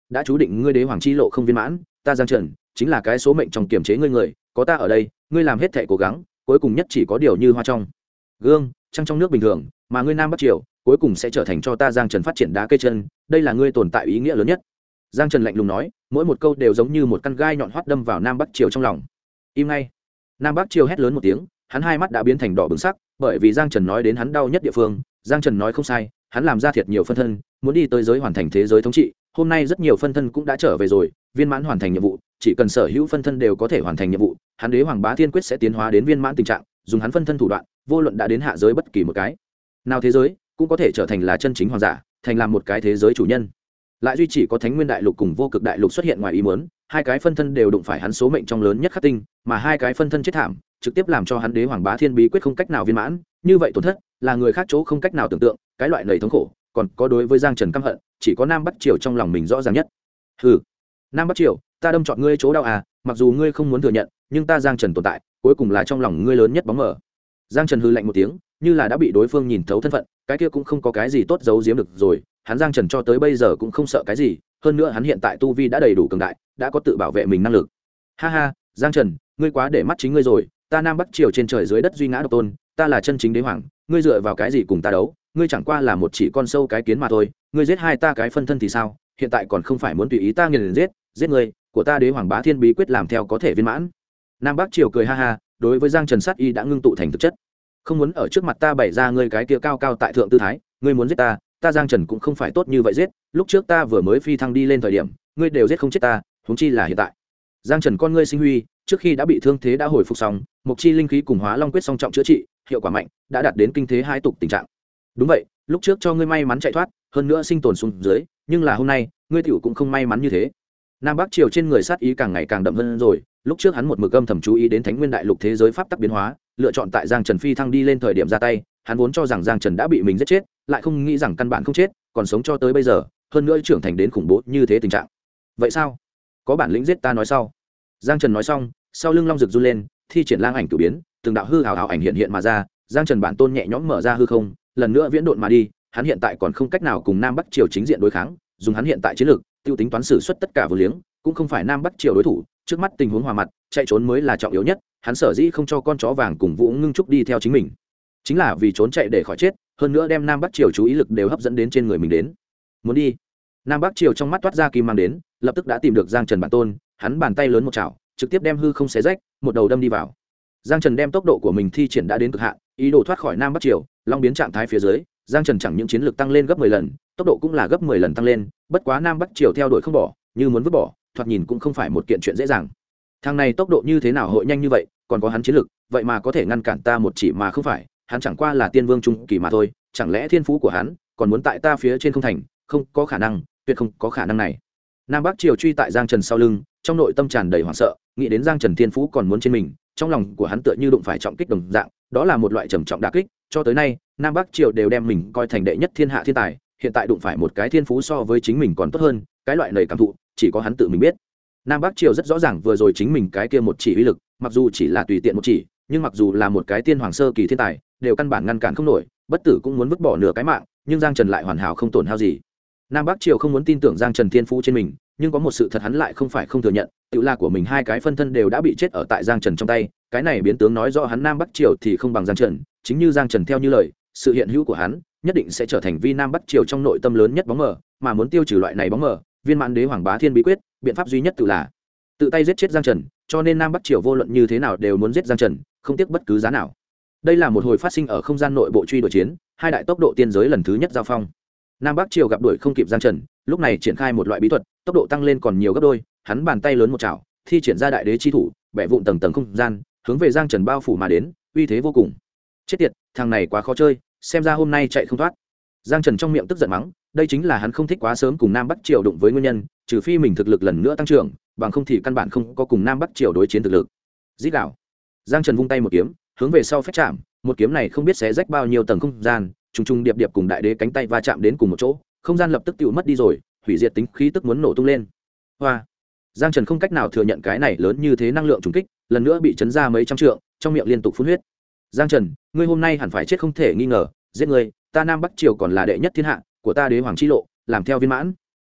đã chú định ngươi đế hoàng chi lộ không viên mãn, ta Giang Trần chính là cái số mệnh trong kiềm chế ngươi người, có ta ở đây, ngươi làm hết thảy cố gắng, cuối cùng nhất chỉ có điều như hoa trong gương, trăng trong nước bình thường, mà ngươi Nam Bắc Triều cuối cùng sẽ trở thành cho ta Giang Trần phát triển đá cây chân, đây là ngươi tồn tại ý nghĩa lớn nhất. Giang Trần lạnh lùng nói, mỗi một câu đều giống như một căn gai nhọn hoắt đâm vào Nam Bắc Triều trong lòng. Im ngay. Nam Bắc Triều hét lớn một tiếng, hắn hai mắt đã biến thành đỏ bừng sắc, bởi vì Giang Trần nói đến hắn đau nhất địa phương. Giang Trần nói không sai, hắn làm ra thiệt nhiều phân thân, muốn đi tới giới hoàn thành thế giới thống trị. Hôm nay rất nhiều phân thân cũng đã trở về rồi, viên mãn hoàn thành nhiệm vụ, chỉ cần sở hữu phân thân đều có thể hoàn thành nhiệm vụ, hắn đế hoàng bá thiên quyết sẽ tiến hóa đến viên mãn tình trạng, dùng hắn phân thân thủ đoạn, vô luận đã đến hạ giới bất kỳ một cái nào thế giới, cũng có thể trở thành là chân chính hoàng giả, thành làm một cái thế giới chủ nhân. Lại duy chỉ có Thánh Nguyên Đại Lục cùng Vô Cực Đại Lục xuất hiện ngoài ý muốn, hai cái phân thân đều đụng phải hắn số mệnh trong lớn nhất khắc tinh, mà hai cái phân thân chết thảm, trực tiếp làm cho hắn đế hoàng bá thiên bí quyết không cách nào viên mãn, như vậy tổn thất là người khác chỗ không cách nào tưởng tượng, cái loại nầy thống khổ, còn có đối với Giang Trần căm hận, chỉ có Nam Bắc Triều trong lòng mình rõ ràng nhất. Hừ, Nam Bắc Triều, ta đâm chọn ngươi chỗ đau à, mặc dù ngươi không muốn thừa nhận, nhưng ta Giang Trần tồn tại, cuối cùng là trong lòng ngươi lớn nhất bóng mờ. Giang Trần hừ lạnh một tiếng, như là đã bị đối phương nhìn thấu thân phận, cái kia cũng không có cái gì tốt giấu giếm được rồi, hắn Giang Trần cho tới bây giờ cũng không sợ cái gì, hơn nữa hắn hiện tại tu vi đã đầy đủ cường đại, đã có tự bảo vệ mình năng lực. Ha ha, Giang Trần, ngươi quá để mắt chính ngươi rồi, ta Nam Bắc Triều trên trời dưới đất duy ngã độc tôn, ta là chân chính đế hoàng, ngươi dựa vào cái gì cùng ta đấu, ngươi chẳng qua là một chỉ con sâu cái kiến mà thôi, ngươi giết hai ta cái phân thân thì sao, hiện tại còn không phải muốn tùy ý ta nghiền giết ngươi, của ta đế hoàng bá thiên bí quyết làm theo có thể viên mãn. Nam Bắc Triều cười ha ha, đối với Giang Trần sát y đã ngưng tụ thành thực chất, không muốn ở trước mặt ta bày ra ngươi cái kia cao cao tại thượng tư thái, ngươi muốn giết ta, ta Giang Trần cũng không phải tốt như vậy giết, lúc trước ta vừa mới phi thăng đi lên thời điểm, ngươi đều giết không chết ta, huống chi là hiện tại. Giang Trần con ngươi sinh huy, trước khi đã bị thương thế đã hồi phục xong, mục chi linh khí cùng hóa long quyết song trọng chữa trị, hiệu quả mạnh, đã đạt đến kinh thế hai tục tình trạng. Đúng vậy, lúc trước cho ngươi may mắn chạy thoát, hơn nữa sinh tồn xuống dưới, nhưng là hôm nay, ngươi tiểu cũng không may mắn như thế. Nam Bắc Triều trên người sát ý càng ngày càng đậm hơn rồi, lúc trước hắn một mực âm thầm chú ý đến Thánh Nguyên Đại Lục thế giới pháp tắc biến hóa, lựa chọn tại Giang Trần phi thăng đi lên thời điểm ra tay, hắn vốn cho rằng Giang Trần đã bị mình giết chết, lại không nghĩ rằng căn bản không chết, còn sống cho tới bây giờ, hơn nữa trưởng thành đến khủng bố như thế tình trạng. Vậy sao? Có bản lĩnh giết ta nói sau. Giang Trần nói xong, sau lưng long rực run lên, thi triển lang ảnh cửu biến, từng đạo hư ảo ảo ảnh hiện mà ra, Giang Trần bản tôn nhẹ nhõm mở ra hư không, lần nữa viễn độn mà đi, hắn hiện tại còn không cách nào cùng Nam Bắc Triều chính diện đối kháng, dùng hắn hiện tại chiến lược, tiêu tính toán sử xuất tất cả vô liếng, cũng không phải Nam Bắc Triều đối thủ, trước mắt tình huống hòa mặt, chạy trốn mới là trọng yếu nhất, hắn sở dĩ không cho con chó vàng cùng Vũ Ngưng Trúc đi theo chính mình, chính là vì trốn chạy để khỏi chết, hơn nữa đem Nam Bắc Triều chú ý lực đều hấp dẫn đến trên người mình đến. Muốn đi. Nam Bắc Triều trong mắt toát ra kim mang đến, lập tức đã tìm được Giang Trần bản tôn, hắn bàn tay lớn một chảo, trực tiếp đem hư không xé rách, một đầu đâm đi vào. Giang Trần đem tốc độ của mình thi triển đã đến cực hạn, ý đồ thoát khỏi Nam Bắc Triều, long biến trạng thái phía dưới, Giang Trần chẳng những chiến lược tăng lên gấp 10 lần, tốc độ cũng là gấp 10 lần tăng lên, bất quá Nam Bắc Triều theo đuổi không bỏ, như muốn vứt bỏ, thoạt nhìn cũng không phải một kiện chuyện dễ dàng. Thằng này tốc độ như thế nào hội nhanh như vậy, còn có hắn chiến lược, vậy mà có thể ngăn cản ta một chỉ mà không phải, hắn chẳng qua là tiên vương trung kỳ mà thôi, chẳng lẽ thiên phú của hắn còn muốn tại ta phía trên không thành, không có khả năng, tuyệt không có khả năng này. Nam Bắc Triều truy tại Giang Trần sau lưng, trong nội tâm tràn đầy hoảng sợ, nghĩ đến Giang Trần thiên phú còn muốn trên mình, trong lòng của hắn tựa như đụng phải trọng kích đồng dạng, đó là một loại trầm trọng đả kích, cho tới nay, Nam Bắc Triều đều đem mình coi thành đệ nhất thiên hạ thiên tài, hiện tại đụng phải một cái thiên phú so với chính mình còn tốt hơn, cái loại này cảm thụ, chỉ có hắn tự mình biết. Nam Bắc Triều rất rõ ràng vừa rồi chính mình cái kia một chỉ uy lực, mặc dù chỉ là tùy tiện một chỉ, nhưng mặc dù là một cái tiên hoàng sơ kỳ thiên tài, đều căn bản ngăn cản không nổi, bất tử cũng muốn vứt bỏ nửa cái mạng, nhưng Giang Trần lại hoàn hảo không tổn hao gì. Nam Bắc Triều không muốn tin tưởng Giang Trần thiên phú trên mình, nhưng có một sự thật hắn lại không phải không thừa nhận, tự la của mình hai cái phân thân đều đã bị chết ở tại Giang Trần trong tay, cái này biến tướng nói rõ hắn Nam Bắc Triều thì không bằng Giang Trần, chính như Giang Trần theo như lời, sự hiện hữu của hắn nhất định sẽ trở thành vi Nam Bắc Triều trong nội tâm lớn nhất bóng mờ, mà muốn tiêu trừ loại này bóng mờ, viên mãn đế hoàng bá thiên bí quyết, biện pháp duy nhất tự là tự tay giết chết Giang Trần, cho nên Nam Bắc Triều vô luận như thế nào đều muốn giết Giang Trần, không tiếc bất cứ giá nào. Đây là một hồi phát sinh ở không gian nội bộ truy đuổi chiến, hai đại tốc độ tiên giới lần thứ nhất giao phong. Nam Bắc Triều gặp đuổi không kịp Giang Trần, lúc này triển khai một loại bí thuật, tốc độ tăng lên còn nhiều gấp đôi, hắn bàn tay lớn một chảo, thi triển ra đại đế chi thủ, bẻ vụn tầng tầng không gian, hướng về Giang Trần bao phủ mà đến, uy thế vô cùng. Chết tiệt, thằng này quá khó chơi, xem ra hôm nay chạy không thoát. Giang Trần trong miệng tức giận mắng, đây chính là hắn không thích quá sớm cùng Nam Bắc Triều đụng với nguyên nhân, trừ phi mình thực lực lần nữa tăng trưởng, bằng không thì căn bản không có cùng Nam Bắc Triều đối chiến thực lực. Rít gào. Giang Trần vung tay một kiếm, hướng về sau phách chạm, một kiếm này không biết xé rách bao nhiêu tầng không gian, trùng trùng điệp điệp cùng đại đế cánh tay va chạm đến cùng một chỗ, không gian lập tức tiêu mất đi rồi, hủy diệt tính khí tức muốn nổ tung lên. Hoa. Giang Trần không cách nào thừa nhận cái này lớn như thế năng lượng trùng kích, lần nữa bị chấn ra mấy trăm trượng, trong miệng liên tục phun huyết. Giang Trần, ngươi hôm nay hẳn phải chết không thể nghi ngờ, giết ngươi, ta Nam Bắc Triều còn là đệ nhất thiên hạ, của ta đế hoàng chi lộ, làm theo viên mãn.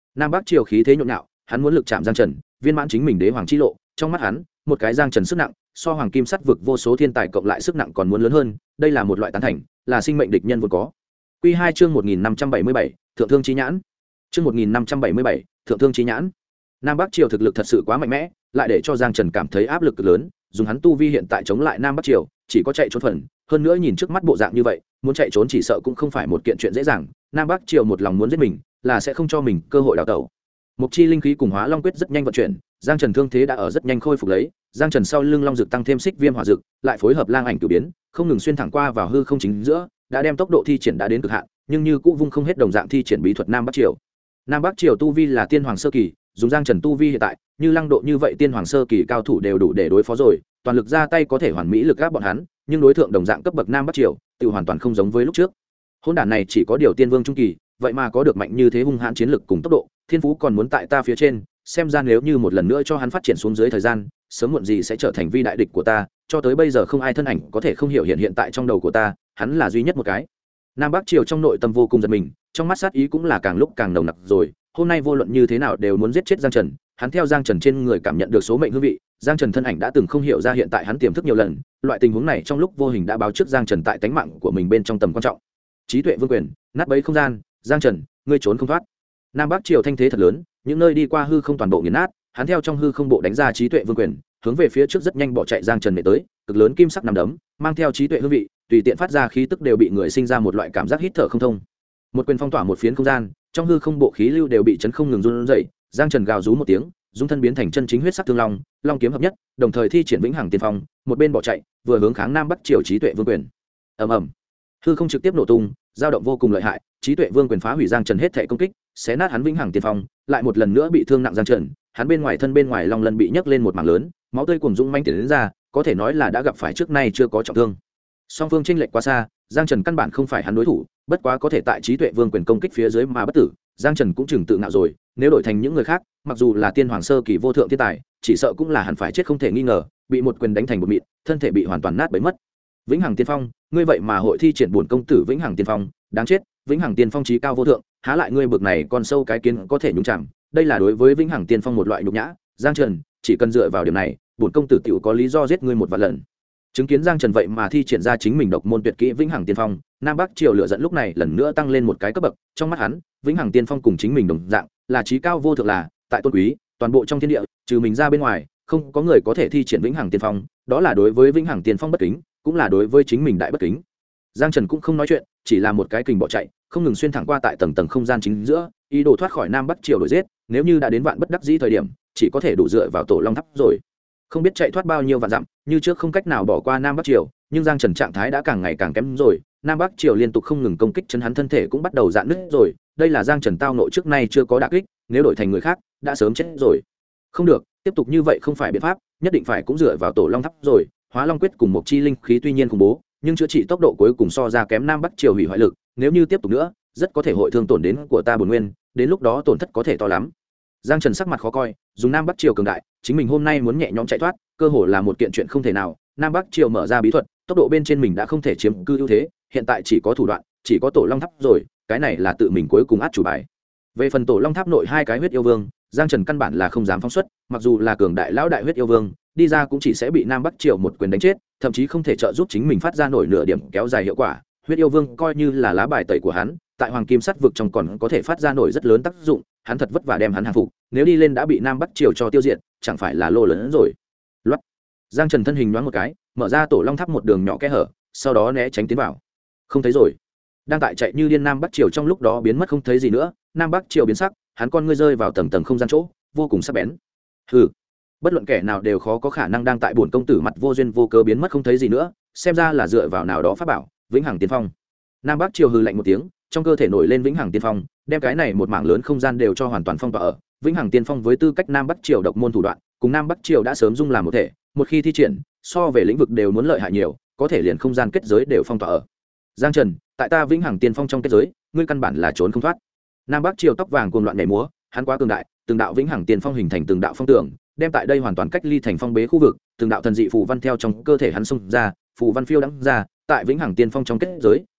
Nam Bắc Triều khí thế nhộn nhạo, hắn muốn lực chạm Giang Trần, viên mãn chính mình đế hoàng chi lộ. Trong mắt hắn, một cái Giang Trần sức nặng, so hoàng kim sắt vực vô số thiên tài cộng lại sức nặng còn muốn lớn hơn, đây là một loại tán thành, là sinh mệnh địch nhân vốn có. Quy 2 chương 1577, thượng thương chí nhãn. Chương 1577, thượng thương chí nhãn. Nam Bắc Triều thực lực thật sự quá mạnh mẽ, lại để cho Giang Trần cảm thấy áp lực cực lớn, dùng hắn tu vi hiện tại chống lại Nam Bắc Triều, chỉ có chạy trốn phần, hơn nữa nhìn trước mắt bộ dạng như vậy, muốn chạy trốn chỉ sợ cũng không phải một kiện chuyện dễ dàng. Nam Bắc Triều một lòng muốn giết mình, là sẽ không cho mình cơ hội đào tẩu. Mộc chi linh khí cùng Hóa Long quyết rất nhanh vận chuyển, Giang Trần thương thế đã ở rất nhanh khôi phục lấy, Giang Trần sau lưng long dực tăng thêm xích viêm hỏa dực, lại phối hợp lang ảnh cửu biến, không ngừng xuyên thẳng qua vào hư không chính giữa, đã đem tốc độ thi triển đã đến cực hạn, nhưng như cũng vung không hết đồng dạng thi triển bí thuật Nam Bắc Triều. Nam Bắc Triều tu vi là tiên hoàng sơ kỳ, dùng Giang Trần tu vi hiện tại, như lăng độ như vậy tiên hoàng sơ kỳ cao thủ đều đủ để đối phó rồi, toàn lực ra tay có thể hoàn mỹ lực áp bọn hắn, nhưng đối tượng đồng dạng cấp bậc Nam Bắc Triều, tự hoàn toàn không giống với lúc trước. Hỗn đản này chỉ có điều tiên vương trung kỳ, vậy mà có được mạnh như thế hung hãn chiến lực cùng tốc độ, thiên phú còn muốn tại ta phía trên, xem ra nếu như một lần nữa cho hắn phát triển xuống dưới thời gian, sớm muộn gì sẽ trở thành vi đại địch của ta, cho tới bây giờ không ai thân ảnh có thể không hiểu hiện tại trong đầu của ta, hắn là duy nhất một cái. Nam Bắc Triều trong nội tâm vô cùng giận mình, trong mắt sát ý cũng là càng lúc càng nồng nặc rồi, hôm nay vô luận như thế nào đều muốn giết chết Giang Trần, hắn theo Giang Trần trên người cảm nhận được số mệnh hương vị, Giang Trần thân ảnh đã từng không hiểu ra hiện tại hắn tiềm thức nhiều lần, loại tình huống này trong lúc vô hình đã báo trước Giang Trần tại tánh mạng của mình bên trong tầm quan trọng. Trí tuệ vương quyền, nát bấy không gian, Giang Trần, ngươi trốn không thoát. Nam Bắc Triều thanh thế thật lớn, những nơi đi qua hư không toàn bộ nghiền nát, hắn theo trong hư không bộ đánh ra trí tuệ vương quyền, hướng về phía trước rất nhanh bỏ chạy Giang Trần nệ tới, cực lớn kim sắc nằm đấm, mang theo trí tuệ hương vị, tùy tiện phát ra khí tức đều bị người sinh ra một loại cảm giác hít thở không thông. Một quyền phong tỏa một phiến không gian, trong hư không bộ khí lưu đều bị chấn không ngừng run rẩy, Giang Trần gào rú một tiếng, dung thân biến thành chân chính huyết sắc thương long, long kiếm hợp nhất, đồng thời thi triển vĩnh hằng tiên phong, một bên bỏ chạy, vừa hướng kháng Nam Bắc Triều trí tuệ vương quyền. Ầm ầm. Hư không trực tiếp nổ tung, dao động vô cùng lợi hại, trí tuệ vương quyền phá hủy Giang Trần hết thảy công kích, xé nát hắn vĩnh hằng tiên phong, lại một lần nữa bị thương nặng Giang Trần, hắn bên ngoài thân bên ngoài long lân bị nhấc lên một mảng lớn, máu tươi cuồng dũng manh tiến đến ra, có thể nói là đã gặp phải trước nay chưa có trọng thương. Song phương chênh lệch quá xa, Giang Trần căn bản không phải hắn đối thủ, bất quá có thể tại trí tuệ vương quyền công kích phía dưới mà bất tử, Giang Trần cũng chừng tự ngạo rồi, nếu đổi thành những người khác, mặc dù là tiên hoàng sơ kỳ vô thượng thiên tài, chỉ sợ cũng là hẳn phải chết không thể nghi ngờ, bị một quyền đánh thành một mịn, thân thể bị hoàn toàn nát bấy mất. Vĩnh hằng tiên phong, ngươi vậy mà hội thi triển bổn công tử vĩnh hằng tiên phong, đáng chết, vĩnh hằng tiên phong chí cao vô thượng, há lại ngươi bực này con sâu cái kiến có thể nhúng chạm, đây là đối với vĩnh hằng tiên phong một loại nhục nhã, Giang Trần, chỉ cần dựa vào điểm này, bổn công tử tiểu có lý do giết ngươi một vạn lần. Chứng kiến Giang Trần vậy mà thi triển ra chính mình độc môn tuyệt kỹ vĩnh hằng tiên phong, Nam Bắc Triều lửa giận lúc này lần nữa tăng lên một cái cấp bậc, trong mắt hắn, vĩnh hằng tiên phong cùng chính mình đồng dạng, là chí cao vô thượng, là tại tôn quý, toàn bộ trong thiên địa, trừ mình ra bên ngoài, không có người có thể thi triển vĩnh hằng tiên phong, đó là đối với vĩnh hằng tiên phong bất kính, cũng là đối với chính mình đại bất kính. Giang Trần cũng không nói chuyện, chỉ là một cái kình bỏ chạy, không ngừng xuyên thẳng qua tại tầng tầng không gian chính giữa, ý đồ thoát khỏi Nam Bắc Triều đuổi giết, nếu như đã đến vạn bất đắc dĩ thời điểm, chỉ có thể đủ dựa vào Tổ Long Tháp rồi. Không biết chạy thoát bao nhiêu vạn dặm, như trước không cách nào bỏ qua Nam Bắc Triều, nhưng Giang Trần trạng thái đã càng ngày càng kém rồi, Nam Bắc Triều liên tục không ngừng công kích chân hắn thân thể cũng bắt đầu rạn nứt rồi, đây là Giang Trần tao nội trước nay chưa có đả kích, nếu đổi thành người khác, đã sớm chết rồi. Không được, tiếp tục như vậy không phải biện pháp, nhất định phải cũng dựa vào Tổ Long Tháp rồi. Hóa Long quyết cùng Mộc chi linh khí tuy nhiên khủng bố, nhưng chữa trị tốc độ cuối cùng so ra kém Nam Bắc Triều hủy hoại lực, nếu như tiếp tục nữa, rất có thể hội thương tổn đến của ta bổn nguyên, đến lúc đó tổn thất có thể to lắm. Giang Trần sắc mặt khó coi, dùng Nam Bắc Triều cường đại, chính mình hôm nay muốn nhẹ nhõm chạy thoát, cơ hội là một kiện chuyện không thể nào. Nam Bắc Triều mở ra bí thuật, tốc độ bên trên mình đã không thể chiếm cư ưu thế, hiện tại chỉ có thủ đoạn, chỉ có Tổ Long Tháp rồi, cái này là tự mình cuối cùng át chủ bài. Về phần Tổ Long Tháp nội hai cái huyết yêu vương, Giang Trần căn bản là không dám phóng xuất, mặc dù là cường đại lão đại huyết yêu vương, đi ra cũng chỉ sẽ bị Nam Bắc Triều một quyền đánh chết, thậm chí không thể trợ giúp chính mình phát ra nổi nửa điểm kéo dài hiệu quả. Huyết yêu vương coi như là lá bài tẩy của hắn, tại Hoàng Kim Sắt vực trong còn có thể phát ra nổi rất lớn tác dụng, hắn thật vất vả đem hắn hàng phục, nếu đi lên đã bị Nam Bắc Triều cho tiêu diệt, chẳng phải là lô lớn rồi. Loát. Giang Trần thân hình nhoáng một cái, mở ra Tổ Long Tháp một đường nhỏ kẽ hở, sau đó né tránh tiến vào. Không thấy rồi. Đang tại chạy như điên Nam Bắc Triều trong lúc đó biến mất không thấy gì nữa, Nam Bắc Triều biến sắc, hắn con ngươi rơi vào tầng tầng không gian chỗ, vô cùng sắc bén. Hừ, bất luận kẻ nào đều khó có khả năng đang tại bổn công tử mặt vô duyên vô cớ biến mất không thấy gì nữa, xem ra là dựa vào nào đó pháp bảo, vĩnh hằng tiên phong. Nam Bắc Triều hừ lạnh một tiếng, trong cơ thể nổi lên vĩnh hằng tiên phong, đem cái này một mảng lớn không gian đều cho hoàn toàn phong tỏa ở. Vĩnh hằng tiên phong với tư cách Nam Bắc Triều độc môn thủ đoạn, cùng Nam Bắc Triều đã sớm dung làm một thể, một khi thi triển, so về lĩnh vực đều muốn lợi hại nhiều, có thể liền không gian kết giới đều phong tỏa ở. Giang Trần, tại ta vĩnh hằng tiên phong trong kết giới, ngươi căn bản là trốn không thoát. Nam Bắc Triều tóc vàng cuồng loạn nhảy múa, hắn quá cường đại, từng đạo vĩnh hằng tiên phong hình thành từng đạo phong tường, đem tại đây hoàn toàn cách ly thành phong bế khu vực, từng đạo thần dị phù văn theo trong cơ thể hắn xung ra, phù văn phiêu đãng ra, tại vĩnh hằng tiên phong trong kết giới,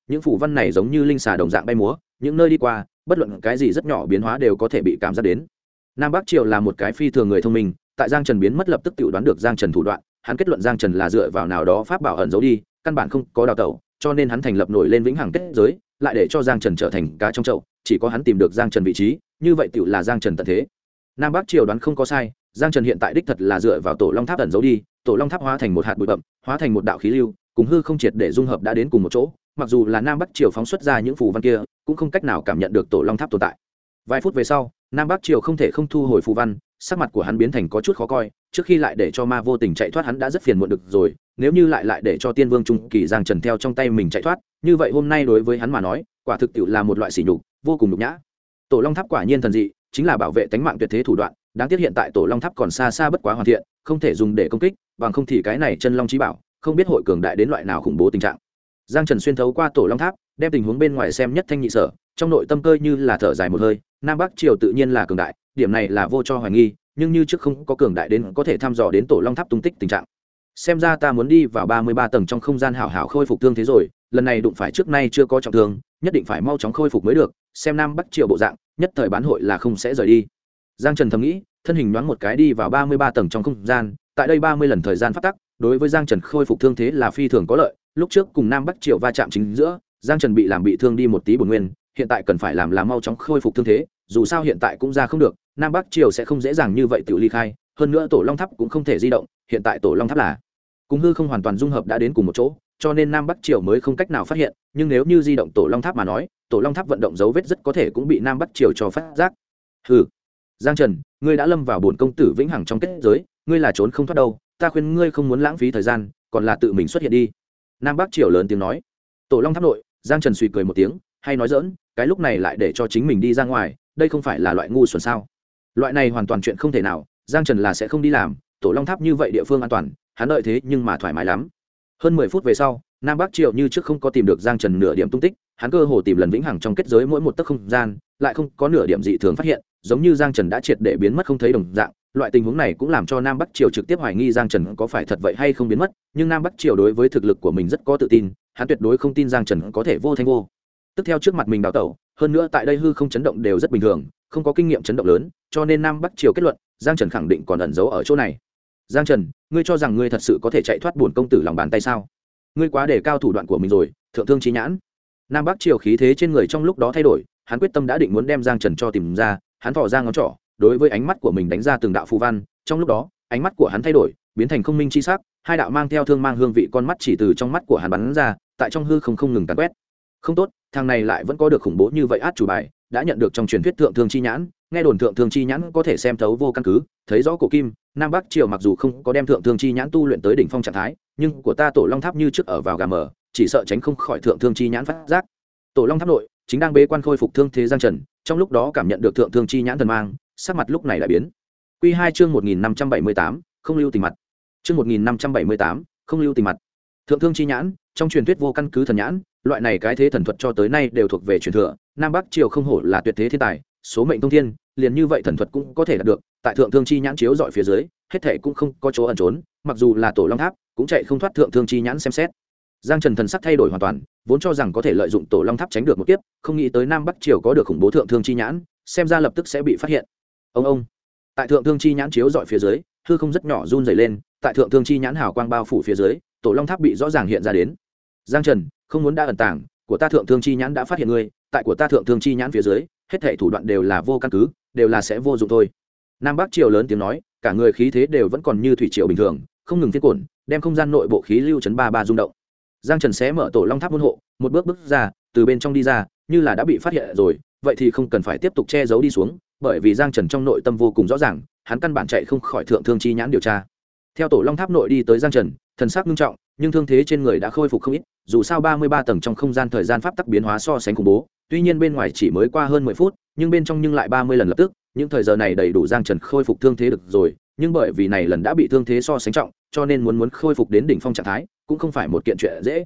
những phù văn này giống như linh xà đồng dạng bay múa, những nơi đi qua bất luận cái gì rất nhỏ biến hóa đều có thể bị cảm giác đến. Nam Bắc Triều là một cái phi thường người thông minh, tại Giang Trần biến mất lập tức tự đoán được Giang Trần thủ đoạn, hắn kết luận Giang Trần là dựa vào nào đó pháp bảo ẩn giấu đi, căn bản không có đào tẩu, cho nên hắn thành lập nổi lên vĩnh hằng kết giới, lại để cho Giang Trần trở thành cá trong chậu, chỉ có hắn tìm được Giang Trần vị trí, như vậy tựu là Giang Trần tận thế. Nam Bắc Triều đoán không có sai, Giang Trần hiện tại đích thật là dựa vào Tổ Long Tháp ẩn giấu đi, Tổ Long Tháp hóa thành một hạt bụi bặm, hóa thành một đạo khí lưu, cùng hư không triệt để dung hợp đã đến cùng một chỗ, mặc dù là Nam Bắc Triều phóng xuất ra những phù văn kia, cũng không cách nào cảm nhận được Tổ Long Tháp tồn tại. Vài phút về sau, Nam Bắc Triều không thể không thu hồi phù văn, sắc mặt của hắn biến thành có chút khó coi, trước khi lại để cho ma vô tình chạy thoát hắn đã rất phiền muộn được rồi, nếu như lại để cho Tiên Vương trung kỳ Giang Trần theo trong tay mình chạy thoát, như vậy hôm nay đối với hắn mà nói, quả thực tiệu là một loại sỉ nhục, vô cùng nhục nhã. Tổ Long Tháp quả nhiên thần dị, chính là bảo vệ tính mạng tuyệt thế thủ đoạn, đáng tiếc hiện tại Tổ Long Tháp còn xa xa bất quá hoàn thiện, không thể dùng để công kích, bằng không thì cái này chân long chí bảo, không biết hội cường đại đến loại nào khủng bố tình trạng. Giang Trần xuyên thấu qua Tổ Long Tháp, đem tình huống bên ngoài xem nhất thanh nhị sở, trong nội tâm cơ như là thở dài một hơi, Nam Bắc Triều tự nhiên là cường đại, điểm này là vô cho hoài nghi, nhưng như trước không có cường đại đến có thể thăm dò đến Tổ Long Tháp tung tích tình trạng. Xem ra ta muốn đi vào 33 tầng trong không gian hảo hảo khôi phục thương thế rồi, lần này đụng phải trước nay chưa có trọng thương, nhất định phải mau chóng khôi phục mới được, xem Nam Bắc Triều bộ dạng, nhất thời bán hội là không sẽ rời đi. Giang Trần thầm nghĩ, thân hình nhoáng một cái đi vào 33 tầng trong không gian, tại đây 30 lần thời gian phát tắc, đối với Giang Trần khôi phục thương thế là phi thường có lợi, lúc trước cùng Nam Bắc Triều va chạm chính giữa, Giang Trần bị làm bị thương đi một tí bổn nguyên, hiện tại cần phải làm mau chóng khôi phục thương thế, dù sao hiện tại cũng ra không được, Nam Bắc Triều sẽ không dễ dàng như vậy tự ly khai, hơn nữa Tổ Long Tháp cũng không thể di động, hiện tại Tổ Long Tháp là cùng hư không hoàn toàn dung hợp đã đến cùng một chỗ, cho nên Nam Bắc Triều mới không cách nào phát hiện, nhưng nếu như di động Tổ Long Tháp mà nói, Tổ Long Tháp vận động dấu vết rất có thể cũng bị Nam Bắc Triều cho phát giác. Hừ, Giang Trần, ngươi đã lâm vào bổn công tử vĩnh hằng trong kết giới, ngươi là trốn không thoát đâu, ta khuyên ngươi không muốn lãng phí thời gian, còn là tự mình xuất hiện đi. Nam Bắc Triều lớn tiếng nói. Tổ Long Tháp nội, Giang Trần suy cười một tiếng, hay nói dỡn, cái lúc này lại để cho chính mình đi ra ngoài, đây không phải là loại ngu xuẩn sao? Loại này hoàn toàn chuyện không thể nào, Giang Trần là sẽ không đi làm, Tổ Long Tháp như vậy địa phương an toàn, hắn đợi thế nhưng mà thoải mái lắm. Hơn 10 phút về sau, Nam Bắc Triều như trước không có tìm được Giang Trần nửa điểm tung tích, hắn cơ hồ tìm lần vĩnh hằng trong kết giới mỗi một tấc không gian, lại không có nửa điểm dị thường phát hiện, giống như Giang Trần đã triệt để biến mất không thấy đồng dạng. Loại tình huống này cũng làm cho Nam Bắc Triều trực tiếp hoài nghi Giang Trần có phải thật vậy hay không biến mất, nhưng Nam Bắc Triều đối với thực lực của mình rất có tự tin, hắn tuyệt đối không tin Giang Trần có thể vô thanh vô tức theo trước mặt mình đào tẩu, hơn nữa tại đây hư không chấn động đều rất bình thường, không có kinh nghiệm chấn động lớn, cho nên Nam Bắc Triều kết luận, Giang Trần khẳng định còn ẩn giấu ở chỗ này. Giang Trần, ngươi cho rằng ngươi thật sự có thể chạy thoát bổn công tử lòng bàn tay sao? Ngươi quá đề cao thủ đoạn của mình rồi, thượng thương chí nhãn. Nam Bắc Triều khí thế trên người trong lúc đó thay đổi, hắn quyết tâm đã định muốn đem Giang Trần cho tìm ra, hắn thò ra ngón trỏ, đối với ánh mắt của mình đánh ra từng đạo phù văn, trong lúc đó, ánh mắt của hắn thay đổi, biến thành không minh chi sắc, hai đạo mang theo thương mang hương vị con mắt chỉ từ trong mắt của hắn bắn ra, tại trong hư không ngừng tàn quét. Không tốt, thằng này lại vẫn có được khủng bố như vậy át chủ bài, đã nhận được trong truyền thuyết thượng thương chi nhãn, nghe đồn thượng thương chi nhãn có thể xem thấu vô căn cứ, thấy rõ cổ kim. Nam Bắc Triều mặc dù không có đem thượng thương chi nhãn tu luyện tới đỉnh phong trạng thái, nhưng của ta Tổ Long Tháp như trước ở vào gà mờ, chỉ sợ tránh không khỏi thượng thương chi nhãn phát giác. Tổ Long Tháp nội chính đang bế quan khôi phục thương thế Giang Trần, trong lúc đó cảm nhận được thượng thương chi nhãn thần mang, sắc mặt lúc này lại biến. Quy 2 chương 1578, không lưu tình mặt. Chương 1578, không lưu tình mặt. Thượng thương chi nhãn, trong truyền thuyết vô căn cứ thần nhãn, loại này cái thế thần thuật cho tới nay đều thuộc về truyền thừa, Nam Bắc Triều không hổ là tuyệt thế thiên tài, số mệnh thông thiên, liền như vậy thần thuật cũng có thể đạt được, tại thượng thương chi nhãn chiếu dọi phía dưới, hết thảy cũng không có chỗ ẩn trốn, mặc dù là Tổ Long Tháp, cũng chạy không thoát thượng thương chi nhãn xem xét. Giang Trần thần sắc thay đổi hoàn toàn, vốn cho rằng có thể lợi dụng Tổ Long Tháp tránh được một kiếp, không nghĩ tới Nam Bắc Triều có được khủng bố thượng thương chi nhãn, xem ra lập tức sẽ bị phát hiện. Ông, tại thượng thương chi nhãn chiếu dọi phía dưới, hư không rất nhỏ run rẩy lên, tại thượng thương chi nhãn hào quang bao phủ phía dưới, Tổ Long Tháp bị rõ ràng hiện ra đến. Giang Trần, không muốn đã ẩn tàng, của ta thượng thương chi nhãn đã phát hiện ngươi, tại của ta thượng thương chi nhãn phía dưới, hết thảy thủ đoạn đều là vô căn cứ, đều là sẽ vô dụng thôi. Nam Bắc Triều lớn tiếng nói, cả người khí thế đều vẫn còn như thủy triều bình thường, không ngừng phiên cuộn, đem không gian nội bộ khí lưu chấn ba rung động. Giang Trần xé mở Tổ Long Tháp môn hộ, một bước ra, từ bên trong đi ra, như là đã bị phát hiện rồi, vậy thì không cần phải tiếp tục che giấu đi xuống, bởi vì Giang Trần trong nội tâm vô cùng rõ ràng, hắn căn bản chạy không khỏi thượng thương chi nhãn điều tra. Theo Tổ Long Tháp nội đi tới Giang Trần, thần sắc nghiêm trọng, nhưng thương thế trên người đã khôi phục không ít, dù sao 33 tầng trong không gian thời gian pháp tắc biến hóa so sánh khủng bố, tuy nhiên bên ngoài chỉ mới qua hơn 10 phút, nhưng bên trong nhưng lại 30 lần lập tức, những thời giờ này đầy đủ Giang Trần khôi phục thương thế được rồi, nhưng bởi vì này lần đã bị thương thế so sánh trọng, cho nên muốn khôi phục đến đỉnh phong trạng thái, cũng không phải một kiện chuyện dễ.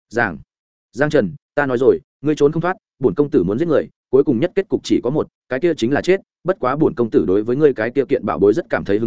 Giang Trần, ta nói rồi, ngươi trốn không thoát, bổn công tử muốn giết người, cuối cùng nhất kết cục chỉ có một, cái kia chính là chết, bất quá bổn công tử đối với ngươi cái kia kiện bảo bối rất cảm thấy hứng thú,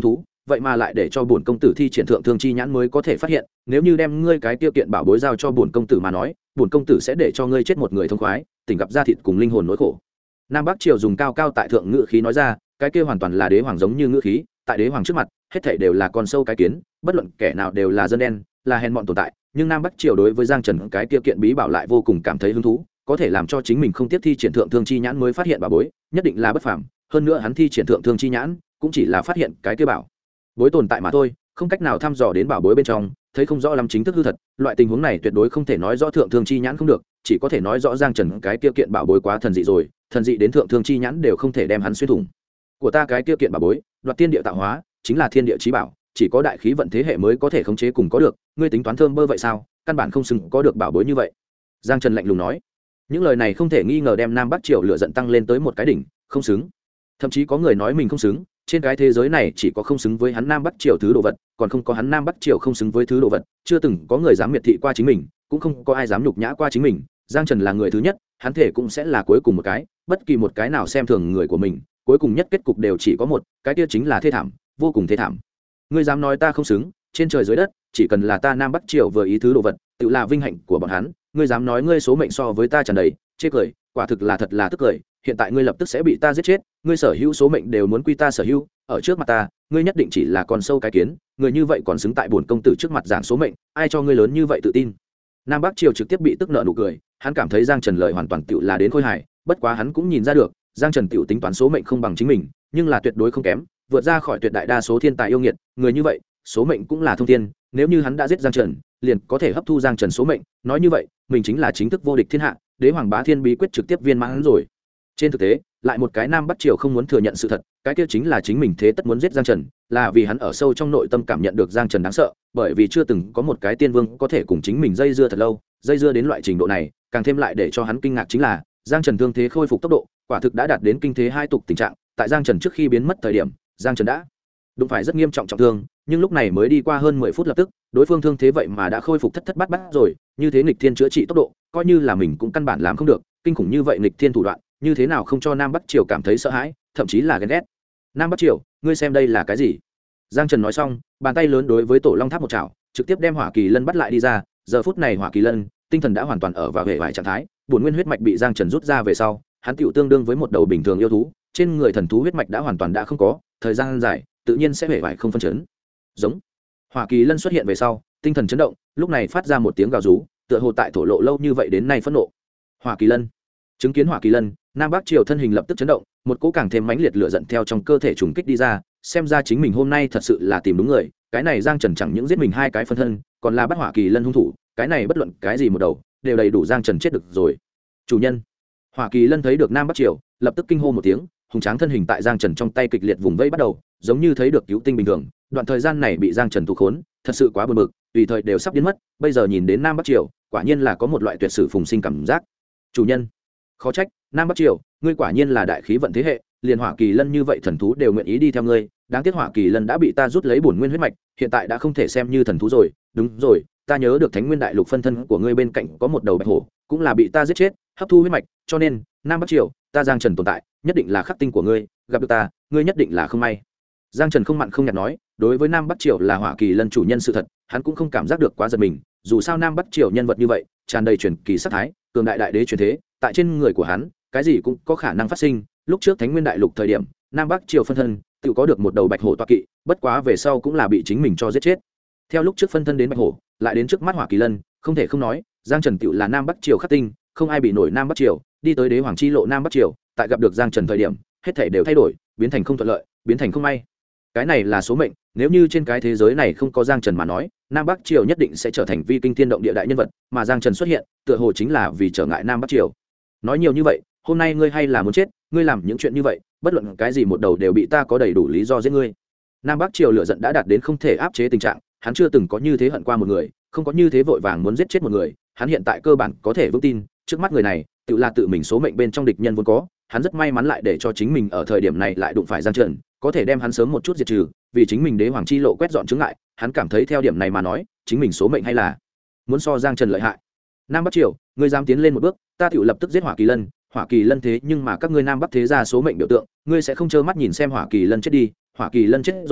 vậy mà lại để cho bổn công tử thi triển thượng thương chi nhãn mới có thể phát hiện, nếu như đem ngươi cái tiêu kiện bảo bối giao cho bổn công tử mà nói, bổn công tử sẽ để cho ngươi chết một người thông khoái, tỉnh gặp da thịt cùng linh hồn nỗi khổ. Nam Bắc Triều dùng cao cao tại thượng ngữ khí nói ra, cái kia hoàn toàn là đế hoàng giống như ngữ khí, tại đế hoàng trước mặt, hết thảy đều là con sâu cái kiến, bất luận kẻ nào đều là dân đen, là hèn mọn tồn tại, nhưng Nam Bắc Triều đối với Giang Trần cái tiêu kiện bí bảo lại vô cùng cảm thấy hứng thú, có thể làm cho chính mình không tiếp thi triển thượng thương chi nhãn mới phát hiện bảo bối, nhất định là bất phàm, hơn nữa hắn thi triển thượng thương chi nhãn, cũng chỉ là phát hiện cái kia bảo bối tồn tại mà thôi, không cách nào thăm dò đến bảo bối bên trong, thấy không rõ lắm chính thức hư thật, loại tình huống này tuyệt đối không thể nói rõ thượng thương chi nhãn không được, chỉ có thể nói rõ Giang Trần cái kia kiện bảo bối quá thần dị rồi, thần dị đến thượng thương chi nhãn đều không thể đem hắn xuyên thủng. Của ta cái kia kiện bảo bối, đoạt tiên địa tạo hóa, chính là thiên địa chí bảo, chỉ có đại khí vận thế hệ mới có thể khống chế cùng có được, ngươi tính toán thơm bơ vậy sao, căn bản không xứng có được bảo bối như vậy. Giang Trần lạnh lùng nói. Những lời này không thể nghi ngờ đem Nam Bắc Triều lửa giận tăng lên tới một cái đỉnh, không xứng. Thậm chí có người nói mình không xứng, trên cái thế giới này chỉ có không xứng với hắn Nam Bắc Triều thứ đồ vật, còn không có hắn Nam Bắc Triều không xứng với thứ đồ vật, chưa từng có người dám miệt thị qua chính mình, cũng không có ai dám nhục nhã qua chính mình. Giang Trần là người thứ nhất, hắn thể cũng sẽ là cuối cùng một cái, bất kỳ một cái nào xem thường người của mình, cuối cùng nhất kết cục đều chỉ có một, cái kia chính là thê thảm, vô cùng thê thảm. Ngươi dám nói ta không xứng, trên trời dưới đất, chỉ cần là ta Nam Bắc Triều vừa ý thứ đồ vật, tự là vinh hạnh của bọn hắn, ngươi dám nói ngươi số mệnh so với ta tràn đầy, chê cười, quả thực là thật là tức cười, hiện tại ngươi lập tức sẽ bị ta giết chết, ngươi sở hữu số mệnh đều muốn quy ta sở hữu, ở trước mặt ta, ngươi nhất định chỉ là con sâu cái kiến, người như vậy còn xứng tại bổn công tử trước mặt giảng số mệnh, ai cho ngươi lớn như vậy tự tin. Nam Bắc Triều trực tiếp bị tức nợ nụ cười, hắn cảm thấy Giang Trần lời hoàn toàn tựu là đến khôi hài, bất quá hắn cũng nhìn ra được, Giang Trần tựu tính toán số mệnh không bằng chính mình, nhưng là tuyệt đối không kém, vượt ra khỏi tuyệt đại đa số thiên tài yêu nghiệt, người như vậy, số mệnh cũng là thông thiên, nếu như hắn đã giết Giang Trần, liền có thể hấp thu Giang Trần số mệnh, nói như vậy, mình chính là chính thức vô địch thiên hạ, đế hoàng bá thiên bí quyết trực tiếp viên mãn rồi. Trên thực tế, lại một cái Nam Bắc Triều không muốn thừa nhận sự thật, cái kia chính là chính mình thế tất muốn giết Giang Trần, là vì hắn ở sâu trong nội tâm cảm nhận được Giang Trần đáng sợ, bởi vì chưa từng có một cái tiên vương có thể cùng chính mình dây dưa thật lâu, dây dưa đến loại trình độ này, càng thêm lại để cho hắn kinh ngạc chính là, Giang Trần thương thế khôi phục tốc độ, quả thực đã đạt đến kinh thế hai tục tình trạng, tại Giang Trần trước khi biến mất thời điểm, Giang Trần đã đụng phải rất nghiêm trọng trọng thương, nhưng lúc này mới đi qua hơn 10 phút lập tức, đối phương thương thế vậy mà đã khôi phục thất thất bát bát rồi, như thế nghịch thiên chữa trị tốc độ, coi như là mình cũng căn bản làm không được, kinh khủng như vậy nghịch thiên thủ đoạn, như thế nào không cho Nam Bắc Triều cảm thấy sợ hãi, thậm chí là ghen ghét. Nam Bắc Triều, ngươi xem đây là cái gì? Giang Trần nói xong, bàn tay lớn đối với Tổ Long Tháp một chảo, trực tiếp đem Hỏa Kỳ Lân bắt lại đi ra, giờ phút này Hỏa Kỳ Lân, tinh thần đã hoàn toàn ở vào hệ vải trạng thái, bổn nguyên huyết mạch bị Giang Trần rút ra về sau, hắn tựu tương đương với một đầu bình thường yêu thú, trên người thần thú huyết mạch đã hoàn toàn đã không có, thời gian dài, tự nhiên sẽ hệ vải không phân chấn. Giống. Hỏa Kỳ Lân xuất hiện về sau, tinh thần chấn động, lúc này phát ra một tiếng gào rú, tựa hồ tại thổ lộ lâu như vậy đến nay phẫn nộ. Hỏa Kỳ Lân. Chứng kiến Hỏa Kỳ Lân, Nam Bắc Triều thân hình lập tức chấn động, một cỗ càng thêm mãnh liệt lửa giận theo trong cơ thể trùng kích đi ra, xem ra chính mình hôm nay thật sự là tìm đúng người, cái này Giang Trần chẳng những giết mình hai cái phân thân, còn là bắt Hỏa Kỳ Lân hung thủ, cái này bất luận cái gì một đầu, đều đầy đủ Giang Trần chết được rồi. Chủ nhân. Hỏa Kỳ Lân thấy được Nam Bắc Triều, lập tức kinh hô một tiếng, hùng tráng thân hình tại Giang Trần trong tay kịch liệt vùng vẫy bắt đầu, giống như thấy được cứu tinh bình thường, đoạn thời gian này bị Giang Trần tù khốn, thật sự quá buồn bực, tùy thời đều sắp biến mất, bây giờ nhìn đến Nam Bắc Triều, quả nhiên là có một loại tuyệt sử phùng sinh cảm giác. Chủ nhân. Khó trách, Nam Bắc Triều, ngươi quả nhiên là đại khí vận thế hệ, liền Hỏa Kỳ Lân như vậy thần thú đều nguyện ý đi theo ngươi, đáng tiếc Hỏa Kỳ Lân đã bị ta rút lấy bổn nguyên huyết mạch, hiện tại đã không thể xem như thần thú rồi. Đúng rồi, ta nhớ được Thánh Nguyên Đại Lục phân thân của ngươi bên cạnh có một đầu bạch hổ, cũng là bị ta giết chết, hấp thu huyết mạch, cho nên, Nam Bắc Triều, ta Giang Trần tồn tại, nhất định là khắc tinh của ngươi, gặp được ta, ngươi nhất định là không may. Giang Trần không mặn không nhạt nói, đối với Nam Bắc Triều là Hỏa Kỳ Lân chủ nhân sự thật, hắn cũng không cảm giác được quá giật mình, dù sao Nam Bắc Triều nhân vật như vậy, tràn đầy truyền kỳ sát thái, cường đại đại đế truyền thế, tại trên người của hắn, cái gì cũng có khả năng phát sinh. Lúc trước Thánh Nguyên Đại Lục thời điểm, Nam Bắc Triều phân thân tự có được một đầu bạch hổ tọa kỵ, bất quá về sau cũng là bị chính mình cho giết chết. Theo lúc trước phân thân đến bạch hổ, lại đến trước mắt Hỏa Kỳ Lân, không thể không nói, Giang Trần tự là Nam Bắc Triều khắc tinh, không ai bị nổi Nam Bắc Triều, đi tới đế hoàng chi lộ Nam Bắc Triều, tại gặp được Giang Trần thời điểm, hết thảy đều thay đổi, biến thành không thuận lợi, biến thành không may. Cái này là số mệnh, nếu như trên cái thế giới này không có Giang Trần mà nói, Nam Bắc Triều nhất định sẽ trở thành vi kinh thiên động địa đại nhân vật, mà Giang Trần xuất hiện, tựa hồ chính là vì trở ngại Nam Bắc Triều. Nói nhiều như vậy, hôm nay ngươi hay là muốn chết, ngươi làm những chuyện như vậy, bất luận cái gì một đầu đều bị ta có đầy đủ lý do giết ngươi. Nam Bắc Triều lửa giận đã đạt đến không thể áp chế tình trạng, hắn chưa từng có như thế hận qua một người, không có như thế vội vàng muốn giết chết một người, hắn hiện tại cơ bản có thể vững tin, trước mắt người này, tự là tự mình số mệnh bên trong địch nhân vốn có, hắn rất may mắn lại để cho chính mình ở thời điểm này lại đụng phải Giang Trần, có thể đem hắn sớm một chút diệt trừ, vì chính mình đế hoàng chi lộ quét dọn chướng ngại, hắn cảm thấy theo điểm này mà nói, chính mình số mệnh hay là muốn so Giang Trần lợi hại. Nam Bắc Triều, ngươi dám tiến lên một bước, ta tự lập tức giết Hỏa Kỳ Lân. Hỏa Kỳ Lân thế nhưng mà các ngươi Nam Bắc thế gia số mệnh biểu tượng, ngươi sẽ không trơ mắt nhìn xem Hỏa Kỳ Lân chết đi, Hỏa Kỳ Lân chết rồi,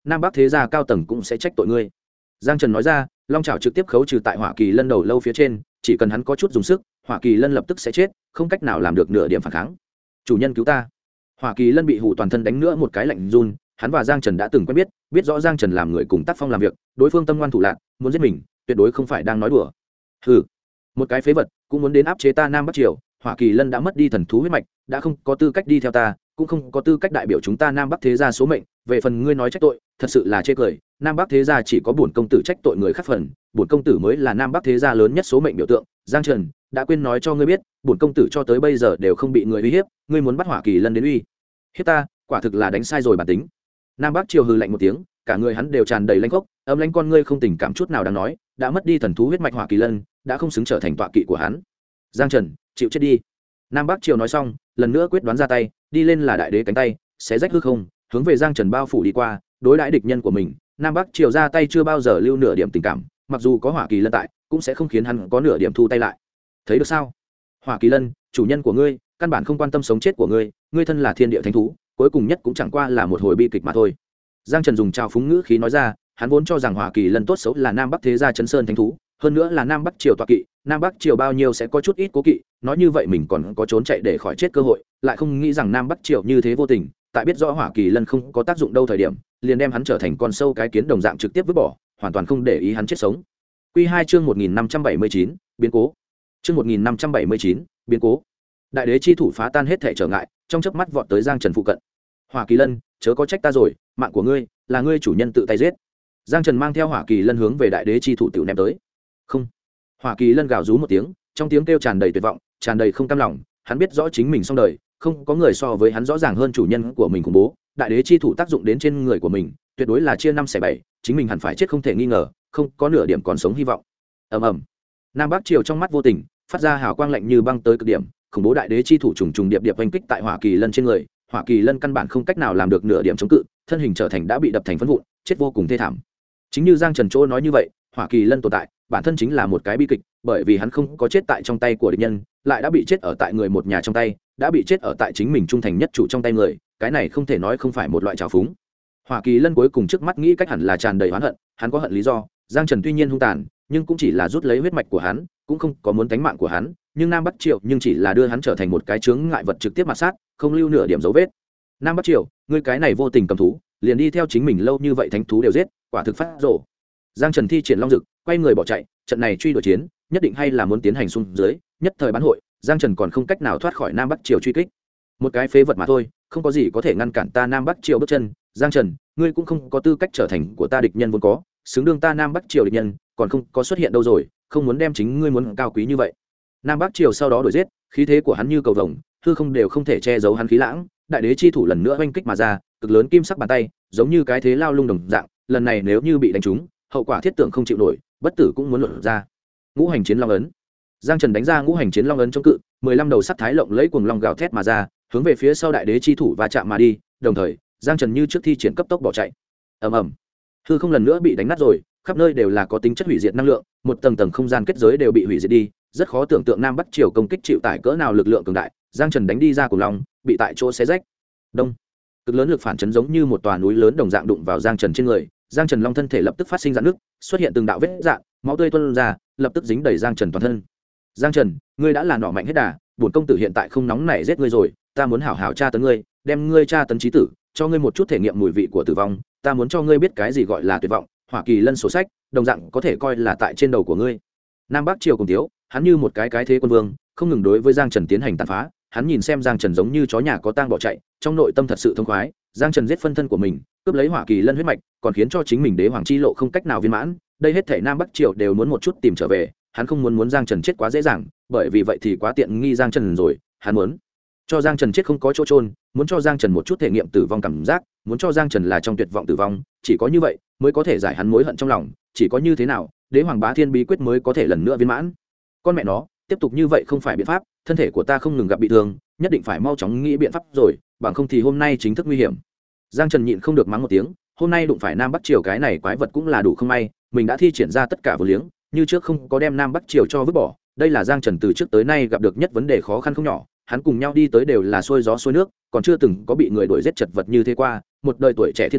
nam bắc thế gia cao tầng cũng sẽ trách tội ngươi. Giang Trần nói ra, long chảo trực tiếp khấu trừ tại Hỏa Kỳ Lân đầu lâu phía trên, chỉ cần hắn có chút dùng sức, Hỏa Kỳ Lân lập tức sẽ chết, không cách nào làm được nửa điểm phản kháng. Chủ nhân cứu ta. Hỏa Kỳ Lân bị hù toàn thân đánh nữa một cái lạnh run, hắn và Giang Trần đã từng quen biết, biết rõ Giang Trần làm người cùng tác phong làm việc, đối phương tâm ngoan thủ lạn, muốn giết mình, tuyệt đối không phải đang nói đùa. Hừ, một cái phế vật cũng muốn đến áp chế ta Nam Bắc Triều. Hỏa Kỳ Lân đã mất đi thần thú huyết mạch, đã không có tư cách đi theo ta, cũng không có tư cách đại biểu chúng ta Nam Bắc thế gia số mệnh. Về phần ngươi nói trách tội, thật sự là chê cười. Nam Bắc thế gia chỉ có bổn công tử trách tội người khác phần, bổn công tử mới là Nam Bắc thế gia lớn nhất số mệnh biểu tượng. Giang Trần đã quên nói cho ngươi biết, bổn công tử cho tới bây giờ đều không bị người uy hiếp, ngươi muốn bắt Hỏa Kỳ Lân đến uy hiếp ta, quả thực là đánh sai rồi bản tính. Nam Bắc Triều hừ lạnh một tiếng, cả người hắn đều tràn đầy lãnh khốc, ấm lãnh con ngươi không tình cảm chút nào đáng nói, đã mất đi thần thú huyết mạch Hỏa Kỳ Lân, đã không xứng trở thành tọa kỵ của hắn. Giang Trần, chịu chết đi. Nam Bắc Triều nói xong, lần nữa quyết đoán ra tay, đi lên là đại đế cánh tay, xé rách hư không, hướng về Giang Trần bao phủ đi qua, đối đãi địch nhân của mình. Nam Bắc Triều ra tay chưa bao giờ lưu nửa điểm tình cảm, mặc dù có Hỏa Kỳ Lân tại, cũng sẽ không khiến hắn có nửa điểm thu tay lại. Thấy được sao? Hỏa Kỳ Lân, chủ nhân của ngươi, căn bản không quan tâm sống chết của ngươi, ngươi thân là thiên địa thánh thú, cuối cùng nhất cũng chẳng qua là một hồi bi kịch mà thôi. Giang Trần dùng trào phúng ngữ khí nói ra, hắn vốn cho rằng Hỏa Kỳ Lân tốt xấu là Nam Bắc thế gia Chấn Sơn thánh thú, hơn nữa là Nam Bắc Triều tọa kỵ, Nam Bắc Triều bao nhiêu sẽ có chút ít cố kỵ, nói như vậy mình còn có trốn chạy để khỏi chết cơ hội, lại không nghĩ rằng Nam Bắc Triều như thế vô tình, tại biết rõ Hỏa Kỳ Lân không có tác dụng đâu thời điểm, liền đem hắn trở thành con sâu cái kiến đồng dạng trực tiếp vứt bỏ, hoàn toàn không để ý hắn chết sống. Quy 2 chương 1579, biến cố. Chương 1579, biến cố. Đại đế chi thủ phá tan hết thể trở ngại, trong chớp mắt vọt tới Giang Trần phụ cận. Hỏa Kỳ Lân, chớ có trách ta rồi, mạng của ngươi là ngươi chủ nhân tự tay giết. Giang Trần mang theo Hỏa Kỳ Lân hướng về đại đế chi thủ tiểu ném tới. Không. Hỏa Kỳ Lân gào rú một tiếng, trong tiếng kêu tràn đầy tuyệt vọng, tràn đầy không cam lòng, hắn biết rõ chính mình xong đời, không có người so với hắn rõ ràng hơn chủ nhân của mình khủng bố, đại đế chi thủ tác dụng đến trên người của mình, tuyệt đối là chia năm xẻ bảy, chính mình hẳn phải chết không thể nghi ngờ, không có nửa điểm còn sống hy vọng. Ầm ầm. Nam Bắc Triều trong mắt vô tình, phát ra hào quang lạnh như băng tới cực điểm, khủng bố đại đế chi thủ trùng trùng điệp điệp oanh kích tại Hỏa Kỳ Lân trên người, Hỏa Kỳ Lân căn bản không cách nào làm được nửa điểm chống cự, thân hình trở thành đã bị đập thành phấn vụn, chết vô cùng thê thảm. Chính như Giang Trần chỗ nói như vậy, Hỏa Kỳ Lân tồn tại, bản thân chính là một cái bi kịch, bởi vì hắn không có chết tại trong tay của địch nhân, lại đã bị chết ở tại người một nhà trong tay, đã bị chết ở tại chính mình trung thành nhất chủ trong tay người, cái này không thể nói không phải một loại trào phúng. Hỏa Kỳ Lân cuối cùng trước mắt nghĩ cách hẳn là tràn đầy oán hận, hắn có hận lý do, Giang Trần tuy nhiên hung tàn, nhưng cũng chỉ là rút lấy huyết mạch của hắn, cũng không có muốn tánh mạng của hắn, nhưng Nam Bắc Triều nhưng chỉ là đưa hắn trở thành một cái chướng ngại vật trực tiếp mà sát, không lưu nửa điểm dấu vết. Nam Bắc Triều, ngươi cái này vô tình cầm thú, liền đi theo chính mình lâu như vậy thánh thú đều giết, quả thực phát rồ. Giang Trần thi triển long dực, quay người bỏ chạy, trận này truy đuổi chiến, nhất định hay là muốn tiến hành xung dưới, nhất thời bán hội, Giang Trần còn không cách nào thoát khỏi Nam Bắc Triều truy kích. Một cái phế vật mà thôi, không có gì có thể ngăn cản ta Nam Bắc Triều bước chân, Giang Trần, ngươi cũng không có tư cách trở thành của ta địch nhân vốn có, xứng đương ta Nam Bắc Triều địch nhân, còn không có xuất hiện đâu rồi, không muốn đem chính ngươi muốn cao quý như vậy. Nam Bắc Triều sau đó đuổi giết, khí thế của hắn như cầu vồng, hư không đều không thể che giấu hắn khí lãng, đại đế chi thủ lần nữa oanh kích mà ra, cực lớn kim sắc bàn tay, giống như cái thế lao lung đồng dạng, lần này nếu như bị đánh trúng, hậu quả thiết tưởng không chịu nổi, bất tử cũng muốn luận ra. Ngũ hành chiến long ấn. Giang Trần đánh ra ngũ hành chiến long ấn chống cự, 15 đầu sắt thái lộng lấy cuồng long gào thét mà ra, hướng về phía sau đại đế chi thủ và chạm mà đi, đồng thời, Giang Trần như trước thi triển cấp tốc bỏ chạy. Ầm ầm. Hư không lần nữa bị đánh nát rồi, khắp nơi đều là có tính chất hủy diệt năng lượng, một tầng tầng không gian kết giới đều bị hủy diệt đi, rất khó tưởng tượng Nam Bắc Triều công kích chịu tải cỡ nào lực lượng cường đại, Giang Trần đánh đi ra cuồng long, bị tại chỗ xé rách. Đông. Cực lớn lực phản chấn giống như một tòa núi lớn đồng dạng đụng vào Giang Trần trên người, Giang Trần long thân thể lập tức phát sinh rạn nứt, xuất hiện từng đạo vết rạn, máu tươi tuôn ra, lập tức dính đầy Giang Trần toàn thân. Giang Trần, ngươi đã là nỏ mạnh hết đà, bổn công tử hiện tại không nóng nảy giết ngươi rồi, ta muốn hảo hảo tra tấn ngươi, đem ngươi tra tấn chí tử, cho ngươi một chút thể nghiệm mùi vị của tử vong, ta muốn cho ngươi biết cái gì gọi là tuyệt vọng. Hỏa Kỳ Lân sổ sách, đồng dạng có thể coi là tại trên đầu của ngươi. Nam Bắc Triều cùng thiếu, hắn như một cái thế quân vương, không ngừng đối với Giang Trần tiến hành tàn phá, hắn nhìn xem Giang Trần giống như chó nhà có tang bỏ chạy, trong nội tâm thật sự thông khoái, Giang Trần giết phân thân của mình, cướp lấy Hỏa Kỳ Lân huyết mạch, còn khiến cho chính mình đế hoàng chi lộ không cách nào viên mãn, đây hết thảy Nam Bắc Triều đều muốn một chút tìm trở về, hắn không muốn Giang Trần chết quá dễ dàng, bởi vì vậy thì quá tiện nghi Giang Trần rồi, hắn muốn cho Giang Trần chết không có chỗ trôn, muốn cho Giang Trần một chút thể nghiệm tử vong cảm giác, muốn cho Giang Trần là trong tuyệt vọng tử vong, chỉ có như vậy mới có thể giải hắn mối hận trong lòng, chỉ có như thế nào, đế hoàng bá thiên bí quyết mới có thể lần nữa viên mãn. Con mẹ nó, tiếp tục như vậy không phải biện pháp, thân thể của ta không ngừng gặp bị thương, nhất định phải mau chóng nghĩ biện pháp rồi, bằng không thì hôm nay chính thức nguy hiểm. Giang Trần nhịn không được mắng một tiếng, hôm nay đụng phải Nam Bắc Triều cái này quái vật cũng là đủ không may, mình đã thi triển ra tất cả vô liếng, như trước không có đem Nam Bắc Triều cho vứt bỏ, đây là Giang Trần từ trước tới nay gặp được nhất vấn đề khó khăn không nhỏ, hắn cùng nhau đi tới đều là xuôi gió xuôi nước, còn chưa từng có bị người đuổi giết chật vật như thế qua, một đời tuổi trẻ thiên tài,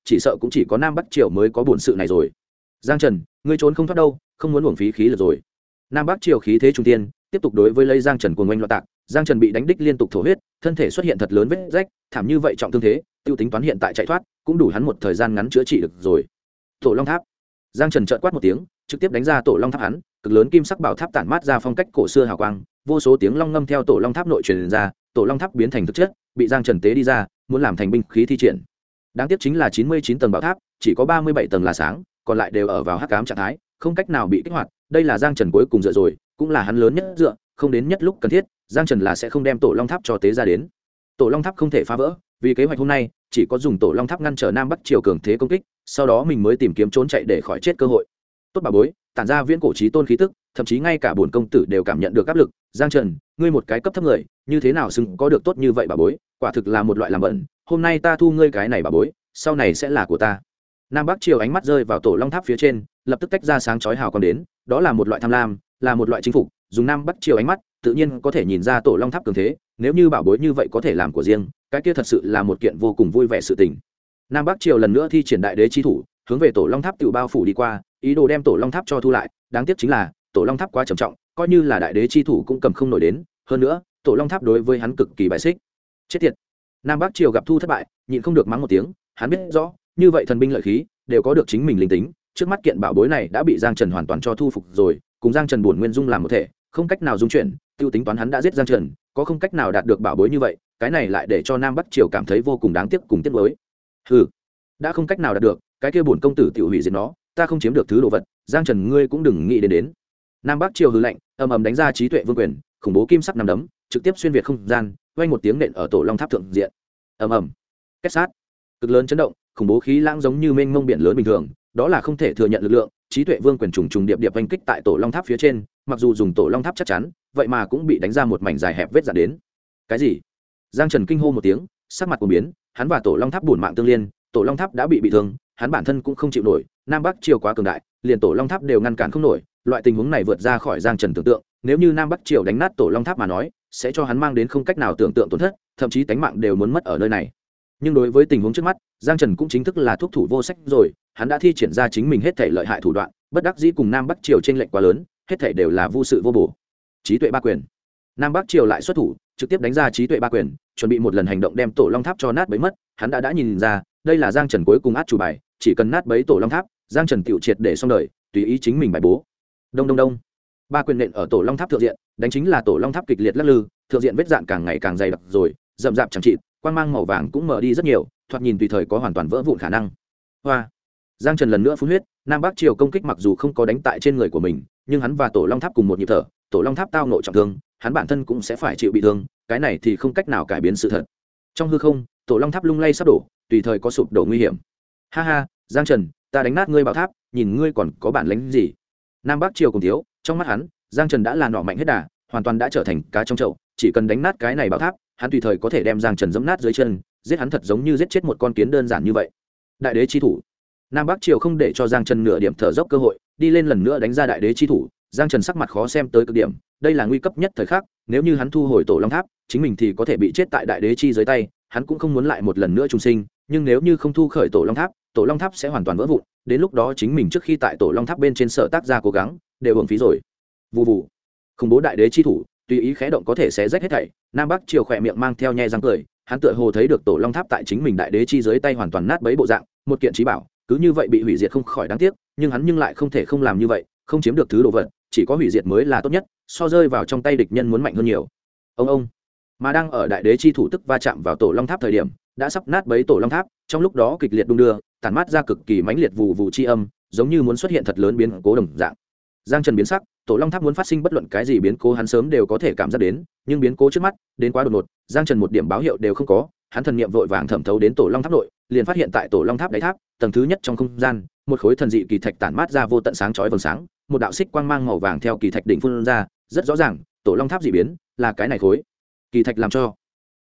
chỉ sợ cũng chỉ có Nam Bắc Triều mới có bổn sự này rồi. Giang Trần, ngươi trốn không thoát đâu, không muốn uổng phí khí lực rồi. Nam Bắc Triều khí thế trung tiên, tiếp tục đối với lấy Giang Trần cuồng oanh loạn tạc. Giang Trần bị đánh đích liên tục thổ huyết, thân thể xuất hiện thật lớn vết rách, thảm như vậy trọng thương thế, tiêu tính toán hiện tại chạy thoát, cũng đủ hắn một thời gian ngắn chữa trị được rồi. Tổ Long Tháp. Giang Trần chợt quát một tiếng, trực tiếp đánh ra Tổ Long Tháp hắn, cực lớn kim sắc bảo tháp tản mát ra phong cách cổ xưa hào quang, vô số tiếng long ngâm theo Tổ Long Tháp nội truyền ra, Tổ Long Tháp biến thành thực chất, bị Giang Trần tế đi ra, muốn làm thành binh khí thi triển. Đáng tiếc chính là 99 tầng bảo tháp, chỉ có 37 tầng là sáng, còn lại đều ở vào hắc ám trạng thái, không cách nào bị kích hoạt. Đây là Giang Trần cuối cùng dựa rồi, cũng là hắn lớn nhất dựa, không đến nhất lúc cần thiết, Giang Trần là sẽ không đem Tổ Long Tháp cho tế ra đến. Tổ Long Tháp không thể phá vỡ, vì kế hoạch hôm nay chỉ có dùng Tổ Long Tháp ngăn trở Nam Bắc Triều cường thế công kích, sau đó mình mới tìm kiếm trốn chạy để khỏi chết cơ hội. Tốt bà bối, tản ra viễn cổ chí tôn khí tức, thậm chí ngay cả bổn công tử đều cảm nhận được áp lực. Giang Trần, ngươi một cái cấp thấp người, như thế nào xứng có được tốt như vậy bà bối, quả thực là một loại làm bẩn. Hôm nay ta thu ngươi cái này bà bối, sau này sẽ là của ta. Nam Bắc Triều ánh mắt rơi vào Tổ Long Tháp phía trên, lập tức tách ra sáng chói hào quang đến, đó là một loại tham lam, là một loại chinh phục. Dùng Nam Bắc Triều ánh mắt, tự nhiên có thể nhìn ra Tổ Long Tháp cường thế, nếu như bảo bối như vậy có thể làm của riêng, cái kia thật sự là một kiện vô cùng vui vẻ sự tình. Nam Bắc Triều lần nữa thi triển đại đế chi thủ, hướng về Tổ Long Tháp tự bao phủ đi qua, ý đồ đem Tổ Long Tháp cho thu lại. Đáng tiếc chính là Tổ Long Tháp quá trầm trọng, coi như là đại đế chi thủ cũng cầm không nổi đến, hơn nữa Tổ Long Tháp đối với hắn cực kỳ bại xích. Chết tiệt. Nam Bắc Triều gặp thu thất bại, nhịn không được mắng một tiếng, hắn biết rõ như vậy thần binh lợi khí đều có được chính mình linh tính, trước mắt kiện bảo bối này đã bị Giang Trần hoàn toàn cho thu phục rồi, cùng Giang Trần bổn nguyên dung làm một thể, không cách nào dung chuyển. Tiêu tính toán hắn đã giết Giang Trần, có không cách nào đạt được bảo bối như vậy, cái này lại để cho Nam Bắc Triều cảm thấy vô cùng đáng tiếc cùng tiếc nuối. Hừ, đã không cách nào đạt được, cái kia bổn công tử tiểu hủy diệt nó, ta không chiếm được thứ đồ vật, Giang Trần ngươi cũng đừng nghĩ đến. Nam Bắc Triều hừ lạnh, ầm ầm đánh ra trí tuệ vương quyền, khủng bố kim sắc nằm đấm, trực tiếp xuyên việt không gian, vang một tiếng nện ở Tổ Long Tháp thượng diện. Ầm ầm, kết sát, cực lớn chấn động, khủng bố khí lãng giống như mênh mông biển lớn bình thường, đó là không thể thừa nhận lực lượng. Trí tuệ vương quyền trùng trùng điệp điệp oanh kích tại Tổ Long Tháp phía trên, mặc dù dùng Tổ Long Tháp chắc chắn, vậy mà cũng bị đánh ra một mảnh dài hẹp vết dạn đến. Cái gì? Giang Trần kinh hô một tiếng, sắc mặt cuồng biến, hắn và Tổ Long Tháp bổn mạng tương liên, Tổ Long Tháp đã bị thương, hắn bản thân cũng không chịu nổi, Nam Bắc Triều quá cường đại, liền Tổ Long Tháp đều ngăn cản không nổi, loại tình huống này vượt ra khỏi Giang Trần tưởng tượng, nếu như Nam Bắc Triều đánh nát Tổ Long Tháp mà nói, sẽ cho hắn mang đến không cách nào tưởng tượng tổn thất, thậm chí tánh mạng đều muốn mất ở nơi này. Nhưng đối với tình huống trước mắt, Giang Trần cũng chính thức là thuốc thủ vô sách rồi, hắn đã thi triển ra chính mình hết thể lợi hại thủ đoạn, bất đắc dĩ cùng Nam Bắc Triều chênh lệch quá lớn, hết thể đều là vô sự vô bổ. Trí tuệ ba quyền. Nam Bắc Triều lại xuất thủ, trực tiếp đánh ra trí tuệ ba quyền, chuẩn bị một lần hành động đem Tổ Long Tháp cho nát bấy mất, hắn đã nhìn ra, đây là Giang Trần cuối cùng át chủ bài, chỉ cần nát bấy Tổ Long Tháp, Giang Trần tiểu triệt để xong đời, tùy ý chính mình bài bố. Đông đông đông. Ba quyền nện ở Tổ Long Tháp thượng diện, đánh chính là Tổ Long Tháp kịch liệt lắc lư, thượng diện vết dạn càng ngày càng dày đặc rồi, rậm rạp chẳng chịt, quang mang màu vàng cũng mở đi rất nhiều, thoạt nhìn tùy thời có hoàn toàn vỡ vụn khả năng. Hoa. Giang Trần lần nữa phun huyết, Nam Bắc Triều công kích mặc dù không có đánh tại trên người của mình, nhưng hắn và Tổ Long Tháp cùng một nhịp thở, Tổ Long Tháp tao nội trọng thương, hắn bản thân cũng sẽ phải chịu bị thương, cái này thì không cách nào cải biến sự thật. Trong hư không, Tổ Long Tháp lung lay sắp đổ, tùy thời có sụp đổ nguy hiểm. Ha ha, Giang Trần, ta đánh nát ngươi bảo tháp, nhìn ngươi còn có bản lĩnh gì? Nam Bắc Triều cùng thiếu, trong mắt hắn, Giang Trần đã là nỏ mạnh hết đà, hoàn toàn đã trở thành cá trong chậu, chỉ cần đánh nát cái này bảo tháp, hắn tùy thời có thể đem Giang Trần giẫm nát dưới chân, giết hắn thật giống như giết chết một con kiến đơn giản như vậy. Đại đế chi thủ. Nam Bắc Triều không để cho Giang Trần nửa điểm thở dốc cơ hội, đi lên lần nữa đánh ra đại đế chi thủ. Giang Trần sắc mặt khó xem tới cực điểm, đây là nguy cấp nhất thời khắc, nếu như hắn thu hồi Tổ Long Tháp, chính mình thì có thể bị chết tại đại đế chi dưới tay, hắn cũng không muốn lại một lần nữa trùng sinh, nhưng nếu như không thu khởi Tổ Long Tháp sẽ hoàn toàn vỡ vụn, đến lúc đó chính mình trước khi tại Tổ Long Tháp bên trên sở tác ra cố gắng, đều uổng phí rồi. Vù vù. Khủng bố đại đế chi thủ, tùy ý khẽ động có thể xé rách hết thảy. Nam Bắc Triều khỏe miệng mang theo nhe răng cười, hắn tựa hồ thấy được Tổ Long Tháp tại chính mình đại đế chi dưới tay hoàn toàn nát bấy bộ dạng, một kiện chí bảo, cứ như vậy bị hủy diệt không khỏi đáng tiếc, nhưng hắn lại không thể không làm như vậy, không chiếm được thứ đồ vật, chỉ có hủy diệt mới là tốt nhất, so rơi vào trong tay địch nhân muốn mạnh hơn nhiều. Ông mà đang ở đại đế chi thủ tức va chạm vào Tổ Long Tháp thời điểm, đã sắp nát bấy Tổ Long Tháp, trong lúc đó kịch liệt đung đưa, tản mát ra cực kỳ mãnh liệt vụ vụ chi âm, giống như muốn xuất hiện thật lớn biến cố đồng dạng. Giang Trần biến sắc, Tổ Long Tháp muốn phát sinh bất luận cái gì biến cố hắn sớm đều có thể cảm giác đến, nhưng biến cố trước mắt đến quá đột ngột, Giang Trần một điểm báo hiệu đều không có, hắn thần niệm vội vàng thẩm thấu đến Tổ Long Tháp nội, liền phát hiện tại Tổ Long Tháp đáy tháp, tầng thứ nhất trong không gian, một khối thần dị kỳ thạch tản mát ra vô tận sáng chói vầng sáng, một đạo xích quang mang màu vàng theo kỳ thạch đỉnh phun ra, rất rõ ràng, Tổ Long Tháp dị biến là cái này khối kỳ thạch làm cho.